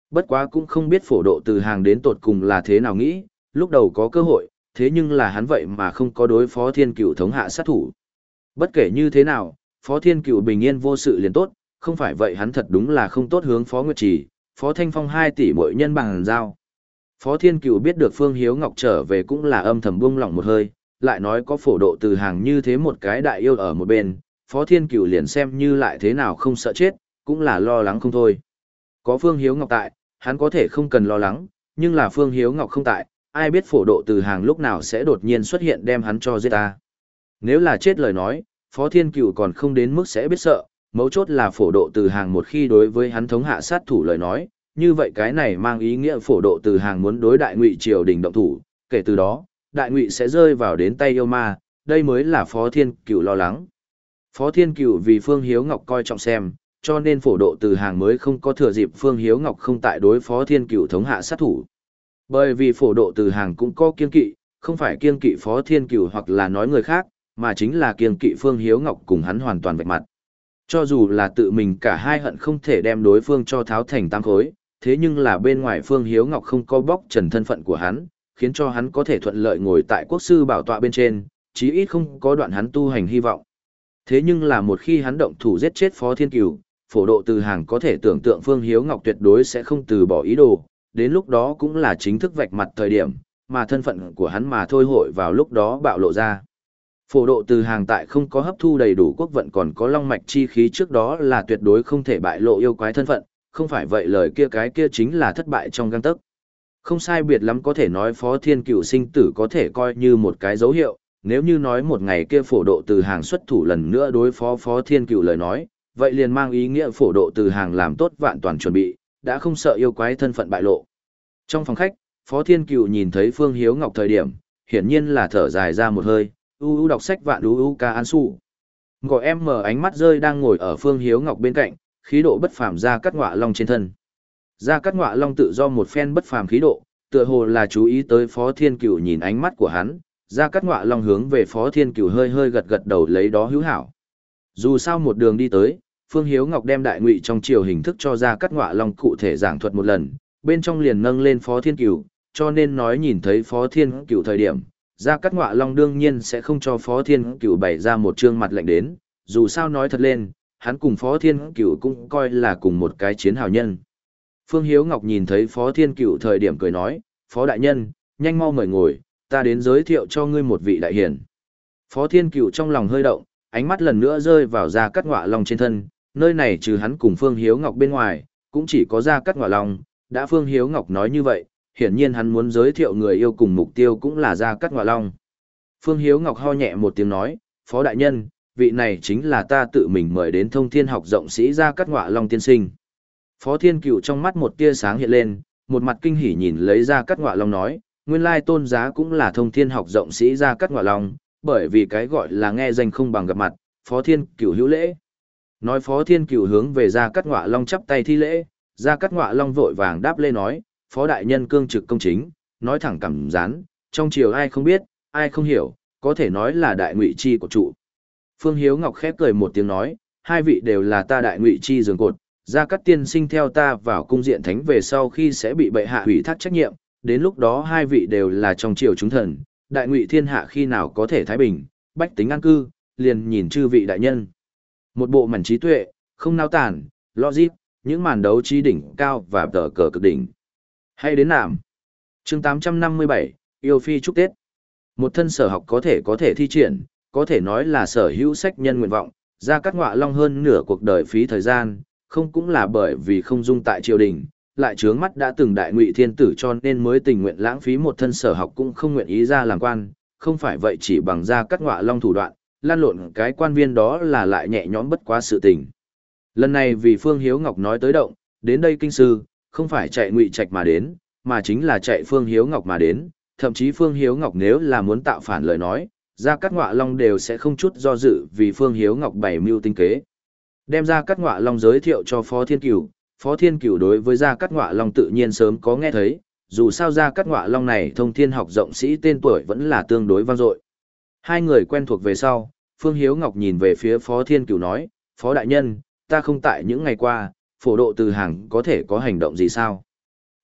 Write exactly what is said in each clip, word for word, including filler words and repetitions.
Bất quá cũng không biết phổ độ từ hàng đến tột cùng là thế nào nghĩ, lúc đầu có cơ hội, thế nhưng là hắn vậy mà không có đối phó thiên cửu thống hạ sát thủ. Bất kể như thế nào, phó thiên cửu bình yên vô sự liền tốt, không phải vậy hắn thật đúng là không tốt hướng phó Nguyệt Trì, phó Thanh Phong hai tỷ mỗi nhân bằng giao. Phó thiên cửu biết được Phương Hiếu Ngọc trở về cũng là âm thầm buông lỏng một hơi, lại nói có phổ độ từ hàng như thế một cái đại yêu ở một bên, phó thiên cửu liền xem như lại thế nào không sợ chết, cũng là lo lắng không thôi. Có Phương Hiếu Ngọc tại, hắn có thể không cần lo lắng, nhưng là Phương Hiếu Ngọc không tại, ai biết phổ độ từ hàng lúc nào sẽ đột nhiên xuất hiện đem hắn cho giết ta. Nếu là chết lời nói, Phó Thiên Cửu còn không đến mức sẽ biết sợ, mấu chốt là phổ độ từ hàng một khi đối với hắn thống hạ sát thủ lời nói, như vậy cái này mang ý nghĩa phổ độ từ hàng muốn đối đại ngụy triều đình động thủ, kể từ đó, đại ngụy sẽ rơi vào đến tay yêu ma, đây mới là Phó Thiên Cửu lo lắng. Phó Thiên Cửu vì Phương Hiếu Ngọc coi trọng xem, cho nên phổ độ từ hàng mới không có thừa dịp Phương Hiếu Ngọc không tại đối phó Thiên Cửu thống hạ sát thủ. Bởi vì phổ độ từ hàng cũng có kiên kỵ, không phải kiên kỵ Phó Thiên Cửu hoặc là nói người khác, mà chính là kiên kỵ Phương Hiếu Ngọc cùng hắn hoàn toàn vạch mặt. Cho dù là tự mình cả hai hận không thể đem đối phương cho tháo thành tam khối, thế nhưng là bên ngoài Phương Hiếu Ngọc không có bóc trần thân phận của hắn, khiến cho hắn có thể thuận lợi ngồi tại quốc sư bảo tọa bên trên, chí ít không có đoạn hắn tu hành hy vọng. Thế nhưng là một khi hắn động thủ giết chết Phó Thiên Cửu, phổ độ từ hàng có thể tưởng tượng Phương Hiếu Ngọc tuyệt đối sẽ không từ bỏ ý đồ, đến lúc đó cũng là chính thức vạch mặt thời điểm, mà thân phận của hắn mà thôi hội vào lúc đó bạo lộ ra. Phổ độ từ hàng tại không có hấp thu đầy đủ quốc vận còn có long mạch chi khí trước đó là tuyệt đối không thể bại lộ yêu quái thân phận, không phải vậy lời kia cái kia chính là thất bại trong gang tấc. Không sai biệt lắm có thể nói Phó Thiên Cửu sinh tử có thể coi như một cái dấu hiệu, nếu như nói một ngày kia phổ độ từ hàng xuất thủ lần nữa đối phó Phó Thiên Cửu lời nói, vậy liền mang ý nghĩa phổ độ từ hàng làm tốt vạn toàn chuẩn bị, đã không sợ yêu quái thân phận bại lộ. Trong phòng khách, Phó Thiên Cửu nhìn thấy Phương Hiếu Ngọc thời điểm, hiển nhiên là thở dài ra một hơi, u u đọc sách vạn u u ca an su. Gọi em mở ánh mắt rơi đang ngồi ở Phương Hiếu Ngọc bên cạnh, khí độ bất phàm ra cắt ngọa long trên thân. Ra cắt ngọa long tự do một phen bất phàm khí độ, tựa hồ là chú ý tới Phó Thiên Cửu nhìn ánh mắt của hắn, ra cắt ngọa long hướng về Phó Thiên Cửu hơi hơi gật gật đầu lấy đó hữu hảo. Dù sao một đường đi tới, Phương Hiếu Ngọc đem đại ngụy trong triều hình thức cho ra cắt ngọa long cụ thể giảng thuật một lần, bên trong liền nâng lên Phó Thiên Cửu, cho nên nói nhìn thấy Phó Thiên Cửu thời điểm, ra cắt ngọa long đương nhiên sẽ không cho Phó Thiên Cửu bày ra một trương mặt lạnh đến, dù sao nói thật lên, hắn cùng Phó Thiên Cửu cũng coi là cùng một cái chiến hào nhân. Phương Hiếu Ngọc nhìn thấy Phó Thiên Cửu thời điểm cười nói, Phó đại nhân, nhanh mau mời ngồi, ta đến giới thiệu cho ngươi một vị đại hiển. Phó Thiên Cửu trong lòng hơi động, ánh mắt lần nữa rơi vào Gia Cát Ngọa Long trên thân, nơi này trừ hắn cùng Phương Hiếu Ngọc bên ngoài, cũng chỉ có Gia Cát Ngọa Long, đã Phương Hiếu Ngọc nói như vậy, hiển nhiên hắn muốn giới thiệu người yêu cùng mục tiêu cũng là Gia Cát Ngọa Long. Phương Hiếu Ngọc ho nhẹ một tiếng nói, Phó đại nhân, vị này chính là ta tự mình mời đến Thông Thiên học rộng sĩ Gia Cát Ngọa Long tiên sinh. Phó Thiên Cửu trong mắt một tia sáng hiện lên, một mặt kinh hỉ nhìn lấy Gia Cát Ngọa Long nói, nguyên lai tôn giá cũng là Thông Thiên học rộng sĩ Gia Cát Ngọa Long, bởi vì cái gọi là nghe danh không bằng gặp mặt, Phó Thiên Cửu hữu lễ. Nói Phó Thiên Cửu hướng về Gia Cát Ngọa Long chắp tay thi lễ, Gia Cát Ngọa Long vội vàng đáp lễ nói, Phó đại nhân cương trực công chính, nói thẳng cảm rán, trong triều ai không biết, ai không hiểu, có thể nói là đại ngụy chi của trụ. Phương Hiếu Ngọc khép cười một tiếng nói, hai vị đều là ta đại ngụy chi giường cột, Gia Cát tiên sinh theo ta vào cung diện thánh về sau khi sẽ bị bệ hạ hủy thác trách nhiệm, đến lúc đó hai vị đều là trong triều chúng thần, đại ngụy thiên hạ khi nào có thể thái bình, bách tính an cư, liền nhìn chư vị đại nhân. Một bộ mảnh trí tuệ, không nao tản, logic, những màn đấu trí đỉnh cao và tờ cờ cực đỉnh. Hay đến nạm. Chương tám trăm năm mươi bảy, Yêu Phi chúc Tết. Một thân sở học có thể có thể thi triển, có thể nói là sở hữu sách nhân nguyện vọng, Gia Cát Ngọa Long hơn nửa cuộc đời phí thời gian, không cũng là bởi vì không dung tại triều đình, lại trướng mắt đã từng đại ngụy thiên tử cho nên mới tình nguyện lãng phí một thân sở học cũng không nguyện ý ra làm quan, không phải vậy chỉ bằng Gia Cát Ngọa Long thủ đoạn, lan lộn cái quan viên đó là lại nhẹ nhõm bất quá sự tình. Lần này vì Phương Hiếu Ngọc nói tới động, đến đây kinh sư, không phải chạy ngụy trạch mà đến, mà chính là chạy Phương Hiếu Ngọc mà đến, thậm chí Phương Hiếu Ngọc nếu là muốn tạo phản lời nói, Gia Cát Ngọa Long đều sẽ không chút do dự vì Phương Hiếu Ngọc bày mưu tinh kế. Đem Gia Cát Ngọa Long giới thiệu cho Phó Thiên Cửu, Phó Thiên Cửu đối với Gia Cát Ngọa Long tự nhiên sớm có nghe thấy, dù sao Gia Cát Ngọa Long này thông thiên học rộng sĩ tên tuổi vẫn là tương đối vang dội. Hai người quen thuộc về sau, Phương Hiếu Ngọc nhìn về phía Phó Thiên Cửu nói, Phó đại nhân, ta không tại những ngày qua, phổ độ từ hàng có thể có hành động gì sao?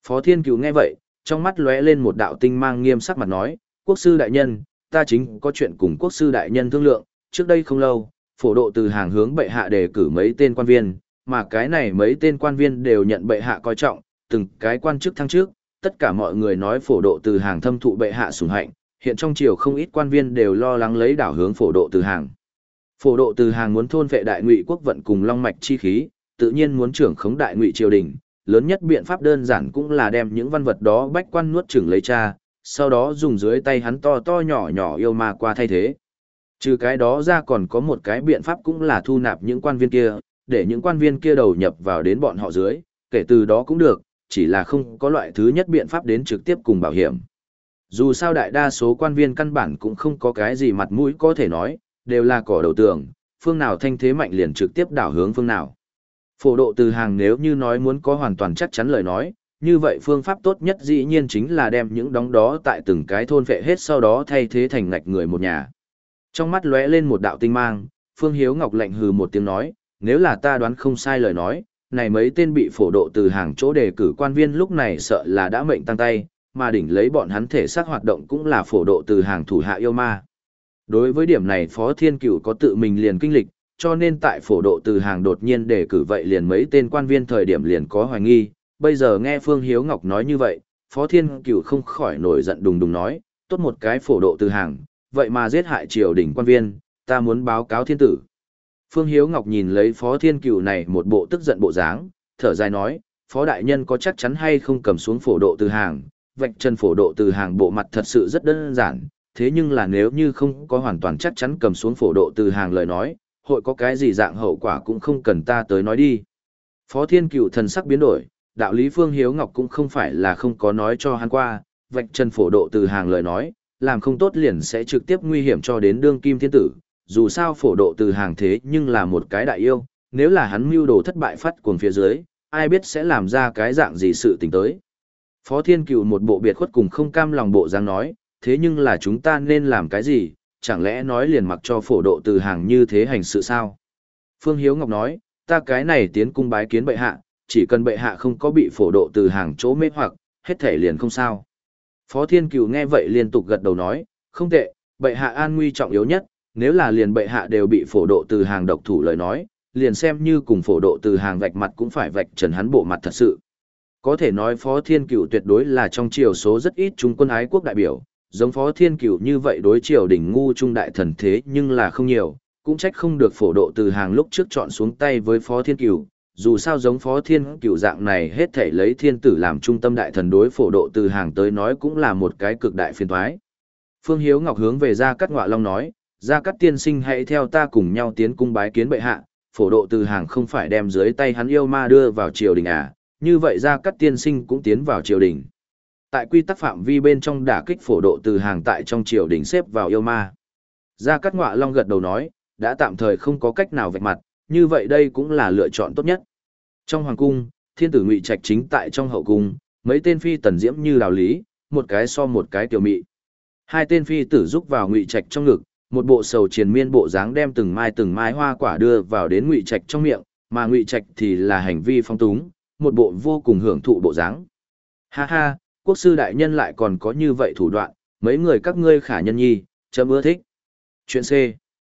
Phó Thiên Cửu nghe vậy, trong mắt lóe lên một đạo tinh mang nghiêm sắc mặt nói, quốc sư đại nhân, ta chính có chuyện cùng quốc sư đại nhân thương lượng, trước đây không lâu, phổ độ từ hàng hướng bệ hạ đề cử mấy tên quan viên, mà cái này mấy tên quan viên đều nhận bệ hạ coi trọng, từng cái quan chức thăng trước, tất cả mọi người nói phổ độ từ hàng thâm thụ bệ hạ sủng hạnh, hiện trong triều không ít quan viên đều lo lắng lấy đảo hướng phổ độ từ hàng. Phổ độ từ hàng muốn thôn vệ đại ngụy quốc vận cùng long mạch chi khí, tự nhiên muốn trưởng khống đại ngụy triều đình, lớn nhất biện pháp đơn giản cũng là đem những văn vật đó bách quan nuốt chửng lấy cha, sau đó dùng dưới tay hắn to to nhỏ nhỏ yêu ma qua thay thế. Trừ cái đó ra còn có một cái biện pháp cũng là thu nạp những quan viên kia, để những quan viên kia đầu nhập vào đến bọn họ dưới, kể từ đó cũng được, chỉ là không có loại thứ nhất biện pháp đến trực tiếp cùng bảo hiểm. Dù sao đại đa số quan viên căn bản cũng không có cái gì mặt mũi có thể nói, đều là cỏ đầu tường, phương nào thanh thế mạnh liền trực tiếp đảo hướng phương nào. Phổ độ từ hàng nếu như nói muốn có hoàn toàn chắc chắn lời nói, như vậy phương pháp tốt nhất dĩ nhiên chính là đem những đóng đó tại từng cái thôn vệ hết sau đó thay thế thành ngạch người một nhà. Trong mắt lóe lên một đạo tinh mang, Phương Hiếu Ngọc lạnh hừ một tiếng nói, nếu là ta đoán không sai lời nói, này mấy tên bị phổ độ từ hàng chỗ đề cử quan viên lúc này sợ là đã mệnh tăng tay, mà đỉnh lấy bọn hắn thể xác hoạt động cũng là phổ độ từ hàng thủ hạ yêu ma. Đối với điểm này Phó Thiên Cửu có tự mình liền kinh lịch, cho nên tại phổ độ từ hàng đột nhiên đề cử vậy liền mấy tên quan viên thời điểm liền có hoài nghi, bây giờ nghe Phương Hiếu Ngọc nói như vậy, Phó Thiên Cửu không khỏi nổi giận đùng đùng nói, tốt một cái phổ độ từ hàng, vậy mà giết hại triều đình quan viên, ta muốn báo cáo thiên tử. Phương Hiếu Ngọc nhìn lấy Phó Thiên Cửu này một bộ tức giận bộ dáng, thở dài nói, Phó đại nhân có chắc chắn hay không cầm xuống phổ độ từ hàng, vạch chân phổ độ từ hàng bộ mặt thật sự rất đơn giản, thế nhưng là nếu như không có hoàn toàn chắc chắn cầm xuống phổ độ từ hàng lời nói, hội có cái gì dạng hậu quả cũng không cần ta tới nói đi. Phó Thiên Cửu thần sắc biến đổi, đạo lý Phương Hiếu Ngọc cũng không phải là không có nói cho hắn qua, vạch chân phổ độ từ hàng lời nói, làm không tốt liền sẽ trực tiếp nguy hiểm cho đến đương kim thiên tử, dù sao phổ độ từ hàng thế nhưng là một cái đại yêu, nếu là hắn mưu đồ thất bại phát cuồng phía dưới, ai biết sẽ làm ra cái dạng gì sự tình tới. Phó Thiên Cửu một bộ biệt khuất cùng không cam lòng bộ dáng nói, thế nhưng là chúng ta nên làm cái gì, chẳng lẽ nói liền mặc cho phổ độ từ hàng như thế hành sự sao? Phương Hiếu Ngọc nói, ta cái này tiến cung bái kiến bệ hạ, chỉ cần bệ hạ không có bị phổ độ từ hàng chỗ mê hoặc, hết thể liền không sao. Phó Thiên Cửu nghe vậy liên tục gật đầu nói, không tệ, bệ hạ an nguy trọng yếu nhất, nếu là liền bệ hạ đều bị phổ độ từ hàng độc thủ lời nói, liền xem như cùng phổ độ từ hàng vạch mặt cũng phải vạch trần hắn bộ mặt thật sự. Có thể nói Phó Thiên Cửu tuyệt đối là trong triều số rất ít trung quân ái quốc đại biểu, giống Phó Thiên Cửu như vậy đối triều đình ngu trung đại thần thế nhưng là không nhiều, cũng trách không được phổ độ từ hàng lúc trước chọn xuống tay với Phó Thiên Cửu, dù sao giống Phó Thiên Cửu dạng này hết thảy lấy thiên tử làm trung tâm đại thần đối phổ độ từ hàng tới nói cũng là một cái cực đại phiền toái. Phương Hiếu Ngọc hướng về Gia Cát Ngọa Long nói, Gia Cát tiên sinh hãy theo ta cùng nhau tiến cung bái kiến bệ hạ, phổ độ từ hàng không phải đem dưới tay hắn yêu ma đưa vào triều đình à, như vậy Gia Cát tiên sinh cũng tiến vào triều đình. Tại quy tắc phạm vi bên trong đả kích phổ độ từ hàng tại trong triều đình xếp vào yêu ma. Gia Cát Ngọa Long gật đầu nói, đã tạm thời không có cách nào vạch mặt, như vậy đây cũng là lựa chọn tốt nhất. Trong hoàng cung, thiên tử Ngụy Trạch chính tại trong hậu cung, mấy tên phi tần diễm như đào lý, một cái so một cái tiểu mị. Hai tên phi tử giúp vào Ngụy Trạch trong ngực, một bộ sầu triền miên bộ dáng đem từng mai từng mai hoa quả đưa vào đến Ngụy Trạch trong miệng, mà Ngụy Trạch thì là hành vi phong túng, một bộ vô cùng hưởng thụ bộ dáng. Ha ha, quốc sư đại nhân lại còn có như vậy thủ đoạn, mấy người các ngươi khả nhân nhi, chấm ưa thích. Chuyện C.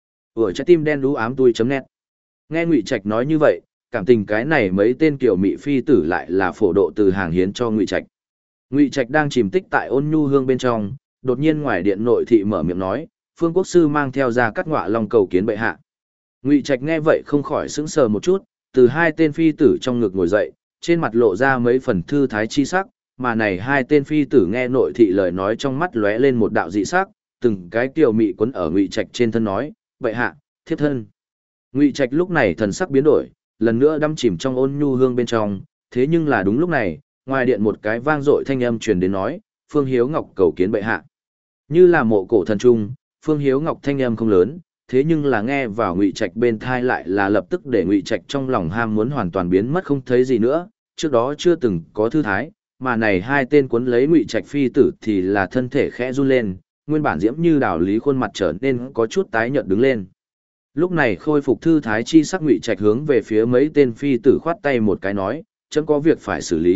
Ở trái tim đen đú ám tui chấm net. Nghe Ngụy Trạch nói như vậy, cảm tình cái này mấy tên kiểu mị phi tử lại là phổ độ từ hàng hiến cho Ngụy Trạch. Ngụy Trạch đang chìm tích tại ôn nhu hương bên trong, đột nhiên ngoài điện nội thị mở miệng nói, Phương quốc sư mang theo Gia Cát Ngọa Long cầu kiến bệ hạ. Ngụy Trạch nghe vậy không khỏi sững sờ một chút, từ hai tên phi tử trong ngực ngồi dậy, trên mặt lộ ra mấy phần thư thái chi sắc, mà này hai tên phi tử nghe nội thị lời nói trong mắt lóe lên một đạo dị sắc, từng cái kiều mị quấn ở Ngụy Trạch trên thân nói, bệ hạ, thiếp thân. Ngụy Trạch lúc này thần sắc biến đổi, lần nữa đắm chìm trong ôn nhu hương bên trong, thế nhưng là đúng lúc này, ngoài điện một cái vang dội thanh âm truyền đến nói, Phương Hiếu Ngọc cầu kiến bệ hạ. Như là mộ cổ thần trung, Phương Hiếu Ngọc thanh âm không lớn, thế nhưng là nghe vào Ngụy Trạch bên thai lại là lập tức để Ngụy Trạch trong lòng ham muốn hoàn toàn biến mất không thấy gì nữa, trước đó chưa từng có thư thái, mà này hai tên cuốn lấy Ngụy Trạch phi tử thì là thân thể khẽ run lên, nguyên bản diễm như đào lý khuôn mặt trở nên có chút tái nhợt đứng lên. Lúc này khôi phục thư thái chi sắc Ngụy Trạch hướng về phía mấy tên phi tử khoát tay một cái nói, chấm có việc phải xử lý,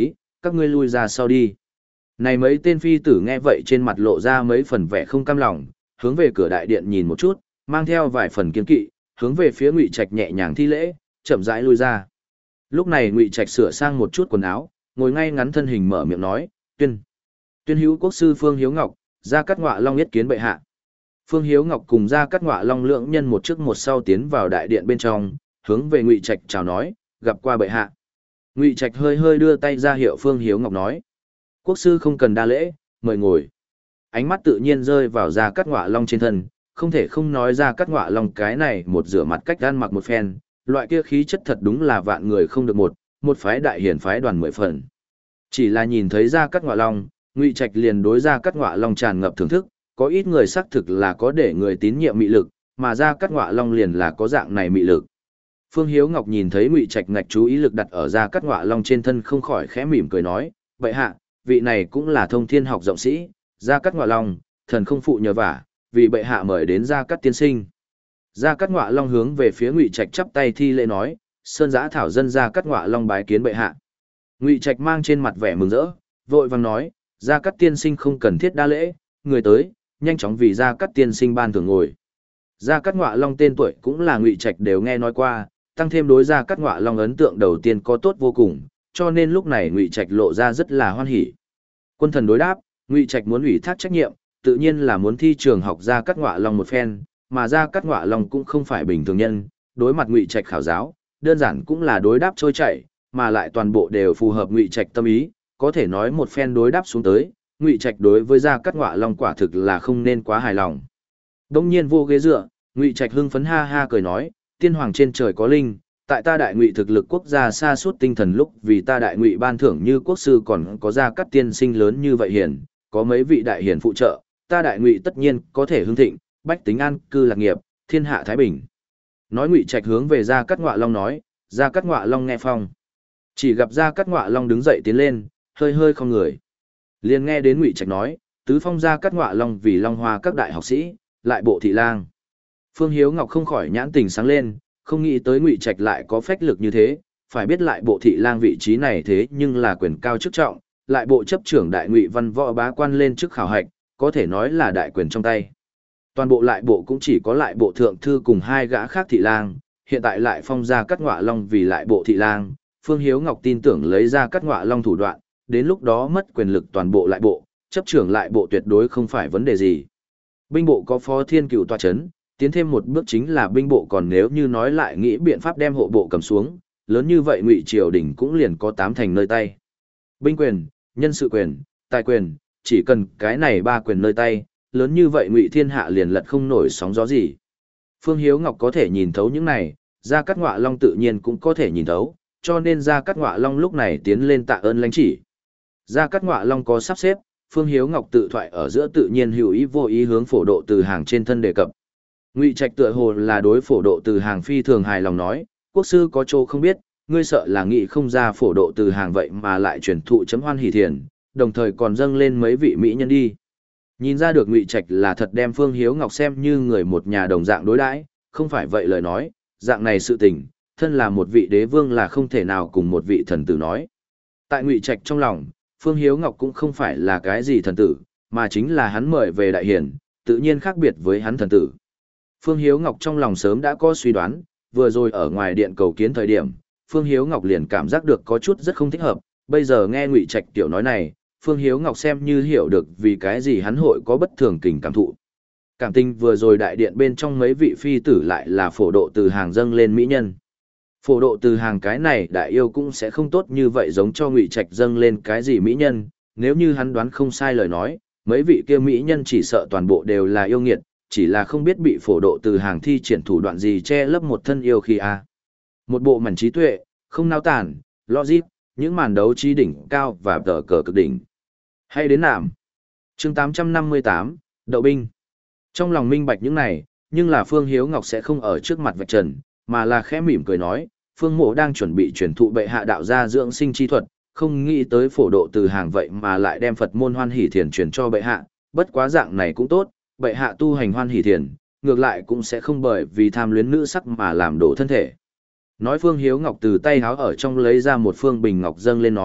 các ngươi lui ra sau đi. Này mấy tên phi tử nghe vậy trên mặt lộ ra mấy phần vẻ không cam lòng, hướng về cửa đại điện nhìn một chút, mang theo vài phần kiên kỵ, hướng về phía Ngụy Trạch nhẹ nhàng thi lễ, chậm rãi lui ra. Lúc này Ngụy Trạch sửa sang một chút quần áo, ngồi ngay ngắn thân hình mở miệng nói, "Tuyên, Tuyên hữu quốc sư Phương Hiếu Ngọc, Gia Cát Ngọa Long yết kiến bệ hạ." Phương Hiếu Ngọc cùng Gia Cát Ngọa Long lượng nhân một trước một sau tiến vào đại điện bên trong, hướng về Ngụy Trạch chào nói, "Gặp qua bệ hạ." Ngụy Trạch hơi hơi đưa tay ra hiệu Phương Hiếu Ngọc nói, "Quốc sư không cần đa lễ, mời ngồi." Ánh mắt tự nhiên rơi vào Gia Cát Ngọa Long trên thân, không thể không nói Gia Cát Ngọa Long cái này một rửa mặt cách gan mặc một phen, loại kia khí chất thật đúng là vạn người không được một, một phái đại hiển phái đoàn mười phần. Chỉ là nhìn thấy Gia Cát Ngọa Long, Ngụy Trạch liền đối Gia Cát Ngọa Long tràn ngập thưởng thức, có ít người xác thực là có để người tín nhiệm mị lực, mà Gia Cát Ngọa Long liền là có dạng này mị lực. Phương Hiếu Ngọc nhìn thấy Ngụy Trạch ngạch chú ý lực đặt ở Gia Cát Ngọa Long trên thân không khỏi khẽ mỉm cười nói, "Bệ hạ, vị này cũng là thông thiên học rộng sĩ, Gia Cát Ngọa Long, thần không phụ nhờ vả, vì bệ hạ mời đến Gia Cát tiên sinh." Gia Cát Ngọa Long hướng về phía Ngụy Trạch chắp tay thi lễ nói, "Sơn Giã thảo dân Gia Cát Ngọa Long bái kiến bệ hạ." Ngụy Trạch mang trên mặt vẻ mừng rỡ, vội vàng nói, "Gia Cát tiên sinh không cần thiết đa lễ, người tới, nhanh chóng vì Gia Cát tiên sinh ban thưởng ngồi." Gia Cát Ngọa Long tên tuổi cũng là Ngụy Trạch đều nghe nói qua, tăng thêm đối Gia Cát Ngọa Long ấn tượng đầu tiên có tốt vô cùng, cho nên lúc này Ngụy Trạch lộ ra rất là hoan hỉ. Quân thần đối đáp, Ngụy Trạch muốn ủy thác trách nhiệm, tự nhiên là muốn thi trường học Gia Cát Ngọa Long một phen, mà Gia Cát Ngọa Long cũng không phải bình thường nhân, đối mặt Ngụy Trạch khảo giáo, đơn giản cũng là đối đáp trôi chảy, mà lại toàn bộ đều phù hợp Ngụy Trạch tâm ý, có thể nói một phen đối đáp xuống tới, Ngụy Trạch đối với Gia Cát Ngọa Long quả thực là không nên quá hài lòng. Đông nhiên vô ghế dựa, Ngụy Trạch hưng phấn ha ha cười nói, "Tiên hoàng trên trời có linh, tại ta đại Ngụy thực lực quốc gia xa suốt tinh thần lúc vì ta đại Ngụy ban thưởng như quốc sư còn có Gia Cát tiên sinh lớn như vậy hiền, có mấy vị đại hiền phụ trợ, ta đại Ngụy tất nhiên có thể hưng thịnh, bách tính an cư lạc nghiệp, thiên hạ thái bình." Nói Ngụy Trạch hướng về Gia Cát Ngọa Long nói, Gia Cát Ngọa Long nghe phong. Chỉ gặp Gia Cát Ngọa Long đứng dậy tiến lên, hơi hơi không người. Liền nghe đến Ngụy Trạch nói, "Tứ phong Gia Cát Ngọa Long vì Long Hoa các đại học sĩ, lại bộ thị lang." Phương Hiếu Ngọc không khỏi nhãn tình sáng lên, không nghĩ tới Ngụy Trạch lại có phách lực như thế, phải biết lại bộ thị lang vị trí này thế nhưng là quyền cao chức trọng, lại bộ chấp trưởng đại Ngụy văn võ bá quan lên chức khảo hạch, có thể nói là đại quyền trong tay. Toàn bộ lại bộ cũng chỉ có lại bộ thượng thư cùng hai gã khác thị lang, hiện tại lại phong Gia Cát Ngọa Long vì lại bộ thị lang, Phương Hiếu Ngọc tin tưởng lấy Gia Cát Ngọa Long thủ đoạn, đến lúc đó mất quyền lực toàn bộ lại bộ, chấp trưởng lại bộ tuyệt đối không phải vấn đề gì. Binh bộ có Phó Thiên Cựu tọa chấn, tiến thêm một bước chính là binh bộ, còn nếu như nói lại nghĩ biện pháp đem hộ bộ cầm xuống, lớn như vậy Ngụy triều đình cũng liền có tám thành nơi tay. Binh quyền, nhân sự quyền, tài quyền, chỉ cần cái này ba quyền nơi tay, lớn như vậy Ngụy thiên hạ liền lật không nổi sóng gió gì. Phương Hiếu Ngọc có thể nhìn thấu những này, Gia Cát Ngọa Long tự nhiên cũng có thể nhìn thấu, cho nên Gia Cát Ngọa Long lúc này tiến lên tạ ơn lãnh chỉ. Gia Cát Ngọa Long có sắp xếp, Phương Hiếu Ngọc tự thoại ở giữa tự nhiên hữu ý vô ý hướng Phổ Độ Từ Hàng trên thân đề cập. Ngụy Trạch tựa hồ là đối Phổ Độ Từ Hàng phi thường hài lòng nói, "Quốc sư có chỗ không biết, ngươi sợ là nghĩ không ra Phổ Độ Từ Hàng vậy mà lại truyền thụ chấm hoan hỷ thiền, đồng thời còn dâng lên mấy vị mỹ nhân đi." Nhìn ra được Ngụy Trạch là thật đem Phương Hiếu Ngọc xem như người một nhà đồng dạng đối đãi, không phải vậy lời nói, dạng này sự tình, thân là một vị đế vương là không thể nào cùng một vị thần tử nói. Tại Ngụy Trạch trong lòng, Phương Hiếu Ngọc cũng không phải là cái gì thần tử, mà chính là hắn mời về đại hiển, tự nhiên khác biệt với hắn thần tử. Phương Hiếu Ngọc trong lòng sớm đã có suy đoán, vừa rồi ở ngoài điện cầu kiến thời điểm, Phương Hiếu Ngọc liền cảm giác được có chút rất không thích hợp, bây giờ nghe Ngụy Trạch tiểu nói này, Phương Hiếu Ngọc xem như hiểu được vì cái gì hắn hội có bất thường tình cảm thụ. Cảm tình vừa rồi đại điện bên trong mấy vị phi tử lại là Phổ Độ Từ Hàng dâng lên mỹ nhân. Phổ Độ Từ Hàng cái này đại yêu cũng sẽ không tốt như vậy giống cho Ngụy Trạch dâng lên cái gì mỹ nhân, nếu như hắn đoán không sai lời nói, mấy vị kia mỹ nhân chỉ sợ toàn bộ đều là yêu nghiệt, chỉ là không biết bị Phổ Độ Từ Hàng thi triển thủ đoạn gì che lấp một thân yêu khi a. Một bộ mảnh trí tuệ, không nao tản, logic, những màn đấu trí đỉnh cao và tờ cờ cực đỉnh. Hay đến nạm. Chương tám trăm năm mươi tám, Đậu binh. Trong lòng minh bạch những này, nhưng là Phương Hiếu Ngọc sẽ không ở trước mặt vạch trần, mà là khẽ mỉm cười nói, Phương Mộ đang chuẩn bị truyền thụ bệ hạ đạo gia dưỡng sinh chi thuật, không nghĩ tới Phổ Độ Từ Hàng vậy mà lại đem Phật môn Hoan Hỷ Thiền truyền cho bệ hạ, bất quá dạng này cũng tốt, bệ hạ tu hành Hoan Hỷ Thiền, ngược lại cũng sẽ không bởi vì tham luyến nữ sắc mà làm đổ thân thể. Nói Phương Hiếu Ngọc từ tay háo ở trong lấy ra một phương bình ngọc dâng lên nói,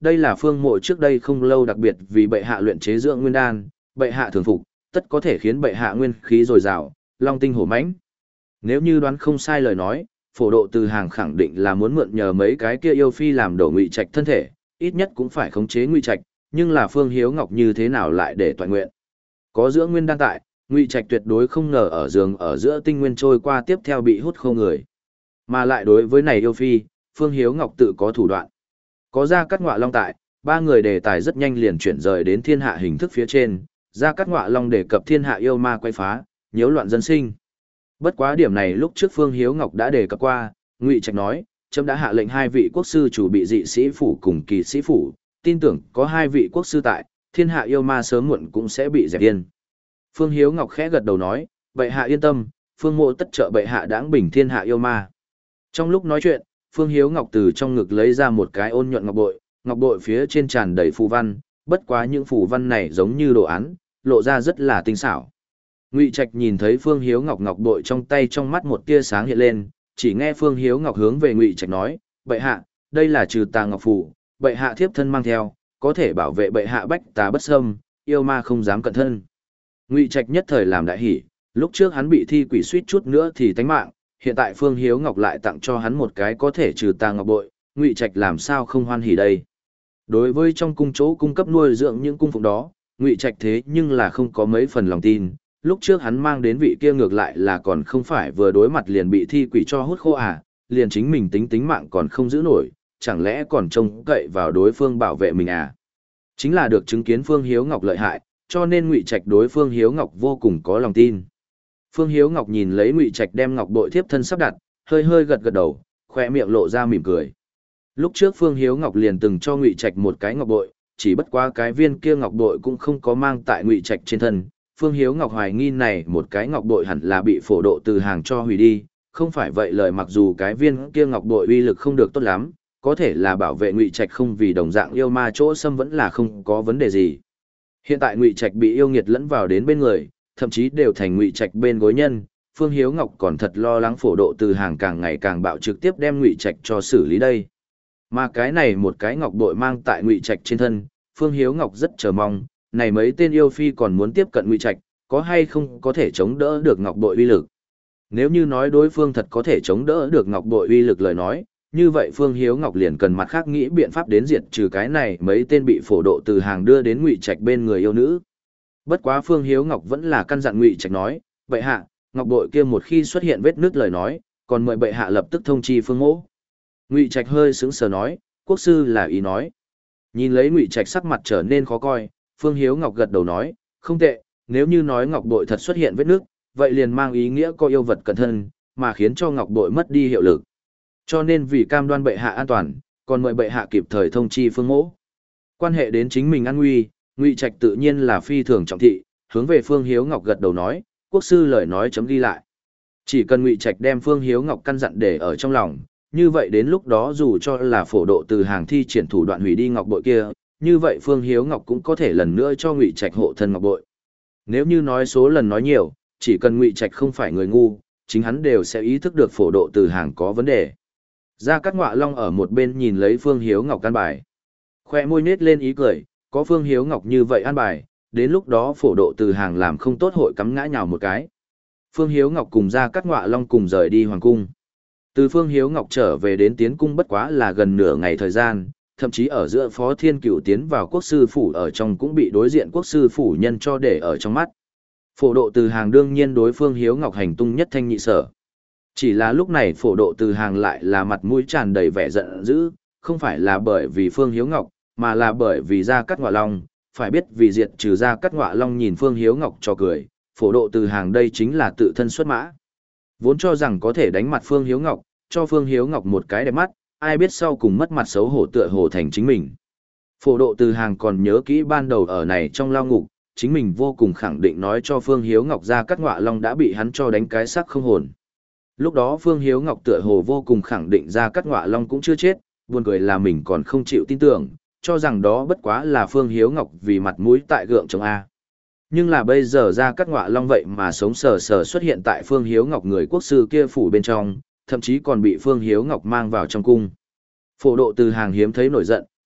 đây là Phương Mộ trước đây không lâu đặc biệt vì bệ hạ luyện chế dưỡng nguyên đan, bệ hạ thường phục, tất có thể khiến bệ hạ nguyên khí dồi dào, long tinh hổ mãnh. Nếu như đoán không sai lời nói, Phổ Độ Từ Hàng khẳng định là muốn mượn nhờ mấy cái kia yêu phi làm đổ Ngụy Trạch thân thể, ít nhất cũng phải khống chế Ngụy Trạch, nhưng là Phương Hiếu Ngọc như thế nào lại để toàn nguyện. Có dưỡng nguyên đan tại, Ngụy Trạch tuyệt đối không ngờ ở giường ở giữa tinh nguyên trôi qua tiếp theo bị hút khô người. Mà lại đối với này yêu phi, Phương Hiếu Ngọc tự có thủ đoạn. Có Gia Cát Ngọa Long tại, ba người đề tài rất nhanh liền chuyển rời đến thiên hạ hình thức phía trên, Gia Cát Ngọa Long đề cập thiên hạ yêu ma quay phá, nhiễu loạn dân sinh. Bất quá điểm này lúc trước Phương Hiếu Ngọc đã đề cập qua, Ngụy Trạch nói, trẫm đã hạ lệnh hai vị quốc sư chủ bị dị sĩ phủ cùng kỳ sĩ phủ, tin tưởng có hai vị quốc sư tại, thiên hạ yêu ma sớm muộn cũng sẽ bị dẹp yên. Phương Hiếu Ngọc khẽ gật đầu nói, bệ hạ yên tâm, Phương Mộ tất trợ bệ hạ đãng bình thiên hạ yêu ma. Trong lúc nói chuyện, Phương Hiếu Ngọc từ trong ngực lấy ra một cái ôn nhuận ngọc bội, ngọc bội phía trên tràn đầy phù văn, bất quá những phù văn này giống như đồ án, lộ ra rất là tinh xảo. Ngụy Trạch nhìn thấy Phương Hiếu Ngọc ngọc bội trong tay, trong mắt một tia sáng hiện lên, chỉ nghe Phương Hiếu Ngọc hướng về Ngụy Trạch nói, bệ hạ, đây là trừ tà ngọc phù, bệ hạ thiếp thân mang theo, có thể bảo vệ bệ hạ bách tà bất xâm, yêu ma không dám cận thân. Ngụy Trạch nhất thời làm đại hỉ, lúc trước hắn bị thi quỷ suýt chút nữa thì tánh mạng, hiện tại Phương Hiếu Ngọc lại tặng cho hắn một cái có thể trừ tà ngọc bội, Ngụy Trạch làm sao không hoan hỉ đây. Đối với trong cung chỗ cung cấp nuôi dưỡng những cung phụng đó, Ngụy Trạch thế nhưng là không có mấy phần lòng tin, lúc trước hắn mang đến vị kia ngược lại là còn không phải vừa đối mặt liền bị thi quỷ cho hút khô à, liền chính mình tính tính mạng còn không giữ nổi, chẳng lẽ còn trông cậy vào đối phương bảo vệ mình à. Chính là được chứng kiến Phương Hiếu Ngọc lợi hại, cho nên Ngụy Trạch đối Phương Hiếu Ngọc vô cùng có lòng tin. Phương Hiếu Ngọc nhìn lấy Ngụy Trạch đem ngọc bội thiếp thân sắp đặt, hơi hơi gật gật đầu, khoe miệng lộ ra mỉm cười. Lúc trước Phương Hiếu Ngọc liền từng cho Ngụy Trạch một cái ngọc bội, chỉ bất quá cái viên kia ngọc bội cũng không có mang tại Ngụy Trạch trên thân. Phương Hiếu Ngọc hoài nghi này một cái ngọc bội hẳn là bị Phổ Độ Từ Hàng cho hủy đi, không phải vậy lời mặc dù cái viên kia ngọc bội uy lực không được tốt lắm, có thể là bảo vệ Ngụy Trạch không vì đồng dạng yêu ma chỗ xâm vẫn là không có vấn đề gì. Hiện tại Ngụy Trạch bị yêu nghiệt lẫn vào đến bên người, thậm chí đều thành Ngụy Trạch bên gối nhân, Phương Hiếu Ngọc còn thật lo lắng Phổ Độ Từ Hàng càng ngày càng bạo trực tiếp đem Ngụy Trạch cho xử lý đây. Mà cái này một cái ngọc bội mang tại Ngụy Trạch trên thân, Phương Hiếu Ngọc rất chờ mong, này mấy tên yêu phi còn muốn tiếp cận Ngụy Trạch, có hay không có thể chống đỡ được ngọc bội uy lực. Nếu như nói đối phương thật có thể chống đỡ được ngọc bội uy lực lời nói, như vậy Phương Hiếu Ngọc liền cần mặt khác nghĩ biện pháp đến diệt trừ cái này mấy tên bị Phổ Độ Từ Hàng đưa đến Ngụy Trạch bên người yêu nữ. Bất quá Phương Hiếu Ngọc vẫn là căn dặn Ngụy Trạch nói, bệ hạ, ngọc bội kia một khi xuất hiện vết nứt lời nói, còn mời bệ hạ lập tức thông chi Phương Mỗ. Ngụy Trạch hơi sững sờ nói, quốc sư là ý nói. Nhìn lấy Ngụy Trạch sắc mặt trở nên khó coi, Phương Hiếu Ngọc gật đầu nói, không tệ, nếu như nói ngọc bội thật xuất hiện vết nứt, vậy liền mang ý nghĩa có yêu vật cẩn thân, mà khiến cho ngọc bội mất đi hiệu lực. Cho nên vì cam đoan bệ hạ an toàn, còn mời bệ hạ kịp thời thông chi Phương Mỗ. Quan hệ đến chính mình an nguy, Ngụy Trạch tự nhiên là phi thường trọng thị, hướng về Phương Hiếu Ngọc gật đầu nói, quốc sư lời nói chấm ghi lại. Chỉ cần Ngụy Trạch đem Phương Hiếu Ngọc căn dặn để ở trong lòng, như vậy đến lúc đó dù cho là Phổ Độ Từ Hàng thi triển thủ đoạn hủy đi ngọc bội kia, như vậy Phương Hiếu Ngọc cũng có thể lần nữa cho Ngụy Trạch hộ thân ngọc bội. Nếu như nói số lần nói nhiều, chỉ cần Ngụy Trạch không phải người ngu, chính hắn đều sẽ ý thức được Phổ Độ Từ Hàng có vấn đề. Gia Cát Ngọa Long ở một bên nhìn lấy Phương Hiếu Ngọc căn bài, khoe môi nết lên ý cười, có Phương Hiếu Ngọc như vậy an bài, đến lúc đó Phổ Độ Từ Hàng làm không tốt hội cắm ngã nhào một cái. Phương Hiếu Ngọc cùng Gia Cát Ngọa Long cùng rời đi hoàng cung. Từ Phương Hiếu Ngọc trở về đến tiến cung bất quá là gần nửa ngày thời gian, thậm chí ở giữa Phó Thiên Cửu tiến vào quốc sư phủ ở trong cũng bị đối diện quốc sư phủ nhân cho để ở trong mắt. Phổ Độ Từ Hàng đương nhiên đối Phương Hiếu Ngọc hành tung nhất thanh nhị sở. Chỉ là lúc này Phổ Độ Từ Hàng lại là mặt mũi tràn đầy vẻ giận dữ, không phải là bởi vì Phương Hiếu Ngọc, mà là bởi vì Gia Cát Ngọa Long, phải biết vì diệt trừ Gia Cát Ngọa Long nhìn Phương Hiếu Ngọc cho cười, Phổ Độ Từ Hàng đây chính là tự thân xuất mã. Vốn cho rằng có thể đánh mặt Phương Hiếu Ngọc, cho Phương Hiếu Ngọc một cái đẹp mắt, ai biết sau cùng mất mặt xấu hổ tựa hồ thành chính mình. Phổ Độ Từ Hàng còn nhớ kỹ ban đầu ở này trong lao ngục, chính mình vô cùng khẳng định nói cho Phương Hiếu Ngọc Gia Cát Ngọa Long đã bị hắn cho đánh cái xác không hồn. Lúc đó Phương Hiếu Ngọc tựa hồ vô cùng khẳng định Gia Cát Ngọa Long cũng chưa chết, buồn cười là mình còn không chịu tin tưởng, cho rằng đó bất quá là Phương Hiếu Ngọc vì mặt mũi tại gượng chống A. Nhưng là bây giờ Gia Cát Ngọa Long vậy mà sống sờ sờ xuất hiện tại Phương Hiếu Ngọc người quốc sư kia phủ bên trong, thậm chí còn bị Phương Hiếu Ngọc mang vào trong cung. Phổ Độ Từ Hàng hiếm thấy nổi giận,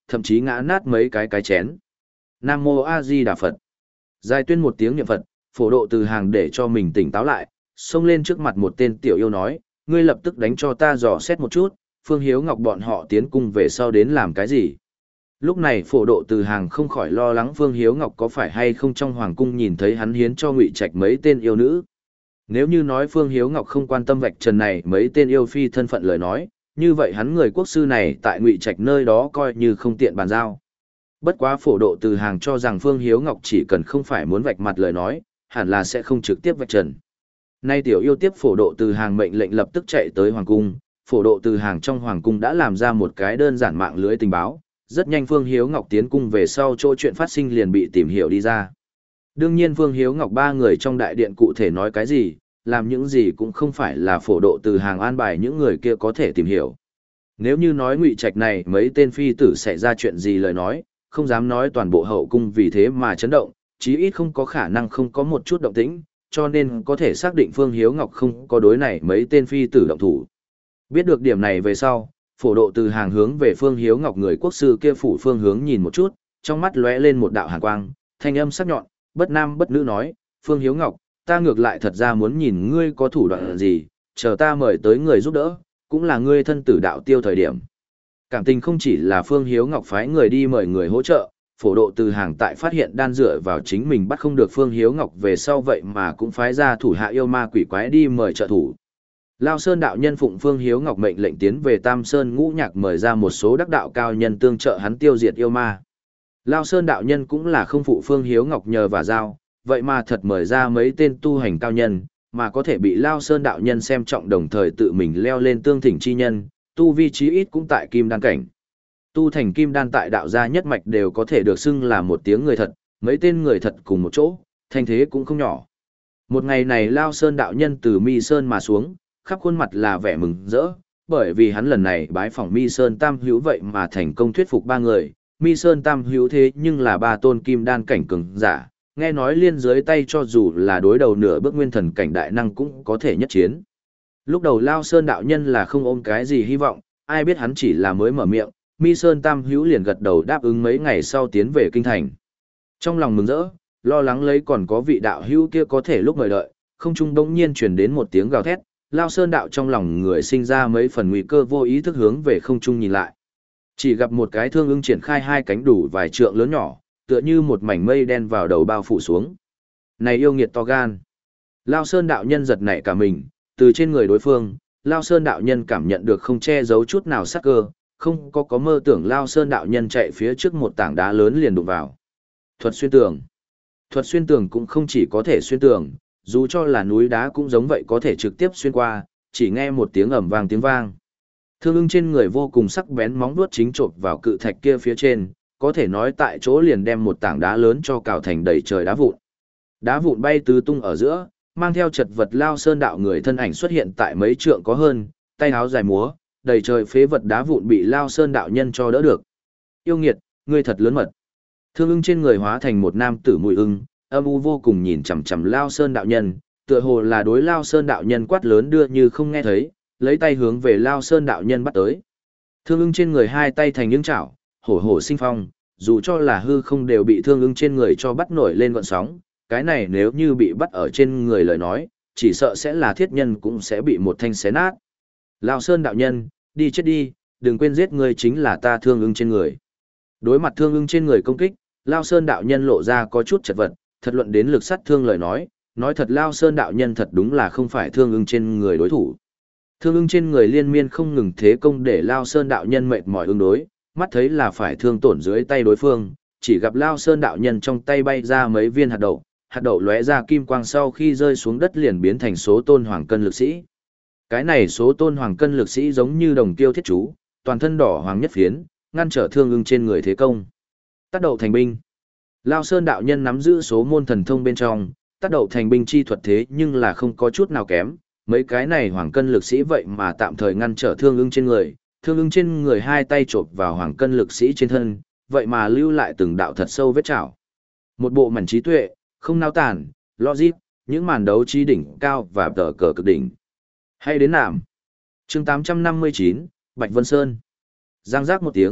thậm chí ngã nát mấy cái cái chén. Nam Mô A Di Đà Phật. Giai tuyên một tiếng niệm Phật, phổ độ từ hàng để cho mình tỉnh táo lại, xông lên trước mặt một tên tiểu yêu nói, ngươi lập tức đánh cho ta dò xét một chút, Phương Hiếu Ngọc bọn họ tiến cung về sau đến làm cái gì. Lúc này phổ độ từ hàng không khỏi lo lắng Phương Hiếu Ngọc có phải hay không trong hoàng cung nhìn thấy hắn hiến cho Ngụy Trạch mấy tên yêu nữ. Nếu như nói Phương Hiếu Ngọc không quan tâm vạch trần này mấy tên yêu phi thân phận lời nói, như vậy hắn người quốc sư này tại Ngụy Trạch nơi đó coi như không tiện bàn giao. Bất quá phổ độ từ hàng cho rằng Phương Hiếu Ngọc chỉ cần không phải muốn vạch mặt lời nói, hẳn là sẽ không trực tiếp vạch trần. Nay tiểu yêu tiếp phổ độ từ hàng mệnh lệnh lập tức chạy tới hoàng cung, phổ độ từ hàng trong hoàng cung đã làm ra một cái đơn giản mạng lưới tình báo, rất nhanh Phương Hiếu Ngọc tiến cung về sau chỗ chuyện phát sinh liền bị tìm hiểu đi ra. Đương nhiên Phương Hiếu Ngọc ba người trong đại điện cụ thể nói cái gì, làm những gì cũng không phải là phổ độ từ hàng an bài những người kia có thể tìm hiểu. Nếu như nói Ngụy Trạch này mấy tên phi tử xảy ra chuyện gì lời nói, không dám nói toàn bộ hậu cung vì thế mà chấn động, chí ít không có khả năng không có một chút động tĩnh, cho nên có thể xác định Phương Hiếu Ngọc không có đối này mấy tên phi tử động thủ. Biết được điểm này về sau, phổ độ từ hàng hướng về Phương Hiếu Ngọc người quốc sư kia phủ phương hướng nhìn một chút, trong mắt lóe lên một đạo hàn quang, thanh âm sắc nhọn, bất nam bất nữ nói, Phương Hiếu Ngọc, ta ngược lại thật ra muốn nhìn ngươi có thủ đoạn gì, chờ ta mời tới người giúp đỡ, cũng là ngươi thân tử đạo tiêu thời điểm. Cảm tình không chỉ là Phương Hiếu Ngọc phái người đi mời người hỗ trợ, phổ độ từ hàng tại phát hiện đan dựa vào chính mình bắt không được Phương Hiếu Ngọc về sau vậy mà cũng phái ra thủ hạ yêu ma quỷ quái đi mời trợ thủ. Lao Sơn đạo nhân phụng Phương Hiếu Ngọc mệnh lệnh tiến về Tam Sơn ngũ nhạc mời ra một số đắc đạo cao nhân tương trợ hắn tiêu diệt yêu ma. Lao Sơn đạo nhân cũng là không phụ Phương Hiếu Ngọc nhờ và giao, vậy mà thật mời ra mấy tên tu hành cao nhân, mà có thể bị Lao Sơn đạo nhân xem trọng đồng thời tự mình leo lên tương thỉnh chi nhân, tu vi chí ít cũng tại kim đan cảnh. Tu thành kim đan tại đạo gia nhất mạch đều có thể được xưng là một tiếng người thật, mấy tên người thật cùng một chỗ, thanh thế cũng không nhỏ. Một ngày này Lao Sơn đạo nhân từ Mi Sơn mà xuống, khắp khuôn mặt là vẻ mừng rỡ, bởi vì hắn lần này bái phỏng Mi Sơn Tam Hữu vậy mà thành công thuyết phục ba người. Mi Sơn Tam Hữu thế nhưng là ba tôn kim đan cảnh cường giả, nghe nói liên dưới tay cho dù là đối đầu nửa bước nguyên thần cảnh đại năng cũng có thể nhất chiến. Lúc đầu Lao Sơn đạo nhân là không ôm cái gì hy vọng, ai biết hắn chỉ là mới mở miệng, Mi Sơn Tam Hữu liền gật đầu đáp ứng mấy ngày sau tiến về kinh thành. Trong lòng mừng rỡ, lo lắng lấy còn có vị đạo hữu kia có thể lúc mời đợi, không trung bỗng nhiên truyền đến một tiếng gào thét, Lao Sơn đạo trong lòng người sinh ra mấy phần nguy cơ vô ý thức hướng về không trung nhìn lại. Chỉ gặp một cái thương ưng triển khai hai cánh đủ vài trượng lớn nhỏ, tựa như một mảnh mây đen vào đầu bao phủ xuống. Này yêu nghiệt to gan. Lao Sơn đạo nhân giật nảy cả mình, từ trên người đối phương, Lao Sơn đạo nhân cảm nhận được không che giấu chút nào sắc cơ, không có có mơ tưởng Lao Sơn đạo nhân chạy phía trước một tảng đá lớn liền đụng vào. Thuật xuyên tường. Thuật xuyên tường cũng không chỉ có thể xuyên tường, dù cho là núi đá cũng giống vậy có thể trực tiếp xuyên qua, chỉ nghe một tiếng ầm vang tiếng vang. Thương ưng trên người vô cùng sắc bén móng vuốt chính chộp vào cự thạch kia phía trên, có thể nói tại chỗ liền đem một tảng đá lớn cho cào thành đầy trời đá vụn. Đá vụn bay tứ tung ở giữa, mang theo chật vật Lao Sơn đạo người thân ảnh xuất hiện tại mấy trượng có hơn, tay áo dài múa, đầy trời phế vật đá vụn bị Lao Sơn đạo nhân cho đỡ được. Yêu nghiệt, ngươi thật lớn mật. Thương ưng trên người hóa thành một nam tử mùi ưng, âm u vô cùng nhìn chằm chằm Lao Sơn đạo nhân, tựa hồ là đối Lao Sơn đạo nhân quát lớn đưa như không nghe thấy, lấy tay hướng về Lao Sơn đạo nhân bắt tới. Thương ưng trên người hai tay thành những chảo, hổ hổ sinh phong, dù cho là hư không đều bị thương ưng trên người cho bắt nổi lên gọn sóng, cái này nếu như bị bắt ở trên người lời nói, chỉ sợ sẽ là thiết nhân cũng sẽ bị một thanh xé nát. Lao Sơn đạo nhân, đi chết đi, đừng quên giết ngươi chính là ta thương ưng trên người. Đối mặt thương ưng trên người công kích, Lao Sơn đạo nhân lộ ra có chút chật vật, thật luận đến lực sát thương lời nói, nói thật Lao Sơn đạo nhân thật đúng là không phải thương ưng trên người đối thủ. Thương ưng trên người liên miên không ngừng thế công để Lao Sơn đạo nhân mệt mỏi ứng đối, mắt thấy là phải thương tổn dưới tay đối phương, chỉ gặp Lao Sơn đạo nhân trong tay bay ra mấy viên hạt đậu, hạt đậu lóe ra kim quang sau khi rơi xuống đất liền biến thành số tôn hoàng cân lực sĩ. Cái này số tôn hoàng cân lực sĩ giống như đồng tiêu thiết chú, toàn thân đỏ hoàng nhất phiến, ngăn trở thương ưng trên người thế công. Tác đậu thành binh. Lao Sơn đạo nhân nắm giữ số môn thần thông bên trong, tác đậu thành binh chi thuật thế nhưng là không có chút nào kém, mấy cái này hoàng cân lực sĩ vậy mà tạm thời ngăn trở thương ưng trên người, thương ưng trên người hai tay chộp vào hoàng cân lực sĩ trên thân, vậy mà lưu lại từng đạo thật sâu vết chảo. Một bộ mảnh trí tuệ, không nao tản, logic, những màn đấu trí đỉnh cao và tờ cờ cực đỉnh. Hay đến nảm. chương tám trăm năm mươi chín, Bạch Vân Sơn. Giang giác một tiếng,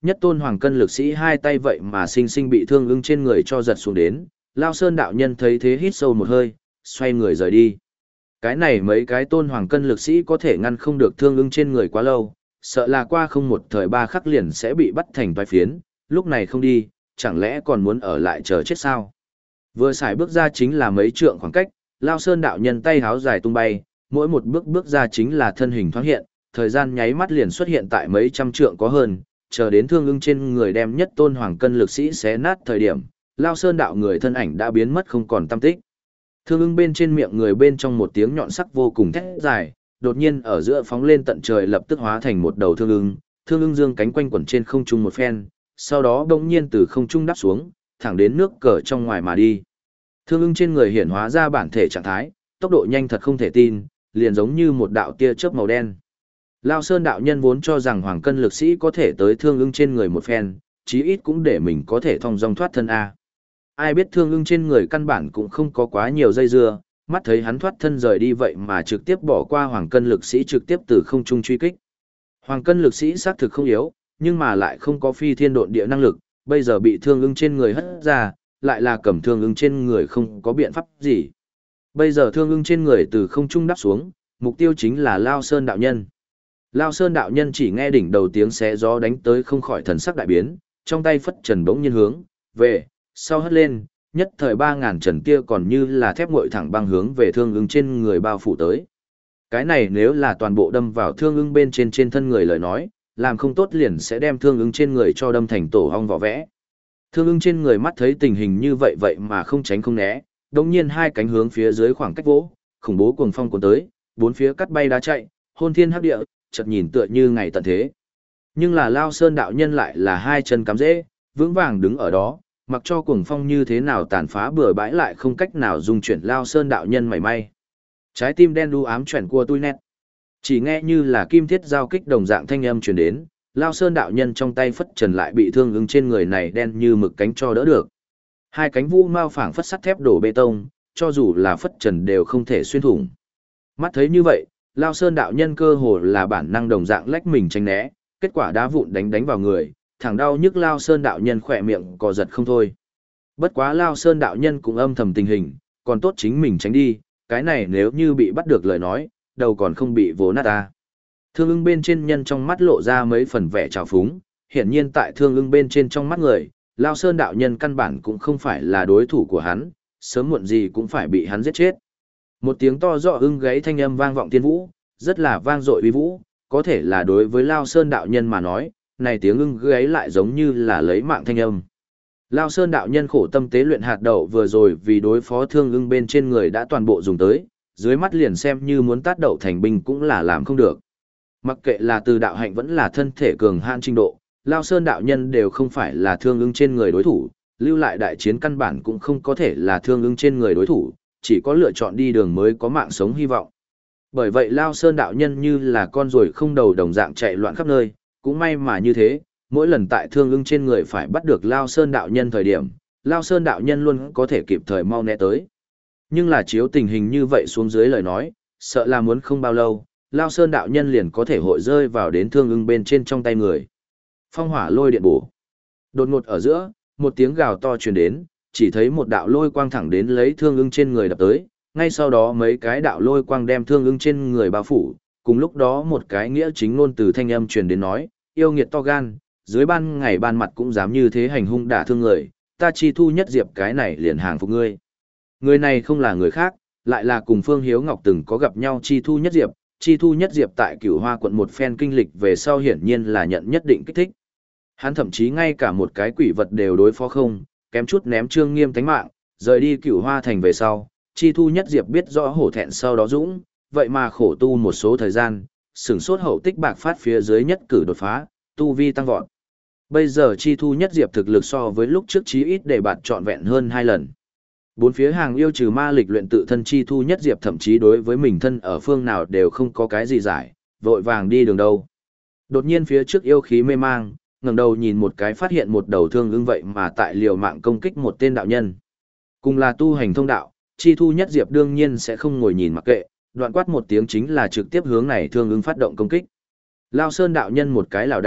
Nhất tôn hoàng cân lực sĩ hai tay vậy mà sinh sinh bị thương ưng trên người cho giật xuống đến, Lao Sơn đạo nhân thấy thế hít sâu một hơi, xoay người rời đi. Cái này mấy cái tôn hoàng cân lực sĩ có thể ngăn không được thương ưng trên người quá lâu, sợ là qua không một thời ba khắc liền sẽ bị bắt thành toái phiến, lúc này không đi, chẳng lẽ còn muốn ở lại chờ chết sao? Vừa xài bước ra chính là mấy trượng khoảng cách, Lao Sơn đạo nhân tay háo dài tung bay, mỗi một bước bước ra chính là thân hình thoáng hiện, thời gian nháy mắt liền xuất hiện tại mấy trăm trượng có hơn, chờ đến thương ưng trên người đem nhất tôn hoàng cân lực sĩ xé nát thời điểm, Lao Sơn đạo người thân ảnh đã biến mất không còn tăm tích. Thương ưng bên trên miệng người bên trong một tiếng nhọn sắc vô cùng thét dài, đột nhiên ở giữa phóng lên tận trời lập tức hóa thành một đầu thương ưng, thương ưng dương cánh quanh quẩn trên không trung một phen, sau đó bỗng nhiên từ không trung đáp xuống, thẳng đến nước cờ trong ngoài mà đi. Thương ưng trên người hiển hóa ra bản thể trạng thái, tốc độ nhanh thật không thể tin, liền giống như một đạo tia chớp màu đen. Lao Sơn đạo nhân vốn cho rằng hoàng cân lực sĩ có thể tới thương ưng trên người một phen, chí ít cũng để mình có thể thong dong thoát thân a. Ai biết thương ưng trên người căn bản cũng không có quá nhiều dây dưa, mắt thấy hắn thoát thân rời đi vậy mà trực tiếp bỏ qua hoàng cân lực sĩ trực tiếp từ không trung truy kích. Hoàng cân lực sĩ xác thực không yếu, nhưng mà lại không có phi thiên độn địa năng lực, bây giờ bị thương ưng trên người hất ra, lại là cầm thương ưng trên người không có biện pháp gì. Bây giờ thương ưng trên người từ không trung đáp xuống, mục tiêu chính là Lao Sơn đạo nhân. Lao Sơn đạo nhân chỉ nghe đỉnh đầu tiếng xé gió đánh tới không khỏi thần sắc đại biến, trong tay phất trần bỗng nhiên hướng về sau hất lên, nhất thời ba ngàn trần kia còn như là thép nguội thẳng băng hướng về thương ưng trên người bao phủ tới. Cái này nếu là toàn bộ đâm vào thương ưng bên trên trên thân người lời nói, làm không tốt liền sẽ đem thương ưng trên người cho đâm thành tổ ong vỏ vẽ. Thương ưng trên người mắt thấy tình hình như vậy vậy mà không tránh không né, đồng nhiên hai cánh hướng phía dưới khoảng cách vỗ, khủng bố cuồng phong cuốn tới, bốn phía cắt bay đá chạy, hôn thiên hắc địa, chợt nhìn tựa như ngày tận thế. Nhưng là Lao Sơn đạo nhân lại là hai chân cắm rễ, vững vàng đứng ở đó, mặc cho cuồng phong như thế nào tàn phá bừa bãi lại không cách nào dung chuyển Lao Sơn đạo nhân mảy may. Trái tim đen đu ám chuyển cua tui nét. Chỉ nghe như là kim thiết giao kích đồng dạng thanh âm truyền đến, Lao Sơn đạo nhân trong tay phất trần lại bị thương ứng trên người này đen như mực cánh cho đỡ được. Hai cánh vũ mao phảng phất sắt thép đổ bê tông, cho dù là phất trần đều không thể xuyên thủng. Mắt thấy như vậy, Lao Sơn đạo nhân cơ hồ là bản năng đồng dạng lách mình tránh né, kết quả đá vụn đánh đánh vào người, thẳng đau nhức Lao Sơn đạo nhân khỏe miệng cò giật không thôi. Bất quá Lao Sơn đạo nhân cũng âm thầm tình hình, còn tốt chính mình tránh đi, cái này nếu như bị bắt được lời nói, đầu còn không bị vố nát ta. Thương ưng bên trên nhân trong mắt lộ ra mấy phần vẻ trào phúng, hiển nhiên tại thương ưng bên trên trong mắt người, Lao Sơn đạo nhân căn bản cũng không phải là đối thủ của hắn, sớm muộn gì cũng phải bị hắn giết chết. Một tiếng to rõ ưng gáy thanh âm vang vọng thiên vũ, rất là vang dội uy vũ, có thể là đối với Lao Sơn đạo nhân mà nói, này tiếng ưng gáy lại giống như là lấy mạng thanh âm. Lao Sơn đạo nhân khổ tâm tế luyện hạt đậu vừa rồi vì đối phó thương ưng bên trên người đã toàn bộ dùng tới, dưới mắt liền xem như muốn tát đậu thành binh cũng là làm không được. Mặc kệ là từ đạo hạnh vẫn là thân thể cường hãn trình độ, Lao Sơn đạo nhân đều không phải là thương ưng trên người đối thủ, lưu lại đại chiến căn bản cũng không có thể là thương ưng trên người đối thủ, chỉ có lựa chọn đi đường mới có mạng sống hy vọng. Bởi vậy Lao Sơn đạo nhân như là con ruồi không đầu đồng dạng chạy loạn khắp nơi, cũng may mà như thế, mỗi lần tại thương ưng trên người phải bắt được Lao Sơn đạo nhân thời điểm, Lao Sơn đạo nhân luôn có thể kịp thời mau né tới. Nhưng là chiếu tình hình như vậy xuống dưới lời nói, sợ là muốn không bao lâu, Lao Sơn đạo nhân liền có thể hội rơi vào đến thương ưng bên trên trong tay người. Phong hỏa lôi điện bổ. Đột ngột ở giữa, một tiếng gào to truyền đến, chỉ thấy một đạo lôi quang thẳng đến lấy thương ưng trên người đập tới, ngay sau đó mấy cái đạo lôi quang đem thương ưng trên người bao phủ, cùng lúc đó một cái nghĩa chính ngôn từ thanh âm truyền đến nói, yêu nghiệt to gan, dưới ban ngày ban mặt cũng dám như thế hành hung đả thương người, ta chi thu nhất diệp cái này liền hàng phục ngươi. Người này không là người khác, lại là cùng Phương Hiếu Ngọc từng có gặp nhau chi thu nhất diệp, chi thu nhất diệp tại Cửu Hoa quận một phen kinh lịch về sau hiển nhiên là nhận nhất định kích thích. Hắn thậm chí ngay cả một cái quỷ vật đều đối phó không, kém chút ném Trương Nghiêm tánh mạng, rời đi Cửu Hoa thành về sau, chi thu nhất diệp biết rõ hổ thẹn sau đó dũng, vậy mà khổ tu một số thời gian, sửng sốt hậu tích bạc phát phía dưới nhất cử đột phá, tu vi tăng vọt. Bây giờ chi thu nhất diệp thực lực so với lúc trước chí ít để bạt trọn vẹn hơn hai lần. Bốn phía hàng yêu trừ ma lịch luyện tự thân chi thu nhất diệp thậm chí đối với mình thân ở phương nào đều không có cái gì giải, vội vàng đi đường đâu. Đột nhiên phía trước yêu khí mê mang, ngẩng đầu nhìn một cái phát hiện một đầu thương ưng vậy mà tại liều mạng công kích một tên đạo nhân. Cùng là tu hành thông đạo, chi thu nhất diệp đương nhiên sẽ không ngồi nhìn mặc kệ, đoạn quát một tiếng chính là trực tiếp hướng này thương ưng phát động công kích. Lao Sơn đạo nhân một cái lảo đảo,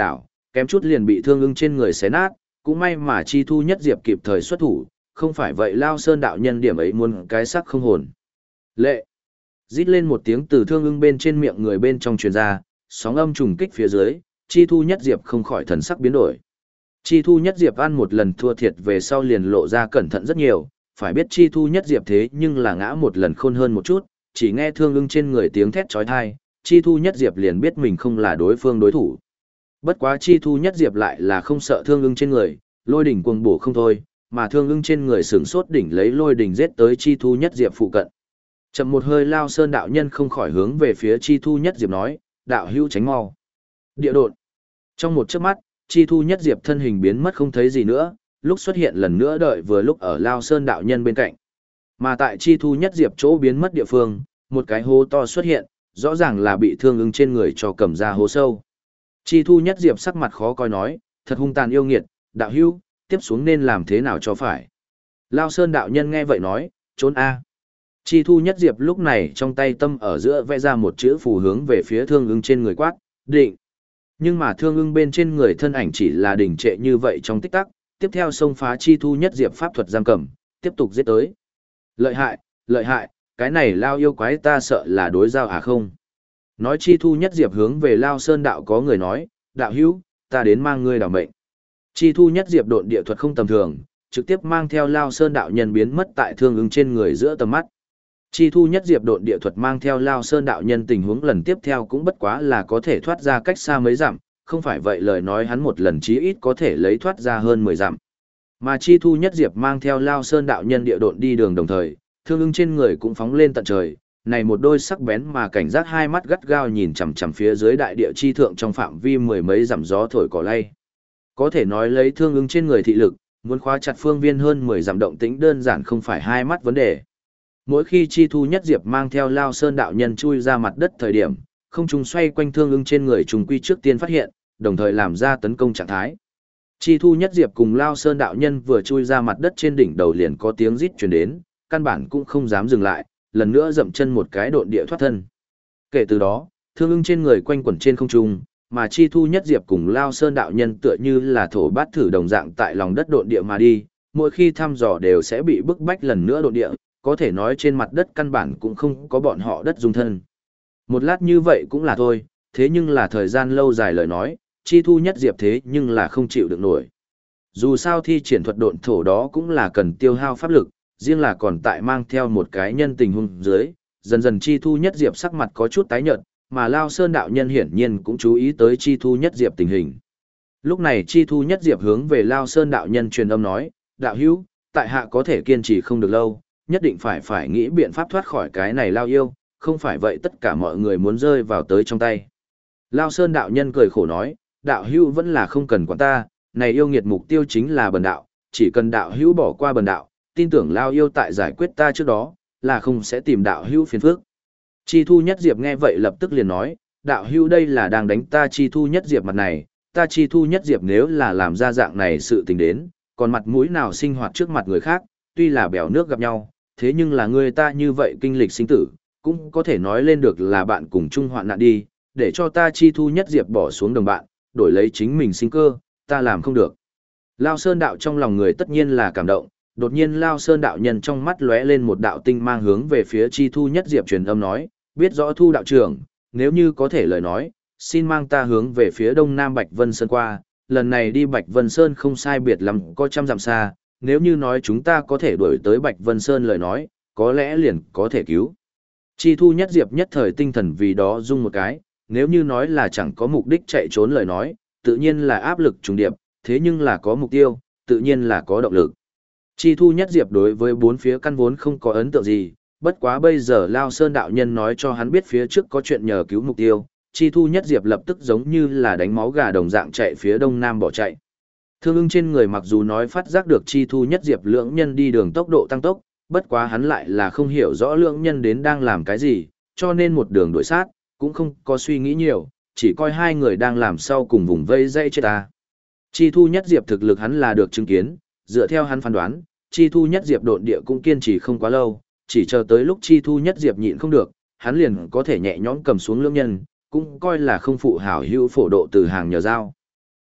kém chút liền bị Thương Ưng trên người xé nát, cũng may mà Chi Thu Nhất Diệp kịp thời xuất thủ, không phải vậy Lao Sơn đạo nhân điểm ấy muốn cái sắc không hồn. Lệ! Rít lên một tiếng từ Thương Ưng bên trên miệng người bên trong truyền ra, sóng âm trùng kích phía dưới, Chi Thu Nhất Diệp không khỏi thần sắc biến đổi. Chi Thu Nhất Diệp ăn một lần thua thiệt về sau liền lộ ra cẩn thận rất nhiều, phải biết Chi Thu Nhất Diệp thế nhưng là ngã một lần khôn hơn một chút, chỉ nghe Thương Ưng trên người tiếng thét chói tai, Chi Thu Nhất Diệp liền biết mình không là đối phương đối thủ. Bất quá Chi Thu Nhất Diệp lại là không sợ Thương Ưng trên người, lôi đỉnh cuồng bổ không thôi, mà Thương Ưng trên người sừng sốt đỉnh lấy lôi đỉnh giết tới Chi Thu Nhất Diệp phụ cận. Chậm một hơi Lao Sơn đạo nhân không khỏi hướng về phía Chi Thu Nhất Diệp nói, đạo hữu tránh mau. Địa độn. Trong một chớp mắt, Chi Thu Nhất Diệp thân hình biến mất không thấy gì nữa, lúc xuất hiện lần nữa đợi vừa lúc ở Lao Sơn đạo nhân bên cạnh. Mà tại Chi Thu Nhất Diệp chỗ biến mất địa phương, một cái hố to xuất hiện, rõ ràng là bị Thương Ưng trên người cho cầm ra hố sâu. Chi Thu Nhất Diệp sắc mặt khó coi nói, thật hung tàn yêu nghiệt, đạo hữu, tiếp xuống nên làm thế nào cho phải. Lao Sơn đạo nhân nghe vậy nói, trốn a. Chi Thu Nhất Diệp lúc này trong tay tâm ở giữa vẽ ra một chữ phù hướng về phía Thương Ưng trên người quát, định. Nhưng mà Thương Ưng bên trên người thân ảnh chỉ là đỉnh trệ như vậy trong tích tắc, tiếp theo xông phá Chi Thu Nhất Diệp pháp thuật giam cầm, tiếp tục giết tới. Lợi hại, lợi hại, cái này Lao yêu quái ta sợ là đối giao à không. Nói Chi Thu Nhất Diệp hướng về Lao Sơn đạo có người nói, đạo hữu, ta đến mang ngươi đảo mệnh. Chi Thu Nhất Diệp độn địa thuật không tầm thường, trực tiếp mang theo Lao Sơn đạo nhân biến mất tại Thương Ưng trên người giữa tầm mắt. Chi Thu Nhất Diệp độn địa thuật mang theo Lao Sơn đạo nhân tình huống lần tiếp theo cũng bất quá là có thể thoát ra cách xa mấy dặm, không phải vậy lời nói hắn một lần chí ít có thể lấy thoát ra hơn mười dặm. Mà Chi Thu Nhất Diệp mang theo Lao Sơn đạo nhân địa độn đi đường đồng thời, Thương Ưng trên người cũng phóng lên tận trời, này một đôi sắc bén mà cảnh giác hai mắt gắt gao nhìn chằm chằm phía dưới đại địa chi thượng trong phạm vi mười mấy dặm gió thổi cỏ lay. Có thể nói lấy Thương Ưng trên người thị lực, muốn khóa chặt phương viên hơn mười dặm động tĩnh đơn giản không phải hai mắt vấn đề. Mỗi khi Chi Thu Nhất Diệp mang theo Lao Sơn đạo nhân chui ra mặt đất thời điểm, không trung xoay quanh Thương Ưng trên người trùng quy trước tiên phát hiện, đồng thời làm ra tấn công trạng thái. Chi Thu Nhất Diệp cùng Lao Sơn đạo nhân vừa chui ra mặt đất trên đỉnh đầu liền có tiếng rít truyền đến, căn bản cũng không dám dừng lại, lần nữa dậm chân một cái độn địa thoát thân. Kể từ đó, Thương Ưng trên người quanh quẩn trên không trung, mà Chi Thu Nhất Diệp cùng Lao Sơn đạo nhân tựa như là thổ bát thử đồng dạng tại lòng đất độn địa mà đi, mỗi khi thăm dò đều sẽ bị bức bách lần nữa độn địa, có thể nói trên mặt đất căn bản cũng không có bọn họ đất dung thân. Một lát như vậy cũng là thôi, thế nhưng là thời gian lâu dài lời nói, Chi Thu Nhất Diệp thế nhưng là không chịu được nổi. Dù sao thi triển thuật độn thổ đó cũng là cần tiêu hao pháp lực, riêng là còn tại mang theo một cái nhân tình hung dưới, dần dần Chi Thu Nhất Diệp sắc mặt có chút tái nhợt, mà Lao Sơn đạo nhân hiển nhiên cũng chú ý tới Chi Thu Nhất Diệp tình hình. Lúc này Chi Thu Nhất Diệp hướng về Lao Sơn đạo nhân truyền âm nói, đạo hữu, tại hạ có thể kiên trì không được lâu, nhất định phải phải nghĩ biện pháp thoát khỏi cái này Lao yêu, không phải vậy tất cả mọi người muốn rơi vào tới trong tay. Lao Sơn đạo nhân cười khổ nói, đạo hữu vẫn là không cần quản ta, này yêu nghiệt mục tiêu chính là bần đạo, chỉ cần đạo hữu bỏ qua bần đạo, tin tưởng Lao yêu tại giải quyết ta trước đó, là không sẽ tìm đạo hữu phiền phức. Chi Thu Nhất Diệp nghe vậy lập tức liền nói, đạo hữu đây là đang đánh ta Chi Thu Nhất Diệp mặt này, ta Chi Thu Nhất Diệp nếu là làm ra dạng này sự tình đến, còn mặt mũi nào sinh hoạt trước mặt người khác, tuy là bèo nước gặp nhau, thế nhưng là người ta như vậy kinh lịch sinh tử, cũng có thể nói lên được là bạn cùng chung hoạn nạn đi, để cho ta Chi Thu Nhất Diệp bỏ xuống đồng bạn, đổi lấy chính mình sinh cơ, ta làm không được. Lao Sơn đạo trong lòng người tất nhiên là cảm động, đột nhiên Lao Sơn đạo nhân trong mắt lóe lên một đạo tinh mang hướng về phía Chi Thu Nhất Diệp truyền âm nói, biết rõ Thu đạo trưởng, nếu như có thể lời nói, xin mang ta hướng về phía đông nam Bạch Vân Sơn qua, lần này đi Bạch Vân Sơn không sai biệt lắm có trăm dặm xa, nếu như nói chúng ta có thể đuổi tới Bạch Vân Sơn lời nói, có lẽ liền có thể cứu. Chi Thu Nhất Diệp nhất thời tinh thần vì đó rung một cái, nếu như nói là chẳng có mục đích chạy trốn lời nói, tự nhiên là áp lực trùng điệp, thế nhưng là có mục tiêu, tự nhiên là có động lực. Chi Thu Nhất Diệp đối với bốn phía căn vốn không có ấn tượng gì, bất quá bây giờ Lao Sơn đạo nhân nói cho hắn biết phía trước có chuyện nhờ cứu mục tiêu, Chi Thu Nhất Diệp lập tức giống như là đánh máu gà đồng dạng chạy phía đông nam bỏ chạy. Thương Ưng trên người mặc dù nói phát giác được Chi Thu Nhất Diệp lưỡng nhân đi đường tốc độ tăng tốc, bất quá hắn lại là không hiểu rõ lưỡng nhân đến đang làm cái gì, cho nên một đường đuổi sát, cũng không có suy nghĩ nhiều, chỉ coi hai người đang làm sau cùng vùng vây dây chết ta. Chi Thu Nhất Diệp thực lực hắn là được chứng kiến, dựa theo hắn phán đoán, Chi Thu Nhất Diệp độn địa cũng kiên trì không quá lâu, chỉ chờ tới lúc Chi Thu Nhất Diệp nhịn không được, hắn liền có thể nhẹ nhõm cầm xuống lưỡng nhân, cũng coi là không phụ hảo hữu phổ độ từ hàng nhờ dao.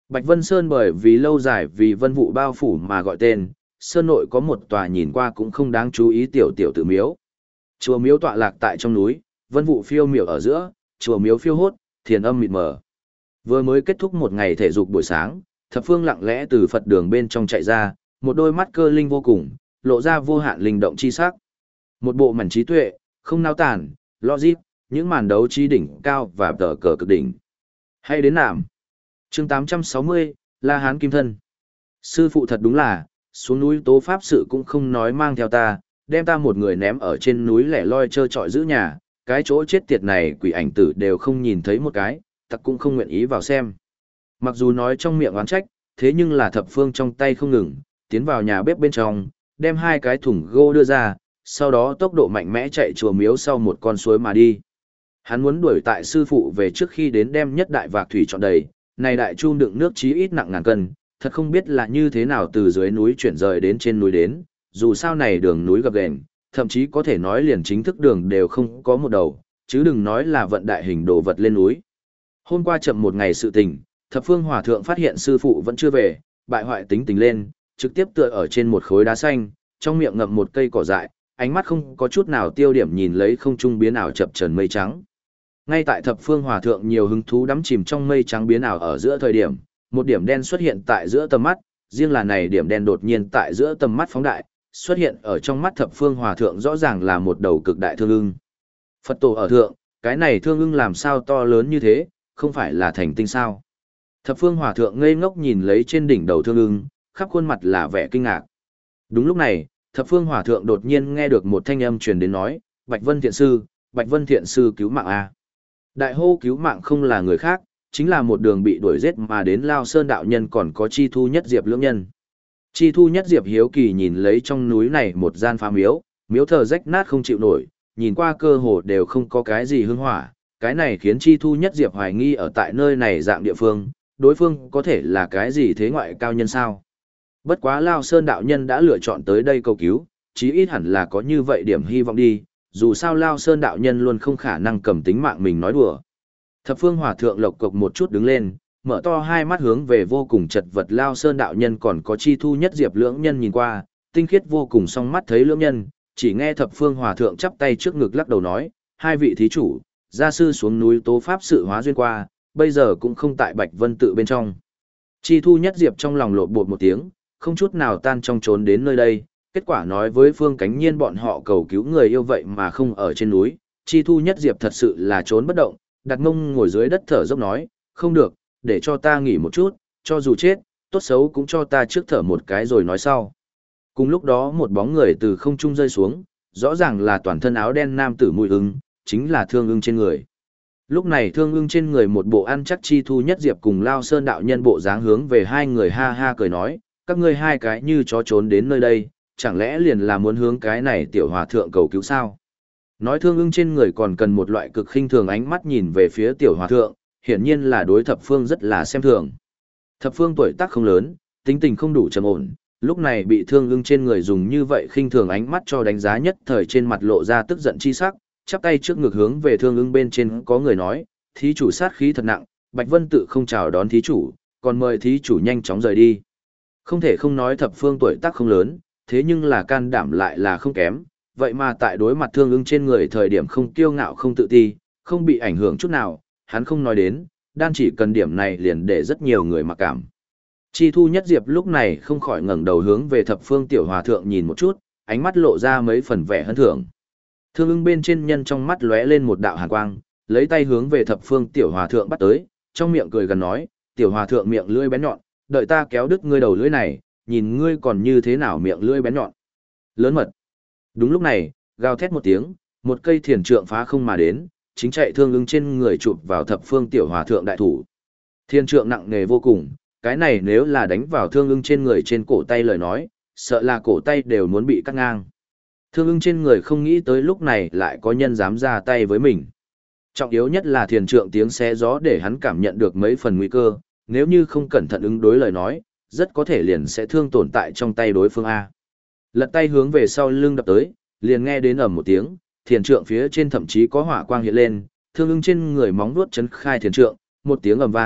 Bạch Vân Sơn bởi vì lâu dài vì vân vụ bao phủ mà gọi tên, sơn nội có một tòa nhìn qua cũng không đáng chú ý tiểu tiểu tự miếu. Chùa miếu tọa lạc tại trong núi, vân vụ phiêu miểu ở giữa, chùa miếu phiêu hốt, thiền âm mịt mờ. Vừa mới kết thúc một ngày thể dục buổi sáng, Thập Phương lặng lẽ từ Phật đường bên trong chạy ra, một đôi mắt cơ linh vô cùng, lộ ra vô hạn linh động chi sắc. Một bộ mảnh trí tuệ, không nao tản, logic, những màn đấu trí đỉnh cao và tờ cờ cực đỉnh. Hay đến nạm. Chương tám trăm sáu mươi, La Hán Kim Thân. Sư phụ thật đúng là, xuống núi tố pháp sự cũng không nói mang theo ta, đem ta một người ném ở trên núi lẻ loi trơ trọi giữ nhà, cái chỗ chết tiệt này quỷ ảnh tử đều không nhìn thấy một cái, tặc cũng không nguyện ý vào xem. Mặc dù nói trong miệng oán trách, thế nhưng là Thập Phương trong tay không ngừng, tiến vào nhà bếp bên trong, đem hai cái thùng gỗ đưa ra, sau đó tốc độ mạnh mẽ chạy chùa miếu sau một con suối mà đi. Hắn muốn đuổi tại sư phụ về trước khi đến đem nhất đại vạc thủy trọn đầy, này đại chum đựng nước chí ít nặng ngàn cân, thật không biết là như thế nào từ dưới núi chuyển rời đến trên núi đến, dù sao này đường núi gập ghềnh, thậm chí có thể nói liền chính thức đường đều không có một đầu, chứ đừng nói là vận đại hình đồ vật lên núi. Hôm qua chậm một ngày sự tình, Thập Phương Hòa Thượng phát hiện sư phụ vẫn chưa về, bại hoại tính tình lên, trực tiếp tựa ở trên một khối đá xanh, trong miệng ngậm một cây cỏ dại, ánh mắt không có chút nào tiêu điểm nhìn lấy không trung biến ảo chập chờn mây trắng. Ngay tại Thập Phương Hòa Thượng nhiều hứng thú đắm chìm trong mây trắng biến ảo ở giữa thời điểm, một điểm đen xuất hiện tại giữa tầm mắt, riêng là này điểm đen đột nhiên tại giữa tầm mắt phóng đại, xuất hiện ở trong mắt Thập Phương Hòa Thượng rõ ràng là một đầu cực đại thương ưng. Phật tổ ở thượng, cái này thương ưng làm sao to lớn như thế, không phải là thành tinh sao? Thập Phương Hòa Thượng ngây ngốc nhìn lấy trên đỉnh đầu thương ưng, khắp khuôn mặt là vẻ kinh ngạc. Đúng lúc này, Thập Phương Hòa Thượng đột nhiên nghe được một thanh âm truyền đến nói, Bạch Vân Thiện Sư, Bạch Vân Thiện Sư cứu mạng A. Đại hô cứu mạng không là người khác, chính là một đường bị đuổi giết mà đến Lao Sơn đạo nhân còn có Chi Thu Nhất Diệp lưỡng nhân. Chi Thu Nhất Diệp hiếu kỳ nhìn lấy trong núi này một gian phá miếu, miếu thờ rách nát không chịu nổi, nhìn qua cơ hồ đều không có cái gì hương hỏa, cái này khiến Chi Thu Nhất Diệp hoài nghi ở tại nơi này dạng địa phương, đối phương có thể là cái gì thế ngoại cao nhân sao. Bất quá Lao Sơn đạo nhân đã lựa chọn tới đây cầu cứu, chí ít hẳn là có như vậy điểm hy vọng đi, dù sao Lao Sơn đạo nhân luôn không khả năng cầm tính mạng mình nói đùa. Thập Phương Hòa Thượng lộc cộc một chút đứng lên, mở to hai mắt hướng về vô cùng chật vật Lao Sơn đạo nhân còn có Chi Thu Nhất Diệp lưỡng nhân nhìn qua, tinh khiết vô cùng song mắt thấy lưỡng nhân, chỉ nghe Thập Phương Hòa Thượng chắp tay trước ngực lắc đầu nói, hai vị thí chủ, gia sư xuống núi tố pháp sự hóa duyên qua, bây giờ cũng không tại Bạch Vân tự bên trong. Chi Thu Nhất Diệp trong lòng lộn bột một tiếng, không chút nào tan trong trốn đến nơi đây, kết quả nói với Phương Cánh Nhiên bọn họ cầu cứu người yêu vậy mà không ở trên núi, Chi Thu Nhất Diệp thật sự là trốn bất động, đặt mông ngồi dưới đất thở dốc nói, không được, để cho ta nghỉ một chút, cho dù chết, tốt xấu cũng cho ta trước thở một cái rồi nói sau. Cùng lúc đó một bóng người từ không trung rơi xuống, rõ ràng là toàn thân áo đen nam tử Mùi Ưng, chính là Thương Ưng trên người. Lúc này Thương Ưng trên người một bộ ăn chắc Chi Thu Nhất Diệp cùng Lao Sơn đạo nhân bộ dáng hướng về hai người ha ha cười nói, các ngươi hai cái như chó trốn đến nơi đây, chẳng lẽ liền là muốn hướng cái này tiểu hòa thượng cầu cứu sao? Nói Thương Ưng trên người còn cần một loại cực khinh thường ánh mắt nhìn về phía tiểu hòa thượng, hiển nhiên là đối Thập Phương rất là xem thường. Thập Phương tuổi tác không lớn, tính tình không đủ trầm ổn, lúc này bị Thương Ưng trên người dùng như vậy khinh thường ánh mắt cho đánh giá nhất thời trên mặt lộ ra tức giận chi sắc, chắp tay trước ngực hướng về Thương Ưng bên trên có người nói, thí chủ sát khí thật nặng, Bạch Vân tự không chào đón thí chủ, còn mời thí chủ nhanh chóng rời đi. Không thể không nói Thập Phương tuổi tác không lớn, thế nhưng là can đảm lại là không kém, vậy mà tại đối mặt Thương Ưng trên người thời điểm không kiêu ngạo không tự ti, không bị ảnh hưởng chút nào, hắn không nói đến, đan chỉ cần điểm này liền để rất nhiều người mặc cảm. Chi Thu Nhất Diệp lúc này không khỏi ngẩng đầu hướng về Thập Phương tiểu hòa thượng nhìn một chút, ánh mắt lộ ra mấy phần vẻ hân thưởng. Thương Ưng bên trên nhân trong mắt lóe lên một đạo hàn quang, lấy tay hướng về Thập Phương tiểu hòa thượng bắt tới, trong miệng cười gần nói, tiểu hòa thượng miệng lưỡi bén nhọn, đợi ta kéo đứt ngươi đầu lưỡi này, nhìn ngươi còn như thế nào miệng lưỡi bén nhọn. Lớn mật. Đúng lúc này, gào thét một tiếng, một cây thiền trượng phá không mà đến, chính chạy Thương Ưng trên người chụp vào Thập Phương tiểu hòa thượng đại thủ. Thiên trượng nặng nề vô cùng, cái này nếu là đánh vào Thương Ưng trên người trên cổ tay lời nói, sợ là cổ tay đều muốn bị cắt ngang. Thương Ưng trên người không nghĩ tới lúc này lại có nhân dám ra tay với mình. Trọng yếu nhất là thiền trượng tiếng xé gió để hắn cảm nhận được mấy phần nguy cơ, nếu như không cẩn thận ứng đối lời nói, rất có thể liền sẽ thương tổn tại trong tay đối phương A. Lật tay hướng về sau lưng đập tới, liền nghe đến ầm một tiếng, thiền trượng phía trên thậm chí có hỏa quang hiện lên, Thương Ưng trên người móng vuốt chấn khai thiền trượng, một tiếng ầm vang,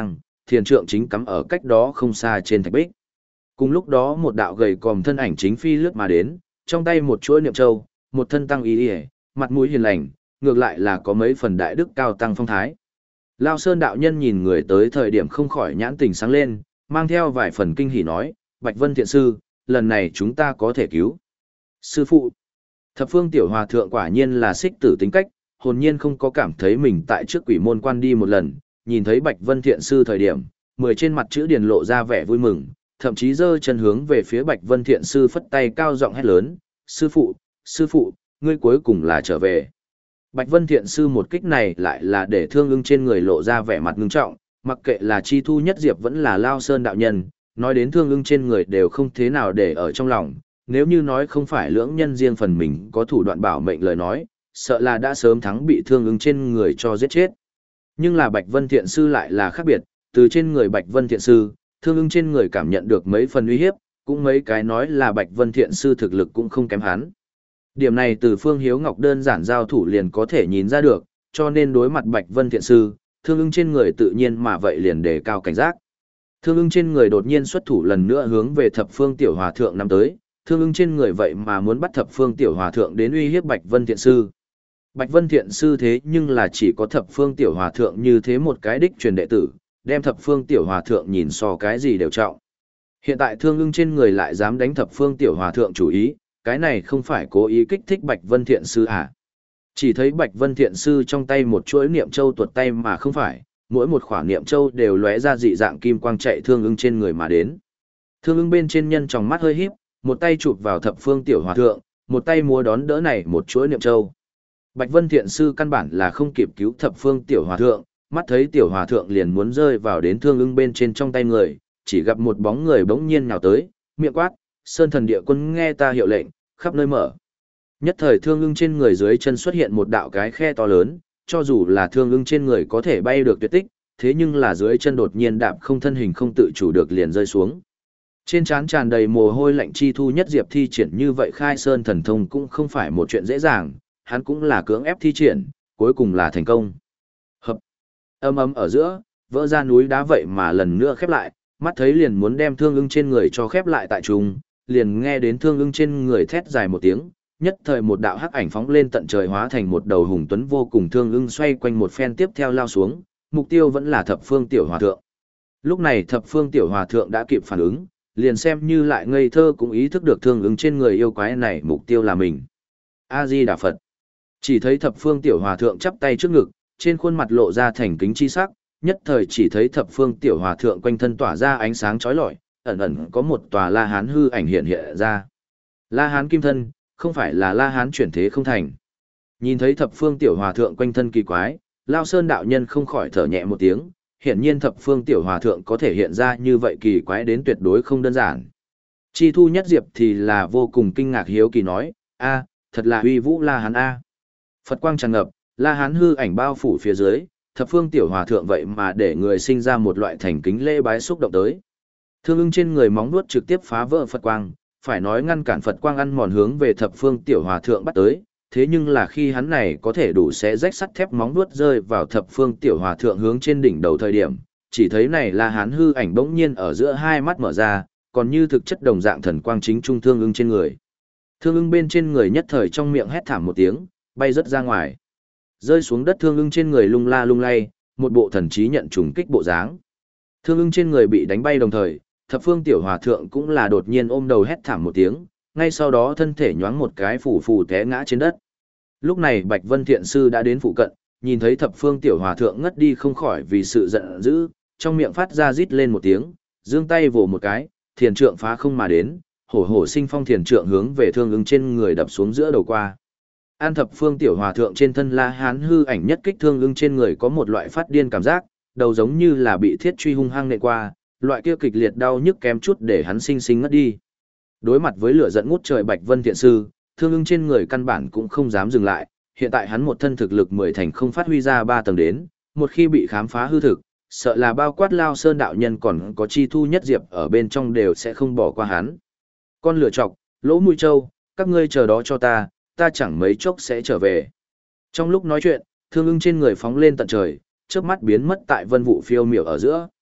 thiền trượng chính cắm ở cách đó không xa trên thạch bích. Cùng lúc đó một đạo gầy còm thân ảnh chính phi lướt mà đến, trong tay một chuỗi niệm châu, một thân tăng ý ỉa, mặt mũi hiền lành, ngược lại là có mấy phần đại đức cao tăng phong thái. Lao Sơn đạo nhân nhìn người tới thời điểm không khỏi nhãn tình sáng lên, mang theo vài phần kinh hỉ nói, Bạch Vân Thiện Sư, lần này chúng ta có thể cứu. Sư phụ, thập phương tiểu hòa thượng quả nhiên là xích tử tính cách, hồn nhiên không có cảm thấy mình tại trước quỷ môn quan đi một lần, nhìn thấy Bạch Vân Thiện Sư thời điểm, mười trên mặt chữ điền lộ ra vẻ vui mừng, thậm chí giơ chân hướng về phía Bạch Vân Thiện Sư phất tay cao giọng hét lớn, sư phụ, sư phụ, ngươi cuối cùng là trở về. Bạch Vân Thiện Sư một kích này lại là để Thương Ưng trên người lộ ra vẻ mặt ngưng trọng, mặc kệ là Chi Thu Nhất Diệp vẫn là Lao Sơn đạo nhân, nói đến Thương Ưng trên người đều không thế nào để ở trong lòng, nếu như nói không phải lưỡng nhân riêng phần mình có thủ đoạn bảo mệnh lời nói, sợ là đã sớm thắng bị Thương Ưng trên người cho giết chết. Nhưng là Bạch Vân Thiện Sư lại là khác biệt, từ trên người Bạch Vân Thiện Sư, Thương Ưng trên người cảm nhận được mấy phần uy hiếp, cũng mấy cái nói là Bạch Vân Thiện Sư thực lực cũng không kém hắn. Điểm này từ Phương Hiếu Ngọc đơn giản giao thủ liền có thể nhìn ra được, cho nên đối mặt Bạch Vân Thiện Sư, Thương Ưng trên người tự nhiên mà vậy liền đề cao cảnh giác. Thương Ưng trên người đột nhiên xuất thủ lần nữa hướng về Thập Phương Tiểu Hòa Thượng năm tới, Thương Ưng trên người vậy mà muốn bắt Thập Phương Tiểu Hòa Thượng đến uy hiếp Bạch Vân Thiện Sư. Bạch Vân Thiện Sư thế nhưng là chỉ có Thập Phương Tiểu Hòa Thượng như thế một cái đích truyền đệ tử, đem Thập Phương Tiểu Hòa Thượng nhìn so cái gì đều trọng. Hiện tại Thương Ưng trên người lại dám đánh Thập Phương Tiểu Hòa Thượng chủ ý, cái này không phải cố ý kích thích Bạch Vân Thiện Sư à? Chỉ thấy Bạch Vân Thiện Sư trong tay một chuỗi niệm châu tuột tay mà không phải, mỗi một khỏa niệm châu đều lóe ra dị dạng kim quang chạy Thương Ưng trên người mà đến. Thương Ưng bên trên nhân trong mắt hơi híp, một tay chụp vào Thập Phương Tiểu Hòa Thượng, một tay múa đón đỡ này một chuỗi niệm châu. Bạch Vân Thiện Sư căn bản là không kịp cứu Thập Phương Tiểu Hòa Thượng, mắt thấy Tiểu Hòa Thượng liền muốn rơi vào đến Thương Ưng bên trên trong tay người, chỉ gặp một bóng người bỗng nhiên nhào tới, miệng quát, Sơn Thần Địa Quân nghe ta hiệu lệnh, khắp nơi mở. Nhất thời Thương Ưng trên người dưới chân xuất hiện một đạo cái khe to lớn, cho dù là Thương Ưng trên người có thể bay được tuyệt tích, thế nhưng là dưới chân đột nhiên đạp không thân hình không tự chủ được liền rơi xuống. Trên trán tràn đầy mồ hôi lạnh Chi Thu Nhất Diệp thi triển như vậy khai sơn thần thông cũng không phải một chuyện dễ dàng, hắn cũng là cưỡng ép thi triển, cuối cùng là thành công. Hợp. Âm ấm ở giữa, vỡ ra núi đá vậy mà lần nữa khép lại, mắt thấy liền muốn đem Thương Ưng trên người cho khép lại tại trùng, liền nghe đến Thương Ưng trên người thét dài một tiếng, nhất thời một đạo hắc ảnh phóng lên tận trời hóa thành một đầu hùng tuấn vô cùng. Thương Ưng xoay quanh một phen tiếp theo lao xuống, mục tiêu vẫn là Thập Phương Tiểu Hòa Thượng. Lúc này Thập Phương Tiểu Hòa Thượng đã kịp phản ứng, liền xem như lại ngây thơ cũng ý thức được Thương Ưng trên người yêu quái này mục tiêu là mình. A Di Đà Phật. Chỉ thấy Thập Phương Tiểu Hòa Thượng chắp tay trước ngực, trên khuôn mặt lộ ra thành kính chi sắc, nhất thời chỉ thấy Thập Phương Tiểu Hòa Thượng quanh thân tỏa ra ánh sáng chói lọi, ẩn ẩn có một tòa La Hán hư ảnh hiện hiện ra. La Hán kim thân, không phải là La Hán chuyển thế không thành. Nhìn thấy Thập Phương Tiểu Hòa Thượng quanh thân kỳ quái, Lao Sơn đạo nhân không khỏi thở nhẹ một tiếng, hiển nhiên Thập Phương Tiểu Hòa Thượng có thể hiện ra như vậy kỳ quái đến tuyệt đối không đơn giản. Chi Thu Nhất Diệp thì là vô cùng kinh ngạc hiếu kỳ nói, a, thật là uy vũ La Hán a. Phật quang tràn ngập, La Hán hư ảnh bao phủ phía dưới, Thập Phương Tiểu Hòa Thượng vậy mà để người sinh ra một loại thành kính lễ bái xúc động tới. Thương Ưng trên người móng vuốt trực tiếp phá vỡ Phật quang, phải nói ngăn cản Phật quang ăn mòn hướng về Thập Phương Tiểu Hòa Thượng bắt tới, thế nhưng là khi hắn này có thể đủ xé rách sắt thép móng vuốt rơi vào Thập Phương Tiểu Hòa Thượng hướng trên đỉnh đầu thời điểm, chỉ thấy này La Hán hư ảnh bỗng nhiên ở giữa hai mắt mở ra, còn như thực chất đồng dạng thần quang chính trung Thương Ưng trên người. Thương Ưng bên trên người nhất thời trong miệng hét thảm một tiếng, bay rất ra ngoài. Rơi xuống đất Thương Ưng trên người lung la lung lay, một bộ thần trí nhận trùng kích bộ dáng. Thương Ưng trên người bị đánh bay đồng thời, Thập Phương Tiểu Hòa Thượng cũng là đột nhiên ôm đầu hét thảm một tiếng, ngay sau đó thân thể nhoáng một cái phủ phủ té ngã trên đất. Lúc này Bạch Vân Thiện Sư đã đến phụ cận, nhìn thấy Thập Phương Tiểu Hòa Thượng ngất đi không khỏi vì sự giận dữ, trong miệng phát ra rít lên một tiếng, giương tay vồ một cái, thiền trượng phá không mà đến, hổ hổ sinh phong thiền trượng hướng về Thương Ưng trên người đập xuống giữa đầu qua. An Thập Phương Tiểu Hòa Thượng trên thân La Hán hư ảnh nhất kích Thương Ưng trên người có một loại phát điên cảm giác, đầu giống như là bị thiết truy hung hăng nện qua, loại kia kịch liệt đau nhức kém chút để hắn sinh sinh ngất đi. Đối mặt với lửa giận ngút trời Bạch Vân Thiện Sư, Thương Ưng trên người căn bản cũng không dám dừng lại, hiện tại hắn một thân thực lực mười thành không phát huy ra ba tầng đến, một khi bị khám phá hư thực, sợ là bao quát Lao Sơn đạo nhân còn có Chi Thu Nhất Diệp ở bên trong đều sẽ không bỏ qua hắn. Con lửa chọc, lỗ mũi trâu, các ngươi chờ đó cho ta, ta chẳng mấy chốc sẽ trở về. Trong lúc nói chuyện, Thương Ưng trên người phóng lên tận trời, chớp mắt biến mất tại vân vụ phiêu miểu ở giữa.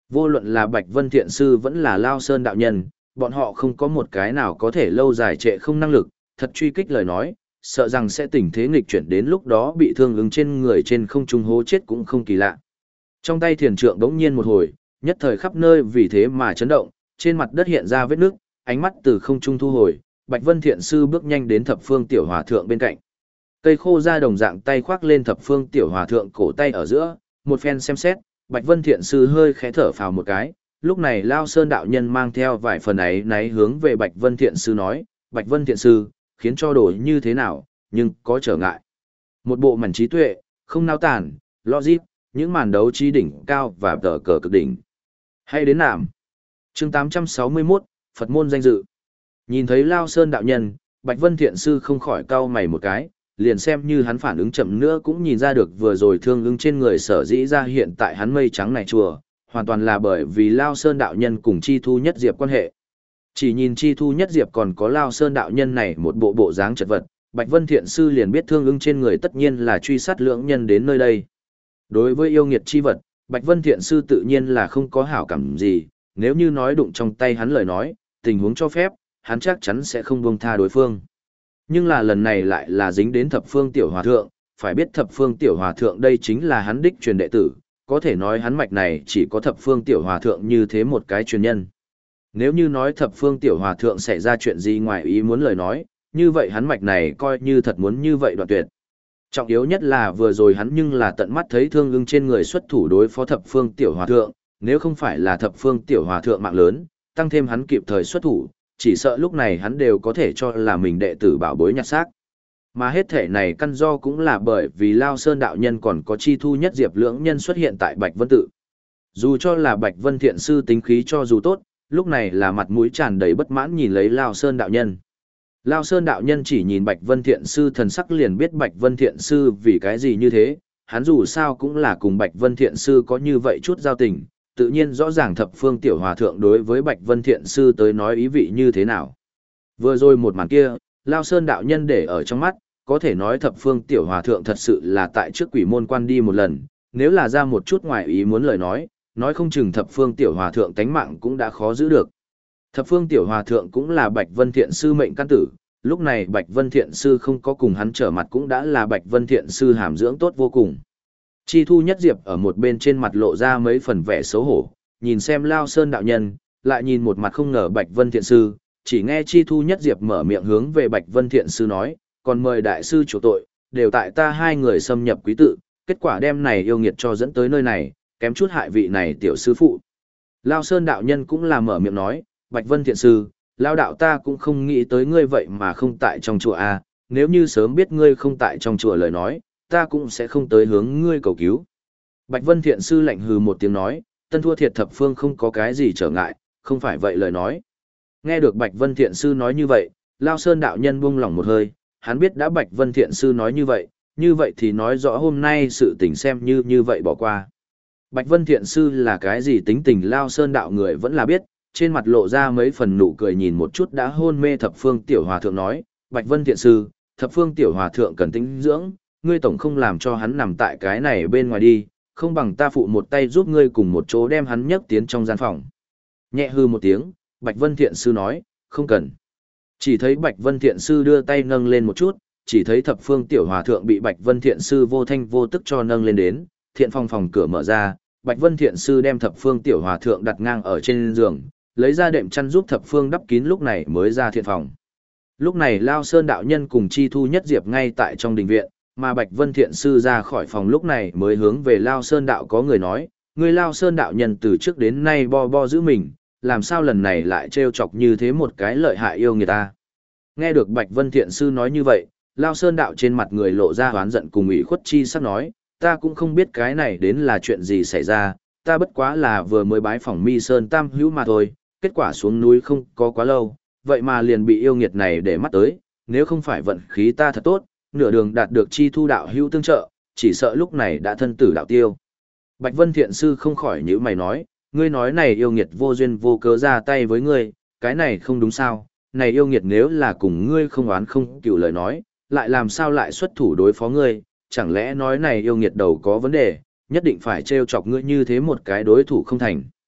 Vô luận là Bạch Vân Thiện Sư vẫn là Lao Sơn Đạo Nhân, bọn họ không có một cái nào có thể lâu dài trệ không năng lực, thật truy kích lời nói, sợ rằng sẽ tình thế nghịch chuyển đến lúc đó bị thương ứng trên người trên không trung hố chết cũng không kỳ lạ. Trong tay thiền trượng đống nhiên một hồi, nhất thời khắp nơi vì thế mà chấn động, trên mặt đất hiện ra vết nước, ánh mắt từ không trung thu hồi, Bạch Vân Thiện Sư bước nhanh đến thập phương tiểu hòa thượng bên cạnh. Cây khô ra đồng dạng tay khoác lên thập phương tiểu hòa thượng cổ tay ở giữa, một phen xem xét, Bạch Vân Thiện Sư hơi khẽ thở phào một cái, lúc này Lao Sơn Đạo Nhân mang theo vài phần ấy náy hướng về Bạch Vân Thiện Sư nói, Bạch Vân Thiện Sư, khiến cho đổi như thế nào, nhưng có trở ngại. Một bộ mảnh trí tuệ, không nao tản, logic, những màn đấu trí đỉnh cao và tờ cờ cực đỉnh. Hay đến nạm. chương tám trăm sáu mươi mốt, Phật môn danh dự. Nhìn thấy Lao Sơn Đạo Nhân, Bạch Vân Thiện Sư không khỏi cau mày một cái, liền xem như hắn phản ứng chậm nữa cũng nhìn ra được vừa rồi thương ưng trên người sở dĩ ra hiện tại hắn mây trắng này chùa, hoàn toàn là bởi vì Lao Sơn Đạo Nhân cùng Chi Thu Nhất Diệp quan hệ. Chỉ nhìn Chi Thu Nhất Diệp còn có Lao Sơn Đạo Nhân này một bộ bộ dáng chật vật, Bạch Vân Thiện Sư liền biết thương ưng trên người tất nhiên là truy sát lưỡng nhân đến nơi đây. Đối với yêu nghiệt chi vật, Bạch Vân Thiện Sư tự nhiên là không có hảo cảm gì, nếu như nói đụng trong tay hắn lời nói, tình huống cho phép, hắn chắc chắn sẽ không buông tha đối phương. Nhưng là lần này lại là dính đến thập phương tiểu hòa thượng, phải biết thập phương tiểu hòa thượng đây chính là hắn đích truyền đệ tử, có thể nói hắn mạch này chỉ có thập phương tiểu hòa thượng như thế một cái truyền nhân. Nếu như nói thập phương tiểu hòa thượng xảy ra chuyện gì ngoài ý muốn lời nói, như vậy hắn mạch này coi như thật muốn như vậy đoạn tuyệt. Trọng yếu nhất là vừa rồi hắn nhưng là tận mắt thấy thương ưng trên người xuất thủ đối phó thập phương tiểu hòa thượng, nếu không phải là thập phương tiểu hòa thượng mạng lớn, tăng thêm hắn kịp thời xuất thủ, chỉ sợ lúc này hắn đều có thể cho là mình đệ tử bảo bối nhặt xác. Mà hết thể này căn do cũng là bởi vì Lao Sơn Đạo Nhân còn có Chi Thu Nhất Diệp lưỡng nhân xuất hiện tại Bạch Vân Tự. Dù cho là Bạch Vân Thiện Sư tính khí cho dù tốt, lúc này là mặt mũi tràn đầy bất mãn nhìn lấy Lao Sơn Đạo Nhân. Lao Sơn Đạo Nhân chỉ nhìn Bạch Vân Thiện Sư thần sắc liền biết Bạch Vân Thiện Sư vì cái gì như thế, hắn dù sao cũng là cùng Bạch Vân Thiện Sư có như vậy chút giao tình, tự nhiên rõ ràng thập phương tiểu hòa thượng đối với Bạch Vân Thiện Sư tới nói ý vị như thế nào. Vừa rồi một màn kia, Lao Sơn Đạo Nhân để ở trong mắt, có thể nói thập phương tiểu hòa thượng thật sự là tại trước quỷ môn quan đi một lần, nếu là ra một chút ngoài ý muốn lời nói, nói không chừng thập phương tiểu hòa thượng tánh mạng cũng đã khó giữ được. Thập phương tiểu hòa thượng cũng là Bạch Vân Thiện Sư mệnh căn tử, lúc này Bạch Vân Thiện Sư không có cùng hắn trở mặt cũng đã là Bạch Vân Thiện Sư hàm dưỡng tốt vô cùng. Chi Thu Nhất Diệp ở một bên trên mặt lộ ra mấy phần vẻ xấu hổ, nhìn xem Lao Sơn Đạo Nhân, lại nhìn một mặt không ngờ Bạch Vân Thiện Sư, chỉ nghe Chi Thu Nhất Diệp mở miệng hướng về Bạch Vân Thiện Sư nói, còn mời đại sư chủ tội, đều tại ta hai người xâm nhập quý tự, kết quả đem này yêu nghiệt cho dẫn tới nơi này, kém chút hại vị này tiểu sư phụ. Lao Sơn Đạo Nhân cũng là mở miệng nói, Bạch Vân Thiện Sư, Lao đạo ta cũng không nghĩ tới ngươi vậy mà không tại trong chùa a, nếu như sớm biết ngươi không tại trong chùa lời nói, ta cũng sẽ không tới hướng ngươi cầu cứu. Bạch Vân Thiện Sư lạnh hừ một tiếng nói, tân thua thiệt thập phương không có cái gì trở ngại, không phải vậy lời nói. Nghe được Bạch Vân Thiện Sư nói như vậy, Lao Sơn Đạo Nhân buông lỏng một hơi, hắn biết đã Bạch Vân Thiện Sư nói như vậy, như vậy thì nói rõ hôm nay sự tình xem như như vậy bỏ qua. Bạch Vân Thiện Sư là cái gì tính tình Lao Sơn Đạo người vẫn là biết, trên mặt lộ ra mấy phần nụ cười nhìn một chút đã hôn mê thập phương tiểu hòa thượng nói, Bạch Vân Thiện Sư, thập phương tiểu hòa thượng cần tĩnh dưỡng, ngươi tổng không làm cho hắn nằm tại cái này bên ngoài đi, không bằng ta phụ một tay giúp ngươi cùng một chỗ đem hắn nhấc tiến trong gian phòng. Nhẹ hư một tiếng, Bạch Vân Thiện Sư nói, không cần. Chỉ thấy Bạch Vân Thiện Sư đưa tay nâng lên một chút, chỉ thấy thập phương tiểu hòa thượng bị Bạch Vân Thiện Sư vô thanh vô tức cho nâng lên đến, thiện phòng phòng cửa mở ra, Bạch Vân Thiện Sư đem thập phương tiểu hòa thượng đặt ngang ở trên giường, lấy ra đệm chăn giúp thập phương đắp kín lúc này mới ra thiện phòng. Lúc này Lao Sơn Đạo Nhân cùng Chi Thu Nhất Diệp ngay tại trong đình viện, mà Bạch Vân Thiện Sư ra khỏi phòng lúc này mới hướng về Lao Sơn Đạo có người nói, người Lao Sơn Đạo Nhân từ trước đến nay bo bo giữ mình, làm sao lần này lại trêu chọc như thế một cái lợi hại yêu người ta. Nghe được Bạch Vân Thiện Sư nói như vậy, Lao Sơn Đạo trên mặt người lộ ra hoán giận cùng ủy khuất chi sắc nói, ta cũng không biết cái này đến là chuyện gì xảy ra, ta bất quá là vừa mới bái phỏng Mi Sơn Tam Hữu mà thôi, kết quả xuống núi không có quá lâu, vậy mà liền bị yêu nghiệt này để mắt tới, nếu không phải vận khí ta thật tốt, nửa đường đạt được Chi Thu đạo hữu tương trợ, chỉ sợ lúc này đã thân tử đạo tiêu. Bạch Vân Thiện Sư không khỏi nhíu mày nói, ngươi nói này yêu nghiệt vô duyên vô cớ ra tay với ngươi, cái này không đúng sao, này yêu nghiệt nếu là cùng ngươi không oán không cựu lời nói, lại làm sao lại xuất thủ đối phó ngươi, chẳng lẽ nói này yêu nghiệt đầu có vấn đề, nhất định phải trêu chọc ngươi như thế một cái đối thủ không thành.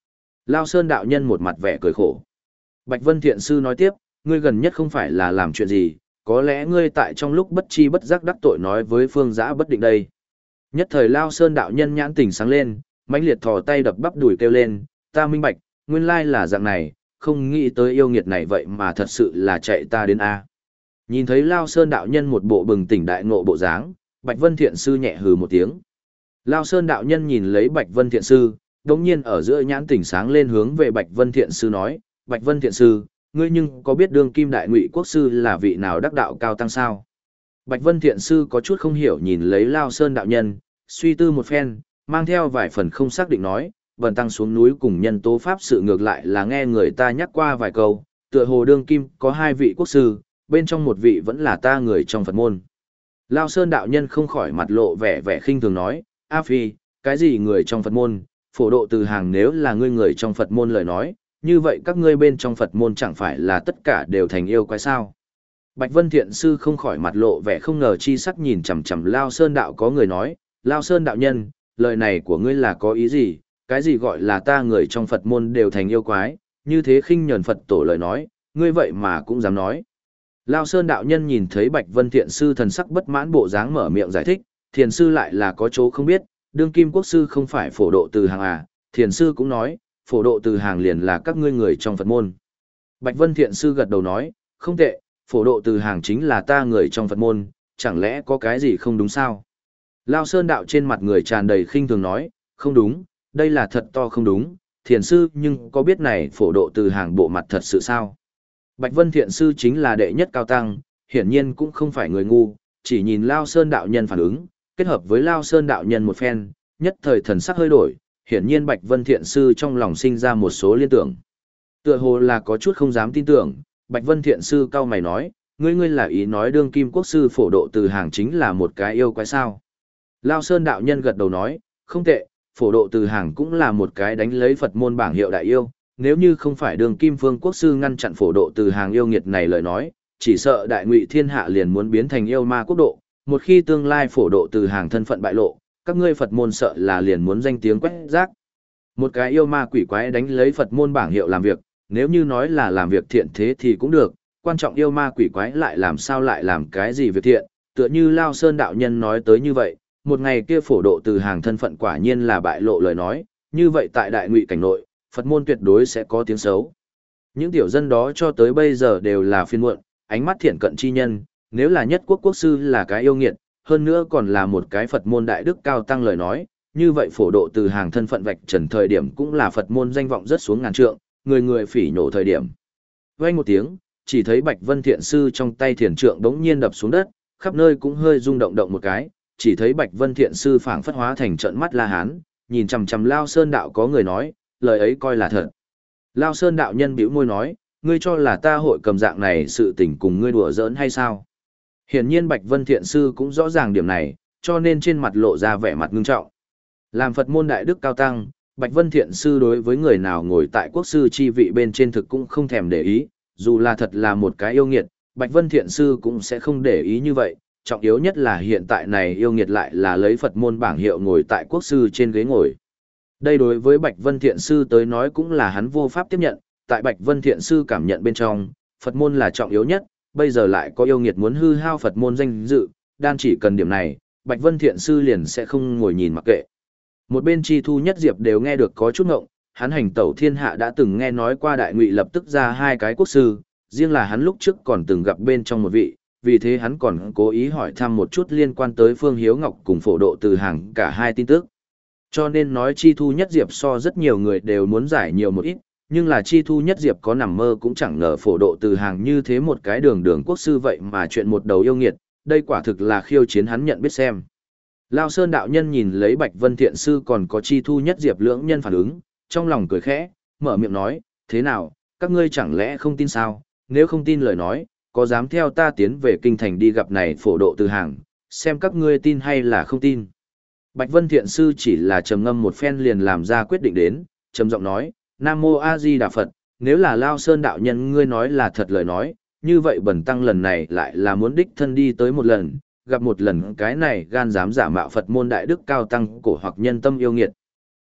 Lao Sơn đạo nhân một mặt vẻ cười khổ. Bạch Vân Thiện Sư nói tiếp, ngươi gần nhất không phải là làm chuyện gì, có lẽ ngươi tại trong lúc bất chi bất giác đắc tội nói với phương giã bất định đây. Nhất thời Lao Sơn đạo nhân nhãn tỉnh sáng lên, mãnh liệt thò tay đập bắp đùi kêu lên, ta minh bạch, nguyên lai là dạng này, không nghĩ tới yêu nghiệt này vậy mà thật sự là chạy ta đến A. Nhìn thấy Lao Sơn đạo nhân một bộ bừng tỉnh đại ngộ bộ dáng, Bạch Vân Thiện Sư nhẹ hừ một tiếng. Lao Sơn đạo nhân nhìn lấy Bạch Vân Thiện Sư, đống nhiên ở giữa nhãn tỉnh sáng lên hướng về Bạch Vân Thiện Sư nói, Bạch Vân Thiện Sư, ngươi nhưng có biết đương kim đại ngụy quốc sư là vị nào đắc đạo cao tăng sao? Bạch Vân Thiện Sư có chút không hiểu nhìn lấy Lao Sơn đạo nhân, suy tư một phen, mang theo vài phần không xác định nói, vần tăng xuống núi cùng nhân tố pháp sự ngược lại là nghe người ta nhắc qua vài câu, tựa hồ đương kim có hai vị quốc sư, bên trong một vị vẫn là ta người trong Phật môn. Lao Sơn đạo nhân không khỏi mặt lộ vẻ vẻ khinh thường nói, A Phi, cái gì người trong Phật môn, phổ độ từ hàng nếu là ngươi người trong Phật môn lời nói, như vậy các ngươi bên trong Phật môn chẳng phải là tất cả đều thành yêu quái sao. Bạch Vân Thiện Sư không khỏi mặt lộ vẻ không ngờ chi sắc nhìn chằm chằm Lao Sơn đạo có người nói, Lao Sơn đạo nhân, lời này của ngươi là có ý gì, cái gì gọi là ta người trong Phật môn đều thành yêu quái, như thế khinh nhẫn Phật tổ lời nói, ngươi vậy mà cũng dám nói. Lao Sơn đạo nhân nhìn thấy Bạch Vân Thiện Sư thần sắc bất mãn bộ dáng mở miệng giải thích, thiền sư lại là có chỗ không biết, đương kim quốc sư không phải phổ độ từ hàng à, thiền sư cũng nói, phổ độ từ hàng liền là các ngươi người trong Phật môn. Bạch Vân Thiện Sư gật đầu nói, không tệ, phổ độ từ hàng chính là ta người trong Phật môn, chẳng lẽ có cái gì không đúng sao? Lao Sơn đạo trên mặt người tràn đầy khinh thường nói, không đúng, đây là thật to không đúng, thiền sư nhưng có biết này phổ độ từ hàng bộ mặt thật sự sao? Bạch Vân Thiện Sư chính là đệ nhất cao tăng, hiển nhiên cũng không phải người ngu, chỉ nhìn Lao Sơn đạo nhân phản ứng, kết hợp với Lao Sơn đạo nhân một phen, nhất thời thần sắc hơi đổi, hiển nhiên Bạch Vân Thiện Sư trong lòng sinh ra một số liên tưởng. Tựa hồ là có chút không dám tin tưởng, Bạch Vân Thiện Sư cau mày nói, ngươi ngươi là ý nói đương kim quốc sư phổ độ từ hàng chính là một cái yêu quái sao? Lao Sơn đạo nhân gật đầu nói, không tệ, phổ độ từ hàng cũng là một cái đánh lấy Phật môn bảng hiệu đại yêu, nếu như không phải đường kim phương quốc sư ngăn chặn phổ độ từ hàng yêu nghiệt này lời nói, chỉ sợ đại ngụy thiên hạ liền muốn biến thành yêu ma quốc độ, một khi tương lai phổ độ từ hàng thân phận bại lộ, các ngươi Phật môn sợ là liền muốn danh tiếng quét rác. Một cái yêu ma quỷ quái đánh lấy Phật môn bảng hiệu làm việc, nếu như nói là làm việc thiện thế thì cũng được, quan trọng yêu ma quỷ quái lại làm sao lại làm cái gì việc thiện, tựa như Lao Sơn đạo nhân nói tới như vậy, một ngày kia phổ độ từ hàng thân phận quả nhiên là bại lộ lời nói, như vậy tại đại ngụy cảnh nội, Phật môn tuyệt đối sẽ có tiếng xấu. Những tiểu dân đó cho tới bây giờ đều là phiên muộn, ánh mắt thiện cận chi nhân, nếu là nhất quốc quốc sư là cái yêu nghiệt, hơn nữa còn là một cái Phật môn đại đức cao tăng lời nói, như vậy phổ độ từ hàng thân phận vạch trần thời điểm cũng là Phật môn danh vọng rất xuống ngàn trượng, người người phỉ nhổ thời điểm. Vang một tiếng, chỉ thấy Bạch Vân Thiện Sư trong tay thiền trượng đống nhiên đập xuống đất, khắp nơi cũng hơi rung động động một cái, chỉ thấy Bạch Vân Thiện Sư phảng phất hóa thành trận mắt La Hán, nhìn chằm chằm Lao Sơn đạo có người nói, lời ấy coi là thật. Lao Sơn đạo nhân bĩu môi nói, ngươi cho là ta hội cầm dạng này sự tình cùng ngươi đùa giỡn hay sao? Hiển nhiên Bạch Vân Thiện Sư cũng rõ ràng điểm này, cho nên trên mặt lộ ra vẻ mặt ngưng trọng. Làm Phật môn đại đức cao tăng, Bạch Vân Thiện Sư đối với người nào ngồi tại quốc sư chi vị bên trên thực cũng không thèm để ý, dù là thật là một cái yêu nghiệt, Bạch Vân Thiện Sư cũng sẽ không để ý như vậy, trọng yếu nhất là hiện tại này yêu nghiệt lại là lấy Phật môn bảng hiệu ngồi tại quốc sư trên ghế ngồi. Đây đối với Bạch Vân Thiện Sư tới nói cũng là hắn vô pháp tiếp nhận, tại Bạch Vân Thiện Sư cảm nhận bên trong, Phật môn là trọng yếu nhất, bây giờ lại có yêu nghiệt muốn hư hao Phật môn danh dự, đan chỉ cần điểm này, Bạch Vân Thiện Sư liền sẽ không ngồi nhìn mặc kệ. Một bên Chi Thu Nhất Diệp đều nghe được có chút ngộng, hắn hành tẩu thiên hạ đã từng nghe nói qua đại ngụy lập tức ra hai cái quốc sư, riêng là hắn lúc trước còn từng gặp bên trong một vị, vì thế hắn còn cố ý hỏi thăm một chút liên quan tới Phương Hiếu Ngọc cùng phổ độ từ hàng cả hai tin tức. Cho nên nói Chi Thu Nhất Diệp so rất nhiều người đều muốn giải nhiều một ít, nhưng là Chi Thu Nhất Diệp có nằm mơ cũng chẳng ngờ phổ độ từ hàng như thế một cái đường đường quốc sư vậy mà chuyện một đầu yêu nghiệt, đây quả thực là khiêu chiến hắn nhận biết xem. Lao Sơn đạo nhân nhìn lấy Bạch Vân Thiện Sư còn có Chi Thu Nhất Diệp lưỡng nhân phản ứng, trong lòng cười khẽ, mở miệng nói, thế nào, các ngươi chẳng lẽ không tin sao, nếu không tin lời nói, có dám theo ta tiến về kinh thành đi gặp này phổ độ từ hàng, xem các ngươi tin hay là không tin. Bạch Vân Thiện Sư chỉ là trầm ngâm một phen liền làm ra quyết định đến, trầm giọng nói, Nam Mô A Di Đà Phật, nếu là Lao Sơn đạo nhân ngươi nói là thật lời nói, như vậy bần tăng lần này lại là muốn đích thân đi tới một lần, gặp một lần cái này gan dám giả mạo Phật môn đại đức cao tăng cổ hoặc nhân tâm yêu nghiệt.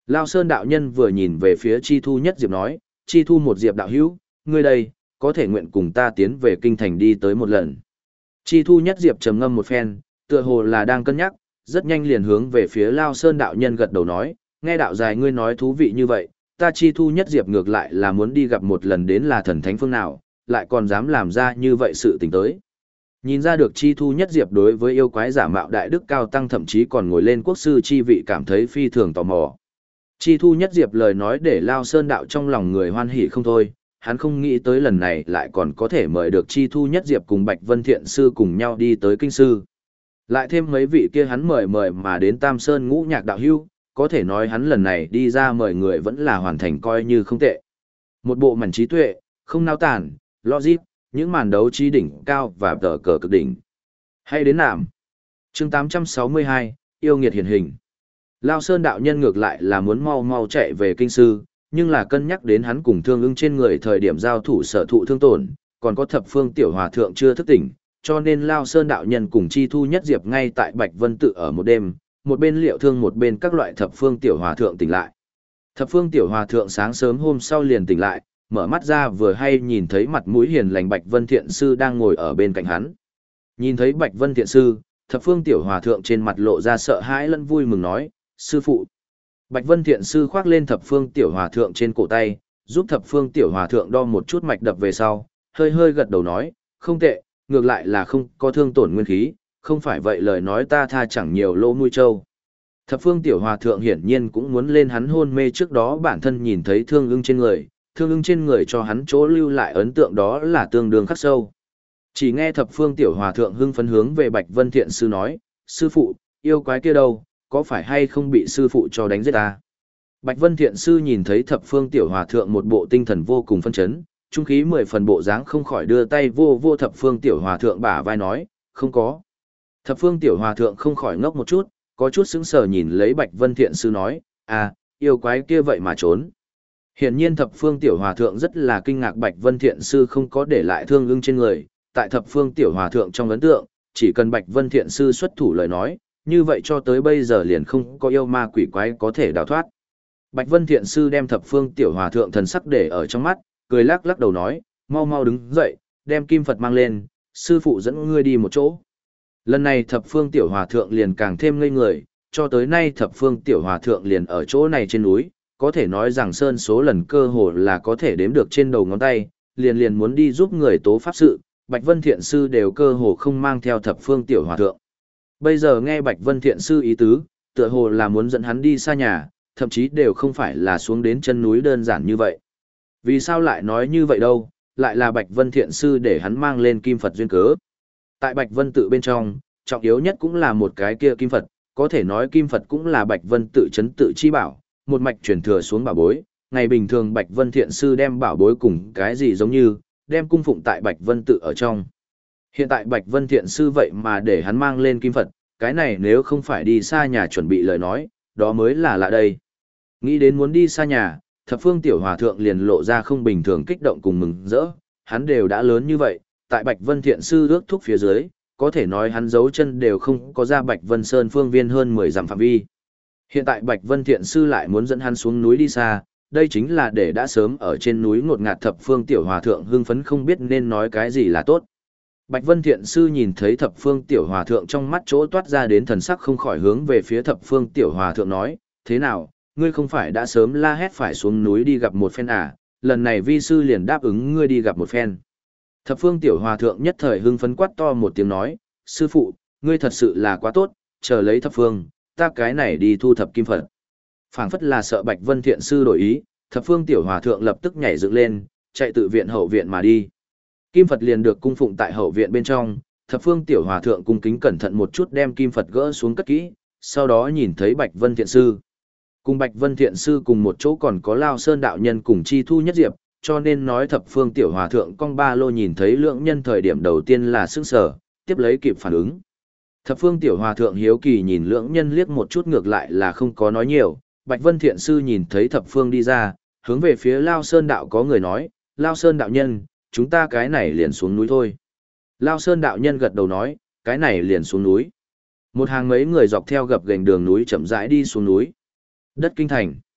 Lao Sơn đạo nhân vừa nhìn về phía Chi Thu Nhất Diệp nói, Chi Thu một Diệp đạo hữu, ngươi đây, có thể nguyện cùng ta tiến về kinh thành đi tới một lần. Chi Thu Nhất Diệp trầm ngâm một phen, tựa hồ là đang cân nhắc, rất nhanh liền hướng về phía Lao Sơn đạo nhân gật đầu nói, nghe đạo dài ngươi nói thú vị như vậy, ta Chi Thu Nhất Diệp ngược lại là muốn đi gặp một lần đến là thần thánh phương nào, lại còn dám làm ra như vậy sự tình tới. Nhìn ra được Chi Thu Nhất Diệp đối với yêu quái giả mạo đại đức cao tăng thậm chí còn ngồi lên quốc sư chi vị cảm thấy phi thường tò mò. Chi Thu Nhất Diệp lời nói để Lao Sơn đạo trong lòng người hoan hỉ không thôi, hắn không nghĩ tới lần này lại còn có thể mời được Chi Thu Nhất Diệp cùng Bạch Vân Thiện Sư cùng nhau đi tới kinh sư. Lại thêm mấy vị kia hắn mời mời mà đến Tam Sơn Ngũ Nhạc đạo hữu, có thể nói hắn lần này đi ra mời người vẫn là hoàn thành coi như không tệ. Một bộ mảnh trí tuệ, không nao tản, logic, những màn đấu trí đỉnh cao và tờ cờ cực đỉnh. Hay đến nạm. Chương tám trăm sáu mươi hai, yêu nghiệt hiển hình. Lao Sơn đạo nhân ngược lại là muốn mau mau chạy về kinh sư, nhưng là cân nhắc đến hắn cùng Thương Ưng trên người thời điểm giao thủ sở thụ thương tổn, còn có thập phương tiểu hòa thượng chưa thức tỉnh, cho nên Lao Sơn đạo nhân cùng Chi Thu Nhất Diệp ngay tại Bạch Vân tự ở một đêm, một bên liệu thương một bên các loại thập phương tiểu hòa thượng tỉnh lại. Thập phương tiểu hòa thượng sáng sớm hôm sau liền tỉnh lại, mở mắt ra vừa hay nhìn thấy mặt mũi hiền lành Bạch Vân Thiện Sư đang ngồi ở bên cạnh hắn. Nhìn thấy Bạch Vân Thiện Sư, thập phương tiểu hòa thượng trên mặt lộ ra sợ hãi lẫn vui mừng nói, sư phụ. Bạch Vân Thiện Sư khoác lên thập phương tiểu hòa thượng trên cổ tay, giúp thập phương tiểu hòa thượng đo một chút mạch đập về sau, hơi hơi gật đầu nói, không tệ, ngược lại là không có thương tổn nguyên khí, không phải vậy lời nói ta tha chẳng nhiều lỗ mũi trâu. Thập phương tiểu hòa thượng hiển nhiên cũng muốn lên hắn hôn mê trước đó bản thân nhìn thấy Thương Ưng trên người, Thương Ưng trên người cho hắn chỗ lưu lại ấn tượng đó là tương đương khắc sâu. Chỉ nghe thập phương tiểu hòa thượng hưng phấn hướng về Bạch Vân Thiện Sư nói, sư phụ, yêu quái kia đâu, có phải hay không bị sư phụ cho đánh giết ta? Bạch Vân Thiện Sư nhìn thấy thập phương tiểu hòa thượng một bộ tinh thần vô cùng phân chấn, trung khí mười phần bộ dáng không khỏi đưa tay vô vô thập phương tiểu hòa thượng bả vai nói, không có. Thập phương tiểu hòa thượng không khỏi ngốc một chút, có chút sững sờ nhìn lấy Bạch Vân Thiện Sư nói, à, yêu quái kia vậy mà trốn. Hiển nhiên thập phương tiểu hòa thượng rất là kinh ngạc Bạch Vân Thiện Sư không có để lại Thương Ưng trên người, tại thập phương tiểu hòa thượng trong ấn tượng, chỉ cần Bạch Vân Thiện Sư xuất thủ lời nói, như vậy cho tới bây giờ liền không có yêu ma quỷ quái có thể đào thoát. Bạch Vân Thiện Sư đem thập phương tiểu hòa thượng thần sắc để ở trong mắt, cười lắc lắc đầu nói, mau mau đứng dậy, đem kim Phật mang lên, sư phụ dẫn ngươi đi một chỗ. Lần này thập phương tiểu hòa thượng liền càng thêm ngây người, cho tới nay thập phương tiểu hòa thượng liền ở chỗ này trên núi, có thể nói rằng sơn số lần cơ hồ là có thể đếm được trên đầu ngón tay, liền liền muốn đi giúp người tố pháp sự, Bạch Vân Thiện Sư đều cơ hồ không mang theo thập phương tiểu hòa thượng. Bây giờ nghe Bạch Vân Thiện Sư ý tứ, tựa hồ là muốn dẫn hắn đi xa nhà, thậm chí đều không phải là xuống đến chân núi đơn giản như vậy. Vì sao lại nói như vậy đâu, lại là Bạch Vân Thiện Sư để hắn mang lên kim Phật duyên cớ. Tại Bạch Vân tự bên trong, trọng yếu nhất cũng là một cái kia kim Phật, có thể nói kim Phật cũng là Bạch Vân tự chấn tự chi bảo, một mạch truyền thừa xuống bảo bối. Ngày bình thường Bạch Vân Thiện Sư đem bảo bối cùng cái gì giống như, đem cung phụng tại Bạch Vân tự ở trong. Hiện tại Bạch Vân Thiện Sư vậy mà để hắn mang lên kim Phật, cái này nếu không phải đi xa nhà chuẩn bị lời nói, đó mới là lạ đây. Nghĩ đến muốn đi xa nhà, thập phương tiểu hòa thượng liền lộ ra không bình thường kích động cùng mừng rỡ, hắn đều đã lớn như vậy, tại Bạch Vân Thiện Sư ước thúc phía dưới, có thể nói hắn giấu chân đều không có ra Bạch Vân Sơn phương viên hơn mười dặm phạm vi. Hiện tại Bạch Vân Thiện Sư lại muốn dẫn hắn xuống núi đi xa, đây chính là để đã sớm ở trên núi ngột ngạt thập phương tiểu hòa thượng hưng phấn không biết nên nói cái gì là tốt. Bạch Vân Thiện Sư nhìn thấy thập phương tiểu hòa thượng trong mắt chỗ toát ra đến thần sắc không khỏi hướng về phía thập phương tiểu hòa thượng nói, thế nào, ngươi không phải đã sớm la hét phải xuống núi đi gặp một phen à, lần này vi sư liền đáp ứng ngươi đi gặp một phen. Thập phương tiểu hòa thượng nhất thời hưng phấn quát to một tiếng nói, sư phụ, ngươi thật sự là quá tốt, chờ lấy thập phương, ta cái này đi thu thập kim Phật. Phảng phất là sợ Bạch Vân Thiện Sư đổi ý, thập phương tiểu hòa thượng lập tức nhảy dựng lên, chạy tự viện hậu viện mà đi. Kim Phật liền được cung phụng tại hậu viện bên trong, thập phương tiểu hòa thượng cung kính cẩn thận một chút đem kim Phật gỡ xuống cất kỹ, sau đó nhìn thấy Bạch Vân Thiện Sư. Cùng Bạch Vân Thiện Sư cùng một chỗ còn có Lao Sơn đạo nhân cùng Chi Thu Nhất Diệp, cho nên nói thập phương tiểu hòa thượng cong ba lô nhìn thấy lượng nhân thời điểm đầu tiên là sững sờ, tiếp lấy kịp phản ứng. Thập phương tiểu hòa thượng hiếu kỳ nhìn lượng nhân liếc một chút ngược lại là không có nói nhiều, Bạch Vân Thiện Sư nhìn thấy thập phương đi ra, hướng về phía Lao Sơn đạo có người nói, Lao Sơn đạo nhân, chúng ta cái này liền xuống núi thôi. Lao Sơn đạo nhân gật đầu nói, cái này liền xuống núi. Một hàng mấy người dọc theo gập ghềnh đường núi chậm rãi đi xuống núi. Đất kinh thành.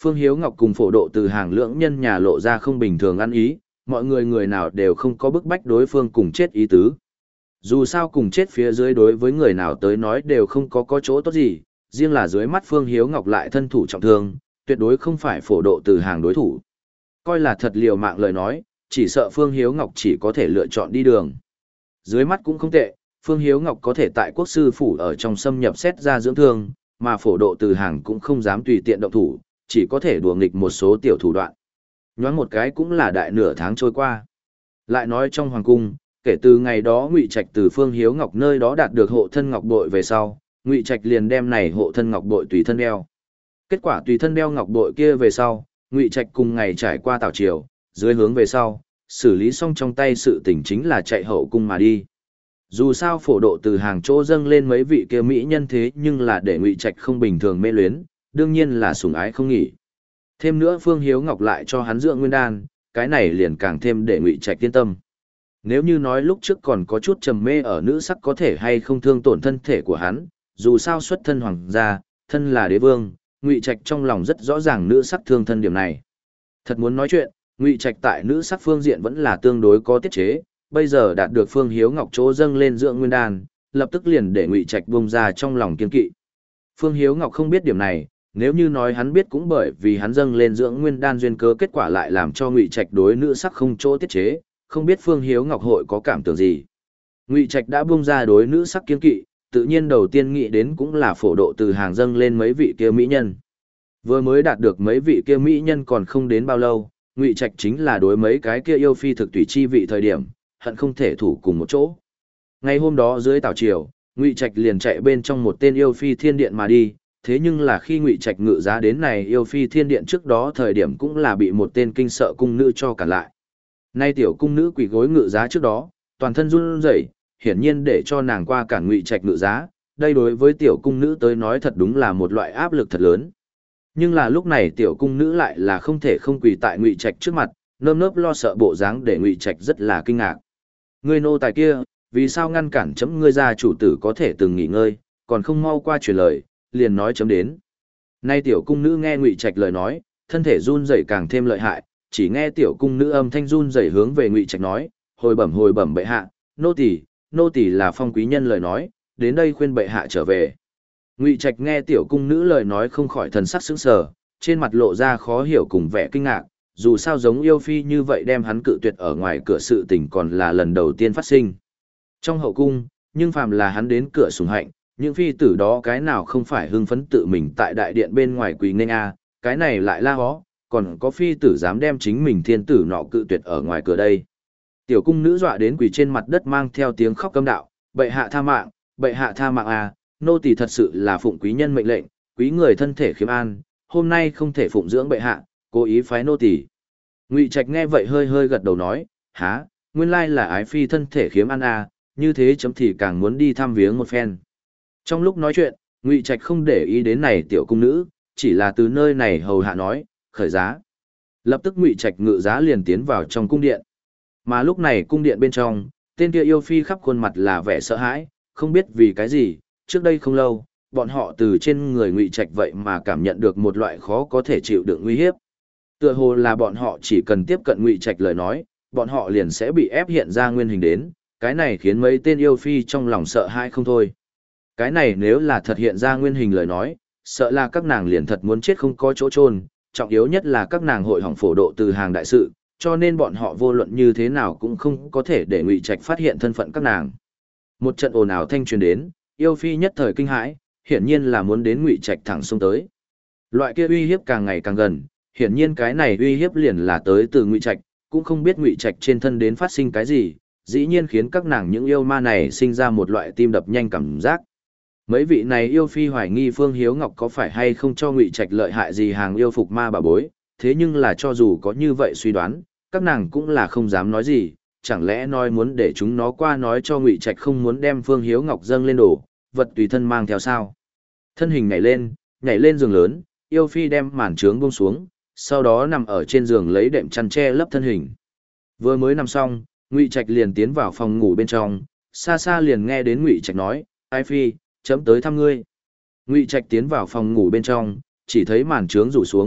Phương Hiếu Ngọc cùng Phổ Độ Từ Hàng lưỡng nhân nhà lộ ra không bình thường ăn ý, mọi người người nào đều không có bức bách đối phương cùng chết ý tứ. Dù sao cùng chết phía dưới đối với người nào tới nói đều không có có chỗ tốt gì, riêng là dưới mắt Phương Hiếu Ngọc lại thân thủ trọng thương, tuyệt đối không phải Phổ Độ Từ Hàng đối thủ. Coi là thật liều mạng lời nói, chỉ sợ Phương Hiếu Ngọc chỉ có thể lựa chọn đi đường. Dưới mắt cũng không tệ, Phương Hiếu Ngọc có thể tại quốc sư phủ ở trong xâm nhập xét ra dưỡng thương, mà Phổ Độ Từ Hàng cũng không dám tùy tiện động thủ, chỉ có thể đùa nghịch một số tiểu thủ đoạn. Nhoáng một cái cũng là đại nửa tháng trôi qua. Lại nói trong hoàng cung, kể từ ngày đó Ngụy Trạch từ Phương Hiếu Ngọc nơi đó đạt được hộ thân ngọc bội về sau, Ngụy Trạch liền đem này hộ thân ngọc bội tùy thân đeo. Kết quả tùy thân đeo ngọc bội kia về sau, Ngụy Trạch cùng ngày trải qua Tảo Triều, dưới hướng về sau, xử lý xong trong tay sự tình chính là chạy hậu cung mà đi. Dù sao Phổ Độ Từ Hàng chỗ dâng lên mấy vị kia mỹ nhân thế nhưng là để Ngụy Trạch không bình thường mê luyến, đương nhiên là sủng ái không nghỉ. Thêm nữa Phương Hiếu Ngọc lại cho hắn dưỡng nguyên đan, cái này liền càng thêm để Ngụy Trạch yên tâm. Nếu như nói lúc trước còn có chút trầm mê ở nữ sắc có thể hay không thương tổn thân thể của hắn, dù sao xuất thân hoàng gia, thân là đế vương, Ngụy Trạch trong lòng rất rõ ràng nữ sắc thương thân điểm này. Thật muốn nói chuyện, Ngụy Trạch tại nữ sắc phương diện vẫn là tương đối có tiết chế, bây giờ đạt được Phương Hiếu Ngọc chỗ dâng lên dưỡng nguyên đan, lập tức liền để Ngụy Trạch bung ra trong lòng kiên kỵ. Phương Hiếu Ngọc không biết điểm này, nếu như nói hắn biết cũng bởi vì hắn dâng lên dưỡng nguyên đan duyên cớ kết quả lại làm cho Ngụy Trạch đối nữ sắc không chỗ tiết chế, không biết Phương Hiếu Ngọc hội có cảm tưởng gì. Ngụy Trạch đã bung ra đối nữ sắc kiên kỵ, tự nhiên đầu tiên nghĩ đến cũng là Phổ Độ Từ Hàng dâng lên mấy vị kia mỹ nhân. Vừa mới đạt được mấy vị kia mỹ nhân còn không đến bao lâu, Ngụy Trạch chính là đối mấy cái kia yêu phi thực tùy chi vị thời điểm, hận không thể thủ cùng một chỗ. Ngày hôm đó dưới Tảo Triều, Ngụy Trạch liền chạy bên trong một tên yêu phi thiên điện mà đi, thế nhưng là khi Ngụy Trạch ngự giá đến này yêu phi thiên điện trước đó thời điểm cũng là bị một tên kinh sợ cung nữ cho cản lại. Nay tiểu cung nữ quỳ gối ngự giá trước đó, toàn thân run rẩy, hiển nhiên để cho nàng qua cản Ngụy Trạch ngự giá, đây đối với tiểu cung nữ tới nói thật đúng là một loại áp lực thật lớn. Nhưng là lúc này tiểu cung nữ lại là không thể không quỳ tại Ngụy Trạch trước mặt, nơm nớp lo sợ bộ dáng để Ngụy Trạch rất là kinh ngạc. Ngươi nô tài kia, vì sao ngăn cản chấm ngươi gia chủ tử có thể từng nghỉ ngơi, còn không mau qua truyền lời, liền nói chấm đến. Nay tiểu cung nữ nghe Ngụy Trạch lời nói, thân thể run rẩy càng thêm lợi hại, chỉ nghe tiểu cung nữ âm thanh run rẩy hướng về Ngụy Trạch nói, hồi bẩm hồi bẩm bệ hạ, nô tỳ, nô tỳ là phong quý nhân lời nói, đến đây khuyên bệ hạ trở về. Ngụy Trạch nghe tiểu cung nữ lời nói không khỏi thần sắc sững sờ, trên mặt lộ ra khó hiểu cùng vẻ kinh ngạc, dù sao giống yêu phi như vậy đem hắn cự tuyệt ở ngoài cửa sự tình còn là lần đầu tiên phát sinh. Trong hậu cung, nhưng phàm là hắn đến cửa sủng hạnh, những phi tử đó cái nào không phải hưng phấn tự mình tại đại điện bên ngoài quỳ nghênh a, cái này lại la hó, còn có phi tử dám đem chính mình thiên tử nọ cự tuyệt ở ngoài cửa đây. Tiểu cung nữ dọa đến quỳ trên mặt đất mang theo tiếng khóc câm đạo, bệ hạ tha mạng, bệ hạ tha mạng a, nô tỳ thật sự là phụng quý nhân mệnh lệnh, quý người thân thể khiêm an, hôm nay không thể phụng dưỡng bệ hạ, cố ý phái nô tỳ. Ngụy Trạch nghe vậy hơi hơi gật đầu nói, há, nguyên lai là ái phi thân thể khiếm an a, như thế chấm thì càng muốn đi thăm viếng một phen. Trong lúc nói chuyện, Ngụy Trạch không để ý đến này tiểu cung nữ, chỉ là từ nơi này hầu hạ nói, khởi giá. Lập tức Ngụy Trạch ngự giá liền tiến vào trong cung điện. Mà lúc này cung điện bên trong, tên kia yêu phi khắp khuôn mặt là vẻ sợ hãi, không biết vì cái gì, trước đây không lâu, bọn họ từ trên người Ngụy Trạch vậy mà cảm nhận được một loại khó có thể chịu đựng nguy hiếp. Tựa hồ là bọn họ chỉ cần tiếp cận Ngụy Trạch lời nói, bọn họ liền sẽ bị ép hiện ra nguyên hình đến, cái này khiến mấy tên yêu phi trong lòng sợ hãi không thôi. Cái này nếu là thật hiện ra nguyên hình lời nói, sợ là các nàng liền thật muốn chết không có chỗ chôn, trọng yếu nhất là các nàng hội hỏng Phổ Độ Từ Hàng đại sự, cho nên bọn họ vô luận như thế nào cũng không có thể để Ngụy Trạch phát hiện thân phận các nàng. Một trận ồn ào thanh truyền đến, yêu phi nhất thời kinh hãi, hiển nhiên là muốn đến Ngụy Trạch thẳng xông tới. Loại kia uy hiếp càng ngày càng gần, hiển nhiên cái này uy hiếp liền là tới từ Ngụy Trạch, cũng không biết Ngụy Trạch trên thân đến phát sinh cái gì, dĩ nhiên khiến các nàng những yêu ma này sinh ra một loại tim đập nhanh cảm giác. Mấy vị này yêu phi hoài nghi Phương Hiếu Ngọc có phải hay không cho Ngụy Trạch lợi hại gì hàng yêu phục ma bà bối, thế nhưng là cho dù có như vậy suy đoán, các nàng cũng là không dám nói gì, chẳng lẽ nói muốn để chúng nó qua nói cho Ngụy Trạch không muốn đem Phương Hiếu Ngọc dâng lên đổ, vật tùy thân mang theo sao. Thân hình nhảy lên, nhảy lên giường lớn, yêu phi đem màn trướng buông xuống, sau đó nằm ở trên giường lấy đệm chăn che lấp thân hình. Vừa mới nằm xong, Ngụy Trạch liền tiến vào phòng ngủ bên trong, xa xa liền nghe đến Ngụy Trạch nói, "Ai phi, chấm tới thăm ngươi." Ngụy Trạch tiến vào phòng ngủ bên trong, chỉ thấy màn trướng rủ xuống,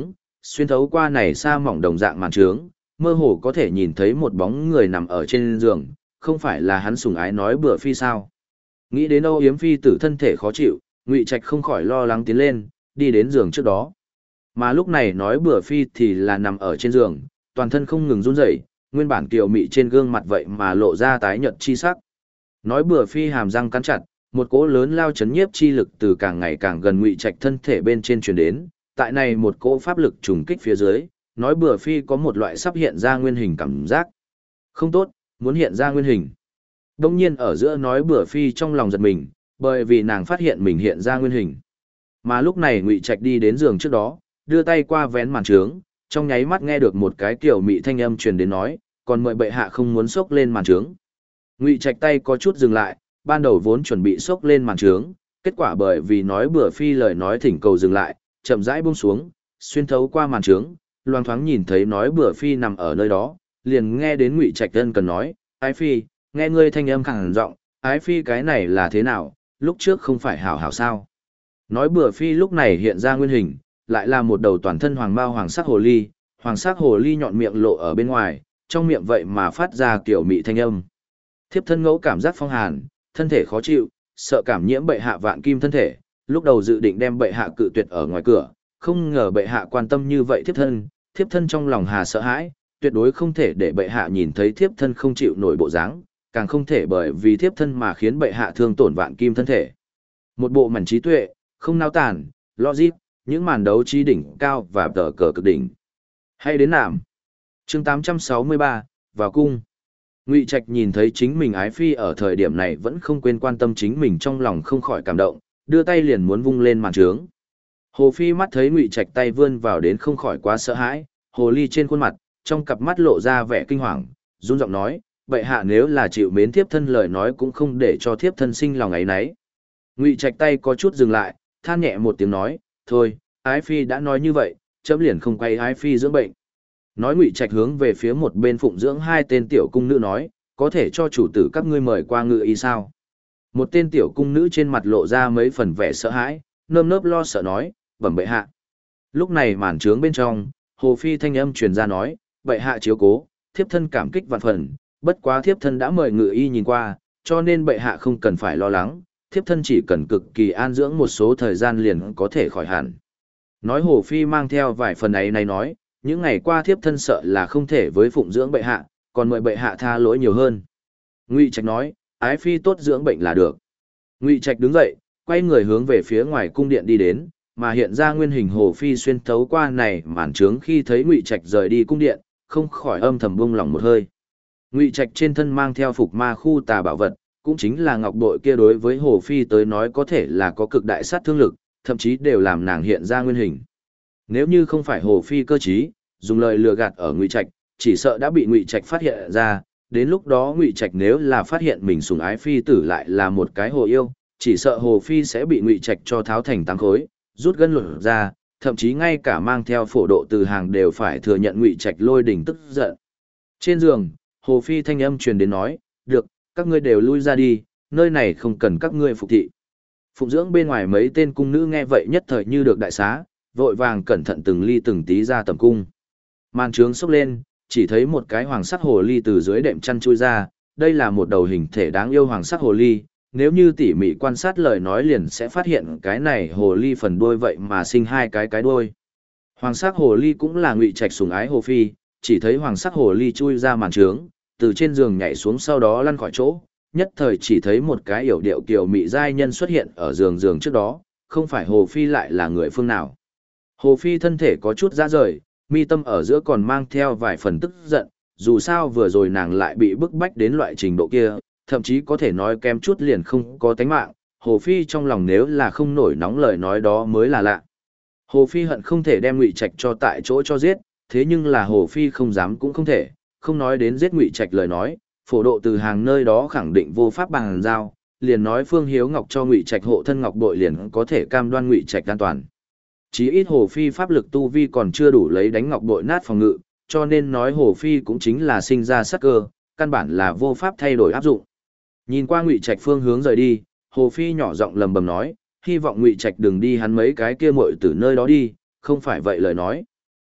xuyên thấu qua này xa mỏng đồng dạng màn trướng, mơ hồ có thể nhìn thấy một bóng người nằm ở trên giường, không phải là hắn sủng ái nói bừa phi sao. Nghĩ đến âu yếm phi tử thân thể khó chịu, Ngụy Trạch không khỏi lo lắng tiến lên, đi đến giường trước đó. Mà lúc này nói bừa phi thì là nằm ở trên giường, toàn thân không ngừng run rẩy, nguyên bản kiều mị trên gương mặt vậy mà lộ ra tái nhợt chi sắc. Nói bừa phi hàm răng cắn chặt, một cỗ lớn lao chấn nhiếp chi lực từ càng ngày càng gần Ngụy Trạch thân thể bên trên truyền đến, tại này một cỗ pháp lực trùng kích phía dưới, nói bừa phi có một loại sắp hiện ra nguyên hình cảm giác. Không tốt, muốn hiện ra nguyên hình. Đông nhiên ở giữa nói bừa phi trong lòng giật mình, bởi vì nàng phát hiện mình hiện ra nguyên hình. Mà lúc này Ngụy Trạch đi đến giường trước đó, đưa tay qua vén màn trướng, trong nháy mắt nghe được một cái kiểu mị thanh âm truyền đến nói, còn mời bệ hạ không muốn xốc lên màn trướng. Ngụy Trạch tay có chút dừng lại, ban đầu vốn chuẩn bị xốc lên màn trướng, kết quả bởi vì nói bừa phi lời nói thỉnh cầu dừng lại, chậm rãi buông xuống, xuyên thấu qua màn trướng, loang thoáng nhìn thấy nói bừa phi nằm ở nơi đó, liền nghe đến Ngụy Trạch ân cần nói, ái phi, nghe ngươi thanh âm khàn giọng, ái phi cái này là thế nào, lúc trước không phải hảo hảo sao. Nói bừa phi lúc này hiện ra nguyên hình, lại là một đầu toàn thân hoàng bao hoàng sắc hồ ly, hoàng sắc hồ ly nhọn miệng lộ ở bên ngoài, trong miệng vậy mà phát ra kiểu mị thanh âm. Thiếp thân ngẫu cảm giác phong hàn, thân thể khó chịu, sợ cảm nhiễm bệ hạ vạn kim thân thể, lúc đầu dự định đem bệ hạ cự tuyệt ở ngoài cửa, không ngờ bệ hạ quan tâm như vậy thiếp thân, thiếp thân trong lòng hà sợ hãi, tuyệt đối không thể để bệ hạ nhìn thấy thiếp thân không chịu nổi bộ dáng, càng không thể bởi vì thiếp thân mà khiến bệ hạ thương tổn vạn kim thân thể. Một bộ mảnh trí tuệ, không nao tản, logic, những màn đấu trí đỉnh cao và tờ cờ cực đỉnh. Hay đến nạm. Chương tám trăm sáu mươi ba, vào cung. Ngụy Trạch nhìn thấy chính mình ái phi ở thời điểm này vẫn không quên quan tâm chính mình, trong lòng không khỏi cảm động, đưa tay liền muốn vung lên màn trướng. Hồ phi mắt thấy Ngụy Trạch tay vươn vào đến không khỏi quá sợ hãi, hồ ly trên khuôn mặt, trong cặp mắt lộ ra vẻ kinh hoàng, run giọng nói, bệ hạ nếu là chịu mến thiếp thân lời nói cũng không để cho thiếp thân sinh lòng ấy nấy. Ngụy Trạch tay có chút dừng lại, than nhẹ một tiếng nói, thôi, ái phi đã nói như vậy, chấm liền không quay ái phi dưỡng bệnh. Nói Ngụy Trạch hướng về phía một bên phụng dưỡng hai tên tiểu cung nữ nói, có thể cho chủ tử các ngươi mời qua ngự y sao. Một tên tiểu cung nữ trên mặt lộ ra mấy phần vẻ sợ hãi, nơm nớp lo sợ nói, bẩm bệ hạ. Lúc này màn trướng bên trong, hồ phi thanh âm truyền ra nói, bệ hạ chiếu cố, thiếp thân cảm kích vạn phần, bất quá thiếp thân đã mời ngự y nhìn qua, cho nên bệ hạ không cần phải lo lắng, thiếp thân chỉ cần cực kỳ an dưỡng một số thời gian liền có thể khỏi hẳn. Nói hồ phi mang theo vài phần ấy này nói, những ngày qua thiếp thân sợ là không thể với phụng dưỡng bệ hạ, còn mời bệ hạ tha lỗi nhiều hơn. Ngụy Trạch nói, ái phi tốt dưỡng bệnh là được. Ngụy Trạch đứng dậy, quay người hướng về phía ngoài cung điện đi đến, mà hiện ra nguyên hình hồ phi xuyên thấu qua này màn trướng khi thấy Ngụy Trạch rời đi cung điện, không khỏi âm thầm buông lòng một hơi. Ngụy Trạch trên thân mang theo phục ma khu tà bảo vật, cũng chính là ngọc bội kia, đối với hồ phi tới nói có thể là có cực đại sát thương lực, thậm chí đều làm nàng hiện ra nguyên hình. Nếu như không phải hồ phi cơ trí, dùng lời lừa gạt ở Ngụy Trạch, chỉ sợ đã bị Ngụy Trạch phát hiện ra, đến lúc đó Ngụy Trạch nếu là phát hiện mình sủng ái phi tử lại là một cái hồ yêu, chỉ sợ hồ phi sẽ bị Ngụy Trạch cho tháo thành tám khối, rút gân lột ra, thậm chí ngay cả mang theo phổ độ từ hàng đều phải thừa nhận Ngụy Trạch lôi đỉnh tức giận. Trên giường, hồ phi thanh âm truyền đến nói, được, các ngươi đều lui ra đi, nơi này không cần các ngươi phục thị. Phụng dưỡng bên ngoài mấy tên cung nữ nghe vậy nhất thời như được đại xá, vội vàng cẩn thận từng ly từng tí ra tầm cung. Màn trướng xốc lên, chỉ thấy một cái hoàng sắc hồ ly từ dưới đệm chăn chui ra, đây là một đầu hình thể đáng yêu hoàng sắc hồ ly, nếu như tỉ mỉ quan sát lời nói liền sẽ phát hiện cái này hồ ly phần đuôi vậy mà sinh hai cái cái đuôi. Hoàng sắc hồ ly cũng là Ngụy Trạch sủng ái hồ phi, chỉ thấy hoàng sắc hồ ly chui ra màn trướng, từ trên giường nhảy xuống sau đó lăn khỏi chỗ, nhất thời chỉ thấy một cái yểu điệu kiều mị giai nhân xuất hiện ở giường giường trước đó, không phải hồ phi lại là người phương nào. Hồ phi thân thể có chút ra rời, mi tâm ở giữa còn mang theo vài phần tức giận, dù sao vừa rồi nàng lại bị bức bách đến loại trình độ kia, thậm chí có thể nói kém chút liền không có tánh mạng, hồ phi trong lòng nếu là không nổi nóng lời nói đó mới là lạ. Hồ phi hận không thể đem Ngụy Trạch cho tại chỗ cho giết, thế nhưng là hồ phi không dám cũng không thể, không nói đến giết Ngụy Trạch lời nói, phổ độ từ hàng nơi đó khẳng định vô pháp bằng giao, liền nói Phương Hiếu Ngọc cho Ngụy Trạch hộ thân ngọc bội liền có thể cam đoan Ngụy Trạch an toàn. Chí ít hồ phi pháp lực tu vi còn chưa đủ lấy đánh ngọc bội nát phòng ngự, cho nên nói hồ phi cũng chính là sinh ra sát cơ, căn bản là vô pháp thay đổi áp dụng. Nhìn qua Ngụy Trạch phương hướng rời đi, hồ phi nhỏ giọng lầm bầm nói, hy vọng Ngụy Trạch đừng đi hắn mấy cái kia muội từ nơi đó đi, không phải vậy lời nói.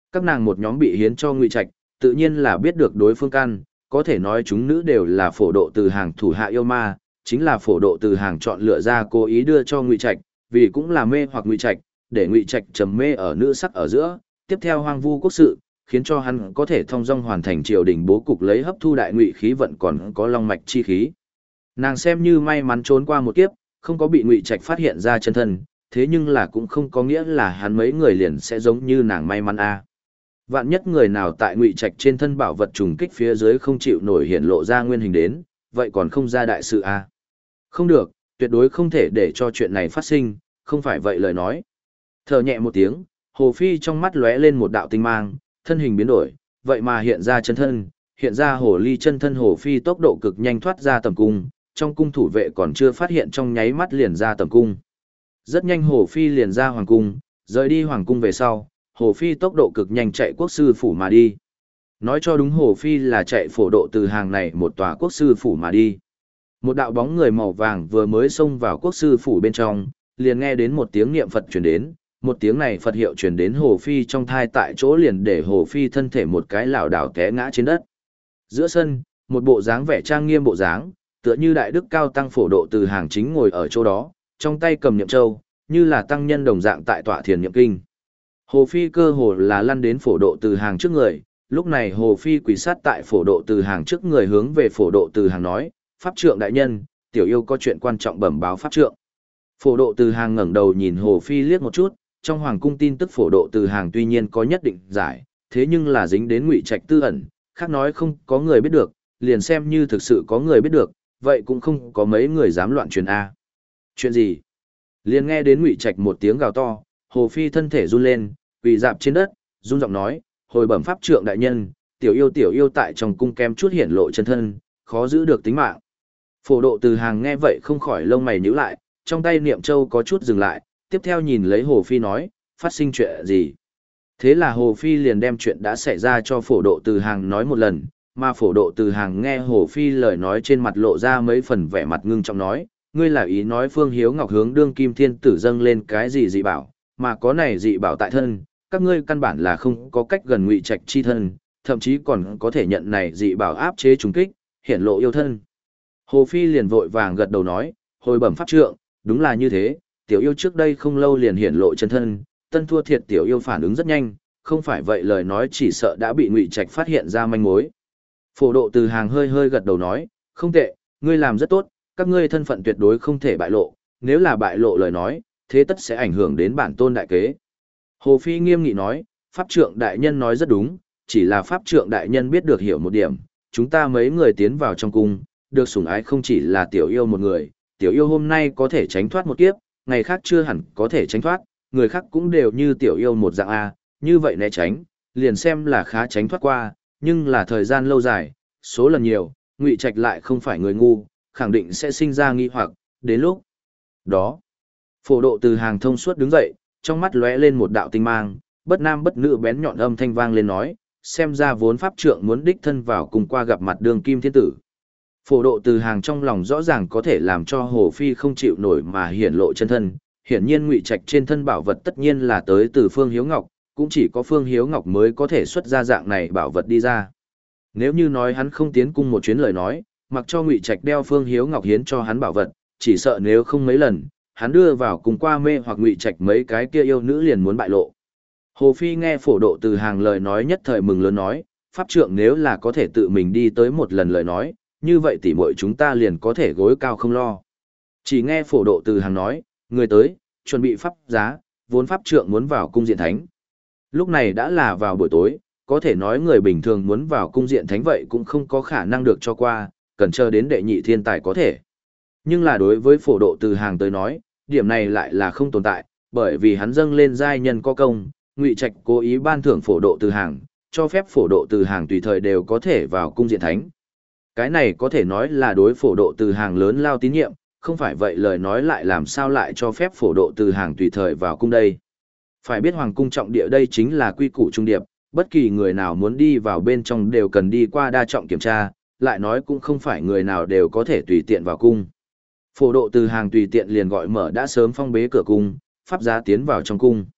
Các nàng một nhóm bị hiến cho Ngụy Trạch, tự nhiên là biết được đối phương căn, có thể nói chúng nữ đều là phổ độ từ hàng thủ hạ yêu ma, chính là phổ độ từ hàng chọn lựa ra cố ý đưa cho Ngụy Trạch, vì cũng là mê hoặc Ngụy Trạch, để Ngụy Trạch trầm mê ở nữ sắc ở giữa, tiếp theo hoang vu quốc sự, khiến cho hắn có thể thông dong hoàn thành triều đình bố cục lấy hấp thu đại ngụy khí vận còn có long mạch chi khí. Nàng xem như may mắn trốn qua một kiếp, không có bị Ngụy Trạch phát hiện ra chân thân, thế nhưng là cũng không có nghĩa là hắn mấy người liền sẽ giống như nàng may mắn a. Vạn nhất người nào tại Ngụy Trạch trên thân bảo vật trùng kích phía dưới không chịu nổi hiện lộ ra nguyên hình đến, vậy còn không ra đại sự a. Không được, tuyệt đối không thể để cho chuyện này phát sinh, không phải vậy lời nói. Thở nhẹ một tiếng, Hồ Phi trong mắt lóe lên một đạo tinh mang, thân hình biến đổi, vậy mà hiện ra chân thân, hiện ra hồ ly chân thân Hồ Phi tốc độ cực nhanh thoát ra tầm cung, trong cung thủ vệ còn chưa phát hiện trong nháy mắt liền ra tầm cung. Rất nhanh Hồ Phi liền ra hoàng cung, rời đi hoàng cung về sau, Hồ Phi tốc độ cực nhanh chạy quốc sư phủ mà đi. Nói cho đúng Hồ Phi là chạy phổ độ từ hàng này một tòa quốc sư phủ mà đi. Một đạo bóng người màu vàng vừa mới xông vào quốc sư phủ bên trong, liền nghe đến một tiếng niệm Phật truyền đến, một tiếng này Phật hiệu truyền đến Hồ Phi trong thai tại chỗ liền để Hồ Phi thân thể một cái lảo đảo té ngã trên đất. Giữa sân, một bộ dáng vẻ trang nghiêm bộ dáng, tựa như đại đức cao tăng phổ độ từ hàng chính ngồi ở chỗ đó, trong tay cầm niệm châu, như là tăng nhân đồng dạng tại tọa thiền niệm kinh. Hồ Phi cơ hồ là lăn đến phổ độ từ hàng trước người, lúc này Hồ Phi quỳ sát tại phổ độ từ hàng trước người hướng về phổ độ từ hàng nói, Pháp trượng đại nhân, tiểu yêu có chuyện quan trọng bẩm báo Pháp trượng. Phổ độ từ hàng ngẩng đầu nhìn Hồ Phi liếc một chút, trong hoàng cung tin tức phổ độ từ hàng tuy nhiên có nhất định giải, thế nhưng là dính đến Ngụy Trạch tư ẩn, khác nói không có người biết được, liền xem như thực sự có người biết được, vậy cũng không có mấy người dám loạn truyền A. Chuyện gì? Liền nghe đến Ngụy Trạch một tiếng gào to, Hồ Phi thân thể run lên, quỳ dạp trên đất, run giọng nói, hồi bẩm Pháp trượng đại nhân, tiểu yêu tiểu yêu tại trong cung kem chút hiển lộ chân thân, khó giữ được tính mạng. Phổ độ từ hàng nghe vậy không khỏi lông mày nhíu lại, trong tay niệm châu có chút dừng lại, tiếp theo nhìn lấy Hồ Phi nói, phát sinh chuyện gì? Thế là Hồ Phi liền đem chuyện đã xảy ra cho phổ độ từ hàng nói một lần, mà phổ độ từ hàng nghe Hồ Phi lời nói trên mặt lộ ra mấy phần vẻ mặt ngưng trọng nói, ngươi là ý nói Phương Hiếu Ngọc hướng đương kim thiên tử dâng lên cái gì dị bảo, mà có này dị bảo tại thân, các ngươi căn bản là không có cách gần Ngụy Trạch chi thân, thậm chí còn có thể nhận này dị bảo áp chế trùng kích, hiển lộ yêu thân. Hồ Phi liền vội vàng gật đầu nói, hồi bẩm pháp trượng, đúng là như thế, tiểu yêu trước đây không lâu liền hiển lộ chân thân, tân thua thiệt tiểu yêu phản ứng rất nhanh, không phải vậy lời nói chỉ sợ đã bị Ngụy Trạch phát hiện ra manh mối. Phổ độ từ hàng hơi hơi gật đầu nói, không tệ, ngươi làm rất tốt, các ngươi thân phận tuyệt đối không thể bại lộ, nếu là bại lộ lời nói, thế tất sẽ ảnh hưởng đến bản tôn đại kế. Hồ Phi nghiêm nghị nói, pháp trượng đại nhân nói rất đúng, chỉ là pháp trượng đại nhân biết được hiểu một điểm, chúng ta mấy người tiến vào trong cung, được sủng ái không chỉ là tiểu yêu một người, tiểu yêu hôm nay có thể tránh thoát một kiếp, ngày khác chưa hẳn có thể tránh thoát, người khác cũng đều như tiểu yêu một dạng A, như vậy né tránh, liền xem là khá tránh thoát qua, nhưng là thời gian lâu dài, số lần nhiều, Ngụy Trạch lại không phải người ngu, khẳng định sẽ sinh ra nghi hoặc, đến lúc đó. Phổ độ từ hàng thông suốt đứng dậy, trong mắt lóe lên một đạo tinh mang, bất nam bất nữ bén nhọn âm thanh vang lên nói, xem ra vốn pháp trượng muốn đích thân vào cùng qua gặp mặt đường kim thiên tử. Phổ độ từ hàng trong lòng rõ ràng có thể làm cho Hồ Phi không chịu nổi mà hiển lộ chân thân, hiển nhiên Ngụy Trạch trên thân bảo vật tất nhiên là tới từ Phương Hiếu Ngọc, cũng chỉ có Phương Hiếu Ngọc mới có thể xuất ra dạng này bảo vật đi ra. Nếu như nói hắn không tiến cung một chuyến lời nói, mặc cho Ngụy Trạch đeo Phương Hiếu Ngọc hiến cho hắn bảo vật, chỉ sợ nếu không mấy lần, hắn đưa vào cùng qua mê hoặc Ngụy Trạch mấy cái kia yêu nữ liền muốn bại lộ. Hồ Phi nghe phổ độ từ hàng lời nói nhất thời mừng lớn nói, pháp trượng nếu là có thể tự mình đi tới một lần lời nói, như vậy tỉ muội chúng ta liền có thể gối cao không lo. Chỉ nghe phổ độ từ hàng nói, người tới, chuẩn bị pháp giá, vốn pháp trượng muốn vào cung diện thánh. Lúc này đã là vào buổi tối, có thể nói người bình thường muốn vào cung diện thánh vậy cũng không có khả năng được cho qua, cần chờ đến đệ nhị thiên tài có thể. Nhưng là đối với phổ độ từ hàng tới nói, điểm này lại là không tồn tại, bởi vì hắn dâng lên giai nhân có công, Ngụy Trạch cố ý ban thưởng phổ độ từ hàng, cho phép phổ độ từ hàng tùy thời đều có thể vào cung diện thánh. Cái này có thể nói là đối phổ độ từ hàng lớn lao tín nhiệm, không phải vậy lời nói lại làm sao lại cho phép phổ độ từ hàng tùy thời vào cung đây. Phải biết hoàng cung trọng địa đây chính là quy củ trung điệp, bất kỳ người nào muốn đi vào bên trong đều cần đi qua đa trọng kiểm tra, lại nói cũng không phải người nào đều có thể tùy tiện vào cung. Phổ độ từ hàng tùy tiện liền gọi mở đã sớm phong bế cửa cung, pháp giá tiến vào trong cung.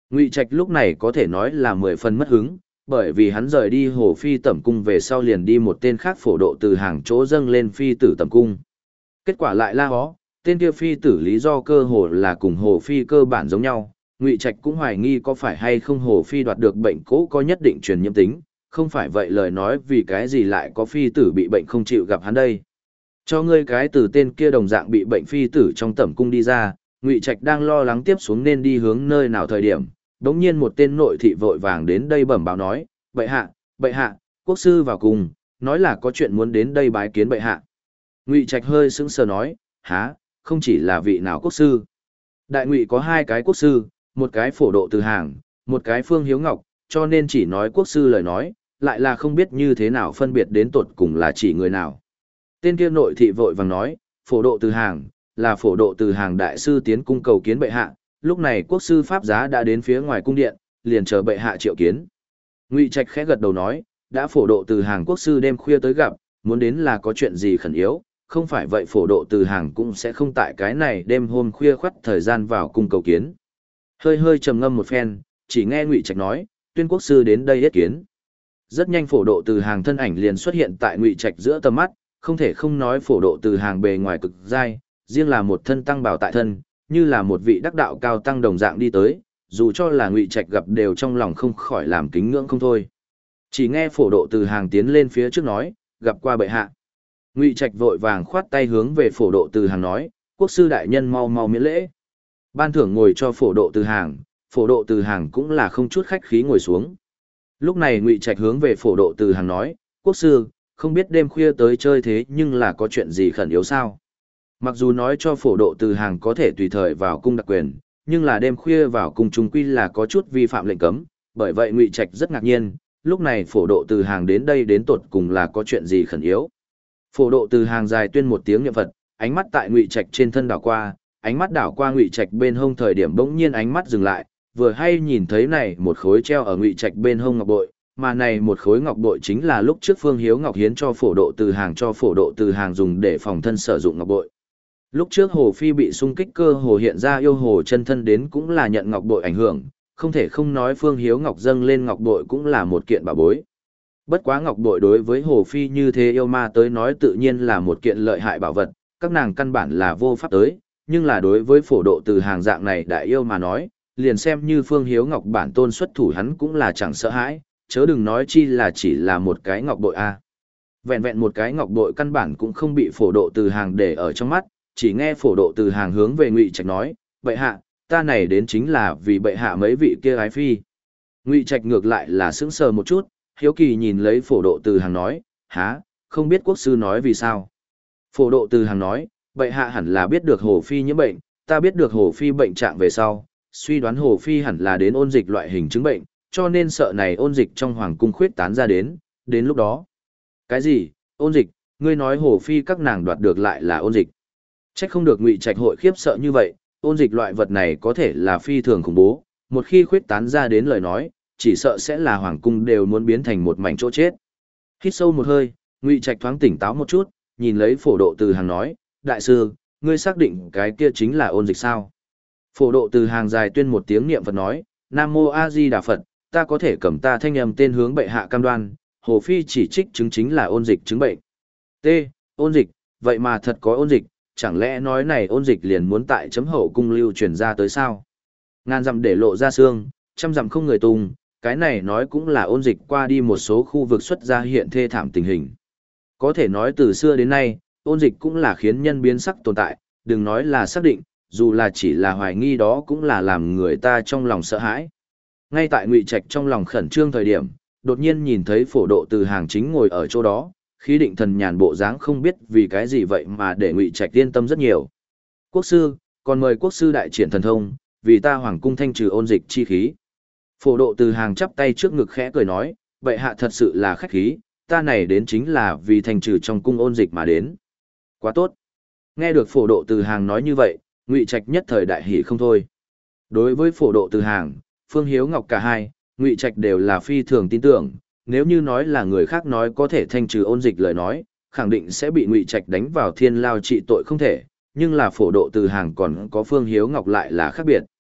Ngụy Trạch lúc này có thể nói là mười phần mất hứng, bởi vì hắn rời đi Hồ Phi Tẩm Cung về sau liền đi một tên khác phổ độ từ hàng chỗ dâng lên Phi Tử Tẩm Cung. Kết quả lại la hó, tên kia Phi Tử lý do cơ hồ là cùng Hồ Phi cơ bản giống nhau, Ngụy Trạch cũng hoài nghi có phải hay không Hồ Phi đoạt được bệnh cũ có nhất định truyền nhiễm tính, không phải vậy lời nói vì cái gì lại có Phi Tử bị bệnh không chịu gặp hắn đây. Cho ngươi cái từ tên kia đồng dạng bị bệnh Phi Tử trong Tẩm Cung đi ra, Ngụy Trạch đang lo lắng tiếp xuống nên đi hướng nơi nào thời điểm. Đống nhiên một tên nội thị vội vàng đến đây bẩm báo nói, bệ hạ, bệ hạ, quốc sư vào cùng, nói là có chuyện muốn đến đây bái kiến bệ hạ. Ngụy Trạch hơi sững sờ nói, há, không chỉ là vị nào quốc sư. Đại Ngụy có hai cái quốc sư, một cái phổ độ từ hàng, một cái phương hiếu ngọc, cho nên chỉ nói quốc sư lời nói, lại là không biết như thế nào phân biệt đến tột cùng là chỉ người nào. Tên kia nội thị vội vàng nói, phổ độ từ hàng, là phổ độ từ hàng đại sư tiến cung cầu kiến bệ hạ. Lúc này quốc sư pháp giá đã đến phía ngoài cung điện, liền chờ bệ hạ triệu kiến. Ngụy Trạch khẽ gật đầu nói, đã phổ độ từ hàng quốc sư đêm khuya tới gặp, muốn đến là có chuyện gì khẩn yếu, không phải vậy phổ độ từ hàng cũng sẽ không tại cái này đêm hôm khuya khoắt thời gian vào cung cầu kiến. Hơi hơi trầm ngâm một phen, chỉ nghe Ngụy Trạch nói, tuyên quốc sư đến đây yết kiến. Rất nhanh phổ độ từ hàng thân ảnh liền xuất hiện tại Ngụy Trạch giữa tầm mắt, không thể không nói phổ độ từ hàng bề ngoài cực dai, riêng là một thân tăng bảo tại thân, như là một vị đắc đạo cao tăng đồng dạng đi tới, dù cho là Ngụy Trạch gặp đều trong lòng không khỏi làm kính ngưỡng không thôi. Chỉ nghe phổ độ từ hàng tiến lên phía trước nói, gặp qua bệ hạ. Ngụy Trạch vội vàng khoát tay hướng về phổ độ từ hàng nói, quốc sư đại nhân mau mau miễn lễ. Ban thưởng ngồi cho phổ độ từ hàng, phổ độ từ hàng cũng là không chút khách khí ngồi xuống. Lúc này Ngụy Trạch hướng về phổ độ từ hàng nói, quốc sư, không biết đêm khuya tới chơi thế nhưng là có chuyện gì khẩn yếu sao? Mặc dù nói cho phổ độ từ hàng có thể tùy thời vào cung đặc quyền, nhưng là đêm khuya vào cung trung quy là có chút vi phạm lệnh cấm, bởi vậy Ngụy Trạch rất ngạc nhiên, lúc này phổ độ từ hàng đến đây đến tột cùng là có chuyện gì khẩn yếu. Phổ độ từ hàng dài tuyên một tiếng niệm Phật, ánh mắt tại Ngụy Trạch trên thân đảo qua, ánh mắt đảo qua Ngụy Trạch bên hông thời điểm bỗng nhiên ánh mắt dừng lại, vừa hay nhìn thấy này một khối treo ở Ngụy Trạch bên hông ngọc bội, mà này một khối ngọc bội chính là lúc trước Phương Hiếu Ngọc hiến cho phổ độ từ hàng cho phổ độ từ hàng dùng để phòng thân sử dụng ngọc bội. Lúc trước Hồ Phi bị xung kích cơ hồ hiện ra yêu hồ chân thân đến cũng là nhận ngọc bội ảnh hưởng, không thể không nói Phương Hiếu Ngọc dâng lên ngọc bội cũng là một kiện bảo bối. Bất quá ngọc bội đối với Hồ Phi như thế yêu ma tới nói tự nhiên là một kiện lợi hại bảo vật, các nàng căn bản là vô pháp tới, nhưng là đối với phổ độ từ hàng dạng này đại yêu mà nói, liền xem như Phương Hiếu Ngọc bản tôn xuất thủ hắn cũng là chẳng sợ hãi, chớ đừng nói chi là chỉ là một cái ngọc bội a. Vẹn vẹn một cái ngọc bội căn bản cũng không bị phổ độ từ hàng để ở trong mắt, chỉ nghe phổ độ từ hàng hướng về Ngụy Trạch nói, bệ hạ, ta này đến chính là vì bệ hạ mấy vị kia ái phi. Ngụy Trạch ngược lại là sững sờ một chút, hiếu kỳ nhìn lấy phổ độ từ hàng nói, há, không biết quốc sư nói vì sao. Phổ độ từ hàng nói, bệ hạ hẳn là biết được Hồ Phi nhiễm bệnh, ta biết được Hồ Phi bệnh trạng về sau, suy đoán Hồ Phi hẳn là đến ôn dịch loại hình chứng bệnh, cho nên sợ này ôn dịch trong hoàng cung khuyết tán ra đến, đến lúc đó. Cái gì, ôn dịch, ngươi nói Hồ Phi các nàng đoạt được lại là ôn dịch. Trách không được Ngụy Trạch hội khiếp sợ như vậy, ôn dịch loại vật này có thể là phi thường khủng bố, một khi khuyết tán ra đến lời nói, chỉ sợ sẽ là hoàng cung đều muốn biến thành một mảnh chỗ chết. Hít sâu một hơi, Ngụy Trạch thoáng tỉnh táo một chút, nhìn lấy phổ độ từ hàng nói, đại sư, ngươi xác định cái kia chính là ôn dịch sao? Phổ độ từ hàng dài tuyên một tiếng niệm Phật nói, Nam Mô A Di Đà Phật, ta có thể cầm ta thanh âm tên hướng bệ hạ cam đoan, Hồ Phi chỉ trích chứng chính là ôn dịch chứng bệnh. T. Ôn dịch, vậy mà thật có ôn dịch, chẳng lẽ nói này ôn dịch liền muốn tại chấm hậu cung lưu truyền ra tới sao? Ngàn dặm để lộ ra xương, trăm dặm không người tung, cái này nói cũng là ôn dịch qua đi một số khu vực xuất ra hiện thê thảm tình hình. Có thể nói từ xưa đến nay, ôn dịch cũng là khiến nhân biến sắc tồn tại, đừng nói là xác định, dù là chỉ là hoài nghi đó cũng là làm người ta trong lòng sợ hãi. Ngay tại Ngụy Trạch trong lòng khẩn trương thời điểm, đột nhiên nhìn thấy phổ độ từ hàng chính ngồi ở chỗ đó, khí định thần nhàn bộ dáng không biết vì cái gì vậy mà để Ngụy Trạch yên tâm rất nhiều. Quốc sư, còn mời quốc sư đại triển thần thông, vì ta hoàng cung thanh trừ ôn dịch chi khí. Phổ độ từ hàng chắp tay trước ngực khẽ cười nói, bệ hạ thật sự là khách khí, ta này đến chính là vì thanh trừ trong cung ôn dịch mà đến. Quá tốt. Nghe được phổ độ từ hàng nói như vậy, Ngụy Trạch nhất thời đại hỉ không thôi. Đối với phổ độ từ hàng, Phương Hiếu Ngọc cả hai, Ngụy Trạch đều là phi thường tin tưởng, nếu như nói là người khác nói có thể thanh trừ ôn dịch lời nói, khẳng định sẽ bị Ngụy Trạch đánh vào thiên lao trị tội không thể, nhưng là phổ độ từ hàng còn có Phương Hiếu Ngọc lại là khác biệt.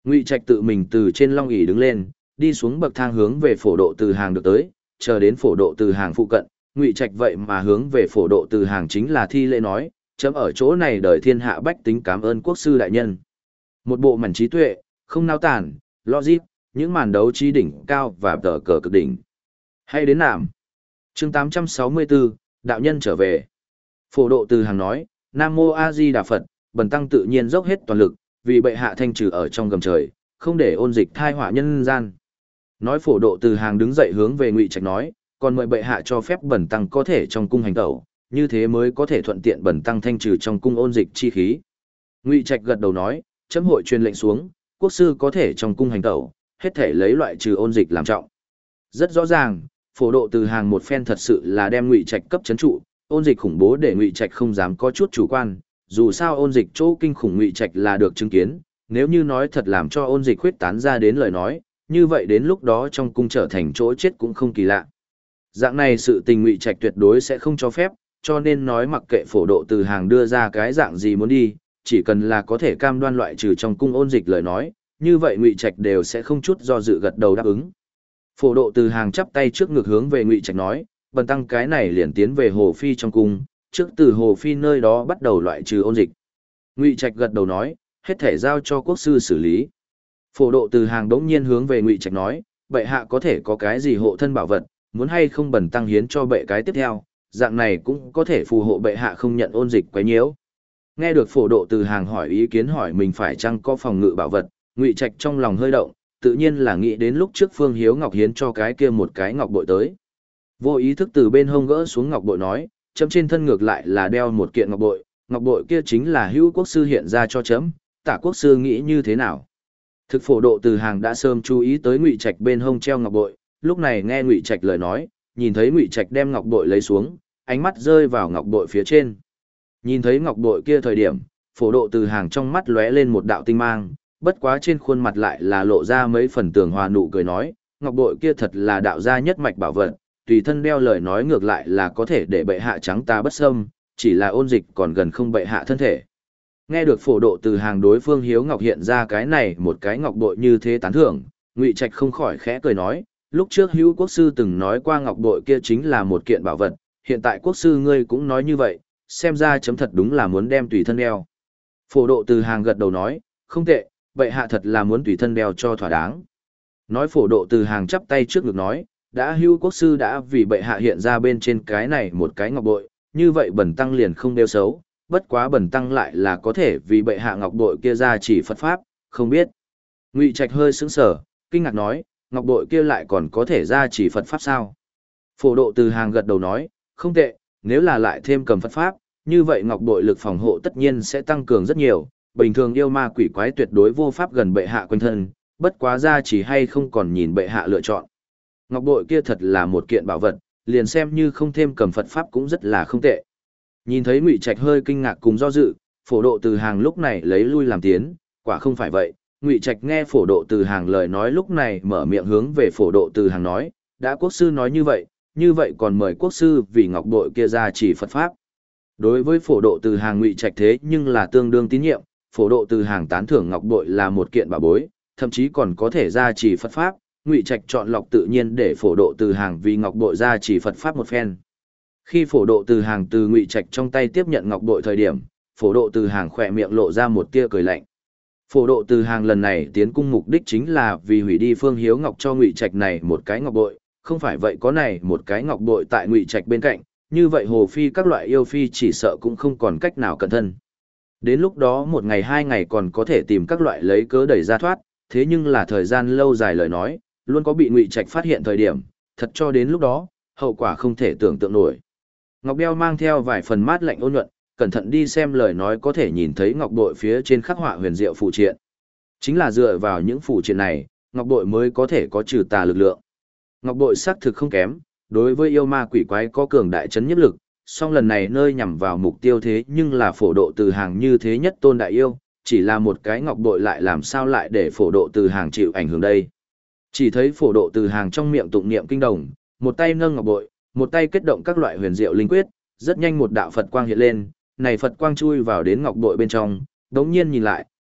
Ngụy Trạch tự mình từ trên long ỷ đứng lên, đi xuống bậc thang hướng về phổ độ từ hàng được tới, chờ đến phổ độ từ hàng phụ cận, Ngụy Trạch vậy mà hướng về phổ độ từ hàng chính là thi lễ nói, chấm ở chỗ này đời thiên hạ bách tính cảm ơn quốc sư đại nhân. Một bộ mảnh trí tuệ, không nao tản, logic, những màn đấu trí đỉnh cao và tờ cờ cực đỉnh. Hay đến nạm. Chương tám trăm sáu mươi tư, đạo nhân trở về. Phổ độ từ hàng nói, Nam Mô A Di Đà Phật, bần tăng tự nhiên dốc hết toàn lực, vì bệ hạ thanh trừ ở trong gầm trời, không để ôn dịch thai họa nhân gian. Nói phổ độ từ hàng đứng dậy hướng về Ngụy Trạch nói, còn mời bệ hạ cho phép bần tăng có thể trong cung hành tẩu, như thế mới có thể thuận tiện bần tăng thanh trừ trong cung ôn dịch chi khí. Ngụy Trạch gật đầu nói, chấm hội truyền lệnh xuống, quốc sư có thể trong cung hành tẩu, hết thể lấy loại trừ ôn dịch làm trọng. Rất rõ ràng, phổ độ từ hàng một phen thật sự là đem Ngụy Trạch cấp chấn trụ, ôn dịch khủng bố để Ngụy Trạch không dám có chút chủ quan, dù sao ôn dịch chỗ kinh khủng Ngụy Trạch là được chứng kiến, nếu như nói thật làm cho ôn dịch khuyết tán ra đến lời nói, như vậy đến lúc đó trong cung trở thành chỗ chết cũng không kỳ lạ. Dạng này sự tình Ngụy Trạch tuyệt đối sẽ không cho phép, cho nên nói mặc kệ phổ độ từ hàng đưa ra cái dạng gì muốn đi, chỉ cần là có thể cam đoan loại trừ trong cung ôn dịch lời nói, như vậy Ngụy Trạch đều sẽ không chút do dự gật đầu đáp ứng. Phổ độ từ hàng chắp tay trước ngực hướng về Ngụy Trạch nói, bần tăng cái này liền tiến về Hồ Phi trong cung, trước từ Hồ Phi nơi đó bắt đầu loại trừ ôn dịch. Ngụy Trạch gật đầu nói, hết thể giao cho quốc sư xử lý. Phổ độ từ hàng đống nhiên hướng về Ngụy Trạch nói, bệ hạ có thể có cái gì hộ thân bảo vật, muốn hay không bần tăng hiến cho bệ cái tiếp theo, dạng này cũng có thể phù hộ bệ hạ không nhận ôn dịch quấy nhiễu. Nghe được phổ độ từ hàng hỏi ý kiến hỏi mình phải chăng có phòng ngự bảo vật, Ngụy Trạch trong lòng hơi động, tự nhiên là nghĩ đến lúc trước Phương Hiếu Ngọc hiến cho cái kia một cái ngọc bội tới. Vô ý thức từ bên hông gỡ xuống ngọc bội nói, chấm trên thân ngược lại là đeo một kiện ngọc bội, ngọc bội kia chính là hữu quốc sư hiện ra cho chấm, tả quốc sư nghĩ như thế nào. Thực phổ độ từ hàng đã sớm chú ý tới Ngụy Trạch bên hông treo ngọc bội, lúc này nghe Ngụy Trạch lời nói, nhìn thấy Ngụy Trạch đem ngọc bội lấy xuống, ánh mắt rơi vào ngọc bội phía trên. Nhìn thấy ngọc bội kia thời điểm, phổ độ từ hàng trong mắt lóe lên một đạo tinh mang, bất quá trên khuôn mặt lại là lộ ra mấy phần tường hòa nụ cười nói, ngọc bội kia thật là đạo gia nhất mạch bảo vật, tùy thân đeo lời nói ngược lại là có thể để bệ hạ trắng ta bất xâm, chỉ là ôn dịch còn gần không bệ hạ thân thể. Nghe được phổ độ từ hàng đối Phương Hiếu Ngọc hiện ra cái này một cái ngọc bội như thế tán thưởng, Ngụy Trạch không khỏi khẽ cười nói, lúc trước hữu quốc sư từng nói qua ngọc bội kia chính là một kiện bảo vật, hiện tại quốc sư ngươi cũng nói như vậy, xem ra chấm thật đúng là muốn đem tùy thân đeo. Phổ độ từ hàng gật đầu nói, không tệ, bệ hạ thật là muốn tùy thân đeo cho thỏa đáng. Nói phổ độ từ hàng chắp tay trước ngực nói, đã hữu quốc sư đã vì bệ hạ hiện ra bên trên cái này một cái ngọc bội, như vậy bần tăng liền không đeo xấu, bất quá bần tăng lại là có thể vì bệ hạ ngọc bội kia ra chỉ Phật Pháp, không biết. Ngụy Trạch hơi sững sờ, kinh ngạc nói, ngọc bội kia lại còn có thể ra chỉ Phật Pháp sao? Phổ độ từ hàng gật đầu nói, không tệ, nếu là lại thêm cầm Phật Pháp, như vậy ngọc bội lực phòng hộ tất nhiên sẽ tăng cường rất nhiều, bình thường yêu ma quỷ quái tuyệt đối vô pháp gần bệ hạ quanh thân, bất quá ra chỉ hay không còn nhìn bệ hạ lựa chọn. Ngọc bội kia thật là một kiện bảo vật, liền xem như không thêm cầm Phật Pháp cũng rất là không tệ. Nhìn thấy Ngụy Trạch hơi kinh ngạc cùng do dự, phổ độ từ hàng lúc này lấy lui làm tiến, quả không phải vậy. Ngụy Trạch nghe phổ độ từ hàng lời nói lúc này mở miệng hướng về phổ độ từ hàng nói, đã quốc sư nói như vậy, như vậy còn mời quốc sư vì ngọc bội kia ra chỉ Phật Pháp. Đối với phổ độ từ hàng Ngụy Trạch thế nhưng là tương đương tín nhiệm, phổ độ từ hàng tán thưởng ngọc bội là một kiện bảo bối, thậm chí còn có thể ra chỉ Phật Pháp, Ngụy Trạch chọn lọc tự nhiên để phổ độ từ hàng vì ngọc bội ra chỉ Phật Pháp một phen. Khi phổ độ từ hàng từ Ngụy Trạch trong tay tiếp nhận ngọc bội thời điểm, phổ độ từ hàng khỏe miệng lộ ra một tia cười lạnh. Phổ độ từ hàng lần này tiến cung mục đích chính là vì hủy đi Phương Hiếu Ngọc cho Ngụy Trạch này một cái ngọc bội, không phải vậy có này một cái ngọc bội tại Ngụy Trạch bên cạnh, như vậy Hồ Phi các loại yêu phi chỉ sợ cũng không còn cách nào cẩn thân. Đến lúc đó một ngày hai ngày còn có thể tìm các loại lấy cớ đẩy ra thoát, thế nhưng là thời gian lâu dài lời nói, luôn có bị Ngụy Trạch phát hiện thời điểm, thật cho đến lúc đó, hậu quả không thể tưởng tượng nổi. Ngọc đeo mang theo vài phần mát lạnh ôn nhuận, cẩn thận đi xem lời nói có thể nhìn thấy ngọc bội phía trên khắc họa huyền diệu phù triện. Chính là dựa vào những phù triện này, ngọc bội mới có thể có trừ tà lực lượng. Ngọc bội xác thực không kém, đối với yêu ma quỷ quái có cường đại chấn nhiếp lực, song lần này nơi nhằm vào mục tiêu thế nhưng là phổ độ từ hàng như thế nhất tôn đại yêu, chỉ là một cái ngọc bội lại làm sao lại để phổ độ từ hàng chịu ảnh hưởng đây. Chỉ thấy phổ độ từ hàng trong miệng tụng niệm kinh đồng, một tay nâng ngọc bội, một tay kết động các loại huyền diệu linh quyết, rất nhanh một đạo Phật quang hiện lên, này Phật quang chui vào đến ngọc bội bên trong, đống nhiên nhìn lại,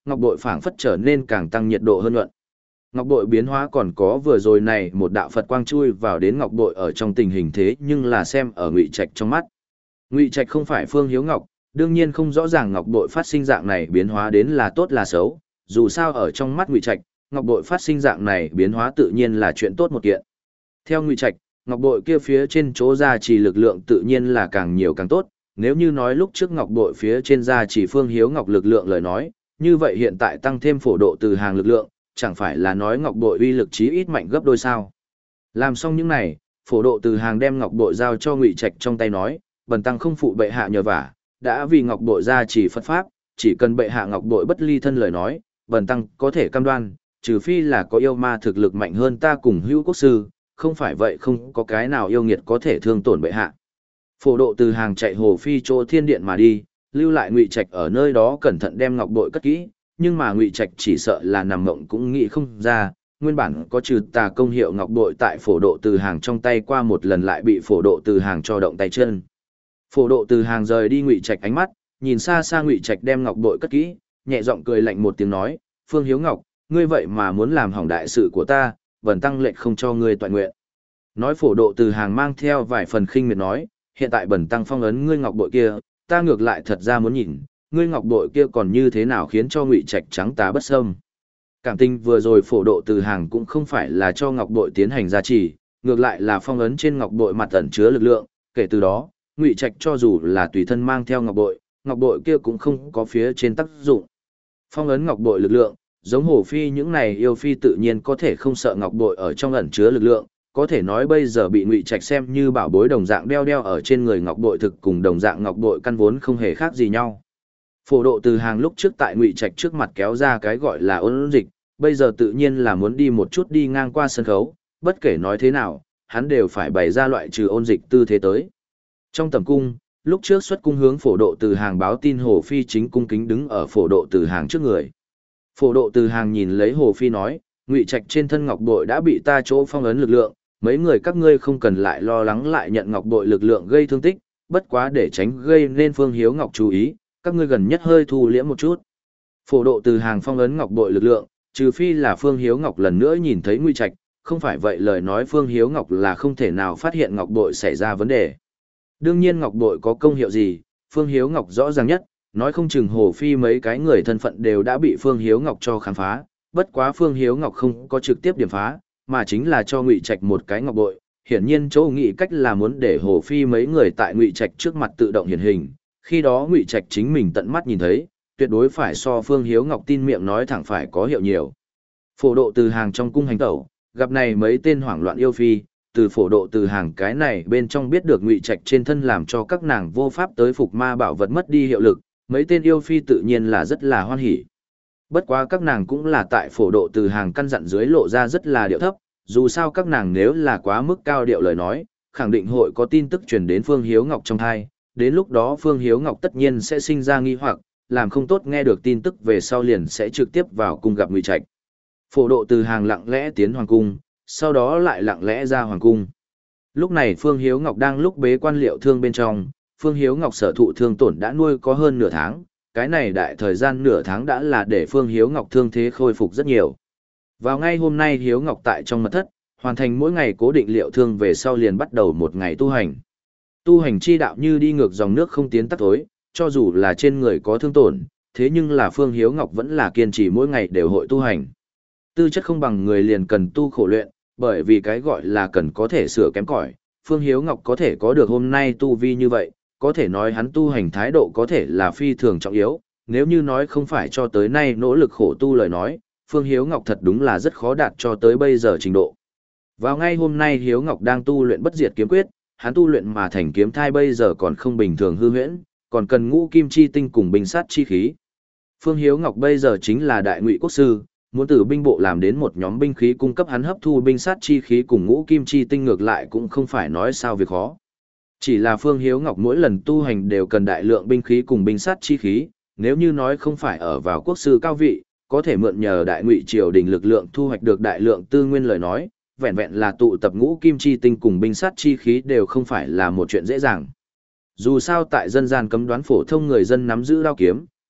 ngọc bội phảng phất trở nên càng tăng nhiệt độ hơn nhuận. Ngọc bội biến hóa còn có vừa rồi này một đạo Phật quang chui vào đến ngọc bội ở trong tình hình thế nhưng là xem ở Ngụy Trạch trong mắt. Ngụy Trạch không phải Phương Hiếu Ngọc, đương nhiên không rõ ràng ngọc bội phát sinh dạng này biến hóa đến là tốt là xấu, dù sao ở trong mắt Ngụy Trạch, ngọc bội phát sinh dạng này biến hóa tự nhiên là chuyện tốt một kiện. Theo Ngụy Trạch, ngọc bội kia phía trên chỗ gia trì lực lượng tự nhiên là càng nhiều càng tốt, nếu như nói lúc trước ngọc bội phía trên gia trì Phương Hiếu Ngọc lực lượng lời nói, như vậy hiện tại tăng thêm phổ độ từ hàng lực lượng, chẳng phải là nói ngọc bội uy lực chí ít mạnh gấp đôi sao. Làm xong những này, phổ độ từ hàng đem ngọc bội giao cho Ngụy Trạch trong tay nói, bần tăng không phụ bệ hạ nhờ vả, đã vì ngọc bội gia trì Phật pháp, chỉ cần bệ hạ ngọc bội bất ly thân lời nói, bần tăng có thể cam đoan, trừ phi là có yêu ma thực lực mạnh hơn ta cùng Hữu Quốc sư, không phải vậy không có cái nào yêu nghiệt có thể thương tổn bệ hạ. Phổ độ từ hàng chạy hồ phi chỗ thiên điện mà đi, lưu lại Ngụy Trạch ở nơi đó cẩn thận đem ngọc bội cất kỹ, nhưng mà Ngụy Trạch chỉ sợ là nằm mộng cũng nghĩ không ra, nguyên bản có trừ tà công hiệu ngọc bội tại phổ độ từ hàng trong tay qua một lần lại bị phổ độ từ hàng cho động tay chân. Phổ độ từ hàng rời đi Ngụy Trạch ánh mắt, nhìn xa xa Ngụy Trạch đem ngọc bội cất kỹ, nhẹ giọng cười lạnh một tiếng nói, Phương Hiếu Ngọc, ngươi vậy mà muốn làm hỏng đại sự của ta, bần tăng lệnh không cho ngươi toàn nguyện. Nói phổ độ từ hàng mang theo vài phần khinh miệt nói, hiện tại bần tăng phong ấn ngươi ngọc bội kia, ta ngược lại thật ra muốn nhìn, ngươi ngọc bội kia còn như thế nào khiến cho Ngụy Trạch trắng tá bất sâm. Cảm tình vừa rồi phổ độ từ hàng cũng không phải là cho ngọc bội tiến hành gia trì, ngược lại là phong ấn trên ngọc bội mặt ẩn chứa lực lượng, kể từ đó, Ngụy Trạch cho dù là tùy thân mang theo ngọc bội, ngọc bội kia cũng không có phía trên tác dụng. Phong ấn ngọc bội lực lượng, giống Hồ Phi những này yêu phi tự nhiên có thể không sợ ngọc bội ở trong ẩn chứa lực lượng, có thể nói bây giờ bị Ngụy Trạch xem như bảo bối đồng dạng đeo đeo ở trên người ngọc bội thực cùng đồng dạng ngọc bội căn vốn không hề khác gì nhau. Phổ độ từ hàng lúc trước tại Ngụy Trạch trước mặt kéo ra cái gọi là ôn dịch, bây giờ tự nhiên là muốn đi một chút đi ngang qua sân khấu, bất kể nói thế nào, hắn đều phải bày ra loại trừ ôn dịch tư thế tới. Trong tầm cung, lúc trước xuất cung hướng phổ độ từ hàng báo tin Hồ Phi chính cung kính đứng ở phổ độ từ hàng trước người. Phổ độ từ hàng nhìn lấy Hồ Phi nói, Ngụy Trạch trên thân ngọc bội đã bị ta chỗ phong ấn lực lượng, mấy người các ngươi không cần lại lo lắng lại nhận ngọc bội lực lượng gây thương tích, bất quá để tránh gây nên Phương Hiếu Ngọc chú ý, các ngươi gần nhất hơi thu liễm một chút. Phổ độ từ hàng phong ấn ngọc bội lực lượng, trừ phi là Phương Hiếu Ngọc lần nữa nhìn thấy Ngụy Trạch, không phải vậy lời nói Phương Hiếu Ngọc là không thể nào phát hiện ngọc bội xảy ra vấn đề. Đương nhiên ngọc bội có công hiệu gì, Phương Hiếu Ngọc rõ ràng nhất, nói không chừng Hồ Phi mấy cái người thân phận đều đã bị Phương Hiếu Ngọc cho khám phá, bất quá Phương Hiếu Ngọc không có trực tiếp điểm phá, mà chính là cho Ngụy Trạch một cái ngọc bội, hiển nhiên chỗ nghĩ cách là muốn để Hồ Phi mấy người tại Ngụy Trạch trước mặt tự động hiển hình, khi đó Ngụy Trạch chính mình tận mắt nhìn thấy, tuyệt đối phải so Phương Hiếu Ngọc tin miệng nói thẳng phải có hiệu nhiều. Phổ độ từ hàng trong cung hành tẩu, gặp này mấy tên hoảng loạn yêu phi, từ phổ độ từ hàng cái này bên trong biết được Ngụy Trạch trên thân làm cho các nàng vô pháp tới phục ma bảo vật mất đi hiệu lực, mấy tên yêu phi tự nhiên là rất là hoan hỉ. Bất quá các nàng cũng là tại phổ độ từ hàng căn dặn dưới lộ ra rất là điệu thấp, dù sao các nàng nếu là quá mức cao điệu lời nói, khẳng định hội có tin tức truyền đến Phương Hiếu Ngọc trong thai, đến lúc đó Phương Hiếu Ngọc tất nhiên sẽ sinh ra nghi hoặc, làm không tốt nghe được tin tức về sau liền sẽ trực tiếp vào cung gặp Ngụy Trạch. Phổ độ từ hàng lặng lẽ tiến hoàng cung, sau đó lại lặng lẽ ra hoàng cung. Lúc này Phương Hiếu Ngọc đang lúc bế quan liệu thương bên trong, Phương Hiếu Ngọc sở thụ thương tổn đã nuôi có hơn nửa tháng, cái này đại thời gian nửa tháng đã là để Phương Hiếu Ngọc thương thế khôi phục rất nhiều. Vào ngay hôm nay Hiếu Ngọc tại trong mật thất, hoàn thành mỗi ngày cố định liệu thương về sau liền bắt đầu một ngày tu hành. Tu hành chi đạo như đi ngược dòng nước không tiến tắt tối, cho dù là trên người có thương tổn, thế nhưng là Phương Hiếu Ngọc vẫn là kiên trì mỗi ngày đều hội tu hành. Tư chất không bằng người liền cần tu khổ luyện, bởi vì cái gọi là cần có thể sửa kém cỏi, Phương Hiếu Ngọc có thể có được hôm nay tu vi như vậy, có thể nói hắn tu hành thái độ có thể là phi thường trọng yếu, nếu như nói không phải cho tới nay nỗ lực khổ tu lời nói, Phương Hiếu Ngọc thật đúng là rất khó đạt cho tới bây giờ trình độ. Vào ngay hôm nay Hiếu Ngọc đang tu luyện bất diệt kiếm quyết, hắn tu luyện mà thành kiếm thai bây giờ còn không bình thường hư huyễn, còn cần ngũ kim chi tinh cùng binh sát chi khí. Phương Hiếu Ngọc bây giờ chính là đại ngụy quốc sư, muốn từ binh bộ làm đến một nhóm binh khí cung cấp hắn hấp thu binh sát chi khí cùng ngũ kim chi tinh ngược lại cũng không phải nói sao việc khó. Chỉ là Phương Hiếu Ngọc mỗi lần tu hành đều cần đại lượng binh khí cùng binh sát chi khí, nếu như nói không phải ở vào quốc sư cao vị, có thể mượn nhờ đại ngụy triều đình lực lượng thu hoạch được đại lượng tư nguyên lời nói, vẹn vẹn là tụ tập ngũ kim chi tinh cùng binh sát chi khí đều không phải là một chuyện dễ dàng. Dù sao tại dân gian cấm đoán phổ thông người dân nắm giữ đao kiếm,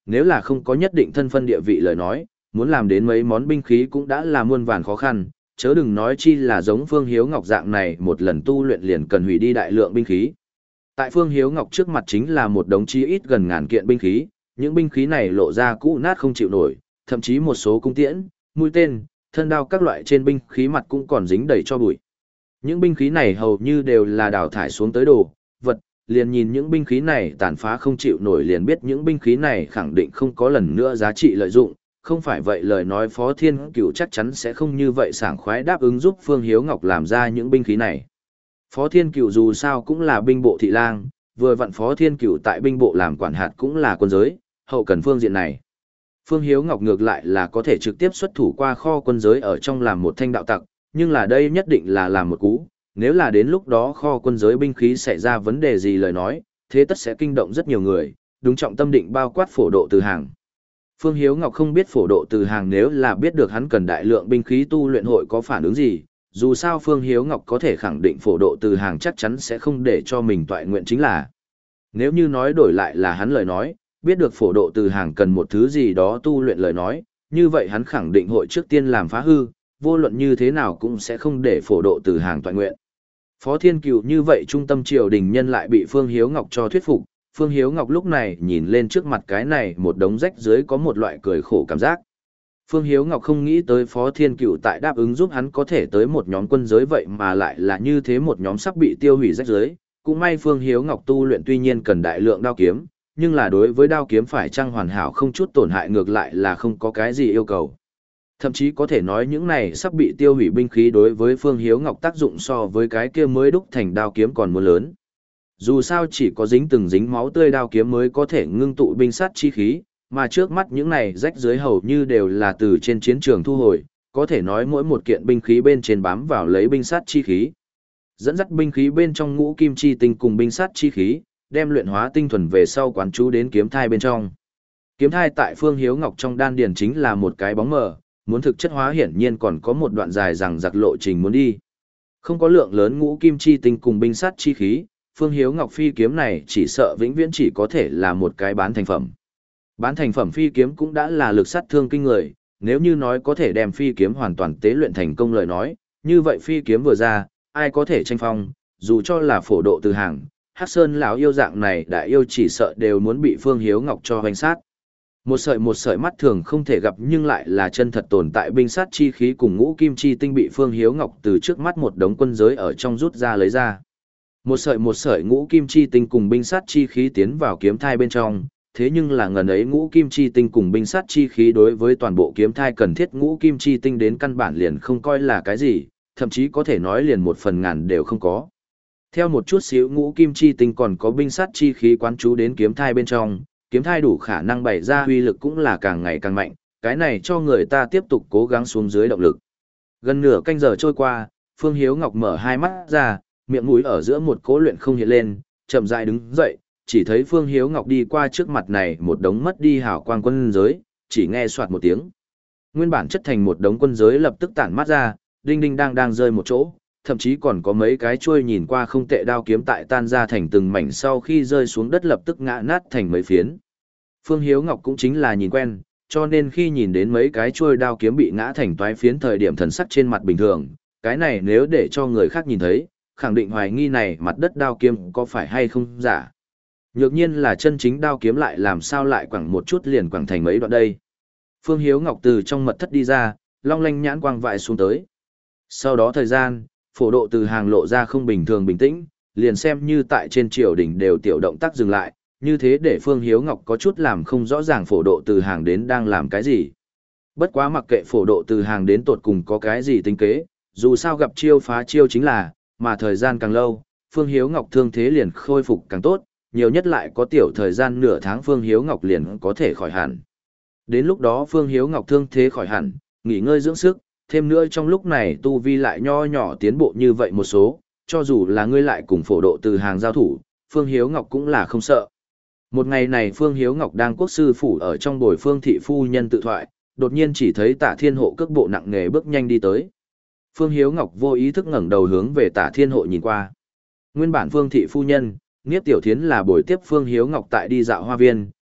Nếu là không có nhất định thân phân địa vị lời nói, muốn làm đến mấy món binh khí cũng đã là muôn vàn khó khăn, chớ đừng nói chi là giống Phương Hiếu Ngọc dạng này một lần tu luyện liền cần hủy đi đại lượng binh khí. Tại Phương Hiếu Ngọc trước mặt chính là một đống chi ít gần ngàn kiện binh khí, những binh khí này lộ ra cũ nát không chịu nổi, thậm chí một số cung tiễn, mũi tên, thân đao các loại trên binh khí mặt cũng còn dính đầy cho bụi. Những binh khí này hầu như đều là đào thải xuống tới đồ, vật, liền nhìn những binh khí này tàn phá không chịu nổi liền biết những binh khí này khẳng định không có lần nữa giá trị lợi dụng, không phải vậy lời nói Phó Thiên Cửu chắc chắn sẽ không như vậy sảng khoái đáp ứng giúp Phương Hiếu Ngọc làm ra những binh khí này. Phó Thiên Cửu dù sao cũng là binh bộ thị lang, vừa vặn Phó Thiên Cửu tại binh bộ làm quản hạt cũng là quân giới, hậu cần phương diện này. Phương Hiếu Ngọc ngược lại là có thể trực tiếp xuất thủ qua kho quân giới ở trong làm một thanh đạo tặc, nhưng là đây nhất định là làm một cú, nếu là đến lúc đó kho quân giới binh khí xảy ra vấn đề gì lời nói, thế tất sẽ kinh động rất nhiều người, đúng trọng tâm định bao quát Phổ Độ Từ Hàng. Phương Hiếu Ngọc không biết Phổ Độ Từ Hàng nếu là biết được hắn cần đại lượng binh khí tu luyện hội có phản ứng gì, dù sao Phương Hiếu Ngọc có thể khẳng định Phổ Độ Từ Hàng chắc chắn sẽ không để cho mình toại nguyện chính là. Nếu như nói đổi lại là hắn lời nói, biết được Phổ Độ Từ Hàng cần một thứ gì đó tu luyện lời nói, như vậy hắn khẳng định hội trước tiên làm phá hư, vô luận như thế nào cũng sẽ không để Phổ Độ Từ Hàng toại nguyện. Phó Thiên Cửu như vậy trung tâm triều đình nhân lại bị Phương Hiếu Ngọc cho thuyết phục, Phương Hiếu Ngọc lúc này nhìn lên trước mặt cái này một đống rách dưới có một loại cười khổ cảm giác. Phương Hiếu Ngọc không nghĩ tới Phó Thiên Cửu tại đáp ứng giúp hắn có thể tới một nhóm quân giới vậy mà lại là như thế một nhóm sắp bị tiêu hủy rách dưới. Cũng may Phương Hiếu Ngọc tu luyện tuy nhiên cần đại lượng đao kiếm, nhưng là đối với đao kiếm phải chăng hoàn hảo không chút tổn hại ngược lại là không có cái gì yêu cầu. Thậm chí có thể nói những này sắp bị tiêu hủy binh khí đối với Phương Hiếu Ngọc tác dụng so với cái kia mới đúc thành đao kiếm còn muốn lớn. Dù sao chỉ có dính từng dính máu tươi đao kiếm mới có thể ngưng tụ binh sát chi khí, mà trước mắt những này rách dưới hầu như đều là từ trên chiến trường thu hồi, có thể nói mỗi một kiện binh khí bên trên bám vào lấy binh sát chi khí. Dẫn dắt binh khí bên trong ngũ kim chi tinh cùng binh sát chi khí, đem luyện hóa tinh thuần về sau quán chú đến kiếm thai bên trong. Kiếm thai tại Phương Hiếu Ngọc trong đan điền chính là một cái bóng mờ, muốn thực chất hóa hiển nhiên còn có một đoạn dài rằng giặc lộ trình muốn đi. Không có lượng lớn ngũ kim chi tinh cùng binh sát chi khí, Phương Hiếu Ngọc phi kiếm này chỉ sợ vĩnh viễn chỉ có thể là một cái bán thành phẩm. Bán thành phẩm phi kiếm cũng đã là lực sát thương kinh người, nếu như nói có thể đem phi kiếm hoàn toàn tế luyện thành công lời nói, như vậy phi kiếm vừa ra, ai có thể tranh phong, dù cho là Phổ Độ Từ Hàng, Hắc Sơn lão yêu dạng này đại yêu chỉ sợ đều muốn bị Phương Hiếu Ngọc cho hoành sát. Một sợi một sợi mắt thường không thể gặp nhưng lại là chân thật tồn tại binh sát chi khí cùng ngũ kim chi tinh bị Phương Hiếu Ngọc từ trước mắt một đống quân giới ở trong rút ra lấy ra. Một sợi một sợi ngũ kim chi tinh cùng binh sát chi khí tiến vào kiếm thai bên trong, thế nhưng là ngần ấy ngũ kim chi tinh cùng binh sát chi khí đối với toàn bộ kiếm thai cần thiết ngũ kim chi tinh đến căn bản liền không coi là cái gì, thậm chí có thể nói liền một phần ngàn đều không có. Theo một chút xíu ngũ kim chi tinh còn có binh sát chi khí quán chú đến kiếm thai bên trong, kiếm thai đủ khả năng bày ra uy lực cũng là càng ngày càng mạnh, cái này cho người ta tiếp tục cố gắng xuống dưới động lực. Gần nửa canh giờ trôi qua, Phương Hiếu Ngọc mở hai mắt ra, miệng mũi ở giữa một cố luyện không hiện lên, chậm rãi đứng dậy, chỉ thấy Phương Hiếu Ngọc đi qua trước mặt này một đống mất đi hào quang quân giới, chỉ nghe soạt một tiếng. Nguyên bản chất thành một đống quân giới lập tức tản mát ra, đinh đinh đang đang rơi một chỗ, thậm chí còn có mấy cái chuôi nhìn qua không tệ đao kiếm tại tan ra thành từng mảnh sau khi rơi xuống đất lập tức ngã nát thành mấy phiến. Phương Hiếu Ngọc cũng chính là nhìn quen, cho nên khi nhìn đến mấy cái chuôi đao kiếm bị ngã thành toái phiến thời điểm thần sắc trên mặt bình thường, cái này nếu để cho người khác nhìn thấy, khẳng định hoài nghi này mặt đất đao kiếm có phải hay không giả. Nhược nhiên là chân chính đao kiếm lại làm sao lại quẳng một chút liền quẳng thành mấy đoạn đây. Phương Hiếu Ngọc từ trong mật thất đi ra, long lanh nhãn quang vại xuống tới. Sau đó thời gian, Phổ Độ Từ Hàng lộ ra không bình thường bình tĩnh, liền xem như tại trên triều đỉnh đều tiểu động tác dừng lại, như thế để Phương Hiếu Ngọc có chút làm không rõ ràng Phổ Độ Từ Hàng đến đang làm cái gì. Bất quá mặc kệ Phổ Độ Từ Hàng đến tột cùng có cái gì tính kế, dù sao gặp chiêu phá chiêu chính là, mà thời gian càng lâu, Phương Hiếu Ngọc thương thế liền khôi phục càng tốt, nhiều nhất lại có tiểu thời gian nửa tháng Phương Hiếu Ngọc liền có thể khỏi hẳn. Đến lúc đó Phương Hiếu Ngọc thương thế khỏi hẳn, nghỉ ngơi dưỡng sức, thêm nữa trong lúc này tu vi lại nho nhỏ tiến bộ như vậy một số, cho dù là ngươi lại cùng Phổ Độ Từ Hàng giao thủ, Phương Hiếu Ngọc cũng là không sợ. Một ngày này Phương Hiếu Ngọc đang quốc sư phủ ở trong bồi Phương thị phu nhân tự thoại, đột nhiên chỉ thấy Tả Thiên Hộ cước bộ nặng nề bước nhanh đi tới. Phương Hiếu Ngọc vô ý thức ngẩng đầu hướng về Tả Thiên Hộ nhìn qua. Nguyên bản Phương thị phu nhân, Niếp Tiểu Thiến là buổi tiếp Phương Hiếu Ngọc tại đi dạo hoa viên,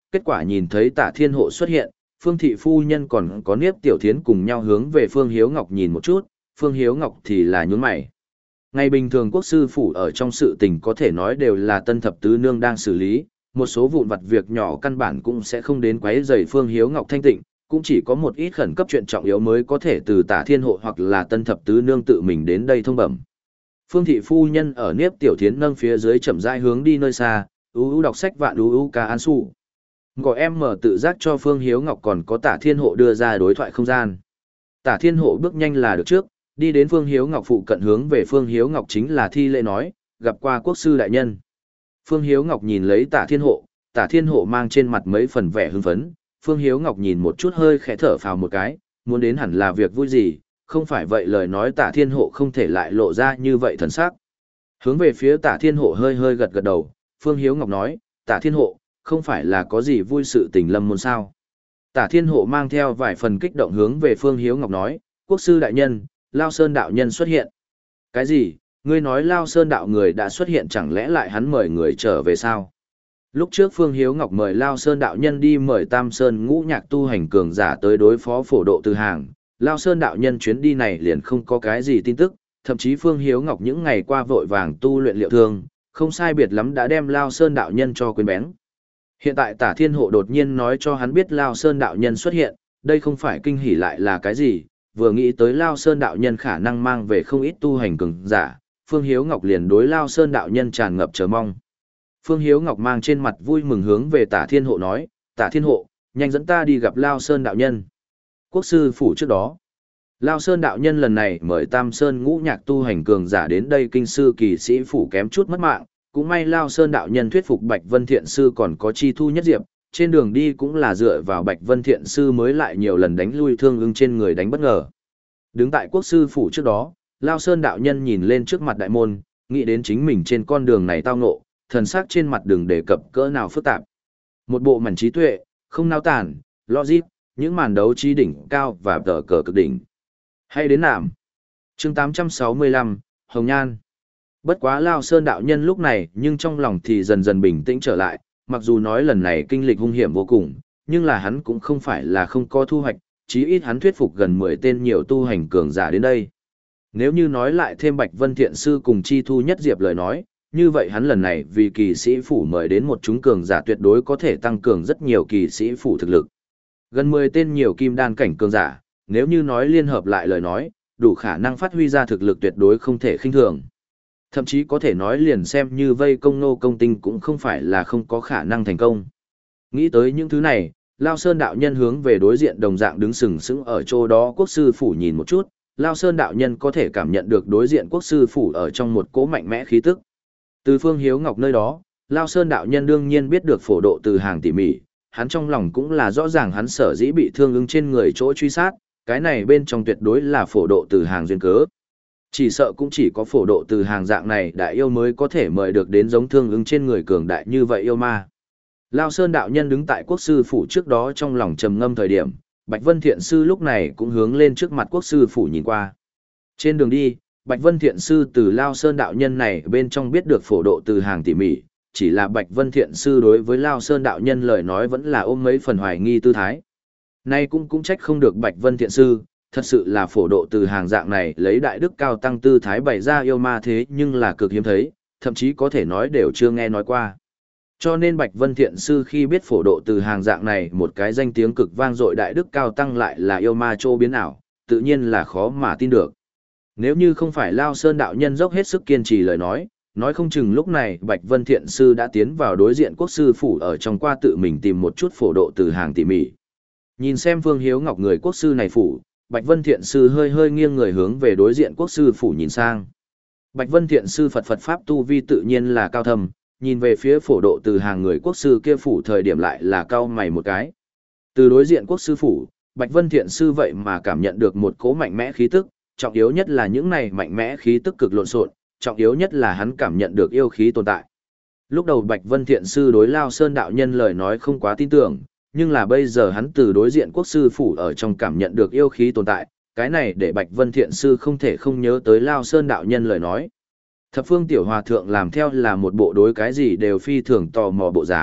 kết quả nhìn thấy Tả Thiên Hộ xuất hiện, Phương Thị Phu Nhân còn có Niếp Tiểu Thiến cùng nhau hướng về Phương Hiếu Ngọc nhìn một chút, Phương Hiếu Ngọc thì là nhún mày. Ngày bình thường quốc sư phủ ở trong sự tình có thể nói đều là Tân Thập Tứ Nương đang xử lý, một số vụn vặt việc nhỏ căn bản cũng sẽ không đến quấy rầy Phương Hiếu Ngọc thanh tịnh, cũng chỉ có một ít khẩn cấp chuyện trọng yếu mới có thể từ Tả Thiên Hộ hoặc là Tân Thập Tứ Nương tự mình đến đây thông bẩm. Phương Thị Phu Nhân ở Niếp Tiểu Thiến nâng phía dưới chậm rãi hướng đi nơi xa, ú ú đọc sách vạn ú ú ca an su. Gọi em mở tự giác cho Phương Hiếu Ngọc còn có Tả Thiên Hộ đưa ra đối thoại không gian. Tả Thiên Hộ bước nhanh là được trước, đi đến Phương Hiếu Ngọc phụ cận hướng về Phương Hiếu Ngọc chính là thi lễ nói, gặp qua quốc sư đại nhân. Phương Hiếu Ngọc nhìn lấy Tả Thiên Hộ, Tả Thiên Hộ mang trên mặt mấy phần vẻ hưng phấn, Phương Hiếu Ngọc nhìn một chút hơi khẽ thở phào một cái, muốn đến hẳn là việc vui gì, không phải vậy lời nói Tả Thiên Hộ không thể lại lộ ra như vậy thần sắc. Hướng về phía Tả Thiên Hộ hơi hơi gật gật đầu, Phương Hiếu Ngọc nói, Tả Thiên Hộ, không phải là có gì vui sự tình lâm môn sao. Tả Thiên Hộ mang theo vài phần kích động hướng về Phương Hiếu Ngọc nói, quốc sư đại nhân, Lao Sơn đạo nhân xuất hiện. Cái gì, ngươi nói Lao Sơn đạo người đã xuất hiện chẳng lẽ lại hắn mời người trở về sao? Lúc trước Phương Hiếu Ngọc mời Lao Sơn đạo nhân đi mời Tam Sơn ngũ nhạc tu hành cường giả tới đối phó phổ độ từ hàng. Lao Sơn đạo nhân chuyến đi này liền không có cái gì tin tức, thậm chí Phương Hiếu Ngọc những ngày qua vội vàng tu luyện liệu thương, không sai biệt lắm đã đem Lao Sơn đạo nhân cho quên bén. Hiện tại Tả Thiên Hộ đột nhiên nói cho hắn biết Lao Sơn đạo nhân xuất hiện, đây không phải kinh hỉ lại là cái gì, vừa nghĩ tới Lao Sơn đạo nhân khả năng mang về không ít tu hành cường giả, Phương Hiếu Ngọc liền đối Lao Sơn đạo nhân tràn ngập chờ mong. Phương Hiếu Ngọc mang trên mặt vui mừng hướng về Tả Thiên Hộ nói, Tả Thiên Hộ, nhanh dẫn ta đi gặp Lao Sơn đạo nhân. Quốc sư phủ trước đó, Lao Sơn đạo nhân lần này mời Tam Sơn ngũ nhạc tu hành cường giả đến đây kinh sư kỳ sĩ phủ kém chút mất mạng, cũng may Lao Sơn đạo nhân thuyết phục Bạch Vân Thiện sư còn có chi thu nhất diệp, trên đường đi cũng là dựa vào Bạch Vân Thiện sư mới lại nhiều lần đánh lui Thương Ưng trên người đánh bất ngờ. Đứng tại quốc sư phủ trước đó, Lao Sơn đạo nhân nhìn lên trước mặt đại môn, nghĩ đến chính mình trên con đường này tao ngộ, thần sắc trên mặt đường đề cập cỡ nào phức tạp. Một bộ màn trí tuệ, không nao tản, logic, những màn đấu trí đỉnh cao và tờ cờ cực đỉnh. Hay đến nạm. Chương tám trăm sáu mươi lăm, Hồng Nhan. Bất quá Lao Sơn đạo nhân lúc này nhưng trong lòng thì dần dần bình tĩnh trở lại, mặc dù nói lần này kinh lịch hung hiểm vô cùng, nhưng là hắn cũng không phải là không có thu hoạch, chí ít hắn thuyết phục gần mười tên nhiều tu hành cường giả đến đây. Nếu như nói lại thêm Bạch Vân Thiện sư cùng chi thu nhất diệp lời nói, như vậy hắn lần này vì kỳ sĩ phủ mời đến một chúng cường giả tuyệt đối có thể tăng cường rất nhiều kỳ sĩ phủ thực lực. Gần mười tên nhiều kim đan cảnh cường giả, nếu như nói liên hợp lại lời nói, đủ khả năng phát huy ra thực lực tuyệt đối không thể khinh thường. Thậm chí có thể nói liền xem như vây công nô công tinh cũng không phải là không có khả năng thành công. Nghĩ tới những thứ này, Lao Sơn đạo nhân hướng về đối diện đồng dạng đứng sừng sững ở chỗ đó quốc sư phủ nhìn một chút, Lao Sơn đạo nhân có thể cảm nhận được đối diện quốc sư phủ ở trong một cỗ mạnh mẽ khí tức. Từ Phương Hiếu Ngọc nơi đó, Lao Sơn đạo nhân đương nhiên biết được phổ độ từ hàng tỉ mỉ, hắn trong lòng cũng là rõ ràng hắn sở dĩ bị thương ứng trên người chỗ truy sát, cái này bên trong tuyệt đối là phổ độ từ hàng duyên cớ. Chỉ sợ cũng chỉ có phổ độ từ hàng dạng này đại yêu mới có thể mời được đến giống thương ứng trên người cường đại như vậy yêu ma. Lao Sơn đạo nhân đứng tại quốc sư phủ trước đó trong lòng trầm ngâm thời điểm, Bạch Vân Thiện sư lúc này cũng hướng lên trước mặt quốc sư phủ nhìn qua. Trên đường đi, Bạch Vân Thiện sư từ Lao Sơn đạo nhân này bên trong biết được phổ độ từ hàng tỉ mỉ, chỉ là Bạch Vân Thiện sư đối với Lao Sơn đạo nhân lời nói vẫn là ôm mấy phần hoài nghi tư thái. Nay cũng cũng trách không được Bạch Vân Thiện sư, thật sự là phổ độ từ hàng dạng này lấy đại đức cao tăng tư thái bày ra yêu ma thế nhưng là cực hiếm thấy, thậm chí có thể nói đều chưa nghe nói qua. Cho nên Bạch Vân Thiện sư khi biết phổ độ từ hàng dạng này một cái danh tiếng cực vang dội đại đức cao tăng lại là yêu ma trô biến ảo, tự nhiên là khó mà tin được. Nếu như không phải Lao Sơn đạo nhân dốc hết sức kiên trì lời nói, nói không chừng lúc này Bạch Vân Thiện sư đã tiến vào đối diện quốc sư phủ ở trong qua tự mình tìm một chút phổ độ từ hàng tỉ mỉ. Nhìn xem Phương Hiếu Ngọc người quốc sư này phủ, Bạch Vân Thiện sư hơi hơi nghiêng người hướng về đối diện quốc sư phủ nhìn sang. Bạch Vân Thiện sư Phật Phật pháp tu vi tự nhiên là cao thâm, nhìn về phía phổ độ từ hàng người quốc sư kia phủ thời điểm lại là cao mày một cái. Từ đối diện quốc sư phủ, Bạch Vân Thiện sư vậy mà cảm nhận được một cỗ mạnh mẽ khí tức, trọng yếu nhất là những này mạnh mẽ khí tức cực lộn xộn, trọng yếu nhất là hắn cảm nhận được yêu khí tồn tại. Lúc đầu Bạch Vân Thiện sư đối Lao Sơn đạo nhân lời nói không quá tin tưởng, nhưng là bây giờ hắn từ đối diện quốc sư phủ ở trong cảm nhận được yêu khí tồn tại, cái này để Bạch Vân Thiện sư không thể không nhớ tới Lao Sơn đạo nhân lời nói. Thập phương tiểu hòa thượng làm theo là một bộ đối cái gì đều phi thường tò mò bộ dáng,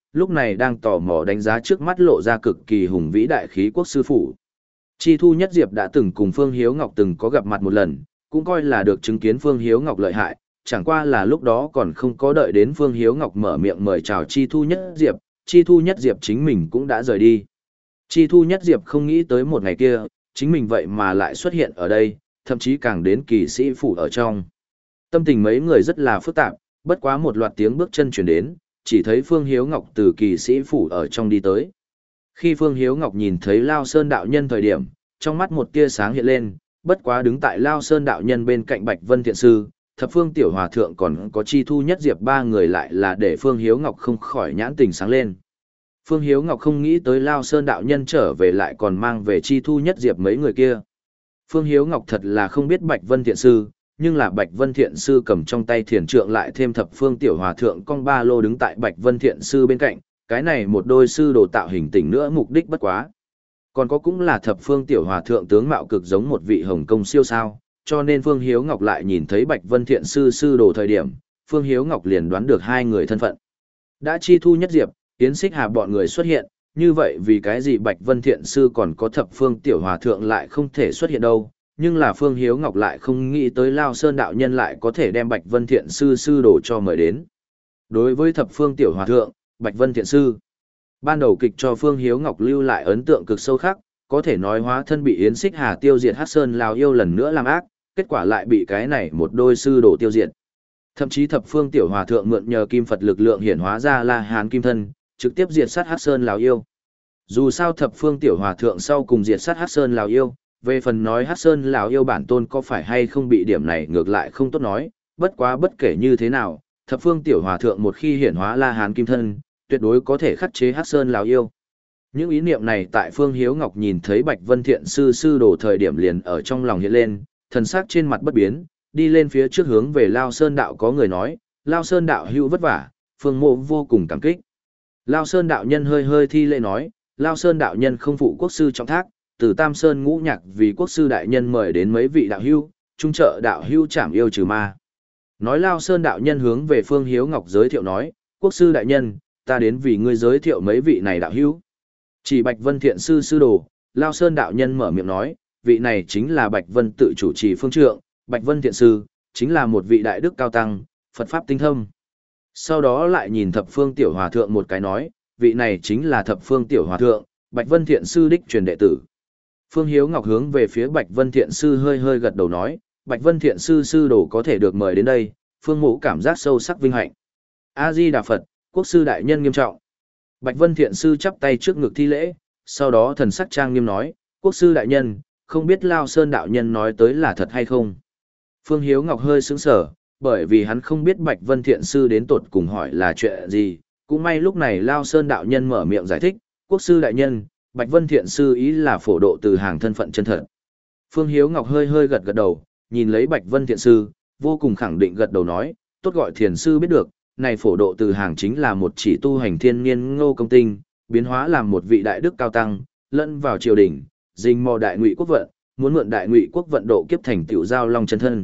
lúc này đang tò mò đánh giá trước mắt lộ ra cực kỳ hùng vĩ đại khí quốc sư phủ. Chi Thu Nhất Diệp đã từng cùng Phương Hiếu Ngọc từng có gặp mặt một lần, cũng coi là được chứng kiến Phương Hiếu Ngọc lợi hại, chẳng qua là lúc đó còn không có đợi đến Phương Hiếu Ngọc mở miệng mời chào Chi Thu Nhất Diệp, Chi Thu Nhất Diệp chính mình cũng đã rời đi. Chi Thu Nhất Diệp không nghĩ tới một ngày kia, chính mình vậy mà lại xuất hiện ở đây, thậm chí càng đến kỳ sĩ phủ ở trong. Tâm tình mấy người rất là phức tạp, bất quá một loạt tiếng bước chân chuyển đến, chỉ thấy Phương Hiếu Ngọc từ kỳ sĩ phủ ở trong đi tới. Khi Phương Hiếu Ngọc nhìn thấy Lao Sơn đạo nhân thời điểm, trong mắt một tia sáng hiện lên, bất quá đứng tại Lao Sơn đạo nhân bên cạnh Bạch Vân Thiện Sư, Thập Phương Tiểu Hòa Thượng còn có Chi Thu Nhất Diệp ba người lại là để Phương Hiếu Ngọc không khỏi nhãn tình sáng lên. Phương Hiếu Ngọc không nghĩ tới Lao Sơn đạo nhân trở về lại còn mang về Chi Thu Nhất Diệp mấy người kia. Phương Hiếu Ngọc thật là không biết Bạch Vân Thiện Sư, nhưng là Bạch Vân Thiện Sư cầm trong tay thiền trượng lại thêm Thập Phương Tiểu Hòa Thượng cong ba lô đứng tại Bạch Vân Thiện Sư bên cạnh, cái này một đôi sư đồ tạo hình tỉnh nữa mục đích bất quá. Còn có cũng là Thập Phương Tiểu Hòa Thượng tướng mạo cực giống một vị Hồng Công siêu sao, cho nên Phương Hiếu Ngọc lại nhìn thấy Bạch Vân Thiện Sư sư đồ thời điểm, Phương Hiếu Ngọc liền đoán được hai người thân phận. Đã Chi Thu Nhất Diệp, Yến Xích Hà bọn người xuất hiện, như vậy vì cái gì Bạch Vân Thiện Sư còn có Thập Phương Tiểu Hòa Thượng lại không thể xuất hiện đâu, nhưng là Phương Hiếu Ngọc lại không nghĩ tới Lao Sơn đạo nhân lại có thể đem Bạch Vân Thiện Sư sư đồ cho mời đến. Đối với Thập Phương Tiểu Hòa Thượng, Bạch Vân Thiện Sư, ban đầu kịch cho Phương Hiếu Ngọc lưu lại ấn tượng cực sâu khắc, có thể nói hóa thân bị Yến Xích Hà tiêu diệt Hắc Sơn Lào yêu lần nữa làm ác, kết quả lại bị cái này một đôi sư đồ tiêu diệt. Thậm chí Thập Phương Tiểu Hòa Thượng mượn nhờ kim Phật lực lượng hiển hóa ra La Hán kim thân, trực tiếp diệt sát Hắc Sơn Lào yêu. Dù sao Thập Phương Tiểu Hòa Thượng sau cùng diệt sát Hắc Sơn Lào yêu, về phần nói Hắc Sơn Lào yêu bản tôn có phải hay không bị điểm này ngược lại không tốt nói, bất quá bất kể như thế nào, Thập Phương Tiểu Hòa Thượng một khi hiển hóa La Hán kim thân, tuyệt đối có thể khắc chế Hắc Sơn Lào yêu. Những ý niệm này tại Phương Hiếu Ngọc nhìn thấy Bạch Vân Thiện Sư sư đồ thời điểm liền ở trong lòng hiện lên, thần sắc trên mặt bất biến, đi lên phía trước hướng về Lao Sơn đạo có người nói, Lao Sơn đạo hữu vất vả, Phương mộ vô cùng cảm kích. Lao Sơn đạo nhân hơi hơi thi lễ nói, Lao Sơn đạo nhân không phụ quốc sư trọng thác, từ Tam Sơn ngũ nhạc vì quốc sư đại nhân mời đến mấy vị đạo hữu, trung trợ đạo hữu trảm yêu trừ ma. Nói Lao Sơn đạo nhân hướng về Phương Hiếu Ngọc giới thiệu nói, quốc sư đại nhân, ta đến vì ngươi giới thiệu mấy vị này đạo hữu. Chỉ Bạch Vân Thiện Sư sư đồ, Lao Sơn đạo nhân mở miệng nói, vị này chính là Bạch Vân tự chủ trì phương trượng, Bạch Vân Thiện Sư, chính là một vị đại đức cao tăng, Phật Pháp tinh thâm. Sau đó lại nhìn Thập Phương Tiểu Hòa Thượng một cái nói, vị này chính là Thập Phương Tiểu Hòa Thượng, Bạch Vân Thiện Sư đích truyền đệ tử. Phương Hiếu Ngọc hướng về phía Bạch Vân Thiện Sư hơi hơi gật đầu nói, Bạch Vân Thiện Sư sư đồ có thể được mời đến đây, Phương mộ cảm giác sâu sắc vinh hạnh. A-di-đà Phật, quốc sư đại nhân nghiêm trọng. Bạch Vân Thiện Sư chắp tay trước ngực thi lễ, sau đó thần sắc trang nghiêm nói, quốc sư đại nhân, không biết Lao Sơn đạo nhân nói tới là thật hay không. Phương Hiếu Ngọc hơi sững sờ, bởi vì hắn không biết Bạch Vân Thiện Sư đến tột cùng hỏi là chuyện gì, cũng may lúc này Lao Sơn đạo nhân mở miệng giải thích, quốc sư đại nhân, Bạch Vân Thiện Sư ý là phổ độ từ hàng thân phận chân thật. Phương Hiếu Ngọc hơi hơi gật gật đầu, nhìn lấy Bạch Vân Thiện Sư, vô cùng khẳng định gật đầu nói, tốt gọi thiền sư biết được, này phổ độ từ hàng chính là một chỉ tu hành thiên niên ngô công tinh, biến hóa làm một vị đại đức cao tăng, lẫn vào triều đình, dình mò đại ngụy quốc vận, muốn mượn đại ngụy quốc vận độ kiếp thành tiểu giao long chân thân.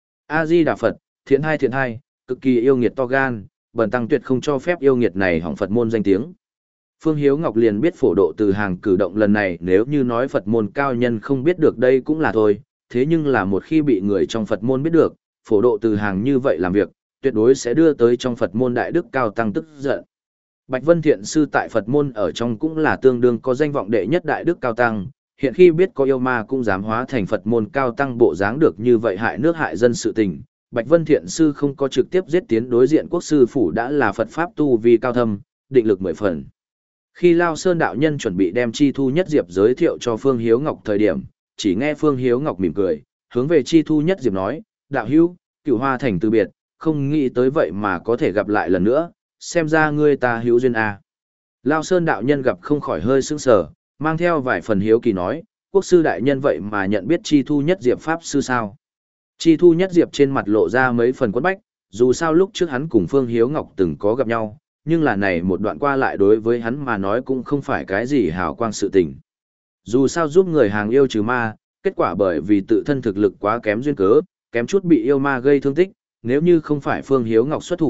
A Di Đà Phật, thiện hai thiện hai, cực kỳ yêu nghiệt to gan, bần tăng tuyệt không cho phép yêu nghiệt này hỏng Phật môn danh tiếng. Phương Hiếu Ngọc liền biết phổ độ từ hàng cử động lần này nếu như nói Phật môn cao nhân không biết được đây cũng là thôi, thế nhưng là một khi bị người trong Phật môn biết được, phổ độ từ hàng như vậy làm việc, tuyệt đối sẽ đưa tới trong Phật môn đại đức cao tăng tức giận. Bạch Vân Thiện Sư tại Phật môn ở trong cũng là tương đương có danh vọng đệ nhất đại đức cao tăng, hiện khi biết có yêu ma cũng dám hóa thành Phật môn cao tăng bộ dáng được như vậy hại nước hại dân sự tình. Bạch Vân Thiện Sư không có trực tiếp giết tiến đối diện quốc sư phủ đã là Phật Pháp tu vi cao thâm, định lực mười phần. Khi Lao Sơn đạo nhân chuẩn bị đem Chi Thu Nhất Diệp giới thiệu cho Phương Hiếu Ngọc thời điểm, chỉ nghe Phương Hiếu Ngọc mỉm cười, hướng về Chi Thu Nhất Diệp nói, đạo hữu, Cửu Hoa Thành từ biệt, không nghĩ tới vậy mà có thể gặp lại lần nữa, xem ra ngươi ta hữu duyên à. Lao Sơn đạo nhân gặp không khỏi hơi sững sờ, mang theo vài phần hiếu kỳ nói, quốc sư đại nhân vậy mà nhận biết Chi Thu Nhất Diệp Pháp sư sao. Chi Thu Nhất Diệp trên mặt lộ ra mấy phần quẫn bách, dù sao lúc trước hắn cùng Phương Hiếu Ngọc từng có gặp nhau, nhưng là này một đoạn qua lại đối với hắn mà nói cũng không phải cái gì hào quang sự tình. Dù sao giúp người hàng yêu trừ ma, kết quả bởi vì tự thân thực lực quá kém duyên cớ, kém chút bị yêu ma gây thương tích, nếu như không phải Phương Hiếu Ngọc xuất thủ,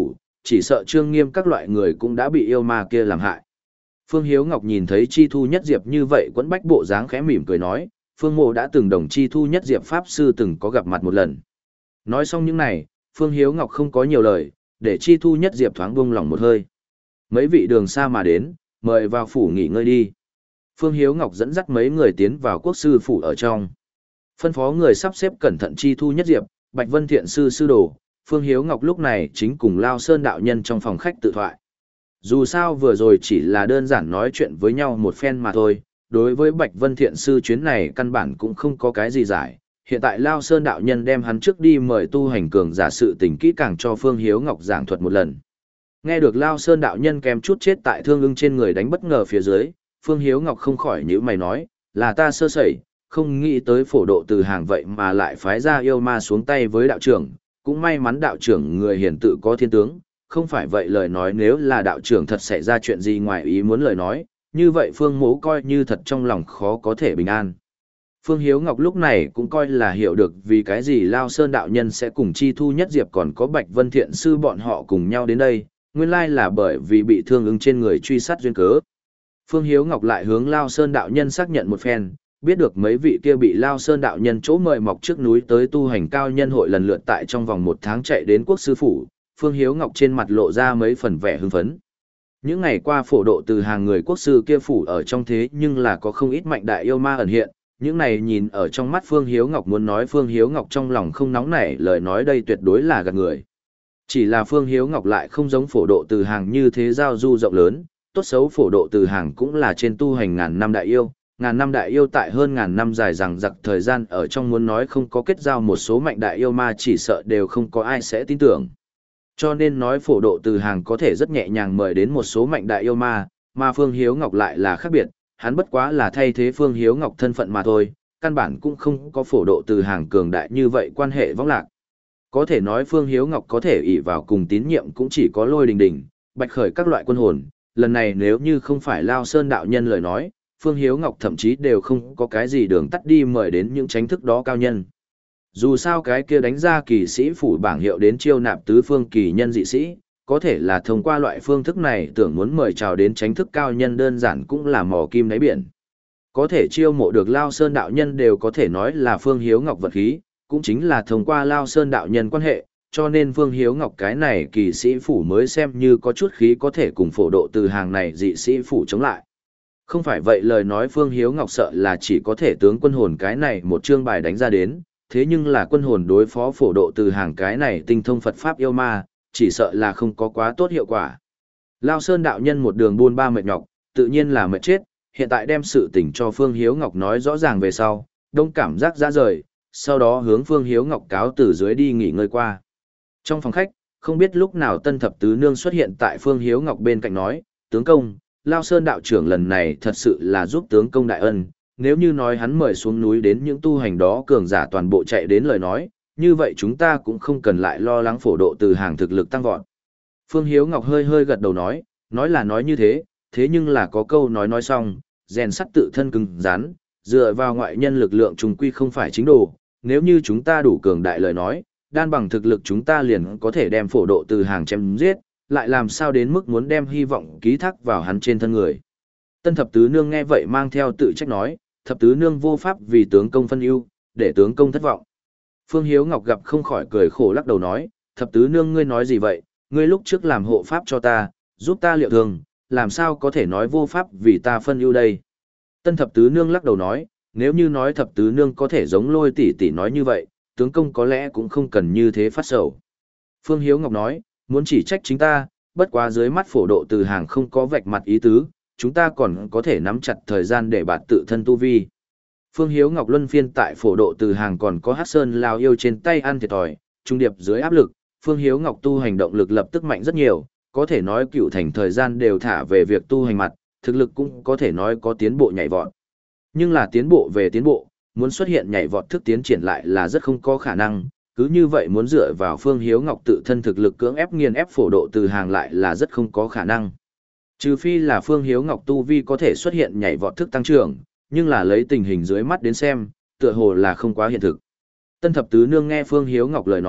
chỉ sợ Trương Nghiêm các loại người cũng đã bị yêu ma kia làm hại. Phương Hiếu Ngọc nhìn thấy Chi Thu Nhất Diệp như vậy quẫn bách bộ dáng khẽ mỉm cười nói, Phương Mộ đã từng đồng Chi Thu Nhất Diệp Pháp Sư từng có gặp mặt một lần. Nói xong những này, Phương Hiếu Ngọc không có nhiều lời, để Chi Thu Nhất Diệp thoáng buông lòng một hơi. Mấy vị đường xa mà đến, mời vào phủ nghỉ ngơi đi. Phương Hiếu Ngọc dẫn dắt mấy người tiến vào quốc sư phủ ở trong. Phân phó người sắp xếp cẩn thận Chi Thu Nhất Diệp, Bạch Vân Thiện sư sư đồ, Phương Hiếu Ngọc lúc này chính cùng Lao Sơn đạo nhân trong phòng khách tự thoại. Dù sao vừa rồi chỉ là đơn giản nói chuyện với nhau một phen mà thôi, đối với Bạch Vân Thiện sư chuyến này căn bản cũng không có cái gì giải. Hiện tại Lao Sơn đạo nhân đem hắn trước đi mời tu hành cường giả sự tình kỹ càng cho Phương Hiếu Ngọc giảng thuật một lần. Nghe được Lao Sơn đạo nhân kèm chút chết tại thương ưng trên người đánh bất ngờ phía dưới, Phương Hiếu Ngọc không khỏi nhíu mày nói, là ta sơ sẩy, không nghĩ tới phổ độ từ hàng vậy mà lại phái ra yêu ma xuống tay với đạo trưởng, cũng may mắn đạo trưởng người hiển tự có thiên tướng, không phải vậy lời nói nếu là đạo trưởng thật xảy ra chuyện gì ngoài ý muốn lời nói, như vậy Phương Mố coi như thật trong lòng khó có thể bình an. Phương Hiếu Ngọc lúc này cũng coi là hiểu được vì cái gì Lao Sơn đạo nhân sẽ cùng Chi Thu Nhất Diệp còn có Bạch Vân Thiện sư bọn họ cùng nhau đến đây, nguyên lai là bởi vì bị thương ứng trên người truy sát duyên cớ. Phương Hiếu Ngọc lại hướng Lao Sơn đạo nhân xác nhận một phen, biết được mấy vị kia bị Lao Sơn đạo nhân chỗ mời mọc trước núi tới tu hành cao nhân hội lần lượt tại trong vòng một tháng chạy đến quốc sư phủ, Phương Hiếu Ngọc trên mặt lộ ra mấy phần vẻ hưng phấn. Những ngày qua phổ độ từ hàng người quốc sư kia phủ ở trong thế nhưng là có không ít mạnh đại yêu ma ẩn hiện, những này nhìn ở trong mắt Phương Hiếu Ngọc muốn nói Phương Hiếu Ngọc trong lòng không nóng nảy lời nói đây tuyệt đối là gạt người. Chỉ là Phương Hiếu Ngọc lại không giống phổ độ từ hàng như thế giao du rộng lớn, tốt xấu phổ độ từ hàng cũng là trên tu hành ngàn năm đại yêu, ngàn năm đại yêu tại hơn ngàn năm dài rằng giặc thời gian ở trong muốn nói không có kết giao một số mạnh đại yêu ma chỉ sợ đều không có ai sẽ tin tưởng. Cho nên nói phổ độ từ hàng có thể rất nhẹ nhàng mời đến một số mạnh đại yêu ma, mà Phương Hiếu Ngọc lại là khác biệt, hắn bất quá là thay thế Phương Hiếu Ngọc thân phận mà thôi, căn bản cũng không có phổ độ từ hàng cường đại như vậy quan hệ võng lạc. Có thể nói Phương Hiếu Ngọc có thể ỷ vào cùng tín nhiệm cũng chỉ có Lôi Đình Đình, Bạch Khởi các loại quân hồn, lần này nếu như không phải Lao Sơn đạo nhân lời nói, Phương Hiếu Ngọc thậm chí đều không có cái gì đường tắt đi mời đến những tránh thức đó cao nhân. Dù sao cái kia đánh ra kỳ sĩ phủ bảng hiệu đến chiêu nạp tứ phương kỳ nhân dị sĩ, có thể là thông qua loại phương thức này tưởng muốn mời chào đến tránh thức cao nhân đơn giản cũng là mò kim đáy biển. Có thể chiêu mộ được Lao Sơn đạo nhân đều có thể nói là Phương Hiếu Ngọc vật khí, cũng chính là thông qua Lao Sơn đạo nhân quan hệ, cho nên Phương Hiếu Ngọc cái này kỳ sĩ phủ mới xem như có chút khí có thể cùng phổ độ từ hàng này dị sĩ phủ chống lại. Không phải vậy lời nói Phương Hiếu Ngọc sợ là chỉ có thể tướng quân hồn cái này một chương bài đánh ra đến, thế nhưng là quân hồn đối phó phổ độ từ hàng cái này tinh thông Phật Pháp yêu ma, chỉ sợ là không có quá tốt hiệu quả. Lao Sơn đạo nhân một đường buôn ba mệt nhọc, tự nhiên là mệt chết, hiện tại đem sự tình cho Phương Hiếu Ngọc nói rõ ràng về sau, đông cảm giác ra rời, sau đó hướng Phương Hiếu Ngọc cáo từ dưới đi nghỉ ngơi qua. Trong phòng khách, không biết lúc nào Tân Thập Tứ Nương xuất hiện tại Phương Hiếu Ngọc bên cạnh nói, tướng công, Lao Sơn đạo trưởng lần này thật sự là giúp tướng công đại ân, nếu như nói hắn mời xuống núi đến những tu hành đó cường giả toàn bộ chạy đến lời nói, như vậy chúng ta cũng không cần lại lo lắng phổ độ từ hàng thực lực tăng vọt. Phương Hiếu Ngọc hơi hơi gật đầu nói, nói là nói như thế, thế nhưng là có câu nói nói xong, rèn sắt tự thân cứng rắn, dựa vào ngoại nhân lực lượng trùng quy không phải chính đồ, nếu như chúng ta đủ cường đại lời nói, đan bằng thực lực chúng ta liền có thể đem phổ độ từ hàng chém giết, lại làm sao đến mức muốn đem hy vọng ký thác vào hắn trên thân người. Tân Thập Tứ Nương nghe vậy mang theo tự trách nói, Thập Tứ Nương vô pháp vì tướng công phân ưu, để tướng công thất vọng. Phương Hiếu Ngọc gặp không khỏi cười khổ lắc đầu nói, Thập Tứ Nương ngươi nói gì vậy, ngươi lúc trước làm hộ pháp cho ta, giúp ta liệu thương, làm sao có thể nói vô pháp vì ta phân ưu đây. Tân Thập Tứ Nương lắc đầu nói, nếu như nói Thập Tứ Nương có thể giống Lôi tỷ tỷ nói như vậy, tướng công có lẽ cũng không cần như thế phát sầu. Phương Hiếu Ngọc nói, muốn chỉ trách chính ta, bất quá dưới mắt phổ độ từ hàng không có vạch mặt ý tứ, chúng ta còn có thể nắm chặt thời gian để bạt tự thân tu vi. Phương Hiếu Ngọc luân phiên tại phổ độ từ hàng còn có Hắc Sơn lao yêu trên tay ăn thiệt thòi, trung điệp dưới áp lực, Phương Hiếu Ngọc tu hành động lực lập tức mạnh rất nhiều, có thể nói cựu thành thời gian đều thả về việc tu hành mặt, thực lực cũng có thể nói có tiến bộ nhảy vọt. Nhưng là tiến bộ về tiến bộ, muốn xuất hiện nhảy vọt thức tiến triển lại là rất không có khả năng, cứ như vậy muốn dựa vào Phương Hiếu Ngọc tự thân thực lực cưỡng ép nghiền ép phổ độ từ hàng lại là rất không có khả năng. Trừ phi là Phương Hiếu Ngọc tu vi có thể xuất hiện nhảy vọt thức tăng trưởng, nhưng là lấy tình hình dưới mắt đến xem, tựa hồ là không quá hiện thực. Tân Thập Tứ Nương nghe Phương Hiếu Ngọc lời nói,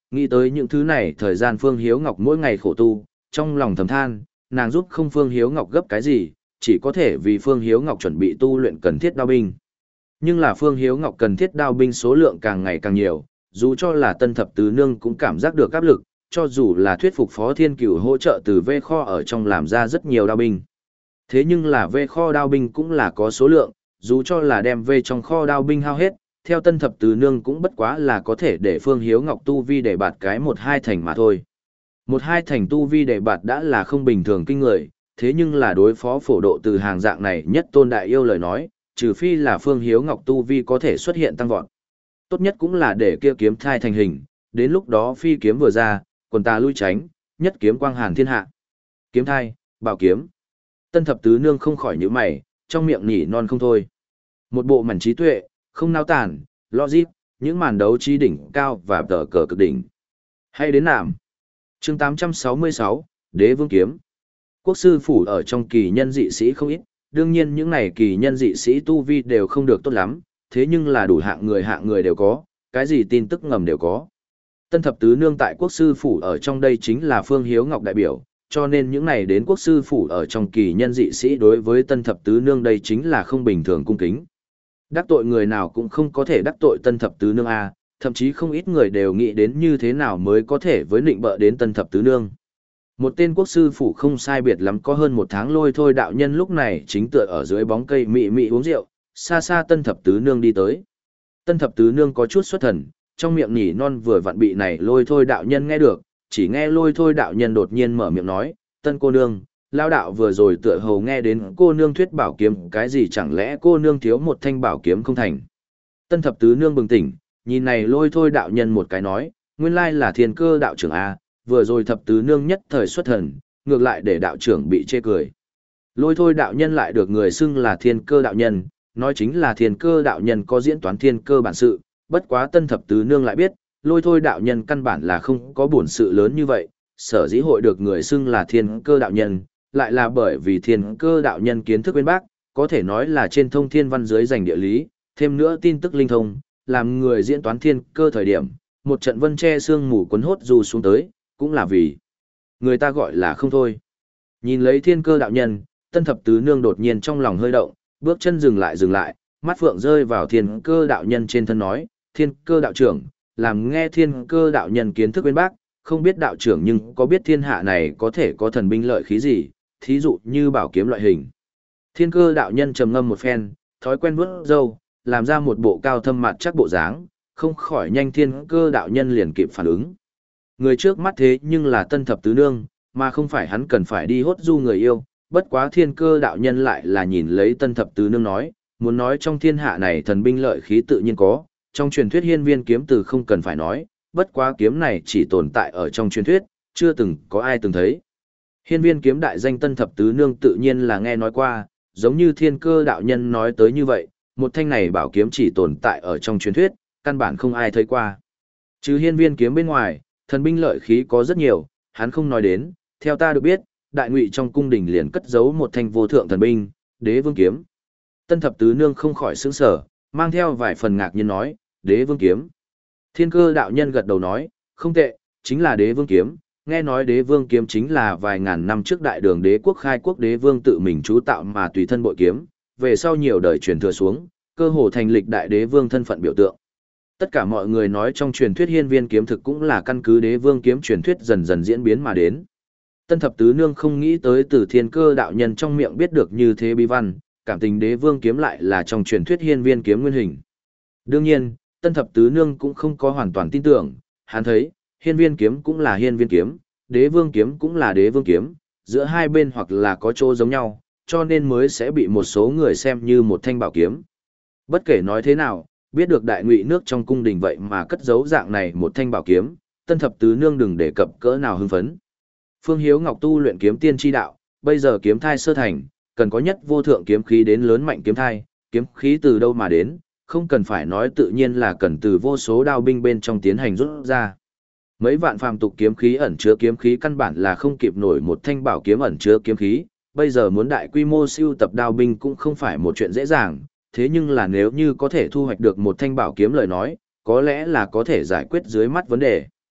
nghĩ tới những thứ này thời gian Phương Hiếu Ngọc mỗi ngày khổ tu, trong lòng thầm than, nàng giúp không Phương Hiếu Ngọc gấp cái gì, chỉ có thể vì Phương Hiếu Ngọc chuẩn bị tu luyện cần thiết đao binh. Nhưng là Phương Hiếu Ngọc cần thiết đao binh số lượng càng ngày càng nhiều, dù cho là Tân Thập Tứ Nương cũng cảm giác được áp lực, cho dù là thuyết phục Phó Thiên Cửu hỗ trợ từ vê kho ở trong làm ra rất nhiều đao binh. Thế nhưng là vê kho đao binh cũng là có số lượng, dù cho là đem vê trong kho đao binh hao hết, theo Tân Thập Tứ Nương cũng bất quá là có thể để Phương Hiếu Ngọc tu vi để bạt cái một hai thành mà thôi. Một hai thành tu vi để bạt đã là không bình thường kinh người, thế nhưng là đối phó phổ độ từ hàng dạng này nhất tôn đại yêu lời nói, trừ phi là Phương Hiếu Ngọc tu vi có thể xuất hiện tăng vọt. Tốt nhất cũng là để kia kiếm thai thành hình, đến lúc đó phi kiếm vừa ra, quần ta lui tránh, nhất kiếm quang hàn thiên hạ. Kiếm thai, bảo kiếm. Tân Thập Tứ Nương không khỏi nhíu mày, trong miệng nhỉ non không thôi. Một bộ mảnh trí tuệ, không nao tản, logic, những màn đấu trí đỉnh cao và tờ cờ cực đỉnh. Hay đến nạm. Chương tám trăm sáu mươi sáu, Đế Vương Kiếm. Quốc sư phủ ở trong kỳ nhân dị sĩ không ít, đương nhiên những này kỳ nhân dị sĩ tu vi đều không được tốt lắm, thế nhưng là đủ hạng người hạng người đều có, cái gì tin tức ngầm đều có. Tân Thập Tứ Nương tại quốc sư phủ ở trong đây chính là Phương Hiếu Ngọc đại biểu, cho nên những này đến quốc sư phủ ở trong kỳ nhân dị sĩ đối với Tân Thập Tứ Nương đây chính là không bình thường cung kính. Đắc tội người nào cũng không có thể đắc tội Tân Thập Tứ Nương a, thậm chí không ít người đều nghĩ đến như thế nào mới có thể với nịnh bợ đến Tân Thập Tứ Nương. Một tên quốc sư phủ không sai biệt lắm có hơn một tháng lôi thôi đạo nhân lúc này chính tựa ở dưới bóng cây mị mị uống rượu, xa xa Tân Thập Tứ Nương đi tới. Tân Thập Tứ Nương có chút xuất thần, trong miệng nhỉ non vừa vặn bị này lôi thôi đạo nhân nghe được, chỉ nghe lôi thôi đạo nhân đột nhiên mở miệng nói, Tân cô nương, lao đạo vừa rồi tựa hồ nghe đến cô nương thuyết bảo kiếm, cái gì chẳng lẽ cô nương thiếu một thanh bảo kiếm không thành. Tân Thập Tứ Nương bừng tỉnh, nhìn này lôi thôi đạo nhân một cái nói, nguyên lai là Thiên Cơ đạo trưởng A, vừa rồi Thập Tứ Nương nhất thời xuất thần, ngược lại để đạo trưởng bị chê cười. Lôi thôi đạo nhân lại được người xưng là Thiên Cơ đạo nhân, nói chính là Thiên Cơ đạo nhân có diễn toán thiên cơ bản sự, bất quá Tân Thập Tứ Nương lại biết, lôi thôi đạo nhân căn bản là không có bổn sự lớn như vậy, sở dĩ hội được người xưng là Thiên Cơ đạo nhân, lại là bởi vì Thiên Cơ đạo nhân kiến thức bên bác, có thể nói là trên thông thiên văn dưới giành địa lý, thêm nữa tin tức linh thông, làm người diễn toán thiên cơ thời điểm, một trận vân che sương mù cuốn hốt dù xuống tới, cũng là vì người ta gọi là không thôi. Nhìn lấy Thiên Cơ đạo nhân, Tân Thập Tứ Nương đột nhiên trong lòng hơi động, bước chân dừng lại dừng lại, mắt phượng rơi vào Thiên Cơ đạo nhân trên thân nói, Thiên Cơ đạo trưởng, làm nghe Thiên Cơ đạo nhân kiến thức bên bác, không biết đạo trưởng nhưng có biết thiên hạ này có thể có thần binh lợi khí gì, thí dụ như bảo kiếm loại hình. Thiên Cơ đạo nhân trầm ngâm một phen, thói quen vuốt râu, làm ra một bộ cao thâm mặt chắc bộ dáng, không khỏi nhanh Thiên Cơ đạo nhân liền kịp phản ứng. Người trước mắt thế nhưng là Tân Thập Tứ Nương, mà không phải hắn cần phải đi hốt du người yêu, bất quá Thiên Cơ đạo nhân lại là nhìn lấy Tân Thập Tứ Nương nói, muốn nói trong thiên hạ này thần binh lợi khí tự nhiên có, trong truyền thuyết hiên viên kiếm từ không cần phải nói, bất quá kiếm này chỉ tồn tại ở trong truyền thuyết, chưa từng có ai từng thấy. Hiên viên kiếm đại danh Tân Thập Tứ Nương tự nhiên là nghe nói qua, giống như Thiên Cơ đạo nhân nói tới như vậy, một thanh này bảo kiếm chỉ tồn tại ở trong truyền thuyết, căn bản không ai thấy qua. Trừ hiên viên kiếm bên ngoài, thần binh lợi khí có rất nhiều, hắn không nói đến, theo ta được biết, đại ngụy trong cung đình liền cất giấu một thanh vô thượng thần binh, Đế Vương Kiếm. Tân Thập Tứ Nương không khỏi sững sờ, mang theo vài phần ngạc nhiên nói, Đế Vương Kiếm. Thiên Cơ đạo nhân gật đầu nói, không tệ, chính là Đế Vương Kiếm, nghe nói Đế Vương Kiếm chính là vài ngàn năm trước đại đường đế quốc khai quốc đế vương tự mình chú tạo mà tùy thân bội kiếm, về sau nhiều đời truyền thừa xuống, cơ hồ thành lịch đại đế vương thân phận biểu tượng. Tất cả mọi người nói trong truyền thuyết hiên viên kiếm thực cũng là căn cứ Đế Vương Kiếm truyền thuyết dần dần diễn biến mà đến. Tân Thập Tứ Nương không nghĩ tới từ Thiên Cơ đạo nhân trong miệng biết được như thế bí văn, cảm tình Đế Vương Kiếm lại là trong truyền thuyết hiên viên kiếm nguyên hình. Đương nhiên, Tân Thập Tứ Nương cũng không có hoàn toàn tin tưởng, hắn thấy, hiên viên kiếm cũng là hiên viên kiếm, Đế Vương Kiếm cũng là Đế Vương Kiếm, giữa hai bên hoặc là có chỗ giống nhau, cho nên mới sẽ bị một số người xem như một thanh bảo kiếm. Bất kể nói thế nào, biết được đại ngụy nước trong cung đình vậy mà cất giấu dạng này một thanh bảo kiếm, Tân Thập Tứ Nương đừng đề cập cỡ nào hưng phấn. Phương Hiếu Ngọc tu luyện kiếm tiên chi đạo, bây giờ kiếm thai sơ thành, cần có nhất vô thượng kiếm khí đến lớn mạnh kiếm thai, kiếm khí từ đâu mà đến, không cần phải nói tự nhiên là cần từ vô số đao binh bên trong tiến hành rút ra. Mấy vạn phàm tục kiếm khí ẩn chứa kiếm khí căn bản là không kịp nổi một thanh bảo kiếm ẩn chứa kiếm khí, bây giờ muốn đại quy mô siêu tập đao binh cũng không phải một chuyện dễ dàng, thế nhưng là nếu như có thể thu hoạch được một thanh bảo kiếm lời nói, có lẽ là có thể giải quyết dưới mắt vấn đề.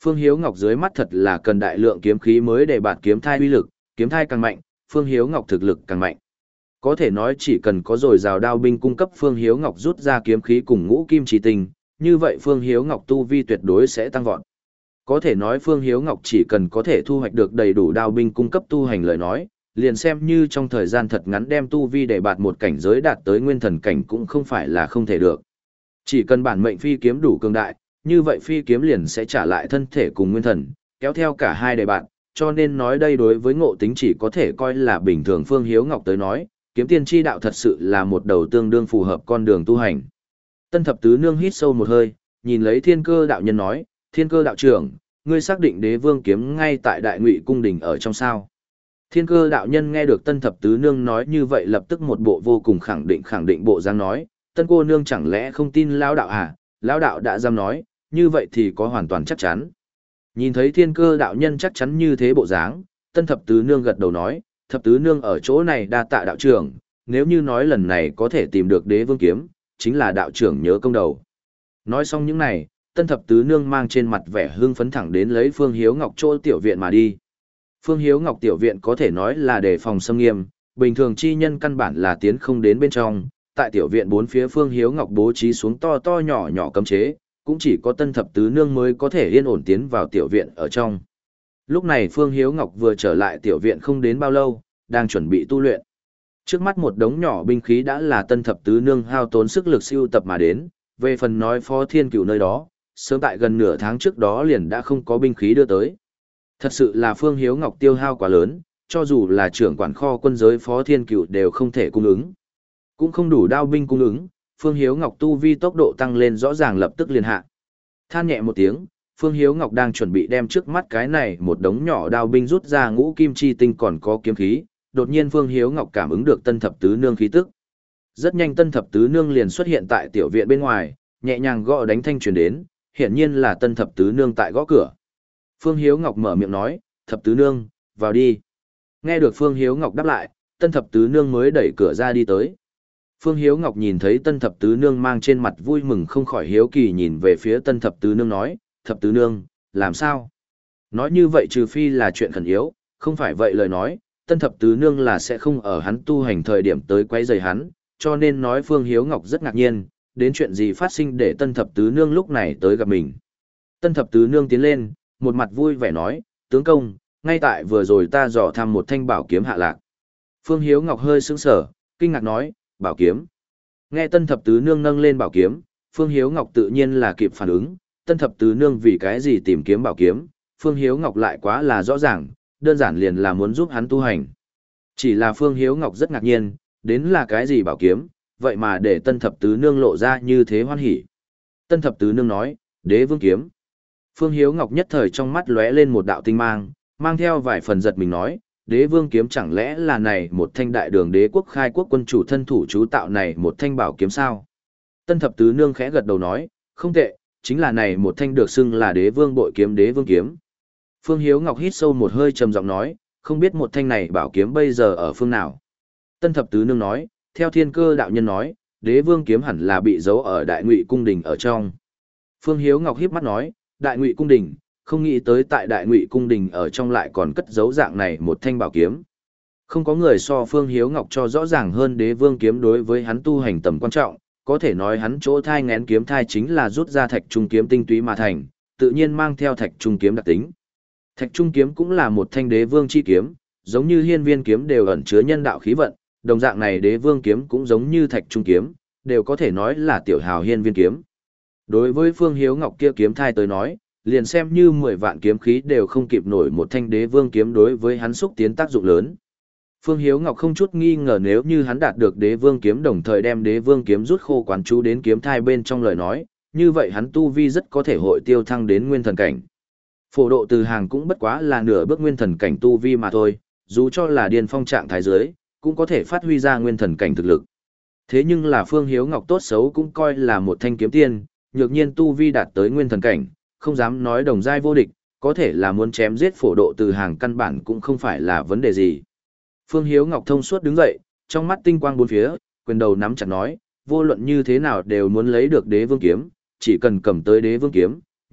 Phương Hiếu Ngọc dưới mắt thật là cần đại lượng kiếm khí mới để bạt kiếm thai uy lực, kiếm thai càng mạnh, Phương Hiếu Ngọc thực lực càng mạnh. Có thể nói chỉ cần có dồi dào đao binh cung cấp Phương Hiếu Ngọc rút ra kiếm khí cùng ngũ kim chỉ tinh, như vậy Phương Hiếu Ngọc tu vi tuyệt đối sẽ tăng vọt. Có thể nói Phương Hiếu Ngọc chỉ cần có thể thu hoạch được đầy đủ đao binh cung cấp tu hành lời nói, liền xem như trong thời gian thật ngắn đem tu vi để bạt một cảnh giới đạt tới nguyên thần cảnh cũng không phải là không thể được. Chỉ cần bản mệnh phi kiếm đủ cường đại, như vậy phi kiếm liền sẽ trả lại thân thể cùng nguyên thần, kéo theo cả hai đề bạn, cho nên nói đây đối với ngộ tính chỉ có thể coi là bình thường. Phương Hiếu Ngọc tới nói, kiếm tiên chi đạo thật sự là một đầu tương đương phù hợp con đường tu hành. Tân thập tứ nương hít sâu một hơi, nhìn lấy thiên cơ đạo nhân nói, thiên cơ đạo trưởng, ngươi xác định đế vương kiếm ngay tại đại ngụy cung đình ở trong sao. Thiên cơ đạo nhân nghe được tân thập tứ nương nói như vậy lập tức một bộ vô cùng khẳng định khẳng định bộ dáng nói, tân cô nương chẳng lẽ không tin lão đạo à, lão đạo đã dám nói, như vậy thì có hoàn toàn chắc chắn. Nhìn thấy thiên cơ đạo nhân chắc chắn như thế bộ dáng, tân thập tứ nương gật đầu nói, thập tứ nương ở chỗ này đa tạ đạo trưởng, nếu như nói lần này có thể tìm được đế vương kiếm, chính là đạo trưởng nhớ công đầu. Nói xong những này, tân thập tứ nương mang trên mặt vẻ hưng phấn thẳng đến lấy Phương Hiếu Ngọc chỗ tiểu viện mà đi. Phương Hiếu Ngọc tiểu viện có thể nói là đề phòng xâm nghiêm, bình thường chi nhân căn bản là tiến không đến bên trong, tại tiểu viện bốn phía Phương Hiếu Ngọc bố trí xuống to to nhỏ nhỏ cấm chế, cũng chỉ có tân thập tứ nương mới có thể yên ổn tiến vào tiểu viện ở trong. Lúc này Phương Hiếu Ngọc vừa trở lại tiểu viện không đến bao lâu, đang chuẩn bị tu luyện. Trước mắt một đống nhỏ binh khí đã là tân thập tứ nương hao tốn sức lực siêu tập mà đến, về phần nói Phó Thiên Cửu nơi đó, sớm tại gần nửa tháng trước đó liền đã không có binh khí đưa tới. Thật sự là Phương Hiếu Ngọc tiêu hao quá lớn, cho dù là trưởng quản kho quân giới Phó Thiên Cửu đều không thể cung ứng. Cũng không đủ đao binh cung ứng, Phương Hiếu Ngọc tu vi tốc độ tăng lên rõ ràng lập tức liền hạ. Than nhẹ một tiếng, Phương Hiếu Ngọc đang chuẩn bị đem trước mắt cái này một đống nhỏ đao binh rút ra ngũ kim chi tinh còn có kiếm khí, đột nhiên Phương Hiếu Ngọc cảm ứng được tân thập tứ nương khí tức. Rất nhanh tân thập tứ nương liền xuất hiện tại tiểu viện bên ngoài, nhẹ nhàng gõ đánh thanh truyền đến, hiển nhiên là tân thập tứ nương tại gõ cửa. Phương Hiếu Ngọc mở miệng nói, thập tứ nương, vào đi. Nghe được Phương Hiếu Ngọc đáp lại, tân thập tứ nương mới đẩy cửa ra đi tới. Phương Hiếu Ngọc nhìn thấy tân thập tứ nương mang trên mặt vui mừng không khỏi hiếu kỳ nhìn về phía tân thập tứ nương nói, thập tứ nương, làm sao? Nói như vậy trừ phi là chuyện khẩn yếu, không phải vậy lời nói, tân thập tứ nương là sẽ không ở hắn tu hành thời điểm tới quấy rầy hắn, cho nên nói Phương Hiếu Ngọc rất ngạc nhiên, đến chuyện gì phát sinh để tân thập tứ nương lúc này tới gặp mình. Tân thập tứ nương tiến lên, một mặt vui vẻ nói, tướng công, ngay tại vừa rồi ta dò thăm một thanh bảo kiếm hạ lạc. Phương Hiếu Ngọc hơi sững sờ, kinh ngạc nói, bảo kiếm. Nghe tân thập tứ nương nâng lên bảo kiếm, Phương Hiếu Ngọc tự nhiên là kịp phản ứng, tân thập tứ nương vì cái gì tìm kiếm bảo kiếm, Phương Hiếu Ngọc lại quá là rõ ràng, đơn giản liền là muốn giúp hắn tu hành. Chỉ là Phương Hiếu Ngọc rất ngạc nhiên, đến là cái gì bảo kiếm, vậy mà để tân thập tứ nương lộ ra như thế hoan hỉ. Tân thập tứ nương nói, đế vương kiếm. Phương Hiếu Ngọc nhất thời trong mắt lóe lên một đạo tinh mang, mang theo vài phần giật mình nói, đế vương kiếm chẳng lẽ là này một thanh đại đường đế quốc khai quốc quân chủ thân thủ chú tạo này một thanh bảo kiếm sao? Tân thập tứ nương khẽ gật đầu nói, không tệ, chính là này một thanh được xưng là đế vương bội kiếm đế vương kiếm. Phương Hiếu Ngọc hít sâu một hơi trầm giọng nói, không biết một thanh này bảo kiếm bây giờ ở phương nào. Tân thập tứ nương nói, theo thiên cơ đạo nhân nói, đế vương kiếm hẳn là bị giấu ở đại ngụy cung đình ở trong. Phương Hiếu Ngọc híp mắt nói, đại ngụy cung đình, không nghĩ tới tại đại ngụy cung đình ở trong lại còn cất giấu dạng này một thanh bảo kiếm. Không có người so Phương Hiếu Ngọc cho rõ ràng hơn đế vương kiếm đối với hắn tu hành tầm quan trọng, có thể nói hắn chỗ thai ngén kiếm thai chính là rút ra thạch trung kiếm tinh túy mà thành, tự nhiên mang theo thạch trung kiếm đặc tính. Thạch trung kiếm cũng là một thanh đế vương chi kiếm, giống như hiên viên kiếm đều ẩn chứa nhân đạo khí vận, đồng dạng này đế vương kiếm cũng giống như thạch trung kiếm, đều có thể nói là tiểu hào hiên viên kiếm. Đối với Phương Hiếu Ngọc kia kiếm thai tới nói, liền xem như mười vạn kiếm khí đều không kịp nổi một thanh đế vương kiếm đối với hắn xúc tiến tác dụng lớn. Phương Hiếu Ngọc không chút nghi ngờ nếu như hắn đạt được đế vương kiếm đồng thời đem đế vương kiếm rút khô quán chú đến kiếm thai bên trong lời nói, như vậy hắn tu vi rất có thể hội tiêu thăng đến nguyên thần cảnh. Phổ độ từ hàng cũng bất quá là nửa bước nguyên thần cảnh tu vi mà thôi, dù cho là điên phong trạng thái dưới, cũng có thể phát huy ra nguyên thần cảnh thực lực. Thế nhưng là Phương Hiếu Ngọc tốt xấu cũng coi là một thanh kiếm tiên, nhược nhiên tu vi đạt tới nguyên thần cảnh, không dám nói đồng giai vô địch, có thể là muốn chém giết phổ độ từ hàng căn bản cũng không phải là vấn đề gì. Phương Hiếu Ngọc thông suốt đứng dậy, trong mắt tinh quang bốn phía, quyền đầu nắm chặt nói, vô luận như thế nào đều muốn lấy được đế vương kiếm, chỉ cần cầm tới đế vương kiếm,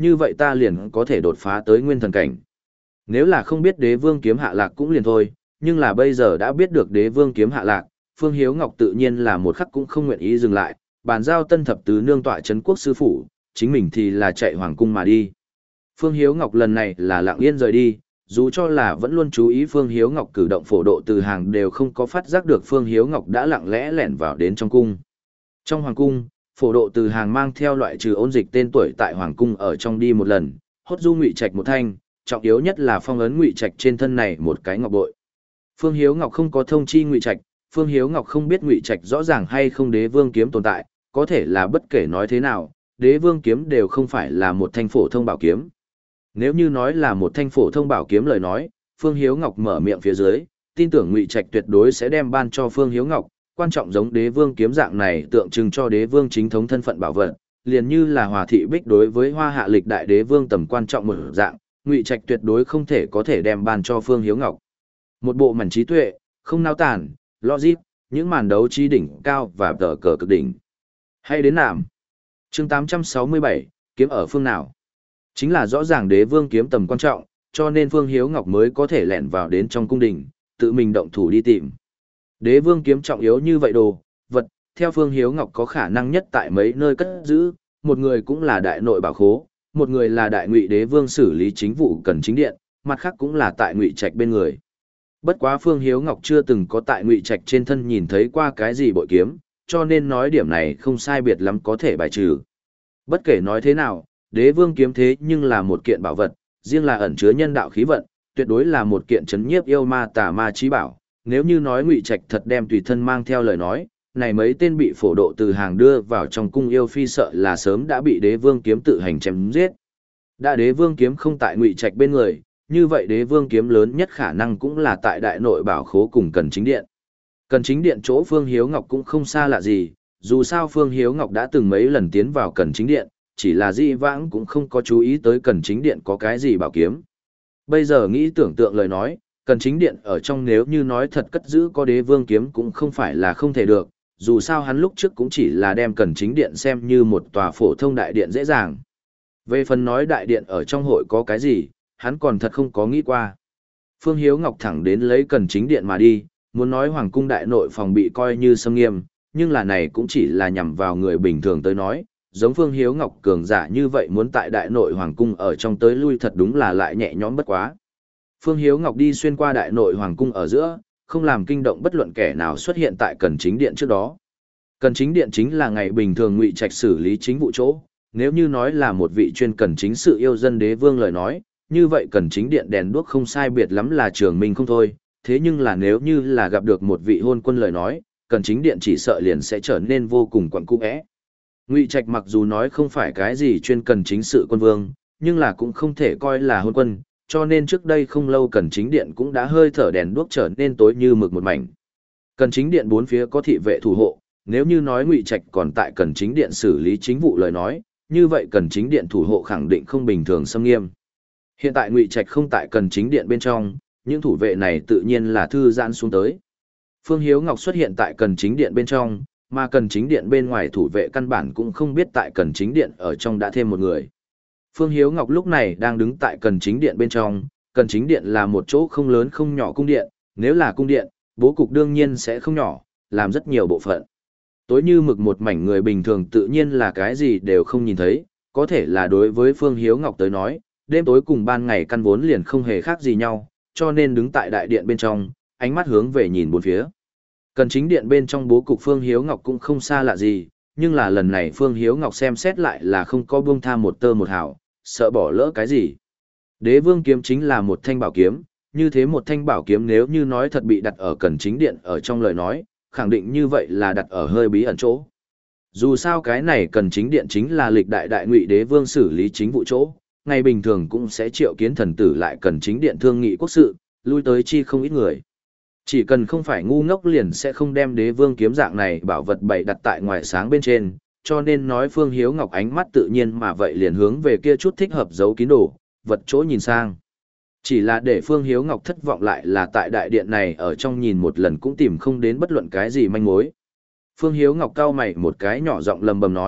như vậy ta liền có thể đột phá tới nguyên thần cảnh. Nếu là không biết đế vương kiếm hạ lạc cũng liền thôi, nhưng là bây giờ đã biết được đế vương kiếm hạ lạc, Phương Hiếu Ngọc tự nhiên là một khắc cũng không nguyện ý dừng lại, bàn giao tân thập tứ nương tọa trấn quốc sư phủ, chính mình thì là chạy hoàng cung mà đi. Phương Hiếu Ngọc lần này là lặng yên rời đi, dù cho là vẫn luôn chú ý Phương Hiếu Ngọc cử động phổ độ từ hàng đều không có phát giác được Phương Hiếu Ngọc đã lặng lẽ lẻn vào đến trong cung. Trong hoàng cung, phổ độ từ hàng mang theo loại trừ ôn dịch tên tuổi tại hoàng cung ở trong đi một lần, hốt du ngụy trạch một thanh, trọng yếu nhất là phong ấn ngụy trạch trên thân này một cái ngọc bội. Phương Hiếu Ngọc không có thông chi ngụy trạch, Phương Hiếu Ngọc không biết ngụy trạch rõ ràng hay không đế vương kiếm tồn tại, có thể là bất kể nói thế nào, đế vương kiếm đều không phải là một thanh phổ thông bảo kiếm. Nếu như nói là một thanh phổ thông bảo kiếm lời nói, Phương Hiếu Ngọc mở miệng phía dưới, tin tưởng ngụy trạch tuyệt đối sẽ đem ban cho Phương Hiếu Ngọc, quan trọng giống đế vương kiếm dạng này tượng trưng cho đế vương chính thống thân phận bảo vật, liền như là Hòa thị bích đối với Hoa Hạ lịch đại đế vương tầm quan trọng một dạng, ngụy trạch tuyệt đối không thể có thể đem ban cho Phương Hiếu Ngọc. Một bộ mảnh trí tuệ, không nao tản, logic, những màn đấu trí đỉnh cao và tờ cờ cực đỉnh. Hay đến nạm. Chương tám trăm sáu mươi bảy, kiếm ở phương nào? Chính là rõ ràng đế vương kiếm tầm quan trọng, cho nên Phương Hiếu Ngọc mới có thể lẻn vào đến trong cung đình, tự mình động thủ đi tìm. Đế vương kiếm trọng yếu như vậy đồ, vật, theo Phương Hiếu Ngọc có khả năng nhất tại mấy nơi cất giữ, một người cũng là đại nội bảo khố, một người là đại ngụy đế vương xử lý chính vụ cần chính điện, mặt khác cũng là tại ngụy trạch bên người. Bất quá Phương Hiếu Ngọc chưa từng có tại ngụy trạch trên thân nhìn thấy qua cái gì bội kiếm, cho nên nói điểm này không sai biệt lắm có thể bài trừ. Bất kể nói thế nào, đế vương kiếm thế nhưng là một kiện bảo vật, riêng là ẩn chứa nhân đạo khí vận, tuyệt đối là một kiện chấn nhiếp yêu ma tà ma chí bảo. Nếu như nói ngụy trạch thật đem tùy thân mang theo lời nói, này mấy tên bị phổ độ từ hàng đưa vào trong cung yêu phi sợ là sớm đã bị đế vương kiếm tự hành chém giết. Đã đế vương kiếm không tại ngụy trạch bên người, như vậy đế vương kiếm lớn nhất khả năng cũng là tại đại nội bảo khố cùng Cần Chính Điện. Cần Chính Điện chỗ Phương Hiếu Ngọc cũng không xa lạ gì, dù sao Phương Hiếu Ngọc đã từng mấy lần tiến vào Cần Chính Điện, chỉ là di vãng cũng không có chú ý tới Cần Chính Điện có cái gì bảo kiếm. Bây giờ nghĩ tưởng tượng lời nói, Cần Chính Điện ở trong nếu như nói thật cất giữ có đế vương kiếm cũng không phải là không thể được, dù sao hắn lúc trước cũng chỉ là đem Cần Chính Điện xem như một tòa phổ thông đại điện dễ dàng. Về phần nói đại điện ở trong hội có cái gì, hắn còn thật không có nghĩ qua. Phương Hiếu Ngọc thẳng đến lấy Cần Chính Điện mà đi, muốn nói hoàng cung đại nội phòng bị coi như xâm nghiêm, nhưng là này cũng chỉ là nhằm vào người bình thường tới nói, giống Phương Hiếu Ngọc cường giả như vậy muốn tại đại nội hoàng cung ở trong tới lui thật đúng là lại nhẹ nhõm bất quá. Phương Hiếu Ngọc đi xuyên qua đại nội hoàng cung ở giữa, không làm kinh động bất luận kẻ nào xuất hiện tại Cần Chính Điện trước đó. Cần Chính Điện chính là ngày bình thường ngụy trạch xử lý chính vụ chỗ, nếu như nói là một vị chuyên cần chính sự yêu dân đế vương lời nói, như vậy Cần Chính Điện đèn đuốc không sai biệt lắm là trường minh không thôi, thế nhưng là nếu như là gặp được một vị hôn quân lời nói, Cần Chính Điện chỉ sợ liền sẽ trở nên vô cùng quặn cũ é. Ngụy Trạch mặc dù nói không phải cái gì chuyên cần chính sự quân vương, nhưng là cũng không thể coi là hôn quân, cho nên trước đây không lâu Cần Chính Điện cũng đã hơi thở đèn đuốc trở nên tối như mực một mảnh. Cần Chính Điện bốn phía có thị vệ thủ hộ, nếu như nói Ngụy Trạch còn tại Cần Chính Điện xử lý chính vụ lời nói, như vậy Cần Chính Điện thủ hộ khẳng định không bình thường xâm nghiêm. Hiện tại Ngụy Trạch không tại Cần Chính Điện bên trong, những thủ vệ này tự nhiên là thư giãn xuống tới. Phương Hiếu Ngọc xuất hiện tại Cần Chính Điện bên trong, mà Cần Chính Điện bên ngoài thủ vệ căn bản cũng không biết tại Cần Chính Điện ở trong đã thêm một người. Phương Hiếu Ngọc lúc này đang đứng tại Cần Chính Điện bên trong, Cần Chính Điện là một chỗ không lớn không nhỏ cung điện, nếu là cung điện, bố cục đương nhiên sẽ không nhỏ, làm rất nhiều bộ phận. Tối như mực một mảnh người bình thường tự nhiên là cái gì đều không nhìn thấy, có thể là đối với Phương Hiếu Ngọc tới nói, đêm tối cùng ban ngày căn vốn liền không hề khác gì nhau, cho nên đứng tại đại điện bên trong, ánh mắt hướng về nhìn bốn phía. Cần Chính Điện bên trong bố cục Phương Hiếu Ngọc cũng không xa lạ gì, nhưng là lần này Phương Hiếu Ngọc xem xét lại là không có buông tha một tơ một hào, sợ bỏ lỡ cái gì. Đế vương kiếm chính là một thanh bảo kiếm, như thế một thanh bảo kiếm nếu như nói thật bị đặt ở Cần Chính Điện ở trong lời nói, khẳng định như vậy là đặt ở hơi bí ẩn chỗ. Dù sao cái này Cần Chính Điện chính là lịch đại đại ngụy đế vương xử lý chính vụ chỗ, ngày bình thường cũng sẽ triệu kiến thần tử lại Cần Chính Điện thương nghị quốc sự, lui tới chi không ít người. Chỉ cần không phải ngu ngốc liền sẽ không đem đế vương kiếm dạng này bảo vật bày đặt tại ngoài sáng bên trên, cho nên nói Phương Hiếu Ngọc ánh mắt tự nhiên mà vậy liền hướng về kia chút thích hợp giấu kín đồ, vật chỗ nhìn sang. Chỉ là để Phương Hiếu Ngọc thất vọng lại là tại đại điện này ở trong nhìn một lần cũng tìm không đến bất luận cái gì manh mối. Phương Hiếu Ngọc cau mày một cái nhỏ giọng lầm bầm nói,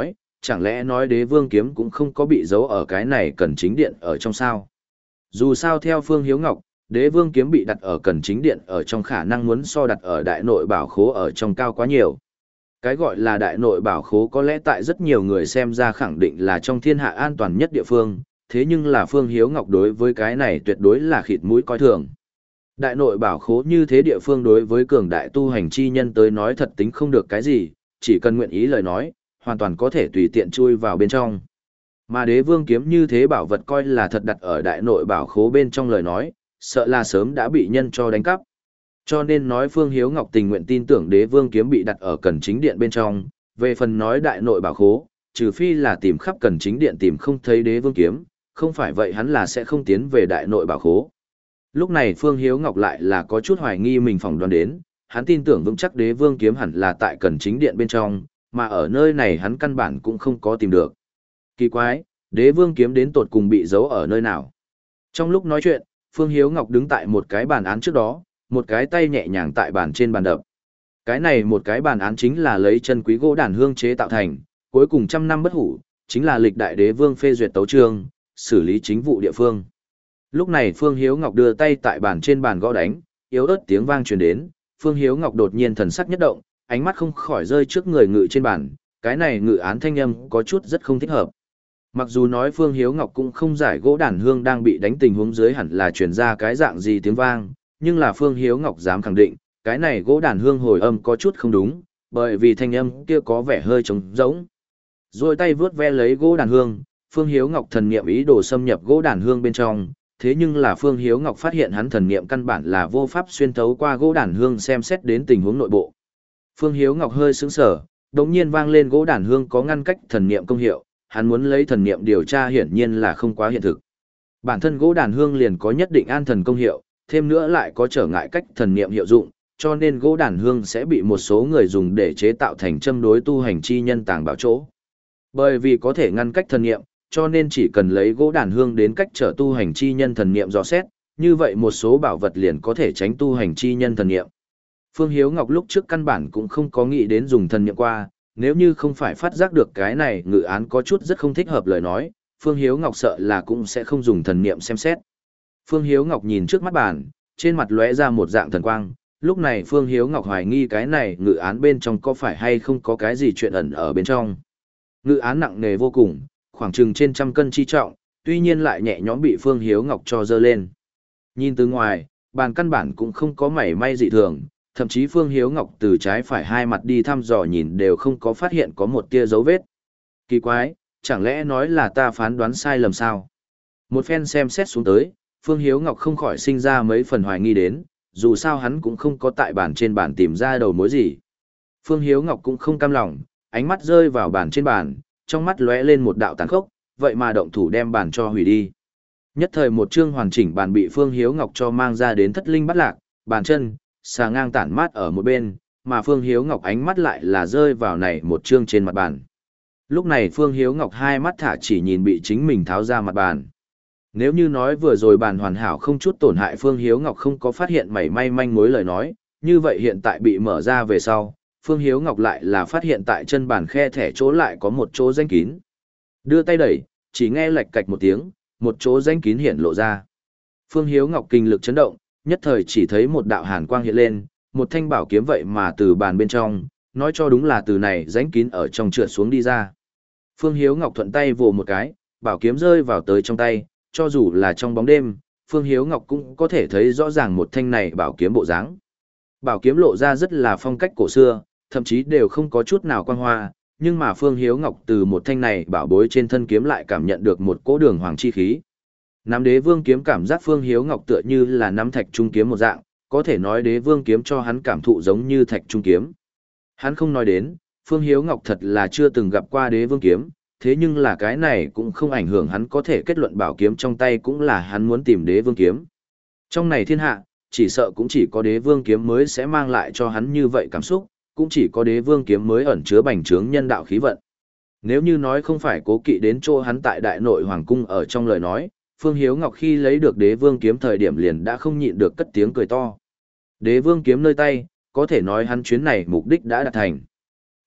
chẳng lẽ nói đế vương kiếm cũng không có bị giấu ở cái này cần chính điện ở trong sao? Dù sao theo Phương Hiếu Ngọc, đế vương kiếm bị đặt ở cần chính điện ở trong khả năng muốn so đặt ở đại nội bảo khố ở trong cao quá nhiều. Cái gọi là đại nội bảo khố có lẽ tại rất nhiều người xem ra khẳng định là trong thiên hạ an toàn nhất địa phương, thế nhưng là Phương Hiếu Ngọc đối với cái này tuyệt đối là khịt mũi coi thường. Đại nội bảo khố như thế địa phương đối với cường đại tu hành chi nhân tới nói thật tính không được cái gì, chỉ cần nguyện ý lời nói, hoàn toàn có thể tùy tiện chui vào bên trong. Mà đế vương kiếm như thế bảo vật coi là thật đặt ở đại nội bảo khố bên trong lời nói, sợ là sớm đã bị nhân cho đánh cắp. Cho nên nói Phương Hiếu Ngọc tình nguyện tin tưởng đế vương kiếm bị đặt ở cần chính điện bên trong, về phần nói đại nội bảo khố, trừ phi là tìm khắp cần chính điện tìm không thấy đế vương kiếm, không phải vậy hắn là sẽ không tiến về đại nội bảo khố. Lúc này Phương Hiếu Ngọc lại là có chút hoài nghi mình phỏng đoán đến, hắn tin tưởng vững chắc đế vương kiếm hẳn là tại cần chính điện bên trong, mà ở nơi này hắn căn bản cũng không có tìm được. Kỳ quái, đế vương kiếm đến tột cùng bị giấu ở nơi nào? Trong lúc nói chuyện, Phương Hiếu Ngọc đứng tại một cái bàn án trước đó, một cái tay nhẹ nhàng tại bàn trên bàn đập. Cái này một cái bàn án chính là lấy chân quý gỗ đàn hương chế tạo thành, cuối cùng trăm năm bất hủ, chính là lịch đại đế vương phê duyệt tấu chương, xử lý chính vụ địa phương. Lúc này Phương Hiếu Ngọc đưa tay tại bàn trên bàn gõ đánh, yếu ớt tiếng vang truyền đến, Phương Hiếu Ngọc đột nhiên thần sắc nhất động, ánh mắt không khỏi rơi trước người ngự trên bàn, cái này ngự án thanh âm có chút rất không thích hợp. Mặc dù nói Phương Hiếu Ngọc cũng không giải gỗ đàn hương đang bị đánh tình huống dưới hẳn là truyền ra cái dạng gì tiếng vang, nhưng là Phương Hiếu Ngọc dám khẳng định, cái này gỗ đàn hương hồi âm có chút không đúng, bởi vì thanh âm kia có vẻ hơi trống rỗng. Rồi tay vướt ve lấy gỗ đàn hương, Phương Hiếu Ngọc thần niệm ý đồ xâm nhập gỗ đàn hương bên trong, thế nhưng là Phương Hiếu Ngọc phát hiện hắn thần niệm căn bản là vô pháp xuyên thấu qua gỗ đàn hương xem xét đến tình huống nội bộ. Phương Hiếu Ngọc hơi sững sờ, đột nhiên vang lên gỗ đàn hương có ngăn cách thần niệm công hiệu, hắn muốn lấy thần niệm điều tra hiển nhiên là không quá hiện thực. Bản thân gỗ đàn hương liền có nhất định an thần công hiệu, thêm nữa lại có trở ngại cách thần niệm hiệu dụng, cho nên gỗ đàn hương sẽ bị một số người dùng để chế tạo thành châm đối tu hành chi nhân tàng bảo chỗ. Bởi vì có thể ngăn cách thần niệm, cho nên chỉ cần lấy gỗ đàn hương đến cách trở tu hành chi nhân thần niệm dò xét, như vậy một số bảo vật liền có thể tránh tu hành chi nhân thần niệm. Phương Hiếu Ngọc lúc trước căn bản cũng không có nghĩ đến dùng thần niệm qua, nếu như không phải phát giác được cái này ngự án có chút rất không thích hợp lời nói, Phương Hiếu Ngọc sợ là cũng sẽ không dùng thần niệm xem xét. Phương Hiếu Ngọc nhìn trước mắt bàn, trên mặt lóe ra một dạng thần quang, lúc này Phương Hiếu Ngọc hoài nghi cái này ngự án bên trong có phải hay không có cái gì chuyện ẩn ở bên trong. Ngự án nặng nề vô cùng, khoảng chừng trên trăm cân chi trọng, tuy nhiên lại nhẹ nhõm bị Phương Hiếu Ngọc cho dơ lên. Nhìn từ ngoài, bàn căn bản cũng không có mảy may dị thường, thậm chí Phương Hiếu Ngọc từ trái phải hai mặt đi thăm dò nhìn đều không có phát hiện có một tia dấu vết. Kỳ quái, chẳng lẽ nói là ta phán đoán sai lầm sao? Một phen xem xét xuống tới, Phương Hiếu Ngọc không khỏi sinh ra mấy phần hoài nghi đến, dù sao hắn cũng không có tại bàn trên bàn tìm ra đầu mối gì. Phương Hiếu Ngọc cũng không cam lòng, ánh mắt rơi vào bàn trên bàn, trong mắt lóe lên một đạo tàn khốc, vậy mà động thủ đem bàn cho hủy đi. Nhất thời một chương hoàn chỉnh bàn bị Phương Hiếu Ngọc cho mang ra đến thất linh bắt lạc, bàn chân, xà ngang tản mát ở một bên, mà Phương Hiếu Ngọc ánh mắt lại là rơi vào này một chương trên mặt bàn. Lúc này Phương Hiếu Ngọc hai mắt thả chỉ nhìn bị chính mình tháo ra mặt bàn. Nếu như nói vừa rồi bàn hoàn hảo không chút tổn hại Phương Hiếu Ngọc không có phát hiện mảy may manh mối lời nói, như vậy hiện tại bị mở ra về sau, Phương Hiếu Ngọc lại là phát hiện tại chân bàn khe thẻ chỗ lại có một chỗ danh kín. Đưa tay đẩy, chỉ nghe lạch cạch một tiếng, một chỗ danh kín hiện lộ ra. Phương Hiếu Ngọc kinh lực chấn động, nhất thời chỉ thấy một đạo hàn quang hiện lên, một thanh bảo kiếm vậy mà từ bàn bên trong, nói cho đúng là từ này danh kín ở trong trượt xuống đi ra. Phương Hiếu Ngọc thuận tay vồ một cái, bảo kiếm rơi vào tới trong tay, cho dù là trong bóng đêm, Phương Hiếu Ngọc cũng có thể thấy rõ ràng một thanh này bảo kiếm bộ dáng. Bảo kiếm lộ ra rất là phong cách cổ xưa, thậm chí đều không có chút nào quang hoa, nhưng mà Phương Hiếu Ngọc từ một thanh này bảo bối trên thân kiếm lại cảm nhận được một cỗ đường hoàng chi khí. Nắm đế vương kiếm cảm giác Phương Hiếu Ngọc tựa như là nắm thạch trung kiếm một dạng, có thể nói đế vương kiếm cho hắn cảm thụ giống như thạch trung kiếm. Hắn không nói đến, Phương Hiếu Ngọc thật là chưa từng gặp qua đế vương kiếm, thế nhưng là cái này cũng không ảnh hưởng hắn có thể kết luận bảo kiếm trong tay cũng là hắn muốn tìm đế vương kiếm. Trong này thiên hạ, chỉ sợ cũng chỉ có đế vương kiếm mới sẽ mang lại cho hắn như vậy cảm xúc, cũng chỉ có đế vương kiếm mới ẩn chứa bành trướng nhân đạo khí vận. Nếu như nói không phải cố kỵ đến chỗ hắn tại đại nội hoàng cung ở trong lời nói, Phương Hiếu Ngọc khi lấy được đế vương kiếm thời điểm liền đã không nhịn được cất tiếng cười to. Đế vương kiếm nơi tay, có thể nói hắn chuyến này mục đích đã đạt thành.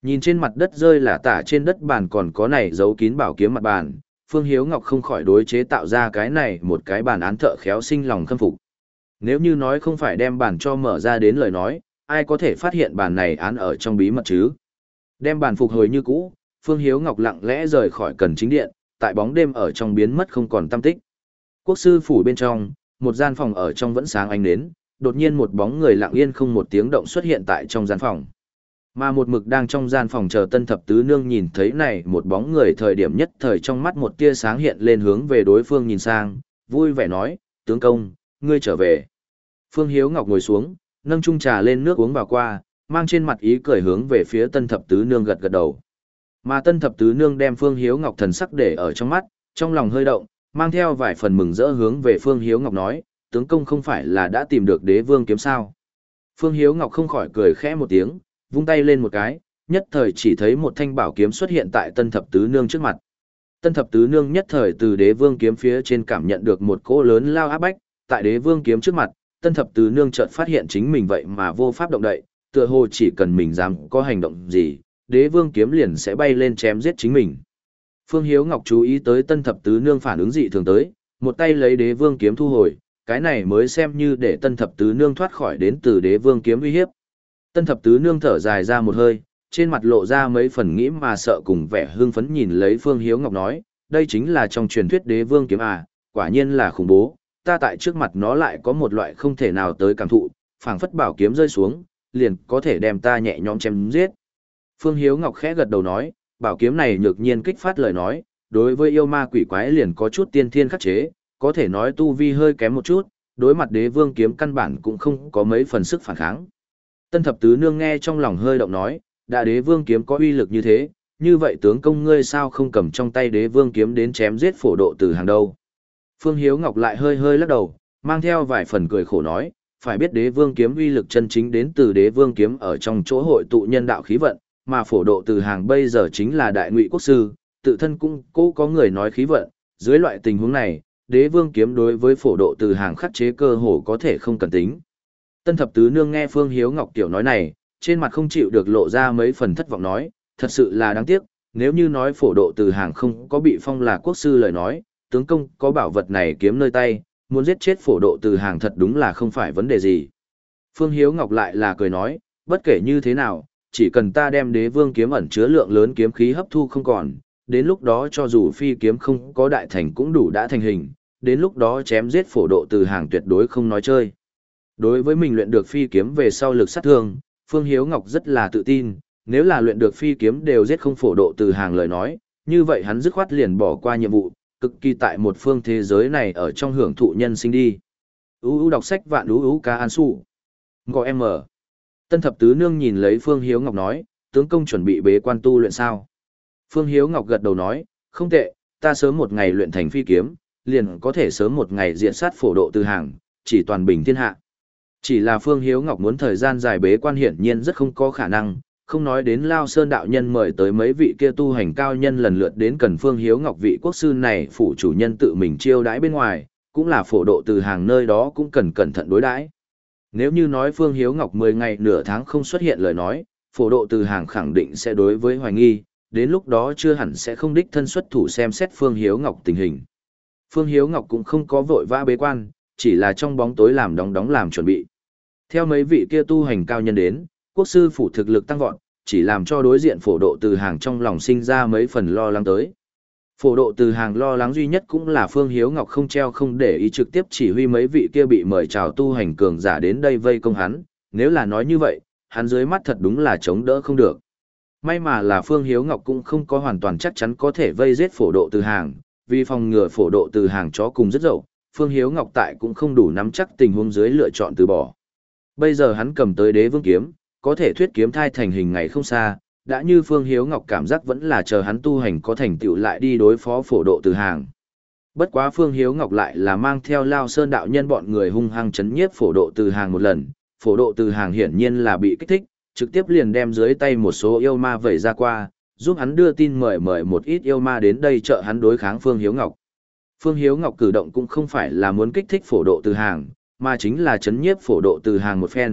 Nhìn trên mặt đất rơi là tả trên đất bàn còn có này giấu kín bảo kiếm mặt bàn, Phương Hiếu Ngọc không khỏi đối chế tạo ra cái này một cái bàn án thợ khéo sinh lòng khâm phục. Nếu như nói không phải đem bàn cho mở ra đến lời nói, ai có thể phát hiện bàn này án ở trong bí mật chứ? Đem bàn phục hồi như cũ, Phương Hiếu Ngọc lặng lẽ rời khỏi cần chính điện, tại bóng đêm ở trong biến mất không còn tăm tích. Quốc sư phủ bên trong, một gian phòng ở trong vẫn sáng ánh nến, đột nhiên một bóng người lặng yên không một tiếng động xuất hiện tại trong gian phòng. Mà một mực đang trong gian phòng chờ Tân Thập Tứ Nương nhìn thấy này một bóng người thời điểm nhất thời trong mắt một tia sáng hiện lên hướng về đối phương nhìn sang, vui vẻ nói, tướng công, ngươi trở về. Phương Hiếu Ngọc ngồi xuống, nâng chung trà lên nước uống vào qua, mang trên mặt ý cười hướng về phía Tân Thập Tứ Nương gật gật đầu. Mà Tân Thập Tứ Nương đem Phương Hiếu Ngọc thần sắc để ở trong mắt, trong lòng hơi động, mang theo vài phần mừng rỡ hướng về Phương Hiếu Ngọc nói, tướng công không phải là đã tìm được đế vương kiếm sao. Phương Hiếu Ngọc không khỏi cười khẽ một tiếng, vung tay lên một cái, nhất thời chỉ thấy một thanh bảo kiếm xuất hiện tại Tân Thập Tứ Nương trước mặt. Tân Thập Tứ Nương nhất thời từ đế vương kiếm phía trên cảm nhận được một cỗ lớn lao áp bách, tại đế vương kiếm trước mặt, Tân Thập Tứ Nương chợt phát hiện chính mình vậy mà vô pháp động đậy, tựa hồ chỉ cần mình dám có hành động gì, đế vương kiếm liền sẽ bay lên chém giết chính mình. Phương Hiếu Ngọc chú ý tới Tân Thập Tứ Nương phản ứng dị thường tới, một tay lấy đế vương kiếm thu hồi, cái này mới xem như để Tân Thập Tứ Nương thoát khỏi đến từ đế vương kiếm uy hiếp. Tân Thập Tứ Nương thở dài ra một hơi, trên mặt lộ ra mấy phần nghĩ mà sợ cùng vẻ hưng phấn nhìn lấy Phương Hiếu Ngọc nói, đây chính là trong truyền thuyết đế vương kiếm à, quả nhiên là khủng bố, ta tại trước mặt nó lại có một loại không thể nào tới cảm thụ, phảng phất bảo kiếm rơi xuống, liền có thể đem ta nhẹ nhõm chém giết. Phương Hiếu Ngọc khẽ gật đầu nói, bảo kiếm này nhược nhiên kích phát lời nói, đối với yêu ma quỷ quái liền có chút tiên thiên khắc chế, có thể nói tu vi hơi kém một chút, đối mặt đế vương kiếm căn bản cũng không có mấy phần sức phản kháng. Tân Thập Tứ Nương nghe trong lòng hơi động nói, đã đế vương kiếm có uy lực như thế, như vậy tướng công ngươi sao không cầm trong tay đế vương kiếm đến chém giết phổ độ từ hàng đâu. Phương Hiếu Ngọc lại hơi hơi lắc đầu, mang theo vài phần cười khổ nói, phải biết đế vương kiếm uy lực chân chính đến từ đế vương kiếm ở trong chỗ hội tụ nhân đạo khí vận, mà phổ độ từ hàng bây giờ chính là đại ngụy quốc sư, tự thân cũng cố có người nói khí vận, dưới loại tình huống này, đế vương kiếm đối với phổ độ từ hàng khắc chế cơ hồ có thể không cần tính. Tân Thập Tứ Nương nghe Phương Hiếu Ngọc tiểu nói này, trên mặt không chịu được lộ ra mấy phần thất vọng nói, thật sự là đáng tiếc, nếu như nói phổ độ từ hàng không có bị phong là quốc sư lời nói, tướng công có bảo vật này kiếm nơi tay, muốn giết chết phổ độ từ hàng thật đúng là không phải vấn đề gì. Phương Hiếu Ngọc lại là cười nói, bất kể như thế nào, chỉ cần ta đem đế vương kiếm ẩn chứa lượng lớn kiếm khí hấp thu không còn, đến lúc đó cho dù phi kiếm không có đại thành cũng đủ đã thành hình, đến lúc đó chém giết phổ độ từ hàng tuyệt đối không nói chơi. Đối với mình luyện được phi kiếm về sau lực sát thương, Phương Hiếu Ngọc rất là tự tin, nếu là luyện được phi kiếm đều giết không phổ độ từ hàng lời nói, như vậy hắn dứt khoát liền bỏ qua nhiệm vụ, cực kỳ tại một phương thế giới này ở trong hưởng thụ nhân sinh đi. U U đọc sách vạn U U ca an su. Gọi em ở. Tân Thập Tứ Nương nhìn lấy Phương Hiếu Ngọc nói, tướng công chuẩn bị bế quan tu luyện sao? Phương Hiếu Ngọc gật đầu nói, không tệ, ta sớm một ngày luyện thành phi kiếm, liền có thể sớm một ngày diện sát phổ độ từ hàng, chỉ toàn bình thiên hạ. Chỉ là Phương Hiếu Ngọc muốn thời gian dài bế quan hiển nhiên rất không có khả năng, không nói đến Lao Sơn đạo nhân mời tới mấy vị kia tu hành cao nhân lần lượt đến cần Phương Hiếu Ngọc vị quốc sư này phủ chủ nhân tự mình chiêu đãi bên ngoài, cũng là phổ độ từ hàng nơi đó cũng cần cẩn thận đối đãi. Nếu như nói Phương Hiếu Ngọc mười ngày nửa tháng không xuất hiện lời nói, phổ độ từ hàng khẳng định sẽ đối với hoài nghi, đến lúc đó chưa hẳn sẽ không đích thân xuất thủ xem xét Phương Hiếu Ngọc tình hình. Phương Hiếu Ngọc cũng không có vội vã bế quan, chỉ là trong bóng tối làm đóng đóng làm chuẩn bị. Theo mấy vị kia tu hành cao nhân đến, quốc sư phủ thực lực tăng vọt, chỉ làm cho đối diện phổ độ từ hàng trong lòng sinh ra mấy phần lo lắng tới. Phổ độ từ hàng lo lắng duy nhất cũng là Phương Hiếu Ngọc không treo không để ý trực tiếp chỉ huy mấy vị kia bị mời chào tu hành cường giả đến đây vây công hắn, nếu là nói như vậy, hắn dưới mắt thật đúng là chống đỡ không được. May mà là Phương Hiếu Ngọc cũng không có hoàn toàn chắc chắn có thể vây giết phổ độ từ hàng, vì phòng ngừa phổ độ từ hàng chó cùng rất dậu, Phương Hiếu Ngọc tại cũng không đủ nắm chắc tình huống dưới lựa chọn từ bỏ. Bây giờ hắn cầm tới đế vương kiếm, có thể thuyết kiếm thai thành hình ngày không xa, đã như Phương Hiếu Ngọc cảm giác vẫn là chờ hắn tu hành có thành tựu lại đi đối phó phổ độ từ hàng. Bất quá Phương Hiếu Ngọc lại là mang theo Lao Sơn đạo nhân bọn người hung hăng chấn nhiếp phổ độ từ hàng một lần, phổ độ từ hàng hiển nhiên là bị kích thích, trực tiếp liền đem dưới tay một số yêu ma vẩy ra qua, giúp hắn đưa tin mời mời một ít yêu ma đến đây trợ hắn đối kháng Phương Hiếu Ngọc. Phương Hiếu Ngọc cử động cũng không phải là muốn kích thích phổ độ từ hàng, mà chính là chấn nhiếp phổ độ từ hàng một phen,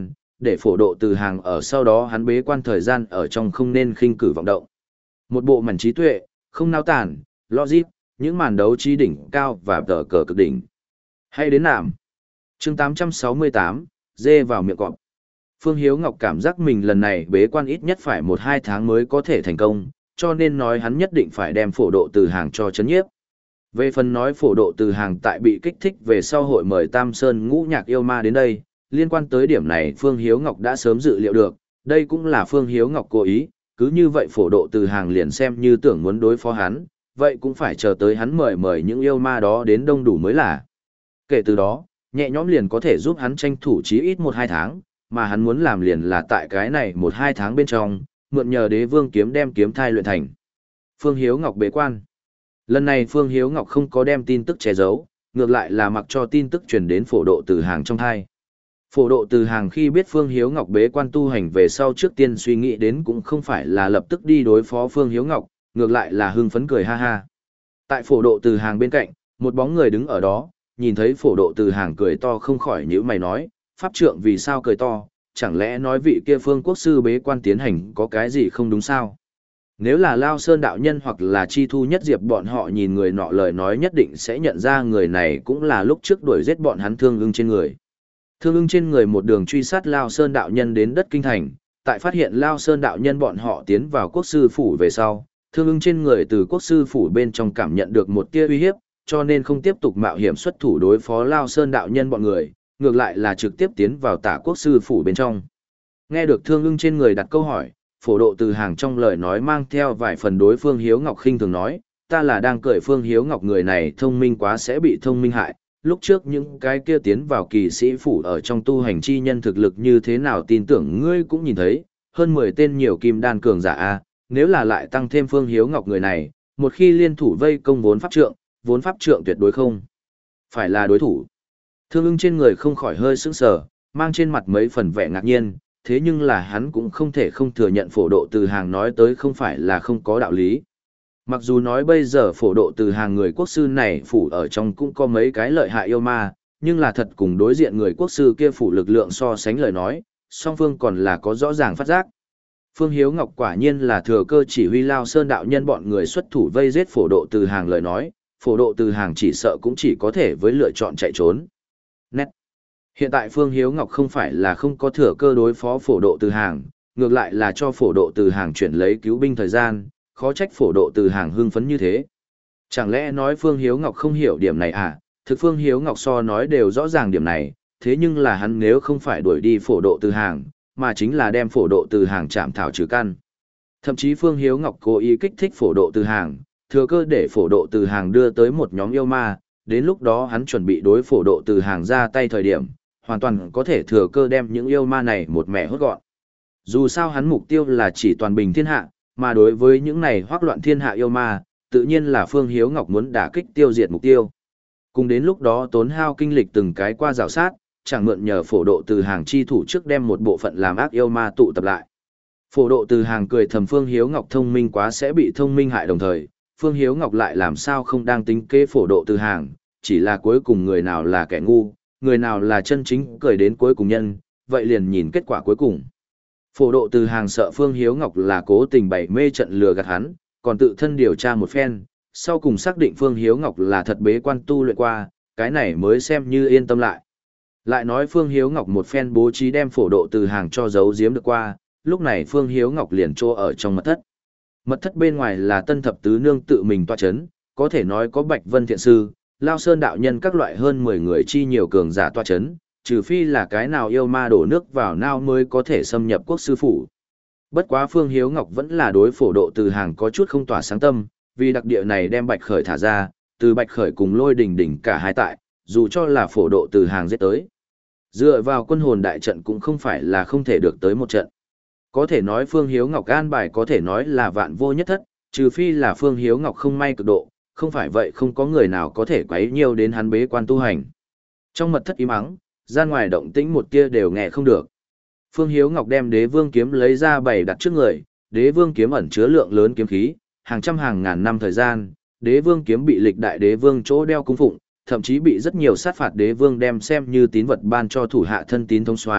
để phổ độ từ hàng ở sau đó hắn bế quan thời gian ở trong không nên khinh cử vọng động. Một bộ mảnh trí tuệ, không nao tản, logic, những màn đấu trí đỉnh cao và tờ cờ cực đỉnh. Hay đến nạm. chương tám trăm sáu mươi tám, dê vào miệng cọp. Phương Hiếu Ngọc cảm giác mình lần này bế quan ít nhất phải một hai tháng mới có thể thành công, cho nên nói hắn nhất định phải đem phổ độ từ hàng cho chấn nhiếp. Về phần nói phổ độ từ hàng tại bị kích thích về sau hội mời Tam Sơn ngũ nhạc yêu ma đến đây, liên quan tới điểm này Phương Hiếu Ngọc đã sớm dự liệu được, đây cũng là Phương Hiếu Ngọc cố ý, cứ như vậy phổ độ từ hàng liền xem như tưởng muốn đối phó hắn, vậy cũng phải chờ tới hắn mời mời những yêu ma đó đến đông đủ mới là. Kể từ đó, nhẹ nhõm liền có thể giúp hắn tranh thủ chí ít một hai tháng, mà hắn muốn làm liền là tại cái này một hai tháng bên trong, mượn nhờ đế vương kiếm đem kiếm thai luyện thành. Phương Hiếu Ngọc bế quan. Lần này Phương Hiếu Ngọc không có đem tin tức che giấu, ngược lại là mặc cho tin tức truyền đến phổ độ từ hàng trong thai. Phổ độ từ hàng khi biết Phương Hiếu Ngọc bế quan tu hành về sau trước tiên suy nghĩ đến cũng không phải là lập tức đi đối phó Phương Hiếu Ngọc, ngược lại là hưng phấn cười ha ha. Tại phổ độ từ hàng bên cạnh, một bóng người đứng ở đó, nhìn thấy phổ độ từ hàng cười to không khỏi nhíu mày nói, pháp trượng vì sao cười to, chẳng lẽ nói vị kia Phương quốc sư bế quan tiến hành có cái gì không đúng sao? Nếu là Lao Sơn đạo nhân hoặc là Chi Thu Nhất Diệp bọn họ nhìn người nọ lời nói nhất định sẽ nhận ra người này cũng là lúc trước đuổi giết bọn hắn Thương Ưng trên người. Thương Ưng trên người một đường truy sát Lao Sơn đạo nhân đến đất kinh thành, tại phát hiện Lao Sơn đạo nhân bọn họ tiến vào quốc sư phủ về sau, Thương Ưng trên người từ quốc sư phủ bên trong cảm nhận được một tia uy hiếp, cho nên không tiếp tục mạo hiểm xuất thủ đối phó Lao Sơn đạo nhân bọn người, ngược lại là trực tiếp tiến vào Tả quốc sư phủ bên trong. Nghe được Thương Ưng trên người đặt câu hỏi, phổ độ từ hàng trong lời nói mang theo vài phần đối Phương Hiếu Ngọc khinh thường nói, ta là đang cười Phương Hiếu Ngọc người này thông minh quá sẽ bị thông minh hại, lúc trước những cái kia tiến vào kỳ sĩ phủ ở trong tu hành chi nhân thực lực như thế nào tin tưởng ngươi cũng nhìn thấy, hơn mười tên nhiều kim đan cường giả a, nếu là lại tăng thêm Phương Hiếu Ngọc người này, một khi liên thủ vây công vốn pháp trượng, vốn pháp trượng tuyệt đối không phải là đối thủ. Thương Ưng trên người không khỏi hơi sững sờ, mang trên mặt mấy phần vẻ ngạc nhiên, thế nhưng là hắn cũng không thể không thừa nhận phổ độ từ hàng nói tới không phải là không có đạo lý. Mặc dù nói bây giờ phổ độ từ hàng người quốc sư này phủ ở trong cũng có mấy cái lợi hại yêu ma, nhưng là thật cùng đối diện người quốc sư kia phủ lực lượng so sánh lời nói, song phương còn là có rõ ràng phát giác. Phương Hiếu Ngọc quả nhiên là thừa cơ chỉ huy Lao Sơn đạo nhân bọn người xuất thủ vây giết phổ độ từ hàng lời nói, phổ độ từ hàng chỉ sợ cũng chỉ có thể với lựa chọn chạy trốn. Nét. Hiện tại Phương Hiếu Ngọc không phải là không có thừa cơ đối phó phổ độ từ hàng, ngược lại là cho phổ độ từ hàng chuyển lấy cứu binh thời gian, khó trách phổ độ từ hàng hưng phấn như thế. Chẳng lẽ nói Phương Hiếu Ngọc không hiểu điểm này à? Thực Phương Hiếu Ngọc so nói đều rõ ràng điểm này, thế nhưng là hắn nếu không phải đuổi đi phổ độ từ hàng, mà chính là đem phổ độ từ hàng chạm thảo trừ căn. Thậm chí Phương Hiếu Ngọc cố ý kích thích phổ độ từ hàng, thừa cơ để phổ độ từ hàng đưa tới một nhóm yêu ma, đến lúc đó hắn chuẩn bị đối phổ độ từ hàng ra tay thời điểm, hoàn toàn có thể thừa cơ đem những yêu ma này một mẹ hốt gọn. Dù sao hắn mục tiêu là chỉ toàn bình thiên hạ, mà đối với những này hoác loạn thiên hạ yêu ma, tự nhiên là Phương Hiếu Ngọc muốn đả kích tiêu diệt mục tiêu. Cùng đến lúc đó tốn hao kinh lịch từng cái qua rào sát, chẳng mượn nhờ phổ độ từ hàng chi thủ trước đem một bộ phận làm ác yêu ma tụ tập lại. Phổ độ từ hàng cười thầm Phương Hiếu Ngọc thông minh quá sẽ bị thông minh hại đồng thời, Phương Hiếu Ngọc lại làm sao không đang tính kế phổ độ từ hàng, chỉ là cuối cùng người nào là kẻ ngu, người nào là chân chính cười đến cuối cùng nhân, vậy liền nhìn kết quả cuối cùng. Phổ độ từ hàng sợ Phương Hiếu Ngọc là cố tình bày mê trận lừa gạt hắn, còn tự thân điều tra một phen, sau cùng xác định Phương Hiếu Ngọc là thật bế quan tu luyện qua, cái này mới xem như yên tâm lại. Lại nói Phương Hiếu Ngọc một phen bố trí đem phổ độ từ hàng cho giấu giếm được qua, lúc này Phương Hiếu Ngọc liền trô ở trong mật thất. Mật thất bên ngoài là Tân Thập Tứ Nương tự mình tọa chấn, có thể nói có Bạch Vân Thiện Sư, Lao Sơn đạo nhân các loại hơn mười người chi nhiều cường giả tọa chấn, trừ phi là cái nào yêu ma đổ nước vào nao mới có thể xâm nhập quốc sư phủ. Bất quá Phương Hiếu Ngọc vẫn là đối phổ độ từ hàng có chút không tỏa sáng tâm, vì đặc địa này đem Bạch Khởi thả ra, từ Bạch Khởi cùng Lôi Đình Đình cả hai tại, dù cho là phổ độ từ hàng giết tới. Dựa vào quân hồn đại trận cũng không phải là không thể được tới một trận. Có thể nói Phương Hiếu Ngọc an bài có thể nói là vạn vô nhất thất, trừ phi là Phương Hiếu Ngọc không may cực độ, không phải vậy không có người nào có thể quấy nhiều đến hắn bế quan tu hành. Trong mật thất im ắng, gian ngoài động tĩnh một tia đều nghe không được. Phương Hiếu Ngọc đem Đế Vương kiếm lấy ra bày đặt trước người, Đế Vương kiếm ẩn chứa lượng lớn kiếm khí, hàng trăm hàng ngàn năm thời gian, Đế Vương kiếm bị lịch đại Đế Vương chỗ đeo cung phụng, thậm chí bị rất nhiều sát phạt Đế Vương đem xem như tín vật ban cho thủ hạ thân tín thống soái,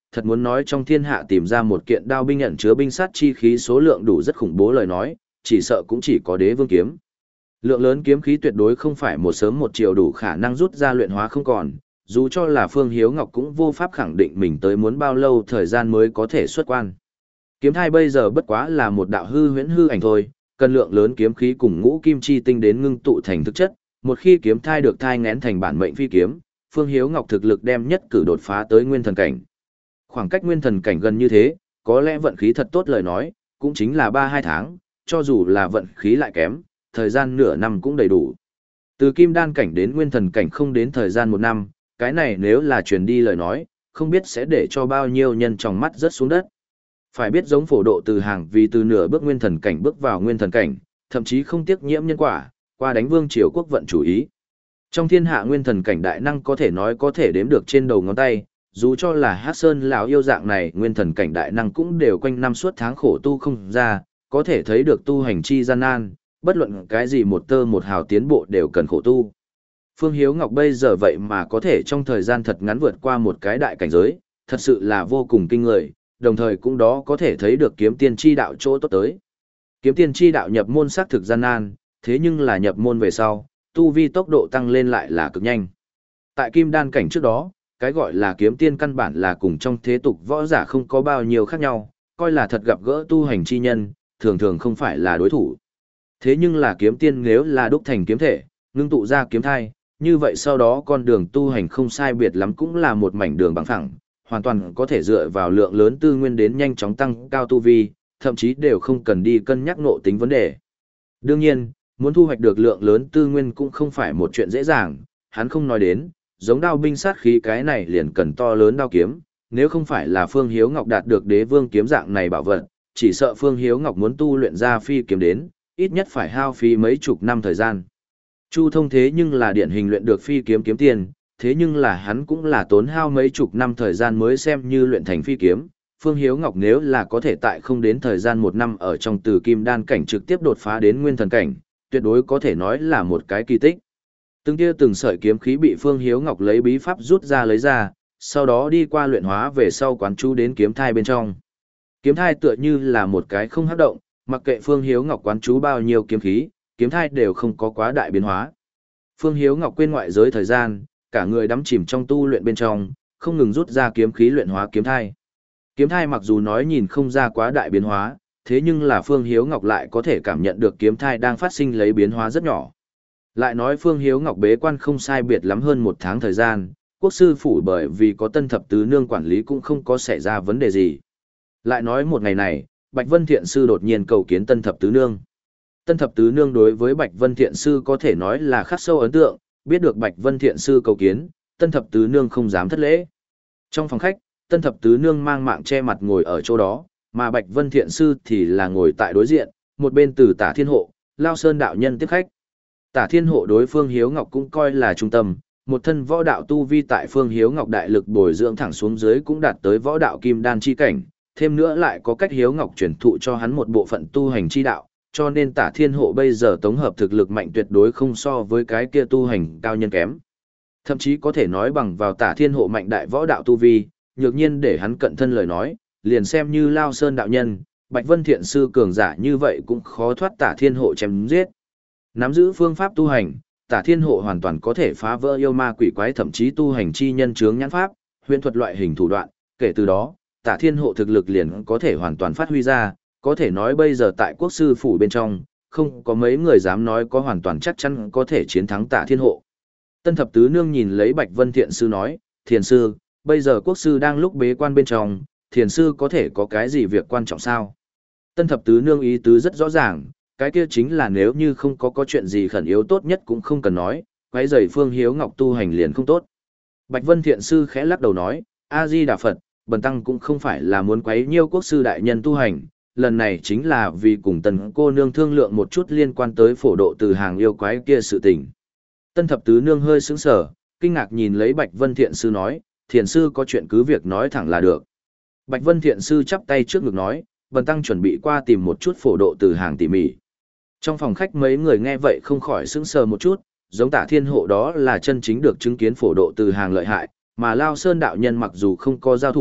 thật muốn nói trong thiên hạ tìm ra một kiện đao binh ẩn chứa binh sát chi khí số lượng đủ rất khủng bố lời nói, chỉ sợ cũng chỉ có Đế Vương kiếm. Lượng lớn kiếm khí tuyệt đối không phải một sớm một chiều đủ khả năng rút ra luyện hóa không còn, dù cho là Phương Hiếu Ngọc cũng vô pháp khẳng định mình tới muốn bao lâu thời gian mới có thể xuất quan. Kiếm thai bây giờ bất quá là một đạo hư huyễn hư ảnh thôi, cần lượng lớn kiếm khí cùng ngũ kim chi tinh đến ngưng tụ thành thực chất, một khi kiếm thai được thai ngén thành bản mệnh phi kiếm, Phương Hiếu Ngọc thực lực đem nhất cử đột phá tới nguyên thần cảnh. Khoảng cách nguyên thần cảnh gần như thế, có lẽ vận khí thật tốt lời nói, cũng chính là ba hai tháng, cho dù là vận khí lại kém, thời gian nửa năm cũng đầy đủ. Từ kim đan cảnh đến nguyên thần cảnh không đến thời gian một năm, cái này nếu là truyền đi lời nói, không biết sẽ để cho bao nhiêu nhân trong mắt rớt xuống đất. Phải biết giống phổ độ từ hàng vì từ nửa bước nguyên thần cảnh bước vào nguyên thần cảnh, thậm chí không tiếc nhiễm nhân quả, qua đánh vương triều quốc vận chủ ý. Trong thiên hạ nguyên thần cảnh đại năng có thể nói có thể đếm được trên đầu ngón tay, dù cho là Hắc Sơn lão yêu dạng này nguyên thần cảnh đại năng cũng đều quanh năm suốt tháng khổ tu không ra, có thể thấy được tu hành chi gian nan, bất luận cái gì một tơ một hào tiến bộ đều cần khổ tu. Phương Hiếu Ngọc bây giờ vậy mà có thể trong thời gian thật ngắn vượt qua một cái đại cảnh giới, thật sự là vô cùng kinh người, đồng thời cũng đó có thể thấy được kiếm tiên chi đạo chỗ tốt tới. Kiếm tiên chi đạo nhập môn xác thực gian nan, thế nhưng là nhập môn về sau, tu vi tốc độ tăng lên lại là cực nhanh. Tại kim đan cảnh trước đó, cái gọi là kiếm tiên căn bản là cùng trong thế tục võ giả không có bao nhiêu khác nhau, coi là thật gặp gỡ tu hành chi nhân, thường thường không phải là đối thủ. Thế nhưng là kiếm tiên nếu là đúc thành kiếm thể, ngưng tụ ra kiếm thai, như vậy sau đó con đường tu hành không sai biệt lắm cũng là một mảnh đường bằng phẳng, hoàn toàn có thể dựa vào lượng lớn tư nguyên đến nhanh chóng tăng cao tu vi, thậm chí đều không cần đi cân nhắc ngộ tính vấn đề. Đương nhiên, muốn thu hoạch được lượng lớn tư nguyên cũng không phải một chuyện dễ dàng, hắn không nói đến, giống đao binh sát khí cái này liền cần to lớn đao kiếm, nếu không phải là Phương Hiếu Ngọc đạt được Đế Vương kiếm dạng này bảo vật, chỉ sợ Phương Hiếu Ngọc muốn tu luyện ra phi kiếm đến, ít nhất phải hao phí mấy chục năm thời gian. Chu Thông thế nhưng là điển hình luyện được phi kiếm kiếm tiền, thế nhưng là hắn cũng là tốn hao mấy chục năm thời gian mới xem như luyện thành phi kiếm. Phương Hiếu Ngọc nếu là có thể tại không đến thời gian một năm ở trong từ kim đan cảnh trực tiếp đột phá đến nguyên thần cảnh, tuyệt đối có thể nói là một cái kỳ tích. Từng tia từng sợi kiếm khí bị Phương Hiếu Ngọc lấy bí pháp rút ra lấy ra, sau đó đi qua luyện hóa về sau quán chú đến kiếm thai bên trong. Kiếm thai tựa như là một cái không hấp động, mặc kệ Phương Hiếu Ngọc quán chú bao nhiêu kiếm khí, kiếm thai đều không có quá đại biến hóa. Phương Hiếu Ngọc quên ngoại giới thời gian, cả người đắm chìm trong tu luyện bên trong, không ngừng rút ra kiếm khí luyện hóa kiếm thai. Kiếm thai mặc dù nói nhìn không ra quá đại biến hóa, thế nhưng là Phương Hiếu Ngọc lại có thể cảm nhận được kiếm thai đang phát sinh lấy biến hóa rất nhỏ. Lại nói Phương Hiếu Ngọc bế quan không sai biệt lắm hơn một tháng thời gian, quốc sư phủ bởi vì có tân thập tứ nương quản lý cũng không có xảy ra vấn đề gì. Lại nói một ngày này, Bạch Vân Thiện Sư đột nhiên cầu kiến tân thập tứ nương. Tân thập tứ nương đối với Bạch Vân Thiện Sư có thể nói là khắc sâu ấn tượng, biết được Bạch Vân Thiện Sư cầu kiến, tân thập tứ nương không dám thất lễ. Trong phòng khách, tân thập tứ nương mang mạng che mặt ngồi ở chỗ đó, mà Bạch Vân Thiện Sư thì là ngồi tại đối diện, một bên từ Tả Thiên Hộ, Lao Sơn đạo nhân tiếp khách. Tả Thiên Hộ đối Phương Hiếu Ngọc cũng coi là trung tâm, một thân võ đạo tu vi tại Phương Hiếu Ngọc đại lực bồi dưỡng thẳng xuống dưới cũng đạt tới võ đạo kim đan chi cảnh, thêm nữa lại có cách Hiếu Ngọc truyền thụ cho hắn một bộ phận tu hành chi đạo, cho nên Tả Thiên Hộ bây giờ tổng hợp thực lực mạnh tuyệt đối không so với cái kia tu hành cao nhân kém. Thậm chí có thể nói bằng vào Tả Thiên Hộ mạnh đại võ đạo tu vi, nhược nhiên để hắn cận thân lời nói, liền xem như Lao Sơn đạo nhân, Bạch Vân Thiện Sư cường giả như vậy cũng khó thoát Tả Thiên Hộ chém giết. Nắm giữ phương pháp tu hành, Tả Thiên Hộ hoàn toàn có thể phá vỡ yêu ma quỷ quái thậm chí tu hành chi nhân chướng nhãn pháp, huyền thuật loại hình thủ đoạn, kể từ đó, Tả Thiên Hộ thực lực liền có thể hoàn toàn phát huy ra, có thể nói bây giờ tại quốc sư phủ bên trong, không có mấy người dám nói có hoàn toàn chắc chắn có thể chiến thắng Tả Thiên Hộ. Tân thập tứ nương nhìn lấy Bạch Vân Thiện Sư nói, Thiền Sư, bây giờ quốc sư đang lúc bế quan bên trong, Thiền Sư có thể có cái gì việc quan trọng sao? Tân thập tứ nương ý tứ rất rõ ràng, cái kia chính là nếu như không có có chuyện gì khẩn yếu tốt nhất cũng không cần nói, quấy rầy Phương Hiếu Ngọc tu hành liền không tốt. Bạch Vân Thiện Sư khẽ lắc đầu nói, A-di-đà Phật, bần tăng cũng không phải là muốn quấy nhiêu quốc sư đại nhân tu hành, lần này chính là vì cùng tần cô nương thương lượng một chút liên quan tới phổ độ từ hàng yêu quái kia sự tình. Tân thập tứ nương hơi sững sờ, kinh ngạc nhìn lấy Bạch Vân Thiện Sư nói, Thiện Sư có chuyện cứ việc nói thẳng là được. Bạch Vân Thiện Sư chắp tay trước ngực nói, bần tăng chuẩn bị qua tìm một chút phổ độ từ hàng tỉ mỉ. Trong phòng khách mấy người nghe vậy không khỏi sững sờ một chút, giống Tả Thiên Hộ đó là chân chính được chứng kiến phổ độ từ hàng lợi hại, mà Lao Sơn đạo nhân mặc dù không có giao thủ,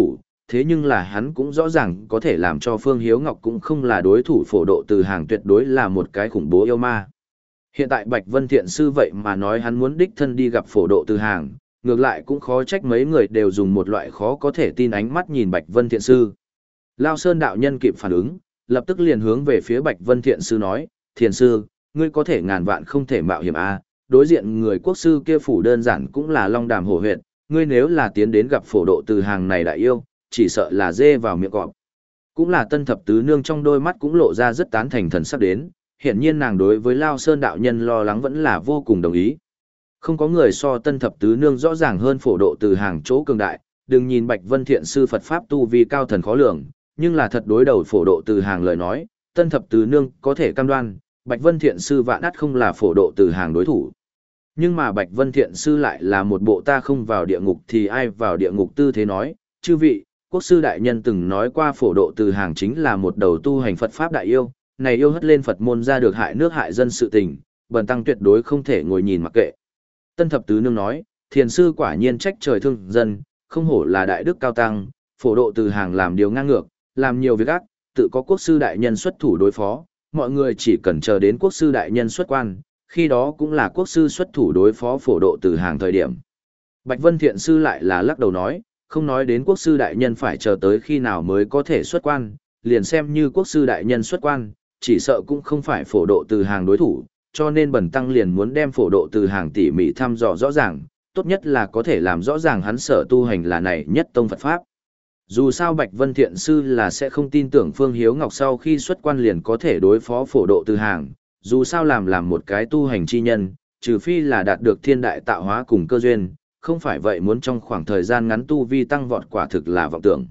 thế nhưng là hắn cũng rõ ràng có thể làm cho Phương Hiếu Ngọc cũng không là đối thủ phổ độ từ hàng, tuyệt đối là một cái khủng bố yêu ma. Hiện tại Bạch Vân Thiện Sư vậy mà nói hắn muốn đích thân đi gặp phổ độ từ hàng, ngược lại cũng khó trách mấy người đều dùng một loại khó có thể tin ánh mắt nhìn Bạch Vân Thiện Sư. Lao Sơn đạo nhân kịp phản ứng, lập tức liền hướng về phía Bạch Vân Thiện Sư nói, Thiện Sư, ngươi có thể ngàn vạn không thể mạo hiểm a. Đối diện người quốc sư kia phủ đơn giản cũng là long đàm hổ huyệt, ngươi nếu là tiến đến gặp phổ độ từ hàng này đại yêu, chỉ sợ là dê vào miệng cọp. Cũng là Tân Thập Tứ Nương trong đôi mắt cũng lộ ra rất tán thành thần sắc đến, hiển nhiên nàng đối với Lao Sơn đạo nhân lo lắng vẫn là vô cùng đồng ý. Không có người so Tân Thập Tứ Nương rõ ràng hơn phổ độ từ hàng chỗ cường đại, đừng nhìn Bạch Vân Thiện Sư Phật Pháp tu vi cao thần khó lường, nhưng là thật đối đầu phổ độ từ hàng lời nói, Tân Thập Tứ Nương có thể cam đoan, Bạch Vân Thiện Sư vạn ắt không là phổ độ từ hàng đối thủ. Nhưng mà Bạch Vân Thiện Sư lại là một bộ ta không vào địa ngục thì ai vào địa ngục tư thế nói, chư vị, quốc sư đại nhân từng nói qua phổ độ từ hàng chính là một đầu tu hành Phật Pháp đại yêu, này yêu hất lên Phật môn ra được hại nước hại dân sự tình, bần tăng tuyệt đối không thể ngồi nhìn mặc kệ. Tân Thập Tứ Nương nói, thiền sư quả nhiên trách trời thương dân, không hổ là đại đức cao tăng, phổ độ từ hàng làm điều ngang ngược, làm nhiều việc ác, tự có quốc sư đại nhân xuất thủ đối phó, mọi người chỉ cần chờ đến quốc sư đại nhân xuất quan, khi đó cũng là quốc sư xuất thủ đối phó phổ độ từ hàng thời điểm. Bạch Vân Thiện Sư lại là lắc đầu nói, không nói đến quốc sư đại nhân phải chờ tới khi nào mới có thể xuất quan, liền xem như quốc sư đại nhân xuất quan, chỉ sợ cũng không phải phổ độ từ hàng đối thủ, cho nên bần tăng liền muốn đem phổ độ từ hàng tỉ mỉ thăm dò rõ ràng, tốt nhất là có thể làm rõ ràng hắn sở tu hành là này nhất tông Phật Pháp. Dù sao Bạch Vân Thiện Sư là sẽ không tin tưởng Phương Hiếu Ngọc sau khi xuất quan liền có thể đối phó phổ độ từ hàng, dù sao làm làm một cái tu hành chi nhân, trừ phi là đạt được thiên đại tạo hóa cùng cơ duyên, không phải vậy muốn trong khoảng thời gian ngắn tu vi tăng vọt quả thực là vọng tưởng.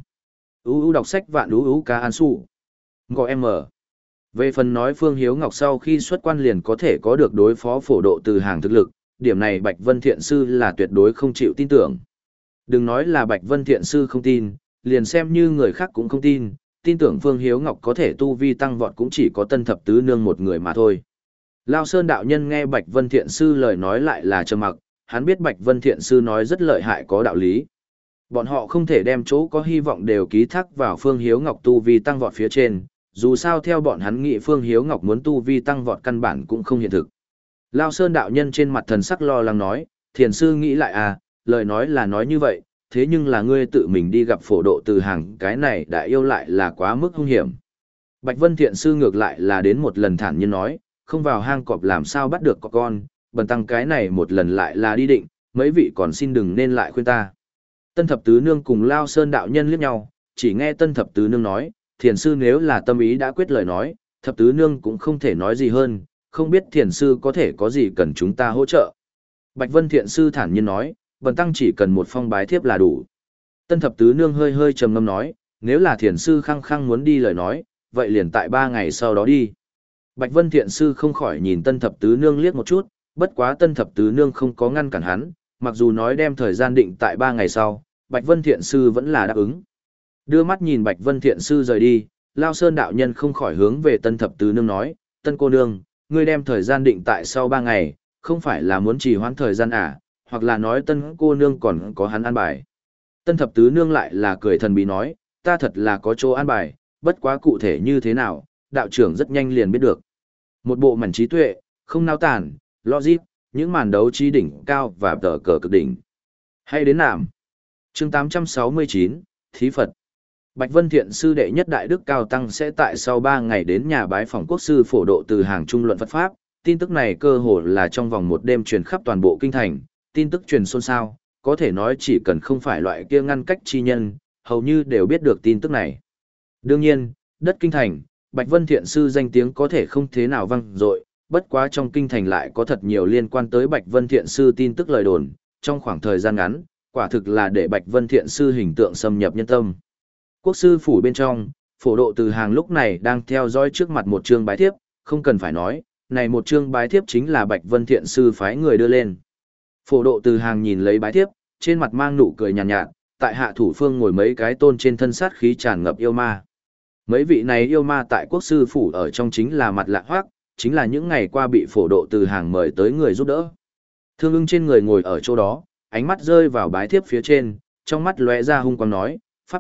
U U đọc sách vạn U U ca an su. Gọi em mở. Về phần nói Phương Hiếu Ngọc sau khi xuất quan liền có thể có được đối phó phổ độ từ hàng thực lực, điểm này Bạch Vân Thiện Sư là tuyệt đối không chịu tin tưởng. Đừng nói là Bạch Vân Thiện Sư không tin, liền xem như người khác cũng không tin, tin tưởng Phương Hiếu Ngọc có thể tu vi tăng vọt cũng chỉ có Tân Thập Tứ Nương một người mà thôi. Lao Sơn đạo nhân nghe Bạch Vân Thiện Sư lời nói lại là trầm mặc, hắn biết Bạch Vân Thiện Sư nói rất lợi hại có đạo lý. Bọn họ không thể đem chỗ có hy vọng đều ký thác vào Phương Hiếu Ngọc tu vi tăng vọt phía trên, dù sao theo bọn hắn nghĩ Phương Hiếu Ngọc muốn tu vi tăng vọt căn bản cũng không hiện thực. Lao Sơn đạo nhân trên mặt thần sắc lo lắng nói, thiền sư nghĩ lại à, lời nói là nói như vậy, thế nhưng là ngươi tự mình đi gặp phổ độ từ hàng cái này đã yêu lại là quá mức hung hiểm. Bạch Vân Thiện Sư ngược lại là đến một lần thản nhiên nói, không vào hang cọp làm sao bắt được có con, bần tăng cái này một lần lại là đi định, mấy vị còn xin đừng nên lại khuyên ta. Tân Thập Tứ Nương cùng Lao Sơn đạo nhân liếc nhau, chỉ nghe Tân Thập Tứ Nương nói, thiền sư nếu là tâm ý đã quyết lời nói, Thập Tứ Nương cũng không thể nói gì hơn, không biết thiền sư có thể có gì cần chúng ta hỗ trợ. Bạch Vân Thiện Sư thản nhiên nói, bần tăng chỉ cần một phong bái thiếp là đủ. Tân Thập Tứ Nương hơi hơi trầm ngâm nói, nếu là thiền sư khăng khăng muốn đi lời nói, vậy liền tại ba ngày sau đó đi. Bạch Vân Thiện Sư không khỏi nhìn Tân Thập Tứ Nương liếc một chút, bất quá Tân Thập Tứ Nương không có ngăn cản hắn, mặc dù nói đem thời gian định tại ba ngày sau, Bạch Vân Thiện Sư vẫn là đáp ứng. Đưa mắt nhìn Bạch Vân Thiện Sư rời đi, Lao Sơn đạo nhân không khỏi hướng về Tân Thập Tứ Nương nói, Tân cô nương, ngươi đem thời gian định tại sau ba ngày, không phải là muốn trì hoãn thời gian à, hoặc là nói Tân cô nương còn có hắn an bài. Tân Thập Tứ Nương lại là cười thần bí nói, ta thật là có chỗ an bài, bất quá cụ thể như thế nào, đạo trưởng rất nhanh liền biết được. Một bộ mảnh trí tuệ, không nao tản, logic, những màn đấu trí đỉnh cao và tờ cờ cực đỉnh. Hay đến nạm. Chương tám trăm sáu mươi chín, Thí Phật. Bạch Vân Thiện Sư đệ nhất đại đức cao tăng sẽ tại sau ba ngày đến nhà bái phỏng quốc sư phổ độ từ hàng trung luận Phật Pháp. Tin tức này cơ hồ là trong vòng một đêm truyền khắp toàn bộ kinh thành, tin tức truyền xôn xao, có thể nói chỉ cần không phải loại kia ngăn cách chi nhân, hầu như đều biết được tin tức này. Đương nhiên, đất kinh thành, Bạch Vân Thiện Sư danh tiếng có thể không thế nào vang dội, bất quá trong kinh thành lại có thật nhiều liên quan tới Bạch Vân Thiện Sư tin tức lời đồn, trong khoảng thời gian ngắn, quả thực là để Bạch Vân Thiện Sư hình tượng xâm nhập nhân tâm. Quốc sư phủ bên trong, phổ độ từ hàng lúc này đang theo dõi trước mặt một chương bái thiếp, không cần phải nói, này một chương bái thiếp chính là Bạch Vân Thiện Sư phái người đưa lên. Phổ độ từ hàng nhìn lấy bái thiếp, trên mặt mang nụ cười nhàn nhạt, nhạt, tại hạ thủ phương ngồi mấy cái tôn trên thân sát khí tràn ngập yêu ma. Mấy vị này yêu ma tại quốc sư phủ ở trong chính là mặt lạ hoác, chính là những ngày qua bị phổ độ từ hàng mời tới người giúp đỡ. Thương ưng trên người ngồi ở chỗ đó, ánh mắt rơi vào bái thiếp phía trên, trong mắt lóe ra hung quang nói, pháp trượng,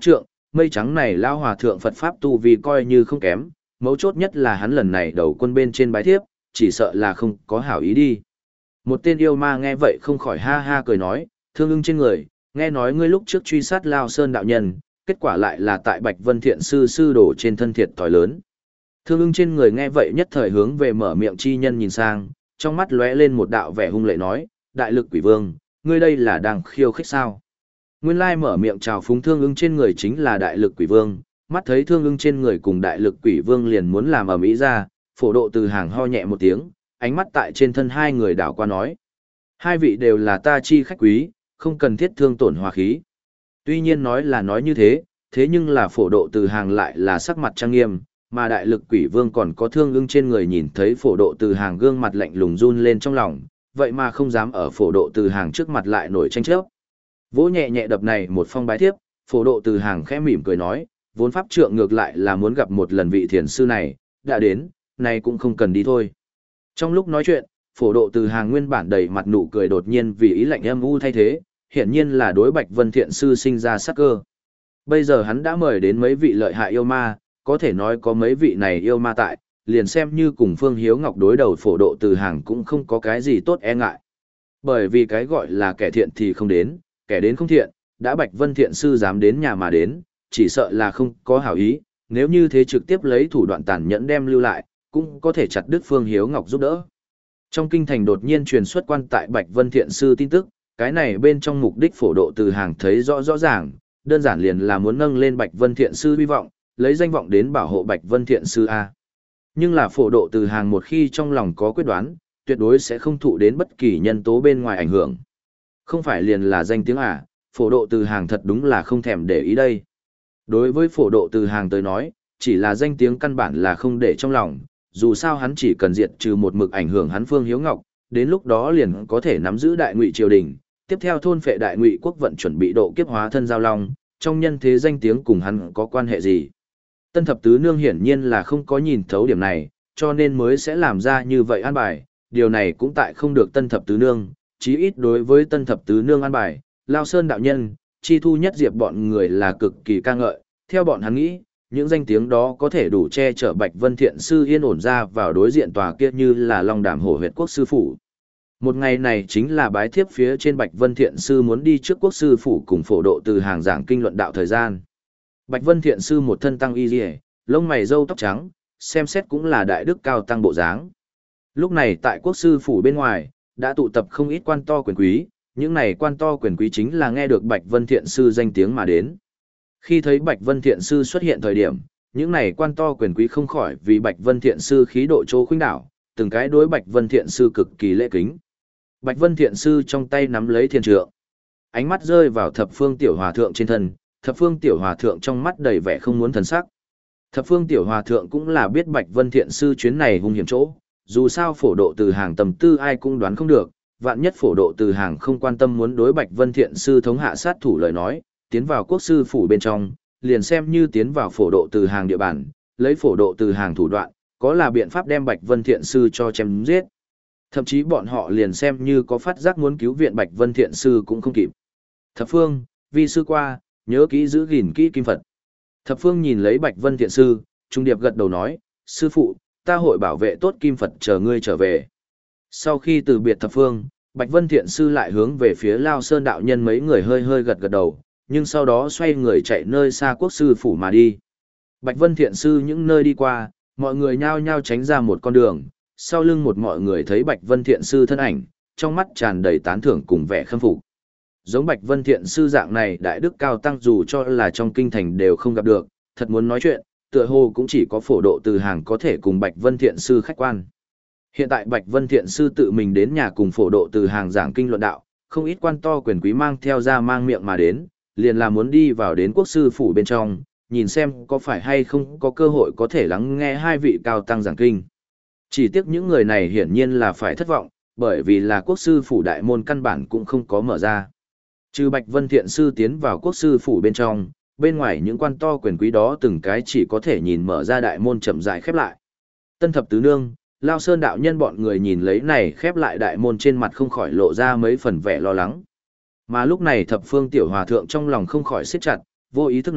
mây trắng này lao hòa thượng Phật Pháp tu vì coi như không kém, mấu chốt nhất là hắn lần này đầu quân bên trên bái thiếp, chỉ sợ là không có hảo ý đi. Một tên yêu ma nghe vậy không khỏi ha ha cười nói, Thương Ưng trên người, nghe nói ngươi lúc trước truy sát Lao Sơn đạo nhân, kết quả lại là tại Bạch Vân Thiện sư sư đổ trên thân thiệt thòi lớn. Thương Ưng trên người nghe vậy nhất thời hướng về mở miệng chi nhân nhìn sang, trong mắt lóe lên một đạo vẻ hung lệ nói, đại lực quỷ vương, ngươi đây là đang khiêu khích sao? Nguyên lai mở miệng chào phúng Thương Ưng trên người chính là đại lực quỷ vương, mắt thấy Thương Ưng trên người cùng đại lực quỷ vương liền muốn làm ầm ĩ ra, phổ độ từ hàng ho nhẹ một tiếng, ánh mắt tại trên thân hai người đảo qua nói. Hai vị đều là ta chi khách quý, không cần thiết thương tổn hòa khí. Tuy nhiên nói là nói như thế, thế nhưng là phổ độ từ hàng lại là sắc mặt trang nghiêm, mà đại lực quỷ vương còn có Thương Ưng trên người nhìn thấy phổ độ từ hàng gương mặt lạnh lùng run lên trong lòng, vậy mà không dám ở phổ độ từ hàng trước mặt lại nổi tranh chấp. Vỗ nhẹ nhẹ đập này một phong bái thiếp, phổ độ từ hàng khẽ mỉm cười nói, vốn pháp trượng ngược lại là muốn gặp một lần vị thiền sư này, đã đến, này cũng không cần đi thôi. Trong lúc nói chuyện, phổ độ từ hàng nguyên bản đầy mặt nụ cười đột nhiên vì ý lạnh âm u thay thế, hiển nhiên là đối Bạch Vân Thiện sư sinh ra sắc cơ. Bây giờ hắn đã mời đến mấy vị lợi hại yêu ma, có thể nói có mấy vị này yêu ma tại, liền xem như cùng Phương Hiếu Ngọc đối đầu phổ độ từ hàng cũng không có cái gì tốt e ngại. Bởi vì cái gọi là kẻ thiện thì không đến, kẻ đến không thiện, đã Bạch Vân Thiện sư dám đến nhà mà đến, chỉ sợ là không có hảo ý, nếu như thế trực tiếp lấy thủ đoạn tàn nhẫn đem lưu lại, cũng có thể chặt đứt Phương Hiếu Ngọc giúp đỡ. Trong kinh thành đột nhiên truyền xuất quan tại Bạch Vân Thiện sư tin tức, cái này bên trong mục đích phổ độ từ hàng thấy rõ rõ ràng, đơn giản liền là muốn nâng lên Bạch Vân Thiện sư hy vọng, lấy danh vọng đến bảo hộ Bạch Vân Thiện sư A. Nhưng là phổ độ từ hàng một khi trong lòng có quyết đoán, tuyệt đối sẽ không thụ đến bất kỳ nhân tố bên ngoài ảnh hưởng. Không phải liền là danh tiếng à, phổ độ từ hàng thật đúng là không thèm để ý đây. Đối với phổ độ từ hàng tới nói, chỉ là danh tiếng căn bản là không để trong lòng, dù sao hắn chỉ cần diệt trừ một mực ảnh hưởng hắn Phương Hiếu Ngọc, đến lúc đó liền có thể nắm giữ đại ngụy triều đình, tiếp theo thôn phệ đại ngụy quốc vận chuẩn bị độ kiếp hóa thân giao long, trong nhân thế danh tiếng cùng hắn có quan hệ gì. Tân thập tứ nương hiển nhiên là không có nhìn thấu điểm này, cho nên mới sẽ làm ra như vậy an bài, điều này cũng tại không được tân thập tứ nương, chí ít đối với tân thập tứ nương an bài, Lao Sơn đạo nhân, chi thu nhất diệp bọn người là cực kỳ ca ngợi, theo bọn hắn nghĩ, những danh tiếng đó có thể đủ che chở Bạch Vân Thiện sư yên ổn ra vào đối diện tòa kia như là Long Đàm Hổ Huyệt Quốc sư phủ. Một ngày này chính là bái thiếp phía trên Bạch Vân Thiện sư muốn đi trước quốc sư phủ cùng phổ độ từ hàng giảng kinh luận đạo thời gian. Bạch Vân Thiện sư một thân tăng y liễu, lông mày râu tóc trắng, xem xét cũng là đại đức cao tăng bộ dáng. Lúc này tại quốc sư phủ bên ngoài, đã tụ tập không ít quan to quyền quý, những này quan to quyền quý chính là nghe được Bạch Vân Thiện sư danh tiếng mà đến. Khi thấy Bạch Vân Thiện sư xuất hiện thời điểm, những này quan to quyền quý không khỏi vì Bạch Vân Thiện sư khí độ chỗ khuynh đảo, từng cái đối Bạch Vân Thiện sư cực kỳ lễ kính. Bạch Vân Thiện sư trong tay nắm lấy thiền trượng, ánh mắt rơi vào Thập Phương tiểu hòa thượng trên thân, Thập Phương tiểu hòa thượng trong mắt đầy vẻ không muốn thần sắc. Thập Phương tiểu hòa thượng cũng là biết Bạch Vân Thiện sư chuyến này hung hiểm chỗ, dù sao phổ độ từ hàng tầm tư ai cũng đoán không được, vạn nhất phổ độ từ hàng không quan tâm muốn đối Bạch Vân Thiện sư thống hạ sát thủ lời nói, tiến vào quốc sư phủ bên trong, liền xem như tiến vào phổ độ từ hàng địa bàn, lấy phổ độ từ hàng thủ đoạn, có là biện pháp đem Bạch Vân Thiện sư cho chém giết. Thậm chí bọn họ liền xem như có phát giác muốn cứu viện Bạch Vân Thiện sư cũng không kịp. Thập Phương, vi sư qua, nhớ kỹ giữ gìn kỹ kim Phật. Thập Phương nhìn lấy Bạch Vân Thiện sư, trung điệp gật đầu nói, sư phụ, ta hội bảo vệ tốt kim Phật chờ ngươi trở về. Sau khi từ biệt Thập Phương, Bạch Vân Thiện sư lại hướng về phía Lao Sơn đạo nhân mấy người hơi hơi gật gật đầu, nhưng sau đó xoay người chạy nơi xa quốc sư phủ mà đi. Bạch Vân Thiện sư những nơi đi qua, mọi người nhao nhao tránh ra một con đường, sau lưng một mọi người thấy Bạch Vân Thiện sư thân ảnh, trong mắt tràn đầy tán thưởng cùng vẻ khâm phục. Giống Bạch Vân Thiện sư dạng này đại đức cao tăng dù cho là trong kinh thành đều không gặp được, thật muốn nói chuyện, tựa hồ cũng chỉ có phổ độ từ hàng có thể cùng Bạch Vân Thiện sư khách quan. Hiện tại Bạch Vân Thiện sư tự mình đến nhà cùng phổ độ từ hàng giảng kinh luận đạo, không ít quan to quyền quý mang theo ra mang miệng mà đến, liền là muốn đi vào đến quốc sư phủ bên trong, nhìn xem có phải hay không có cơ hội có thể lắng nghe hai vị cao tăng giảng kinh. Chỉ tiếc những người này hiển nhiên là phải thất vọng, bởi vì là quốc sư phủ đại môn căn bản cũng không có mở ra. Trừ Bạch Vân Thiện sư tiến vào quốc sư phủ bên trong, bên ngoài những quan to quyền quý đó từng cái chỉ có thể nhìn mở ra đại môn chậm rãi khép lại. Tân thập tứ nương, Lao Sơn đạo nhân bọn người nhìn lấy này khép lại đại môn trên mặt không khỏi lộ ra mấy phần vẻ lo lắng. Mà lúc này Thập Phương tiểu hòa thượng trong lòng không khỏi siết chặt, vô ý thức nói,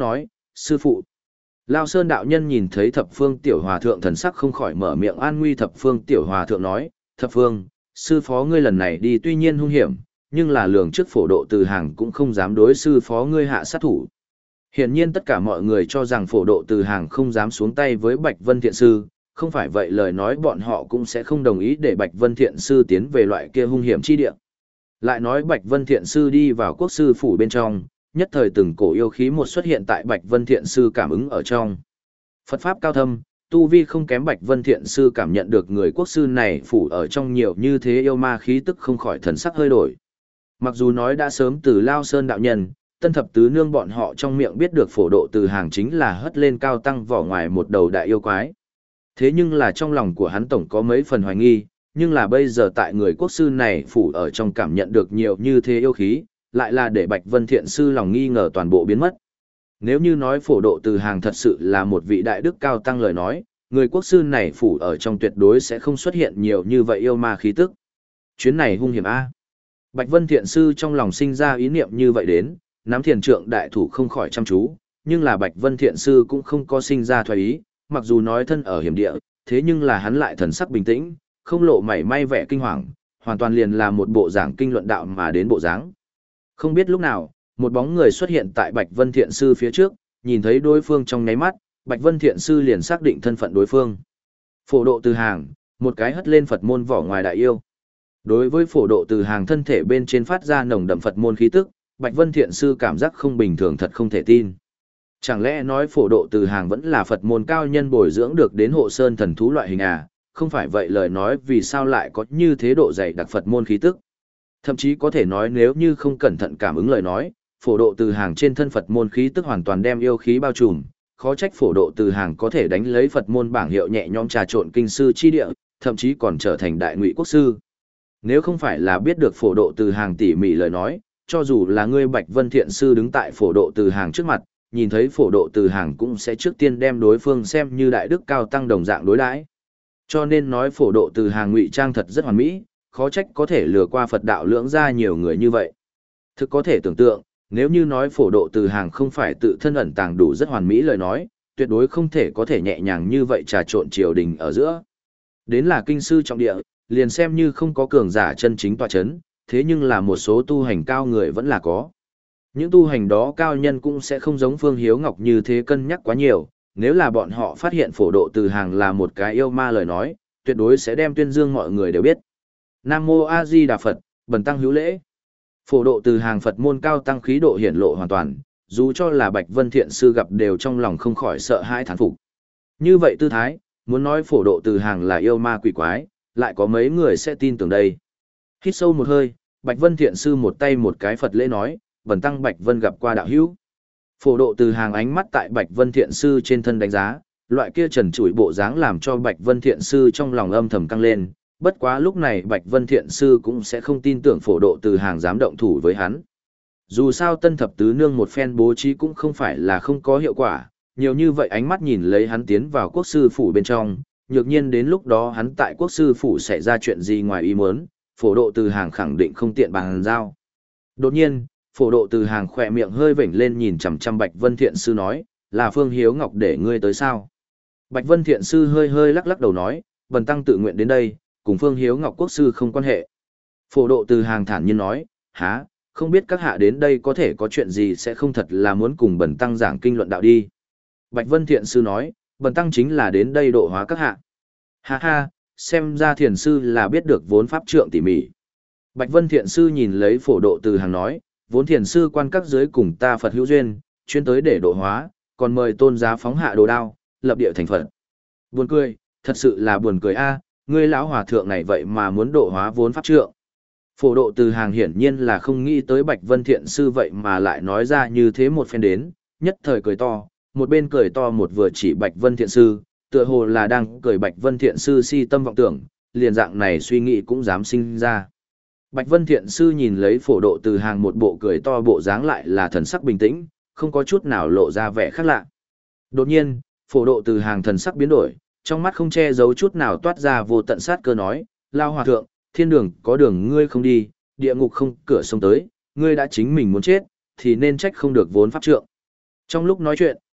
sư phụ. Lao Sơn đạo nhân nhìn thấy thập phương tiểu hòa thượng thần sắc không khỏi mở miệng an nguy thập phương tiểu hòa thượng nói, thập phương, sư phó ngươi lần này đi tuy nhiên hung hiểm, nhưng là lường trước phổ độ từ hàng cũng không dám đối sư phó ngươi hạ sát thủ. Hiển nhiên tất cả mọi người cho rằng phổ độ từ hàng không dám xuống tay với Bạch Vân Thiện Sư, không phải vậy lời nói bọn họ cũng sẽ không đồng ý để Bạch Vân Thiện Sư tiến về loại kia hung hiểm chi địa. Lại nói Bạch Vân Thiện Sư đi vào quốc sư phủ bên trong, nhất thời từng cổ yêu khí một xuất hiện tại Bạch Vân Thiện Sư cảm ứng ở trong. Phật Pháp cao thâm, tu vi không kém Bạch Vân Thiện Sư cảm nhận được người quốc sư này phủ ở trong nhiều như thế yêu ma khí tức không khỏi thần sắc hơi đổi. Mặc dù nói đã sớm từ Lao Sơn đạo nhân, Tân Thập Tứ Nương bọn họ trong miệng biết được phổ độ từ hàng chính là hất lên cao tăng vỏ ngoài một đầu đại yêu quái. Thế nhưng là trong lòng của hắn tổng có mấy phần hoài nghi, nhưng là bây giờ tại người quốc sư này phủ ở trong cảm nhận được nhiều như thế yêu khí, lại là để Bạch Vân Thiện Sư lòng nghi ngờ toàn bộ biến mất. Nếu như nói phổ độ từ hàng thật sự là một vị đại đức cao tăng lời nói, người quốc sư này phủ ở trong tuyệt đối sẽ không xuất hiện nhiều như vậy yêu ma khí tức. Chuyến này hung hiểm a. Bạch Vân Thiện Sư trong lòng sinh ra ý niệm như vậy đến, nắm thiền trượng đại thủ không khỏi chăm chú, nhưng là Bạch Vân Thiện Sư cũng không có sinh ra thoái ý, mặc dù nói thân ở hiểm địa, thế nhưng là hắn lại thần sắc bình tĩnh, không lộ mảy may vẻ kinh hoàng, hoàn toàn liền là một bộ giảng kinh luận đạo mà đến bộ dáng. Không biết lúc nào, một bóng người xuất hiện tại Bạch Vân Thiện Sư phía trước, nhìn thấy đối phương trong nháy mắt, Bạch Vân Thiện Sư liền xác định thân phận đối phương. Phổ độ từ hàng, một cái hất lên Phật môn vỏ ngoài đại yêu. Đối với phổ độ từ hàng thân thể bên trên phát ra nồng đậm Phật môn khí tức, Bạch Vân Thiện Sư cảm giác không bình thường thật không thể tin. Chẳng lẽ nói phổ độ từ hàng vẫn là Phật môn cao nhân bồi dưỡng được đến hộ sơn thần thú loại hình à, không phải vậy lời nói vì sao lại có như thế độ dày đặc Phật môn khí tức. Thậm chí có thể nói nếu như không cẩn thận cảm ứng lời nói, phổ độ từ hàng trên thân Phật môn khí tức hoàn toàn đem yêu khí bao trùm, khó trách phổ độ từ hàng có thể đánh lấy Phật môn bảng hiệu nhẹ nhõm trà trộn kinh sư chi địa, thậm chí còn trở thành đại ngụy quốc sư. Nếu không phải là biết được phổ độ từ hàng tỉ mỉ lời nói, cho dù là ngươi Bạch Vân Thiện Sư đứng tại phổ độ từ hàng trước mặt, nhìn thấy phổ độ từ hàng cũng sẽ trước tiên đem đối phương xem như đại đức cao tăng đồng dạng đối đãi. Cho nên nói phổ độ từ hàng ngụy trang thật rất hoàn mỹ, khó trách có thể lừa qua Phật đạo lưỡng ra nhiều người như vậy. Thực có thể tưởng tượng, nếu như nói phổ độ từ hàng không phải tự thân ẩn tàng đủ rất hoàn mỹ lời nói, tuyệt đối không thể có thể nhẹ nhàng như vậy trà trộn triều đình ở giữa. Đến là kinh sư trọng địa, liền xem như không có cường giả chân chính tọa chấn, thế nhưng là một số tu hành cao người vẫn là có. Những tu hành đó cao nhân cũng sẽ không giống Phương Hiếu Ngọc như thế cân nhắc quá nhiều, nếu là bọn họ phát hiện phổ độ từ hàng là một cái yêu ma lời nói, tuyệt đối sẽ đem tuyên dương mọi người đều biết. Nam Mô A Di Đà Phật, bần tăng hữu lễ. Phổ độ từ hàng Phật môn cao tăng khí độ hiển lộ hoàn toàn, dù cho là Bạch Vân Thiện Sư gặp đều trong lòng không khỏi sợ hãi thán phục. Như vậy tư thái, muốn nói phổ độ từ hàng là yêu ma quỷ quái, lại có mấy người sẽ tin tưởng đây. Hít sâu một hơi, Bạch Vân Thiện Sư một tay một cái Phật lễ nói, bần tăng Bạch Vân gặp qua đạo hữu. Phổ độ từ hàng ánh mắt tại Bạch Vân Thiện Sư trên thân đánh giá, loại kia trần trụi bộ dáng làm cho Bạch Vân Thiện Sư trong lòng âm thầm căng lên, bất quá lúc này Bạch Vân Thiện Sư cũng sẽ không tin tưởng phổ độ từ hàng dám động thủ với hắn. Dù sao Tân Thập Tứ Nương một phen bố trí cũng không phải là không có hiệu quả, nhiều như vậy ánh mắt nhìn lấy hắn tiến vào quốc sư phủ bên trong, nhược nhiên đến lúc đó hắn tại quốc sư phủ xảy ra chuyện gì ngoài ý muốn, phổ độ từ hàng khẳng định không tiện bàn giao. Đột nhiên, phổ độ từ hàng khỏe miệng hơi vểnh lên nhìn chằm chằm Bạch Vân Thiện Sư nói, là Phương Hiếu Ngọc để ngươi tới sao? Bạch Vân Thiện Sư hơi hơi lắc lắc đầu nói, bần tăng tự nguyện đến đây, cùng Phương Hiếu Ngọc quốc sư không quan hệ. Phổ độ từ hàng thản nhiên nói, há, không biết các hạ đến đây có thể có chuyện gì sẽ không thật là muốn cùng bần tăng giảng kinh luận đạo đi. Bạch Vân Thiện Sư nói, bần tăng chính là đến đây độ hóa các hạ. Ha ha, xem ra thiền sư là biết được vốn pháp trượng tỉ mỉ. Bạch Vân Thiện Sư nhìn lấy phổ độ từ hàng nói, vốn thiền sư quan các giới cùng ta Phật hữu duyên, chuyên tới để độ hóa, còn mời tôn giá phóng hạ đồ đao, lập địa thành Phật. Buồn cười, thật sự là buồn cười a, ngươi lão hòa thượng này vậy mà muốn độ hóa vốn pháp trượng. Phổ độ từ hàng hiển nhiên là không nghĩ tới Bạch Vân Thiện Sư vậy mà lại nói ra như thế một phen đến, nhất thời cười to, một bên cười to một vừa chỉ Bạch Vân Thiện Sư, tựa hồ là đang cười Bạch Vân Thiện Sư si tâm vọng tưởng, liền dạng này suy nghĩ cũng dám sinh ra. Bạch Vân Thiện Sư nhìn lấy phổ độ từ hàng một bộ cười to bộ dáng lại là thần sắc bình tĩnh, không có chút nào lộ ra vẻ khác lạ. Đột nhiên, phổ độ từ hàng thần sắc biến đổi, trong mắt không che giấu chút nào toát ra vô tận sát cơ nói, lao hòa thượng, thiên đường có đường ngươi không đi, địa ngục không cửa sông tới, ngươi đã chính mình muốn chết, thì nên trách không được vốn pháp trượng. Trong lúc nói chuyện,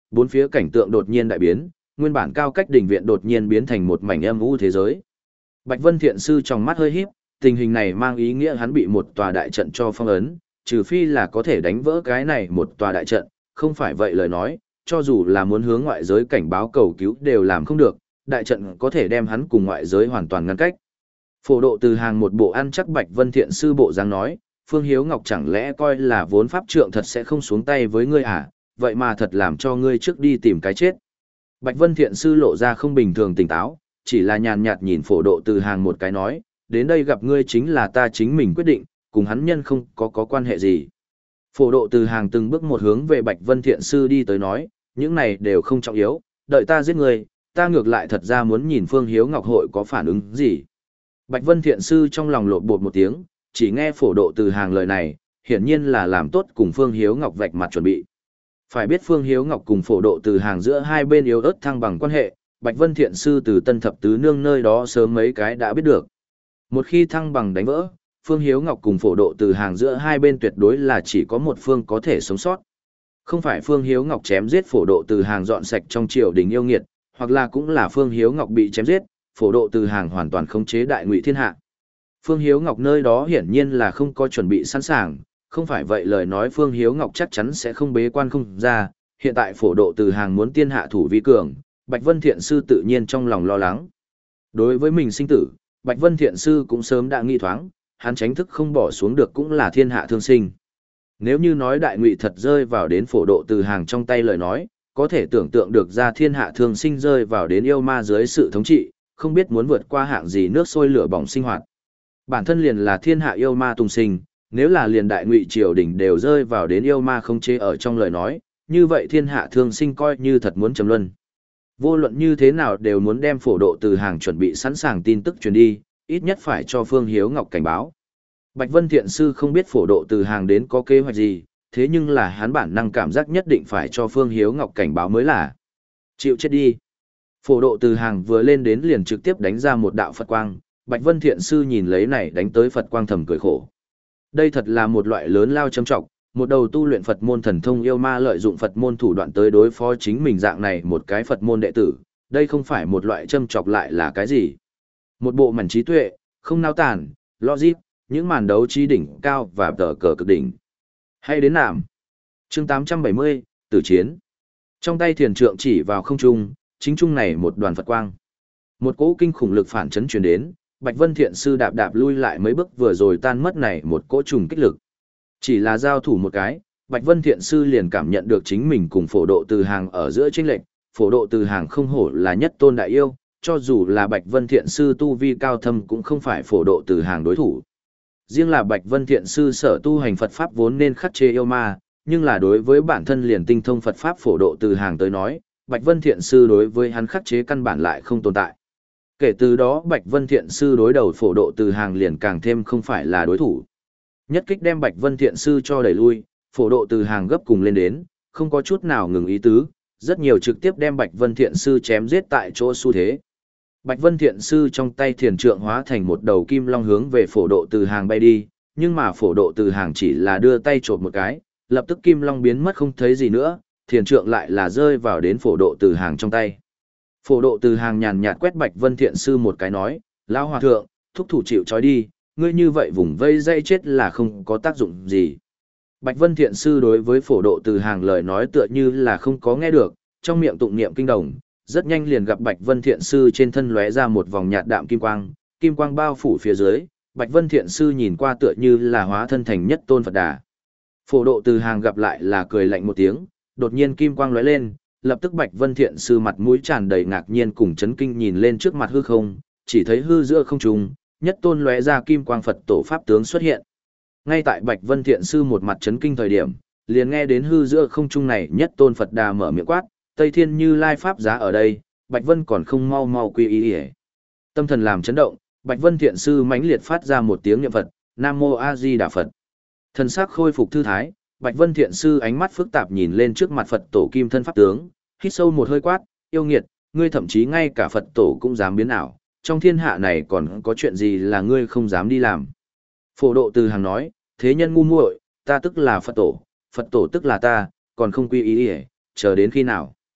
bốn phía cảnh tượng đột nhiên đại biến, nguyên bản cao cách đỉnh viện đột nhiên biến thành một mảnh âm u thế giới. Bạch Vân Thiện Sư trong mắt hơi híp, tình hình này mang ý nghĩa hắn bị một tòa đại trận cho phong ấn, trừ phi là có thể đánh vỡ cái này một tòa đại trận, không phải vậy lời nói, cho dù là muốn hướng ngoại giới cảnh báo cầu cứu đều làm không được, đại trận có thể đem hắn cùng ngoại giới hoàn toàn ngăn cách. Phổ độ từ hàng một bộ ăn chắc Bạch Vân Thiện Sư bộ dáng nói, Phương Hiếu Ngọc chẳng lẽ coi là vốn pháp trượng thật sẽ không xuống tay với ngươi à, vậy mà thật làm cho ngươi trước đi tìm cái chết. Bạch Vân Thiện Sư lộ ra không bình thường tỉnh táo, chỉ là nhàn nhạt nhìn phổ độ từ hàng một cái nói, đến đây gặp ngươi chính là ta chính mình quyết định, cùng hắn nhân không có có quan hệ gì. Phổ độ từ hàng từng bước một hướng về Bạch Vân Thiện Sư đi tới nói, những này đều không trọng yếu, đợi ta giết ngươi, ta ngược lại thật ra muốn nhìn Phương Hiếu Ngọc hội có phản ứng gì. Bạch Vân Thiện Sư trong lòng lộn bột một tiếng, chỉ nghe phổ độ từ hàng lời này, hiển nhiên là làm tốt cùng Phương Hiếu Ngọc vạch mặt chuẩn bị. Phải biết Phương Hiếu Ngọc cùng phổ độ từ hàng giữa hai bên yếu ớt thăng bằng quan hệ, Bạch Vân Thiện Sư từ Tân Thập Tứ Nương nơi đó sớm mấy cái đã biết được. Một khi thăng bằng đánh vỡ, Phương Hiếu Ngọc cùng phổ độ từ hàng giữa hai bên tuyệt đối là chỉ có một phương có thể sống sót. Không phải Phương Hiếu Ngọc chém giết phổ độ từ hàng dọn sạch trong triều đình yêu nghiệt, hoặc là cũng là Phương Hiếu Ngọc bị chém giết, phổ độ từ hàng hoàn toàn khống chế đại ngụy thiên hạ. Phương Hiếu Ngọc nơi đó hiển nhiên là không có chuẩn bị sẵn sàng, không phải vậy lời nói Phương Hiếu Ngọc chắc chắn sẽ không bế quan không ra, hiện tại phổ độ từ hàng muốn tiên hạ thủ vi cường, Bạch Vân Thiện Sư tự nhiên trong lòng lo lắng. Đối với mình sinh tử, Bạch Vân Thiện Sư cũng sớm đã nghi thoáng, hắn tránh thức không bỏ xuống được cũng là thiên hạ thương sinh. Nếu như nói đại ngụy thật rơi vào đến phổ độ từ hàng trong tay lời nói, có thể tưởng tượng được ra thiên hạ thương sinh rơi vào đến yêu ma dưới sự thống trị, không biết muốn vượt qua hạng gì nước sôi lửa bỏng sinh hoạt. Bản thân liền là thiên hạ yêu ma tùng sinh, nếu là liền đại ngụy triều đình đều rơi vào đến yêu ma không chế ở trong lời nói, như vậy thiên hạ thương sinh coi như thật muốn trầm luân. Vô luận như thế nào đều muốn đem phổ độ từ hàng chuẩn bị sẵn sàng tin tức truyền đi, ít nhất phải cho Phương Hiếu Ngọc cảnh báo. Bạch Vân Thiện Sư không biết phổ độ từ hàng đến có kế hoạch gì, thế nhưng là hắn bản năng cảm giác nhất định phải cho Phương Hiếu Ngọc cảnh báo mới là. Chịu chết đi. Phổ độ từ hàng vừa lên đến liền trực tiếp đánh ra một đạo Phật quang, Bạch Vân Thiện Sư nhìn lấy này đánh tới Phật quang thầm cười khổ. Đây thật là một loại lớn lao châm trọng, một đầu tu luyện Phật môn thần thông yêu ma lợi dụng Phật môn thủ đoạn tới đối phó chính mình dạng này một cái Phật môn đệ tử, đây không phải một loại châm chọc lại là cái gì. Một bộ mảnh trí tuệ, không nao tản, logic, những màn đấu trí đỉnh cao và tờ cờ cực đỉnh. Hay đến nạm. Chương tám trăm bảy mươi, Tử Chiến. Trong tay thiền trượng chỉ vào không trung, chính trung này một đoàn Phật quang. Một cỗ kinh khủng lực phản chấn truyền đến, Bạch Vân Thiện Sư đạp đạp lui lại mấy bước vừa rồi tan mất này một cỗ trùng kích lực. Chỉ là giao thủ một cái, Bạch Vân Thiện Sư liền cảm nhận được chính mình cùng phổ độ từ hàng ở giữa chênh lệch, phổ độ từ hàng không hổ là nhất tôn đại yêu, cho dù là Bạch Vân Thiện Sư tu vi cao thâm cũng không phải phổ độ từ hàng đối thủ. Riêng là Bạch Vân Thiện Sư sở tu hành Phật Pháp vốn nên khắc chế yêu ma, nhưng là đối với bản thân liền tinh thông Phật Pháp phổ độ từ hàng tới nói, Bạch Vân Thiện Sư đối với hắn khắc chế căn bản lại không tồn tại. Kể từ đó Bạch Vân Thiện Sư đối đầu phổ độ từ hàng liền càng thêm không phải là đối thủ. Nhất kích đem Bạch Vân Thiện Sư cho đẩy lui, phổ độ từ hàng gấp cùng lên đến, không có chút nào ngừng ý tứ, rất nhiều trực tiếp đem Bạch Vân Thiện Sư chém giết tại chỗ xu thế. Bạch Vân Thiện Sư trong tay thiền trượng hóa thành một đầu kim long hướng về phổ độ từ hàng bay đi, nhưng mà phổ độ từ hàng chỉ là đưa tay chộp một cái, lập tức kim long biến mất không thấy gì nữa, thiền trượng lại là rơi vào đến phổ độ từ hàng trong tay. Phổ độ từ hàng nhàn nhạt quét Bạch Vân Thiện Sư một cái nói, lão hòa thượng, thúc thủ chịu trói đi, ngươi như vậy vùng vây dây chết là không có tác dụng gì. Bạch Vân Thiện Sư đối với phổ độ từ hàng lời nói tựa như là không có nghe được, trong miệng tụng niệm kinh đồng, rất nhanh liền gặp Bạch Vân Thiện Sư trên thân lóe ra một vòng nhạt đạm kim quang, kim quang bao phủ phía dưới, Bạch Vân Thiện Sư nhìn qua tựa như là hóa thân thành nhất tôn Phật Đà. Phổ độ từ hàng gặp lại là cười lạnh một tiếng, đột nhiên kim quang lóe lên, lập tức Bạch Vân Thiện Sư mặt mũi tràn đầy ngạc nhiên cùng chấn kinh nhìn lên trước mặt hư không, chỉ thấy hư giữa không trung, nhất tôn lóe ra kim quang Phật tổ pháp tướng xuất hiện. Ngay tại Bạch Vân Thiện Sư một mặt chấn kinh thời điểm, liền nghe đến hư giữa không trung này nhất tôn Phật Đà mở miệng quát, Tây Thiên Như Lai pháp giá ở đây, Bạch Vân còn không mau mau quy y. Tâm thần làm chấn động, Bạch Vân Thiện Sư mãnh liệt phát ra một tiếng niệm Phật, Nam Mô A Di Đà Phật. Thần sắc khôi phục thư thái, Bạch Vân Thiện Sư ánh mắt phức tạp nhìn lên trước mặt Phật tổ kim thân pháp tướng, hít sâu một hơi quát, yêu nghiệt, ngươi thậm chí ngay cả Phật tổ cũng dám biến ảo, trong thiên hạ này còn có chuyện gì là ngươi không dám đi làm. Phổ độ từ hàng nói, thế nhân ngu muội, ta tức là Phật tổ, Phật tổ tức là ta, còn không quy y, chờ đến khi nào.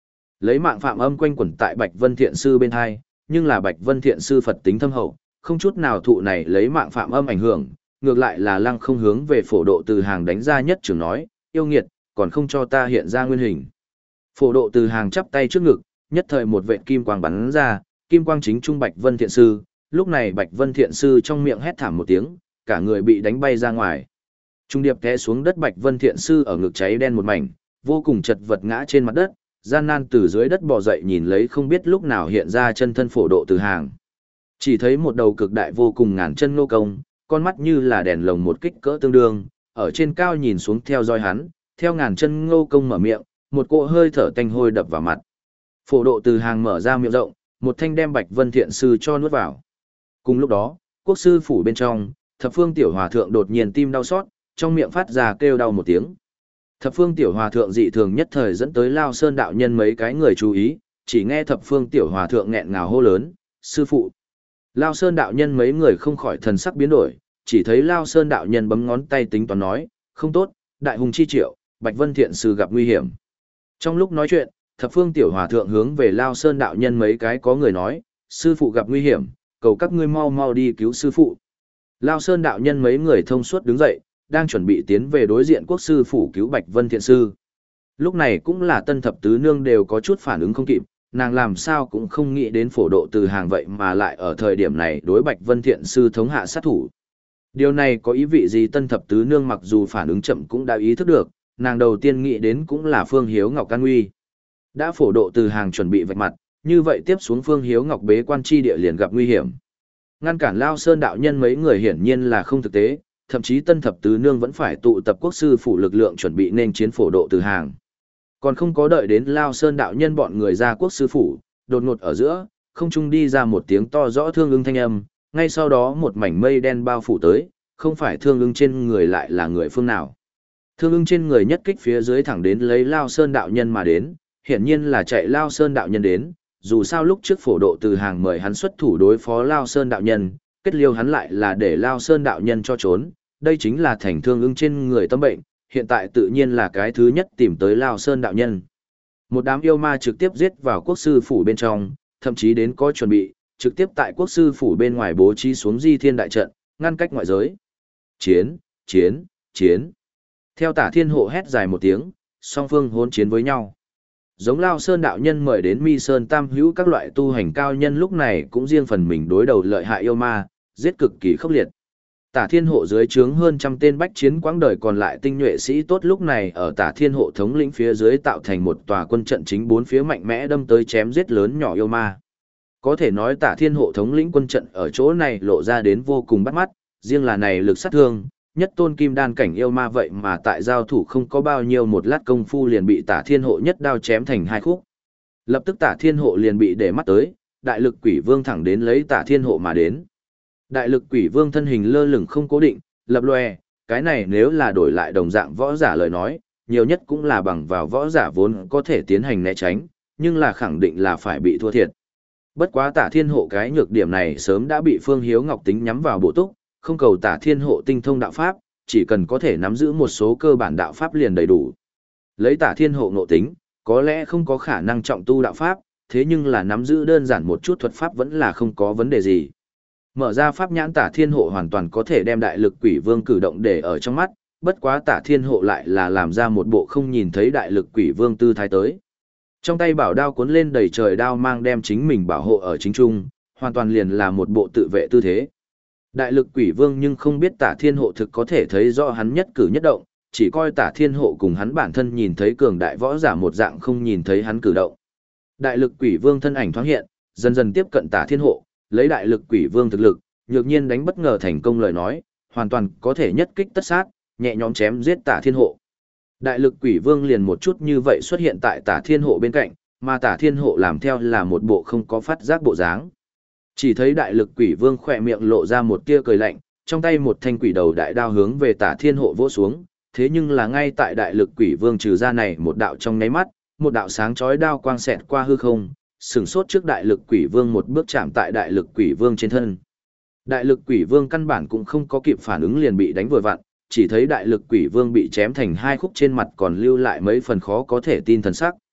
Lấy mạng phạm âm quanh quẩn tại Bạch Vân Thiện Sư bên hai, nhưng là Bạch Vân Thiện Sư Phật tính thâm hậu, không chút nào thụ này lấy mạng phạm âm ảnh hưởng, ngược lại là lăng không hướng về phổ độ từ hàng đánh ra nhất trường nói, yêu nghiệt, còn không cho ta hiện ra nguyên hình. Phổ độ từ hàng chắp tay trước ngực, nhất thời một vệt kim quang bắn ra, kim quang chính trung Bạch Vân Thiện Sư, lúc này Bạch Vân Thiện Sư trong miệng hét thảm một tiếng, cả người bị đánh bay ra ngoài. Trung điệp té xuống đất Bạch Vân Thiện Sư ở ngực cháy đen một mảnh, vô cùng chật vật ngã trên mặt đất, gian nan từ dưới đất bò dậy nhìn lấy không biết lúc nào hiện ra chân thân phổ độ từ hàng. Chỉ thấy một đầu cực đại vô cùng ngàn chân nô công, con mắt như là đèn lồng một kích cỡ tương đương, ở trên cao nhìn xuống theo dõi hắn, theo ngàn chân ngô công mở miệng, một cỗ hơi thở tanh hôi đập vào mặt. Phổ độ từ hàng mở ra miệng rộng, một thanh đem Bạch Vân Thiện Sư cho nuốt vào. Cùng lúc đó, quốc sư phủ bên trong, Thập Phương Tiểu Hòa Thượng đột nhiên tim đau xót, trong miệng phát ra kêu đau một tiếng. Thập Phương Tiểu Hòa Thượng dị thường nhất thời dẫn tới Lao Sơn đạo nhân mấy cái người chú ý, chỉ nghe Thập Phương Tiểu Hòa Thượng nghẹn ngào hô lớn, sư phụ. Lao Sơn đạo nhân mấy người không khỏi thần sắc biến đổi, chỉ thấy Lao Sơn đạo nhân bấm ngón tay tính toán nói, không tốt, đại hùng chi triệu, Bạch Vân Thiện Sư gặp nguy hiểm. Trong lúc nói chuyện, Thập Phương Tiểu Hòa Thượng hướng về Lao Sơn đạo nhân mấy cái có người nói, sư phụ gặp nguy hiểm, cầu các ngươi mau mau đi cứu sư phụ. Lao Sơn đạo nhân mấy người thông suốt đứng dậy, đang chuẩn bị tiến về đối diện quốc sư phủ cứu Bạch Vân Thiện Sư. Lúc này cũng là tân thập tứ nương đều có chút phản ứng không kịp, nàng làm sao cũng không nghĩ đến phổ độ từ hàng vậy mà lại ở thời điểm này đối Bạch Vân Thiện Sư thống hạ sát thủ. Điều này có ý vị gì tân thập tứ nương mặc dù phản ứng chậm cũng đã ý thức được, nàng đầu tiên nghĩ đến cũng là Phương Hiếu Ngọc can nguy. Đã phổ độ từ hàng chuẩn bị vạch mặt, như vậy tiếp xuống Phương Hiếu Ngọc bế quan chi địa liền gặp nguy hiểm. Ngăn cản Lao Sơn đạo nhân mấy người hiển nhiên là không thực tế, thậm chí tân thập tứ nương vẫn phải tụ tập quốc sư phủ lực lượng chuẩn bị nên chiến phổ độ từ hàng. Còn không có đợi đến Lao Sơn đạo nhân bọn người ra quốc sư phủ, đột ngột ở giữa, không trung đi ra một tiếng to rõ thương ưng thanh âm, ngay sau đó một mảnh mây đen bao phủ tới, không phải thương ưng trên người lại là người phương nào. Thương ưng trên người nhất kích phía dưới thẳng đến lấy Lao Sơn đạo nhân mà đến, hiển nhiên là chạy Lao Sơn đạo nhân đến, dù sao lúc trước phổ độ từ hàng mời hắn xuất thủ đối phó Lao Sơn đạo nhân, kết liêu hắn lại là để Lao Sơn đạo nhân cho trốn, đây chính là thành thương ưng trên người tâm bệnh, hiện tại tự nhiên là cái thứ nhất tìm tới Lao Sơn đạo nhân. Một đám yêu ma trực tiếp giết vào quốc sư phủ bên trong, thậm chí đến có chuẩn bị, trực tiếp tại quốc sư phủ bên ngoài bố trí xuống di thiên đại trận, ngăn cách ngoại giới. Chiến, chiến, chiến. Theo Tả Thiên Hộ hét dài một tiếng, song phương hỗn chiến với nhau. Giống Lao Sơn đạo nhân mời đến Mi Sơn Tam Hữu các loại tu hành cao nhân lúc này cũng riêng phần mình đối đầu lợi hại yêu ma, giết cực kỳ khốc liệt. Tả Thiên Hộ dưới trướng hơn trăm tên bách chiến quãng đời còn lại tinh nhuệ sĩ tốt lúc này ở Tả Thiên Hộ thống lĩnh phía dưới tạo thành một tòa quân trận chính bốn phía mạnh mẽ đâm tới chém giết lớn nhỏ yêu ma. Có thể nói Tả Thiên Hộ thống lĩnh quân trận ở chỗ này lộ ra đến vô cùng bắt mắt, riêng là này lực sát thương, nhất tôn kim đan cảnh yêu ma vậy mà tại giao thủ không có bao nhiêu một lát công phu liền bị Tả Thiên Hộ nhất đao chém thành hai khúc. Lập tức Tả Thiên Hộ liền bị để mắt tới, đại lực quỷ vương thẳng đến lấy Tả Thiên Hộ mà đến. Đại lực quỷ vương thân hình lơ lửng không cố định, lập lòe, cái này nếu là đổi lại đồng dạng võ giả lời nói, nhiều nhất cũng là bằng vào võ giả vốn có thể tiến hành né tránh, nhưng là khẳng định là phải bị thua thiệt. Bất quá Tả Thiên Hộ cái nhược điểm này sớm đã bị Phương Hiếu Ngọc tính nhắm vào bổ túc, không cầu Tả Thiên Hộ tinh thông đạo pháp, chỉ cần có thể nắm giữ một số cơ bản đạo pháp liền đầy đủ. Lấy Tả Thiên Hộ ngộ tính, có lẽ không có khả năng trọng tu đạo pháp, thế nhưng là nắm giữ đơn giản một chút thuật pháp vẫn là không có vấn đề gì. Mở ra pháp nhãn Tả Thiên Hộ hoàn toàn có thể đem đại lực quỷ vương cử động để ở trong mắt, bất quá Tả Thiên Hộ lại là làm ra một bộ không nhìn thấy đại lực quỷ vương tư thái tới. Trong tay bảo đao cuốn lên đầy trời đao mang đem chính mình bảo hộ ở chính trung, hoàn toàn liền là một bộ tự vệ tư thế. Đại lực quỷ vương nhưng không biết Tả Thiên Hộ thực có thể thấy rõ hắn nhất cử nhất động, chỉ coi Tả Thiên Hộ cùng hắn bản thân nhìn thấy cường đại võ giả một dạng không nhìn thấy hắn cử động. Đại lực quỷ vương thân ảnh thoáng hiện, dần dần tiếp cận Tả Thiên Hộ, lấy đại lực quỷ vương thực lực, nhược nhiên đánh bất ngờ thành công lời nói, hoàn toàn có thể nhất kích tất sát, nhẹ nhõm chém giết Tả Thiên Hộ. Đại lực quỷ vương liền một chút như vậy xuất hiện tại Tả Thiên Hộ bên cạnh, mà Tả Thiên Hộ làm theo là một bộ không có phát giác bộ dáng. Chỉ thấy đại lực quỷ vương khỏe miệng lộ ra một tia cười lạnh, trong tay một thanh quỷ đầu đại đao hướng về Tả Thiên Hộ vỗ xuống, thế nhưng là ngay tại đại lực quỷ vương trừ ra này một đạo trong nháy mắt, một đạo sáng chói đao quang xẹt qua hư không, sừng sốt trước đại lực quỷ vương một bước chạm tại đại lực quỷ vương trên thân. Đại lực quỷ vương căn bản cũng không có kịp phản ứng liền bị đánh vội vặn, chỉ thấy đại lực quỷ vương bị chém thành hai khúc trên mặt còn lưu lại mấy phần khó có thể tin thần sắc.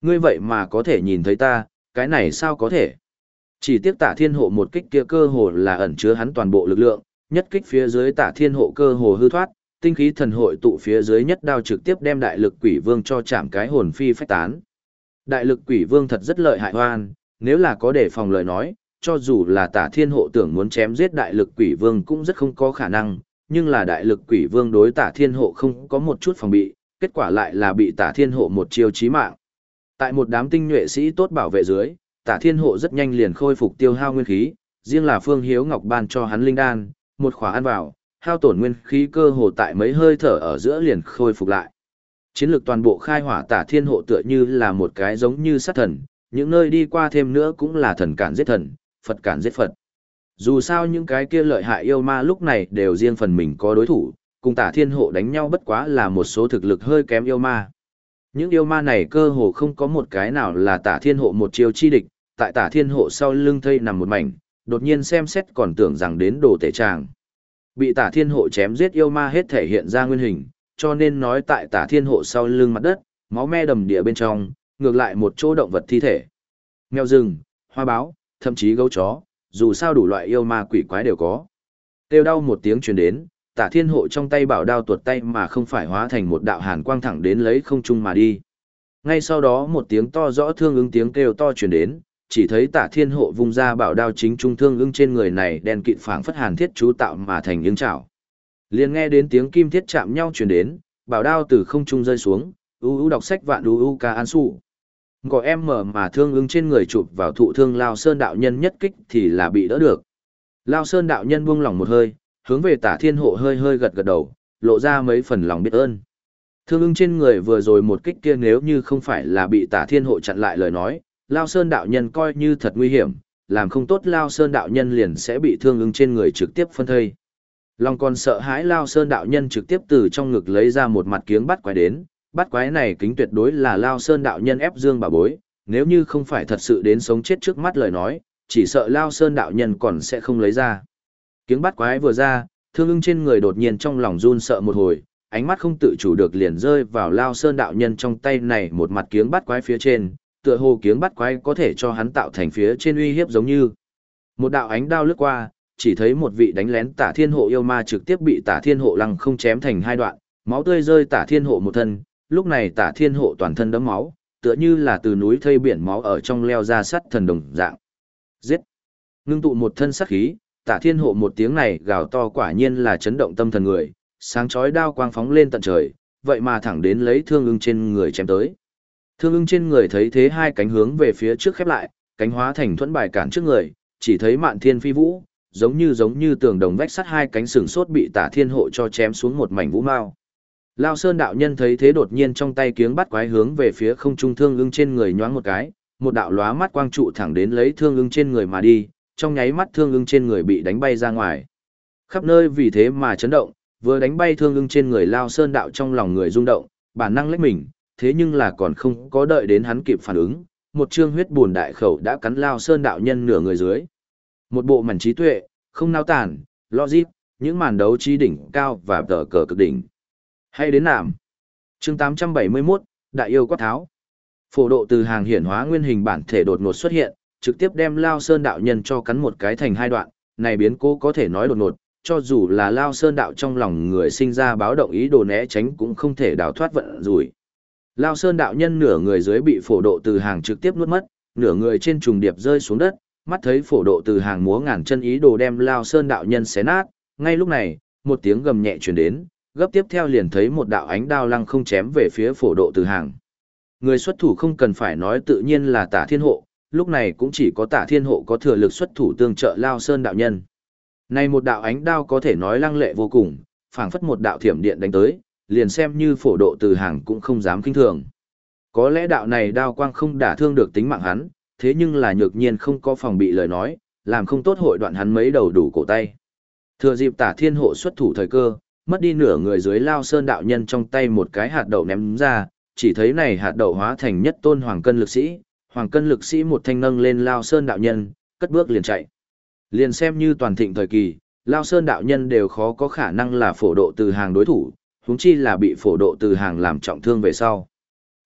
Ngươi vậy mà có thể nhìn thấy ta, cái này sao có thể? Chỉ tiếc Tả Thiên Hộ một kích kia cơ hồ là ẩn chứa hắn toàn bộ lực lượng, nhất kích phía dưới Tả Thiên Hộ cơ hồ hư thoát, tinh khí thần hội tụ phía dưới nhất đao trực tiếp đem Đại Lực Quỷ Vương cho chạm cái hồn phi phách tán. Đại Lực Quỷ Vương thật rất lợi hại hoan, nếu là có đề phòng lời nói, cho dù là Tả Thiên Hộ tưởng muốn chém giết Đại Lực Quỷ Vương cũng rất không có khả năng, nhưng là Đại Lực Quỷ Vương đối Tả Thiên Hộ không có một chút phòng bị, kết quả lại là bị Tả Thiên Hộ một chiêu chí mạng. Tại một đám tinh nhuệ sĩ tốt bảo vệ dưới, Tả Thiên Hộ rất nhanh liền khôi phục tiêu hao nguyên khí, riêng là Phương Hiếu Ngọc ban cho hắn linh đan, một khỏa ăn vào, hao tổn nguyên khí cơ hồ tại mấy hơi thở ở giữa liền khôi phục lại. Chiến lược toàn bộ khai hỏa Tả Thiên Hộ tựa như là một cái giống như sát thần, những nơi đi qua thêm nữa cũng là thần cản giết thần, Phật cản giết Phật. Dù sao những cái kia lợi hại yêu ma lúc này đều riêng phần mình có đối thủ, cùng Tả Thiên Hộ đánh nhau bất quá là một số thực lực hơi kém yêu ma. Những yêu ma này cơ hồ không có một cái nào là Tả Thiên Hộ một chiêu chi địch, tại Tả Thiên Hộ sau lưng thây nằm một mảnh, đột nhiên xem xét còn tưởng rằng đến đồ tể tràng. Bị Tả Thiên Hộ chém giết yêu ma hết thể hiện ra nguyên hình, cho nên nói tại Tả Thiên Hộ sau lưng mặt đất, máu me đầm địa bên trong, ngược lại một chỗ động vật thi thể. Mèo rừng, hoa báo, thậm chí gấu chó, dù sao đủ loại yêu ma quỷ quái đều có. Kêu đau một tiếng truyền đến, Tả Thiên Hộ trong tay bảo đao tuột tay mà không phải hóa thành một đạo hàn quang thẳng đến lấy không trung mà đi. Ngay sau đó một tiếng to rõ thương ứng tiếng kêu to truyền đến, chỉ thấy Tả Thiên Hộ vung ra bảo đao chính trung thương ứng trên người này đen kịt phảng phất hàn thiết chú tạo mà thành ứng chảo. Liền nghe đến tiếng kim thiết chạm nhau truyền đến, bảo đao từ không trung rơi xuống, u u đọc sách vạn u u ca an su. Có em mở mà thương ứng trên người chụp vào thụ thương Lao Sơn đạo nhân nhất kích thì là bị đỡ được. Lao Sơn đạo nhân buông lỏng một hơi, hướng về Tả Thiên Hộ hơi hơi gật gật đầu, lộ ra mấy phần lòng biết ơn. Thương ưng trên người vừa rồi một kích kia nếu như không phải là bị Tả Thiên Hộ chặn lại lời nói, Lao Sơn đạo nhân coi như thật nguy hiểm, làm không tốt Lao Sơn đạo nhân liền sẽ bị thương ưng trên người trực tiếp phân thây. Lòng còn sợ hãi Lao Sơn đạo nhân trực tiếp từ trong ngực lấy ra một mặt kiếng bắt quái đến, bắt quái này kính tuyệt đối là Lao Sơn đạo nhân ép dương bà bối, nếu như không phải thật sự đến sống chết trước mắt lời nói, chỉ sợ Lao Sơn đạo nhân còn sẽ không lấy ra. Kiếng bắt quái vừa ra, thương ưng trên người đột nhiên trong lòng run sợ một hồi, ánh mắt không tự chủ được liền rơi vào Lao Sơn đạo nhân trong tay này một mặt kiếng bắt quái phía trên, tựa hồ kiếng bắt quái có thể cho hắn tạo thành phía trên uy hiếp giống như. Một đạo ánh đao lướt qua, chỉ thấy một vị đánh lén Tả Thiên Hộ yêu ma trực tiếp bị Tả Thiên Hộ lăng không chém thành hai đoạn, máu tươi rơi Tả Thiên Hộ một thân, lúc này Tả Thiên Hộ toàn thân đẫm máu, tựa như là từ núi thây biển máu ở trong leo ra sắt thần đồng dạng. Giết! Ngưng tụ một thân sát khí, Tả Thiên Hộ một tiếng này gào to quả nhiên là chấn động tâm thần người, sáng chói đao quang phóng lên tận trời, vậy mà thẳng đến lấy thương ưng trên người chém tới. Thương ưng trên người thấy thế hai cánh hướng về phía trước khép lại, cánh hóa thành thuẫn bài cản trước người, chỉ thấy Mạn Thiên phi vũ, giống như giống như tường đồng vách sắt hai cánh sừng sốt bị Tả Thiên Hộ cho chém xuống một mảnh vũ mao. Lao Sơn đạo nhân thấy thế đột nhiên trong tay kiếng bắt quái hướng về phía không trung thương ưng trên người nhoáng một cái, một đạo lóa mắt quang trụ thẳng đến lấy thương ưng trên người mà đi, trong nháy mắt thương ưng trên người bị đánh bay ra ngoài. Khắp nơi vì thế mà chấn động, vừa đánh bay thương ưng trên người Lao Sơn đạo trong lòng người rung động, bản năng lách mình, thế nhưng là còn không có đợi đến hắn kịp phản ứng, một trương huyết buồn đại khẩu đã cắn Lao Sơn đạo nhân nửa người dưới. Một bộ mảnh trí tuệ, không nao tản, logic, những màn đấu trí đỉnh cao và tờ cờ cực đỉnh. Hay đến nạm. Chương tám trăm bảy mươi mốt, Đại yêu quát tháo. Phổ độ từ hàng hiển hóa nguyên hình bản thể đột ngột xuất hiện, trực tiếp đem Lao Sơn đạo nhân cho cắn một cái thành hai đoạn, này biến cố có thể nói đột ngột, cho dù là Lao Sơn đạo trong lòng người sinh ra báo động ý đồ né tránh cũng không thể đào thoát vận rủi. Lao Sơn đạo nhân nửa người dưới bị phổ độ từ hàng trực tiếp nuốt mất, nửa người trên trùng điệp rơi xuống đất, mắt thấy phổ độ từ hàng múa ngàn chân ý đồ đem Lao Sơn đạo nhân xé nát, ngay lúc này, một tiếng gầm nhẹ truyền đến, gấp tiếp theo liền thấy một đạo ánh đao lăng không chém về phía phổ độ từ hàng. Người xuất thủ không cần phải nói tự nhiên là Tả Thiên Hộ, lúc này cũng chỉ có Tả Thiên Hộ có thừa lực xuất thủ tương trợ Lao Sơn đạo nhân. Này một đạo ánh đao có thể nói lăng lệ vô cùng, phảng phất một đạo thiểm điện đánh tới, liền xem như phổ độ từ hàng cũng không dám kinh thường. Có lẽ đạo này đao quang không đả thương được tính mạng hắn, thế nhưng là nhược nhiên không có phòng bị lời nói, làm không tốt hội đoạn hắn mấy đầu đủ cổ tay. Thừa dịp Tả Thiên Hộ xuất thủ thời cơ, mất đi nửa người dưới Lao Sơn đạo nhân trong tay một cái hạt đậu ném ra, chỉ thấy này hạt đậu hóa thành nhất tôn hoàng cân lực sĩ, hoàng cân lực sĩ một thanh nâng lên Lao Sơn đạo nhân, cất bước liền chạy. Liền xem như toàn thịnh thời kỳ, Lao Sơn đạo nhân đều khó có khả năng là phổ độ từ hàng đối thủ, huống chi là bị phổ độ từ hàng làm trọng thương về sau.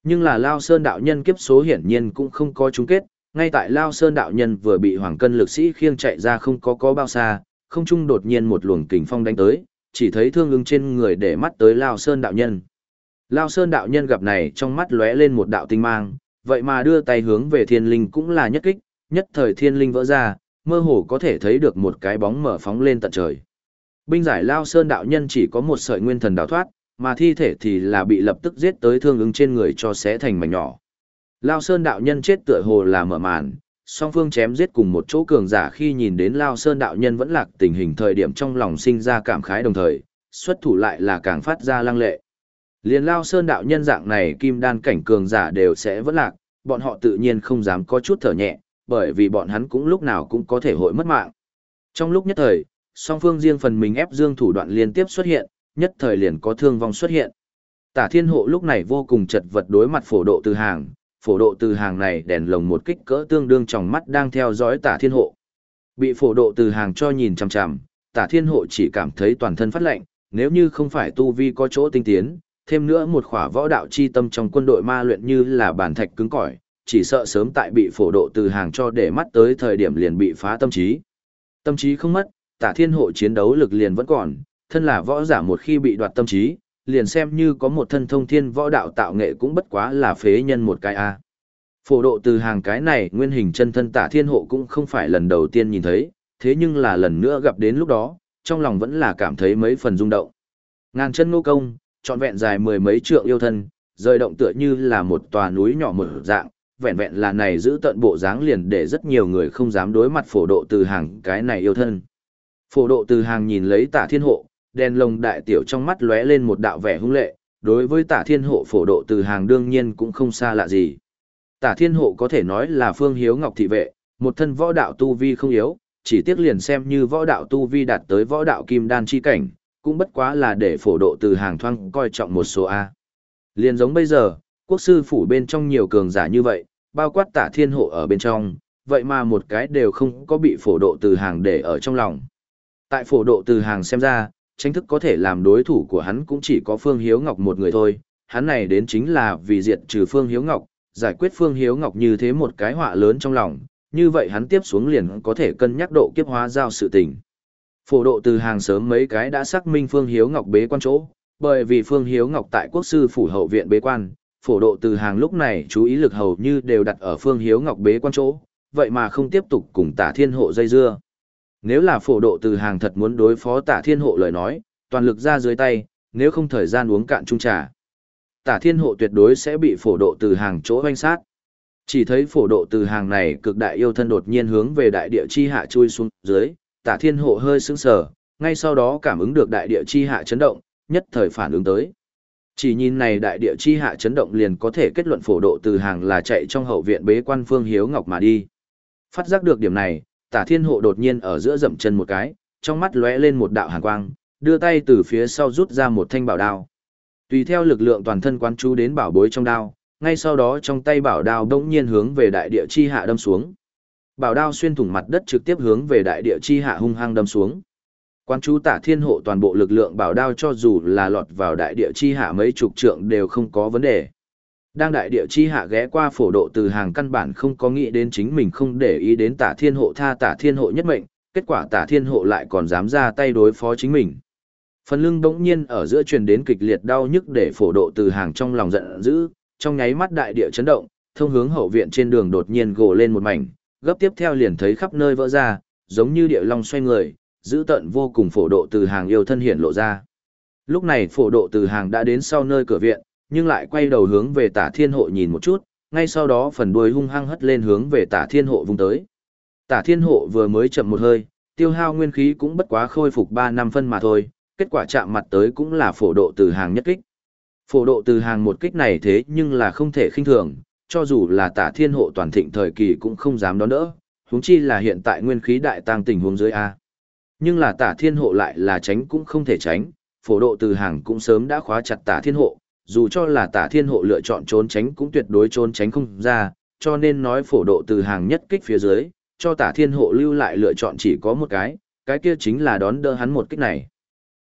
Nhưng là Lao Sơn đạo nhân kiếp số hiển nhiên cũng không có chung kết, ngay tại Lao Sơn đạo nhân vừa bị Hoàng Cân lực sĩ khiêng chạy ra không có có bao xa, không trung đột nhiên một luồng kình phong đánh tới, chỉ thấy Thương Ưng trên người để mắt tới Lao Sơn đạo nhân. Lao Sơn đạo nhân gặp này trong mắt lóe lên một đạo tinh mang, vậy mà đưa tay hướng về thiên linh cũng là nhất kích, nhất thời thiên linh vỡ ra, mơ hồ có thể thấy được một cái bóng mở phóng lên tận trời. Binh giải Lao Sơn đạo nhân chỉ có một sợi nguyên thần đào thoát, mà thi thể thì là bị lập tức giết tới Thương Ưng trên người cho xé thành mảnh nhỏ. Lao Sơn đạo nhân chết tựa hồ là mở màn, song phương chém giết cùng một chỗ cường giả khi nhìn đến Lao Sơn đạo nhân vẫn lạc tình hình thời điểm trong lòng sinh ra cảm khái đồng thời, xuất thủ lại là càng phát ra lăng lệ. Liền Lao Sơn đạo nhân dạng này kim đan cảnh cường giả đều sẽ vẫn lạc, bọn họ tự nhiên không dám có chút thở nhẹ, bởi vì bọn hắn cũng lúc nào cũng có thể hội mất mạng. Trong lúc nhất thời, song phương riêng phần mình ép dương thủ đoạn liên tiếp xuất hiện, nhất thời liền có thương vong xuất hiện. Tả Thiên Hộ lúc này vô cùng chật vật đối mặt Phổ Độ Từ Hàng, Phổ Độ Từ Hàng này đèn lồng một kích cỡ tương đương trong mắt đang theo dõi Tả Thiên Hộ. Bị Phổ Độ Từ Hàng cho nhìn chằm chằm, Tả Thiên Hộ chỉ cảm thấy toàn thân phát lạnh, nếu như không phải tu vi có chỗ tinh tiến, thêm nữa một khỏa võ đạo chi tâm trong quân đội ma luyện như là bản thạch cứng cỏi, chỉ sợ sớm tại bị Phổ Độ Từ Hàng cho để mắt tới thời điểm liền bị phá tâm trí. Tâm trí không mất, Tả Thiên Hộ chiến đấu lực liền vẫn còn, thân là võ giả một khi bị đoạt tâm trí, liền xem như có một thân thông thiên võ đạo tạo nghệ cũng bất quá là phế nhân một cái a. Phổ Độ Từ Hàng cái này nguyên hình chân thân Tả Thiên Hộ cũng không phải lần đầu tiên nhìn thấy, thế nhưng là lần nữa gặp đến lúc đó, trong lòng vẫn là cảm thấy mấy phần rung động. Ngàn chân ngô công, trọn vẹn dài mười mấy trượng yêu thân, rời động tựa như là một tòa núi nhỏ một dạng, vẹn vẹn là này giữ tận bộ dáng liền để rất nhiều người không dám đối mặt Phổ Độ Từ Hàng cái này yêu thân. Phổ Độ Từ Hàng nhìn lấy Tả Thiên Hộ, đèn lồng đại tiểu trong mắt lóe lên một đạo vẻ hung lệ, đối với Tả Thiên Hộ Phổ Độ Từ Hàng đương nhiên cũng không xa lạ gì. Tả Thiên Hộ có thể nói là Phương Hiếu Ngọc thị vệ, một thân võ đạo tu vi không yếu, chỉ tiếc liền xem như võ đạo tu vi đạt tới võ đạo kim đan chi cảnh, cũng bất quá là để Phổ Độ Từ Hàng thoang coi trọng một số A. Liền giống bây giờ, quốc sư phủ bên trong nhiều cường giả như vậy, bao quát Tả Thiên Hộ ở bên trong, vậy mà một cái đều không có bị Phổ Độ Từ Hàng để ở trong lòng. Tại Phổ Độ Từ Hàng xem ra, tranh thức có thể làm đối thủ của hắn cũng chỉ có Phương Hiếu Ngọc một người thôi, hắn này đến chính là vì diệt trừ Phương Hiếu Ngọc, giải quyết Phương Hiếu Ngọc như thế một cái họa lớn trong lòng, như vậy hắn tiếp xuống liền có thể cân nhắc độ kiếp hóa giao sự tình. Phổ Độ Từ Hàng sớm mấy cái đã xác minh Phương Hiếu Ngọc bế quan chỗ, bởi vì Phương Hiếu Ngọc tại quốc sư phủ hậu viện bế quan, Phổ Độ Từ Hàng lúc này chú ý lực hầu như đều đặt ở Phương Hiếu Ngọc bế quan chỗ, vậy mà không tiếp tục cùng Tả Thiên Hộ dây dưa. Nếu là Phổ Độ Từ Hàng thật muốn đối phó Tả Thiên Hộ lời nói, toàn lực ra dưới tay, nếu không thời gian uống cạn chung trà, Tả Thiên Hộ tuyệt đối sẽ bị Phổ Độ Từ Hàng chỗ hoanh sát. Chỉ thấy Phổ Độ Từ Hàng này cực đại yêu thân đột nhiên hướng về đại địa chi hạ chui xuống dưới, Tả Thiên Hộ hơi sững sờ, ngay sau đó cảm ứng được đại địa chi hạ chấn động, nhất thời phản ứng tới. Chỉ nhìn này đại địa chi hạ chấn động liền có thể kết luận Phổ Độ Từ Hàng là chạy trong hậu viện bế quan Phương Hiếu Ngọc mà đi. Phát giác được điểm này, Tả Thiên Hộ đột nhiên ở giữa dậm chân một cái, trong mắt lóe lên một đạo hàn quang, đưa tay từ phía sau rút ra một thanh bảo đao. Tùy theo lực lượng toàn thân quán chú đến bảo bối trong đao, ngay sau đó trong tay bảo đao bỗng nhiên hướng về đại địa chi hạ đâm xuống. Bảo đao xuyên thủng mặt đất trực tiếp hướng về đại địa chi hạ hung hăng đâm xuống. Quán chú Tả Thiên Hộ toàn bộ lực lượng bảo đao cho dù là lọt vào đại địa chi hạ mấy chục trượng đều không có vấn đề. Đang đại địa chi hạ ghé qua Phổ Độ Từ Hàng căn bản không có nghĩ đến chính mình không để ý đến Tả Thiên Hộ tha Tả Thiên Hộ nhất mệnh, kết quả Tả Thiên Hộ lại còn dám ra tay đối phó chính mình. Phần lưng bỗng nhiên ở giữa truyền đến kịch liệt đau nhức để Phổ Độ Từ Hàng trong lòng giận dữ, trong nháy mắt đại địa chấn động, thông hướng hậu viện trên đường đột nhiên gồ lên một mảnh, gấp tiếp theo liền thấy khắp nơi vỡ ra, giống như địa long xoay người, dữ tợn vô cùng Phổ Độ Từ Hàng yêu thân hiện lộ ra. Lúc này Phổ Độ Từ Hàng đã đến sau nơi cửa viện, nhưng lại quay đầu hướng về Tả Thiên Hộ nhìn một chút, ngay sau đó phần đuôi hung hăng hất lên hướng về Tả Thiên Hộ vung tới. Tả Thiên Hộ vừa mới chậm một hơi, tiêu hao nguyên khí cũng bất quá khôi phục ba năm phân mà thôi, kết quả chạm mặt tới cũng là Phổ Độ Từ Hàng nhất kích. Phổ Độ Từ Hàng một kích này thế nhưng là không thể khinh thường, cho dù là Tả Thiên Hộ toàn thịnh thời kỳ cũng không dám đón đỡ, huống chi là hiện tại nguyên khí đại tăng tình huống dưới a. Nhưng là Tả Thiên Hộ lại là tránh cũng không thể tránh, Phổ Độ Từ Hàng cũng sớm đã khóa chặt Tả Thiên Hộ, dù cho là Tả Thiên Hộ lựa chọn trốn tránh cũng tuyệt đối trốn tránh không ra, cho nên nói Phổ Độ Từ Hàng nhất kích phía dưới, cho Tả Thiên Hộ lưu lại lựa chọn chỉ có một cái, cái kia chính là đón đỡ hắn một kích này.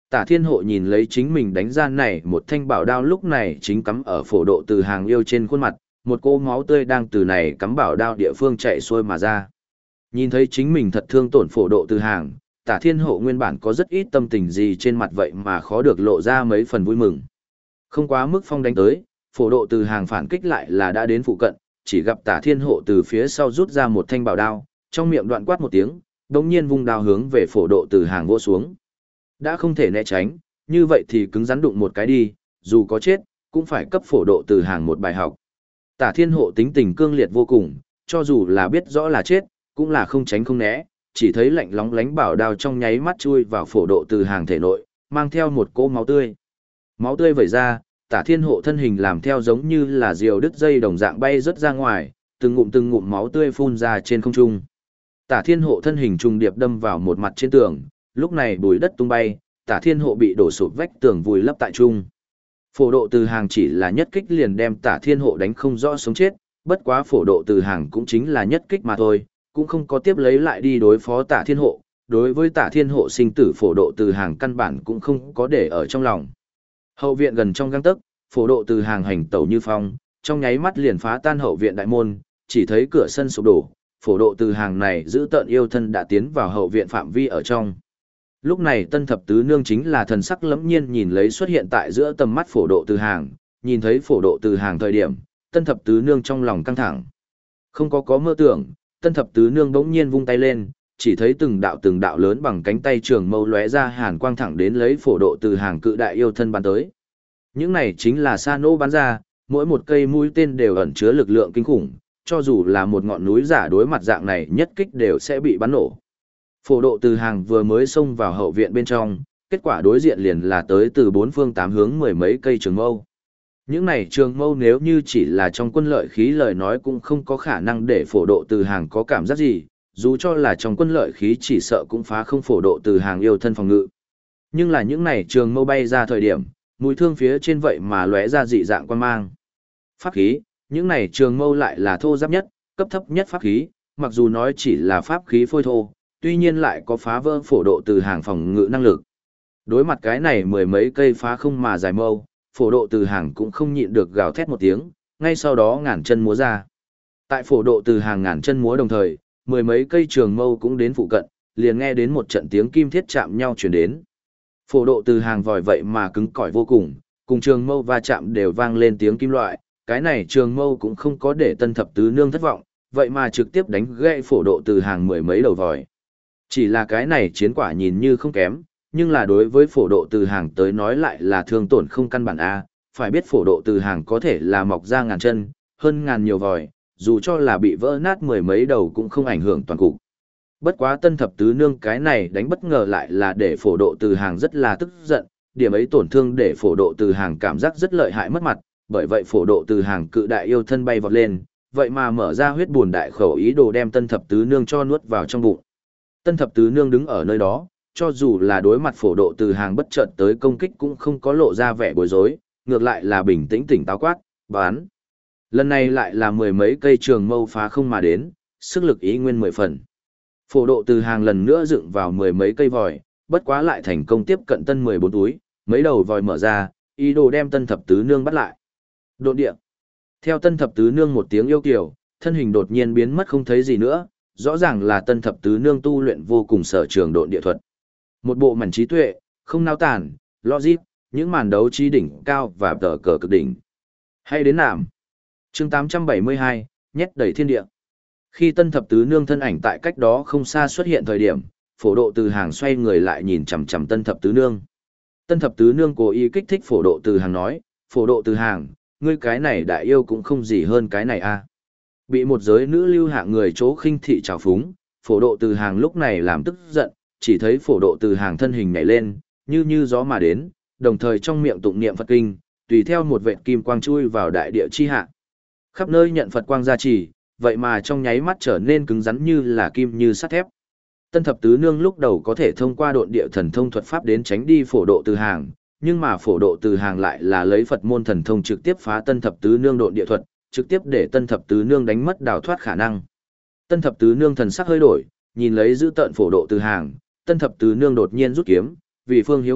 Tả Thiên Hộ nhìn lấy chính mình đánh ra này một thanh bảo đao lúc này chính cắm ở phổ độ từ hàng yêu trên khuôn mặt, một cô máu tươi đang từ này cắm bảo đao địa phương chạy xuôi mà ra. Nhìn thấy chính mình thật thương tổn phổ độ từ hàng, Tả Thiên Hộ nguyên bản có rất ít tâm tình gì trên mặt vậy mà khó được lộ ra mấy phần vui mừng. Không quá mức phong đánh tới, phổ độ từ hàng phản kích lại là đã đến phụ cận, chỉ gặp Tả Thiên Hộ từ phía sau rút ra một thanh bảo đao, trong miệng đoạn quát một tiếng, đống nhiên vung đao hướng về phổ độ từ hàng vô xuống. Đã không thể né tránh, như vậy thì cứng rắn đụng một cái đi, dù có chết, cũng phải cấp phổ độ từ hàng một bài học. Tả Thiên Hộ tính tình cương liệt vô cùng, cho dù là biết rõ là chết, cũng là không tránh không né, chỉ thấy lạnh lóng lánh bảo đao trong nháy mắt chui vào phổ độ từ hàng thể nội, mang theo một cỗ máu tươi. Máu tươi vẩy ra, Tả Thiên Hộ thân hình làm theo giống như là diều đứt dây đồng dạng bay rớt ra ngoài, từng ngụm từng ngụm máu tươi phun ra trên không trung. Tả Thiên Hộ thân hình trùng điệp đâm vào một mặt trên tường, lúc này bùi đất tung bay, Tả Thiên Hộ bị đổ sụp vách tường vùi lấp tại trung. Phổ độ từ hàng chỉ là nhất kích liền đem Tả Thiên Hộ đánh không rõ sống chết, bất quá phổ độ từ hàng cũng chính là nhất kích mà thôi, cũng không có tiếp lấy lại đi đối phó Tả Thiên Hộ. Đối với Tả Thiên Hộ sinh tử phổ độ từ hàng căn bản cũng không có để ở trong lòng. Hậu viện gần trong gang tấc, phổ độ từ hàng hành tẩu như phong, trong nháy mắt liền phá tan hậu viện đại môn, chỉ thấy cửa sân sụp đổ, phổ độ từ hàng này giữ tợn yêu thân đã tiến vào hậu viện phạm vi ở trong. Lúc này tân thập tứ nương chính là thần sắc lẫm nhiên nhìn lấy xuất hiện tại giữa tầm mắt phổ độ từ hàng, nhìn thấy phổ độ từ hàng thời điểm, tân thập tứ nương trong lòng căng thẳng. Không có có mơ tưởng, tân thập tứ nương bỗng nhiên vung tay lên, chỉ thấy từng đạo từng đạo lớn bằng cánh tay trường mâu lóe ra hàn quang thẳng đến lấy phổ độ từ hàng cự đại yêu thân bắn tới. Những này chính là sa nô bắn ra, mỗi một cây mũi tên đều ẩn chứa lực lượng kinh khủng, cho dù là một ngọn núi giả đối mặt dạng này nhất kích đều sẽ bị bắn nổ. Phổ độ từ hàng vừa mới xông vào hậu viện bên trong, kết quả đối diện liền là tới từ bốn phương tám hướng mười mấy cây trường mâu. Những này trường mâu nếu như chỉ là trong quân lợi khí lời nói cũng không có khả năng để phổ độ từ hàng có cảm giác gì, dù cho là trong quân lợi khí chỉ sợ cũng phá không phổ độ từ hàng yêu thân phòng ngự. Nhưng là những này trường mâu bay ra thời điểm, mũi thương phía trên vậy mà lóe ra dị dạng quan mang. Pháp khí, những này trường mâu lại là thô giáp nhất, cấp thấp nhất pháp khí, mặc dù nói chỉ là pháp khí phôi thô, tuy nhiên lại có phá vỡ phổ độ từ hàng phòng ngự năng lực. Đối mặt cái này mười mấy cây phá không mà dài mâu, phổ độ từ hàng cũng không nhịn được gào thét một tiếng, ngay sau đó ngàn chân múa ra. Tại phổ độ từ hàng ngàn chân múa đồng thời, mười mấy cây trường mâu cũng đến phụ cận, liền nghe đến một trận tiếng kim thiết chạm nhau truyền đến. Phổ độ từ hàng vòi vậy mà cứng cỏi vô cùng, cùng trường mâu va chạm đều vang lên tiếng kim loại, cái này trường mâu cũng không có để tân thập tứ nương thất vọng, vậy mà trực tiếp đánh gãy phổ độ từ hàng mười mấy đầu vòi. Chỉ là cái này chiến quả nhìn như không kém, nhưng là đối với phổ độ từ hàng tới nói lại là thương tổn không căn bản A, phải biết phổ độ từ hàng có thể là mọc ra ngàn chân, hơn ngàn nhiều vòi, dù cho là bị vỡ nát mười mấy đầu cũng không ảnh hưởng toàn cục. Bất quá tân thập tứ nương cái này đánh bất ngờ lại là để phổ độ từ hàng rất là tức giận, điểm ấy tổn thương để phổ độ từ hàng cảm giác rất lợi hại mất mặt, bởi vậy phổ độ từ hàng cự đại yêu thân bay vọt lên, vậy mà mở ra huyết buồn đại khẩu ý đồ đem tân thập tứ nương cho nuốt vào trong bụng. Tân thập tứ nương đứng ở nơi đó, cho dù là đối mặt phổ độ từ hàng bất chợt tới công kích cũng không có lộ ra vẻ bối rối, ngược lại là bình tĩnh tỉnh táo quát, bán. Lần này lại là mười mấy cây trường mâu phá không mà đến, sức lực ý nguyên mười phần. Phổ độ từ hàng lần nữa dựng vào mười mấy cây vòi, bất quá lại thành công tiếp cận tân mười bốn túi, mấy đầu vòi mở ra, ý đồ đem tân thập tứ nương bắt lại. Độn địa. Theo tân thập tứ nương một tiếng yêu kiều, thân hình đột nhiên biến mất không thấy gì nữa, rõ ràng là tân thập tứ nương tu luyện vô cùng sở trường độn địa thuật. Một bộ mảnh trí tuệ, không nao tản, logic, những màn đấu trí đỉnh cao và tờ cờ cực đỉnh. Hay đến nạm. Chương tám trăm bảy mươi hai, nhét đầy thiên địa. Khi tân thập tứ nương thân ảnh tại cách đó không xa xuất hiện thời điểm, phổ độ từ hàng xoay người lại nhìn chằm chằm tân thập tứ nương. Tân thập tứ nương cố ý kích thích phổ độ từ hàng nói, phổ độ từ hàng, ngươi cái này đại yêu cũng không gì hơn cái này a. Bị một giới nữ lưu hạng người chỗ khinh thị trào phúng, phổ độ từ hàng lúc này làm tức giận, chỉ thấy phổ độ từ hàng thân hình nhảy lên, như như gió mà đến, đồng thời trong miệng tụng niệm Phật kinh, tùy theo một vệt kim quang chui vào đại địa chi hạ. Khắp nơi nhận Phật quang gia trì, vậy mà trong nháy mắt trở nên cứng rắn như là kim như sắt thép. Tân thập tứ nương lúc đầu có thể thông qua độn địa thần thông thuật pháp đến tránh đi phổ độ từ hàng, nhưng mà phổ độ từ hàng lại là lấy Phật môn thần thông trực tiếp phá tân thập tứ nương độn địa thuật, trực tiếp để tân thập tứ nương đánh mất đào thoát khả năng. Tân thập tứ nương thần sắc hơi đổi, nhìn lấy giữ tận phổ độ từ hàng, tân thập tứ nương đột nhiên rút kiếm, vì Phương Hiếu Ngọc,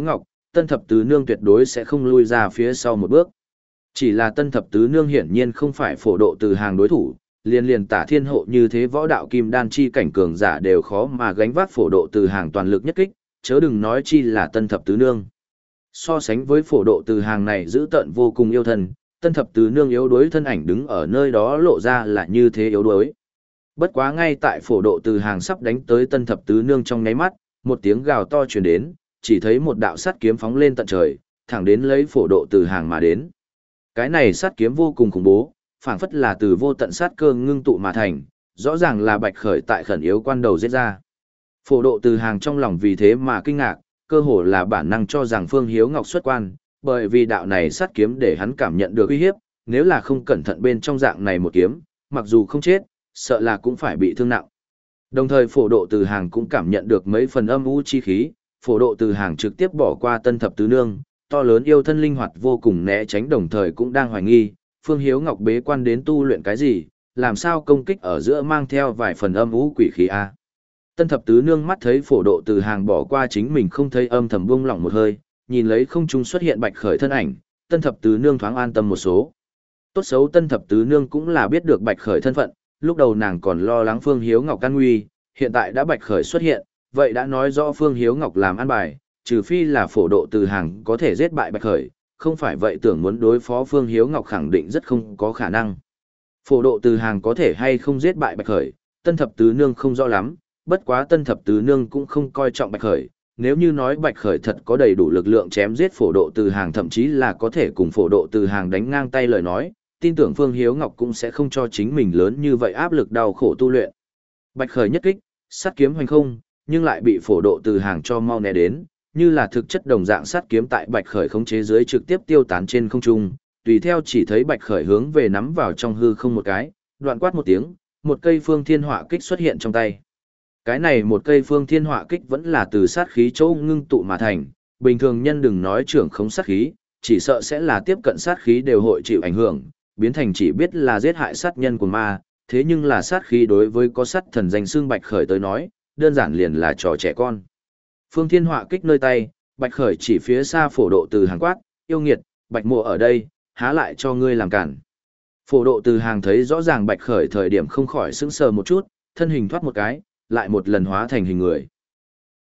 tân thập tứ nương tuyệt đối sẽ không lui ra phía sau một bước. Chỉ là tân thập tứ nương hiển nhiên không phải phổ độ từ hàng đối thủ, liền liền tả thiên hộ như thế võ đạo kim đan chi cảnh cường giả đều khó mà gánh vác phổ độ từ hàng toàn lực nhất kích, chớ đừng nói chi là tân thập tứ nương. So sánh với phổ độ từ hàng này giữ tận vô cùng yêu thân, tân thập tứ nương yếu đuối thân ảnh đứng ở nơi đó lộ ra là như thế yếu đuối. Bất quá ngay tại phổ độ từ hàng sắp đánh tới tân thập tứ nương trong nháy mắt, một tiếng gào to truyền đến, chỉ thấy một đạo sắt kiếm phóng lên tận trời, thẳng đến lấy phổ độ từ hàng mà đến. Cái này sắt kiếm vô cùng khủng bố, phảng phất là từ vô tận sát cơ ngưng tụ mà thành, rõ ràng là Bạch Khởi tại khẩn yếu quan đầu giết ra. Phổ độ từ hàng trong lòng vì thế mà kinh ngạc, cơ hồ là bản năng cho rằng Phương Hiếu Ngọc xuất quan, bởi vì đạo này sắt kiếm để hắn cảm nhận được uy hiếp, nếu là không cẩn thận bên trong dạng này một kiếm, mặc dù không chết, sợ là cũng phải bị thương nặng. Đồng thời phổ độ từ hàng cũng cảm nhận được mấy phần âm u chi khí, phổ độ từ hàng trực tiếp bỏ qua tân thập tứ nương, to lớn yêu thân linh hoạt vô cùng né tránh, đồng thời cũng đang hoài nghi, Phương Hiếu Ngọc bế quan đến tu luyện cái gì, làm sao công kích ở giữa mang theo vài phần âm u quỷ khí a. Tân thập tứ nương mắt thấy phổ độ từ hàng bỏ qua chính mình không thấy, âm thầm buông lỏng một hơi, nhìn lấy không trung xuất hiện Bạch Khởi thân ảnh, tân thập tứ nương thoáng an tâm một số. Tốt xấu tân thập tứ nương cũng là biết được Bạch Khởi thân phận, lúc đầu nàng còn lo lắng Phương Hiếu Ngọc can nguy, hiện tại đã Bạch Khởi xuất hiện, vậy đã nói rõ Phương Hiếu Ngọc làm ăn bài, trừ phi là phổ độ từ hàng có thể giết bại Bạch Khởi, không phải vậy tưởng muốn đối phó Phương Hiếu Ngọc khẳng định rất không có khả năng. Phổ độ từ hàng có thể hay không giết bại Bạch Khởi, tân thập tứ nương không rõ lắm, bất quá tân thập tứ nương cũng không coi trọng Bạch Khởi, nếu như nói Bạch Khởi thật có đầy đủ lực lượng chém giết phổ độ từ hàng, thậm chí là có thể cùng phổ độ từ hàng đánh ngang tay lời nói, tin tưởng Phương Hiếu Ngọc cũng sẽ không cho chính mình lớn như vậy áp lực đau khổ tu luyện. Bạch Khởi nhất kích, sát kiếm hoành không, nhưng lại bị phổ độ từ hàng cho mau né đến, như là thực chất đồng dạng sát kiếm tại Bạch Khởi khống chế dưới trực tiếp tiêu tán trên không trung, tùy theo chỉ thấy Bạch Khởi hướng về nắm vào trong hư không một cái, đoạn quát một tiếng, một cây phương thiên hỏa kích xuất hiện trong tay. Cái này một cây phương thiên hỏa kích vẫn là từ sát khí chỗ ngưng tụ mà thành, bình thường nhân đừng nói trưởng khống sát khí, chỉ sợ sẽ là tiếp cận sát khí đều hội chịu ảnh hưởng, biến thành chỉ biết là giết hại sát nhân của ma, thế nhưng là sát khí đối với có sát thần danh xương Bạch Khởi tới nói, đơn giản liền là trò trẻ con. Phương thiên hỏa kích nơi tay, Bạch Khởi chỉ phía xa phổ độ từ hàng quát, yêu nghiệt, Bạch mộ ở đây, há lại cho ngươi làm cản. Phổ độ từ hàng thấy rõ ràng Bạch Khởi thời điểm không khỏi sững sờ một chút, thân hình thoát một cái, lại một lần hóa thành hình người.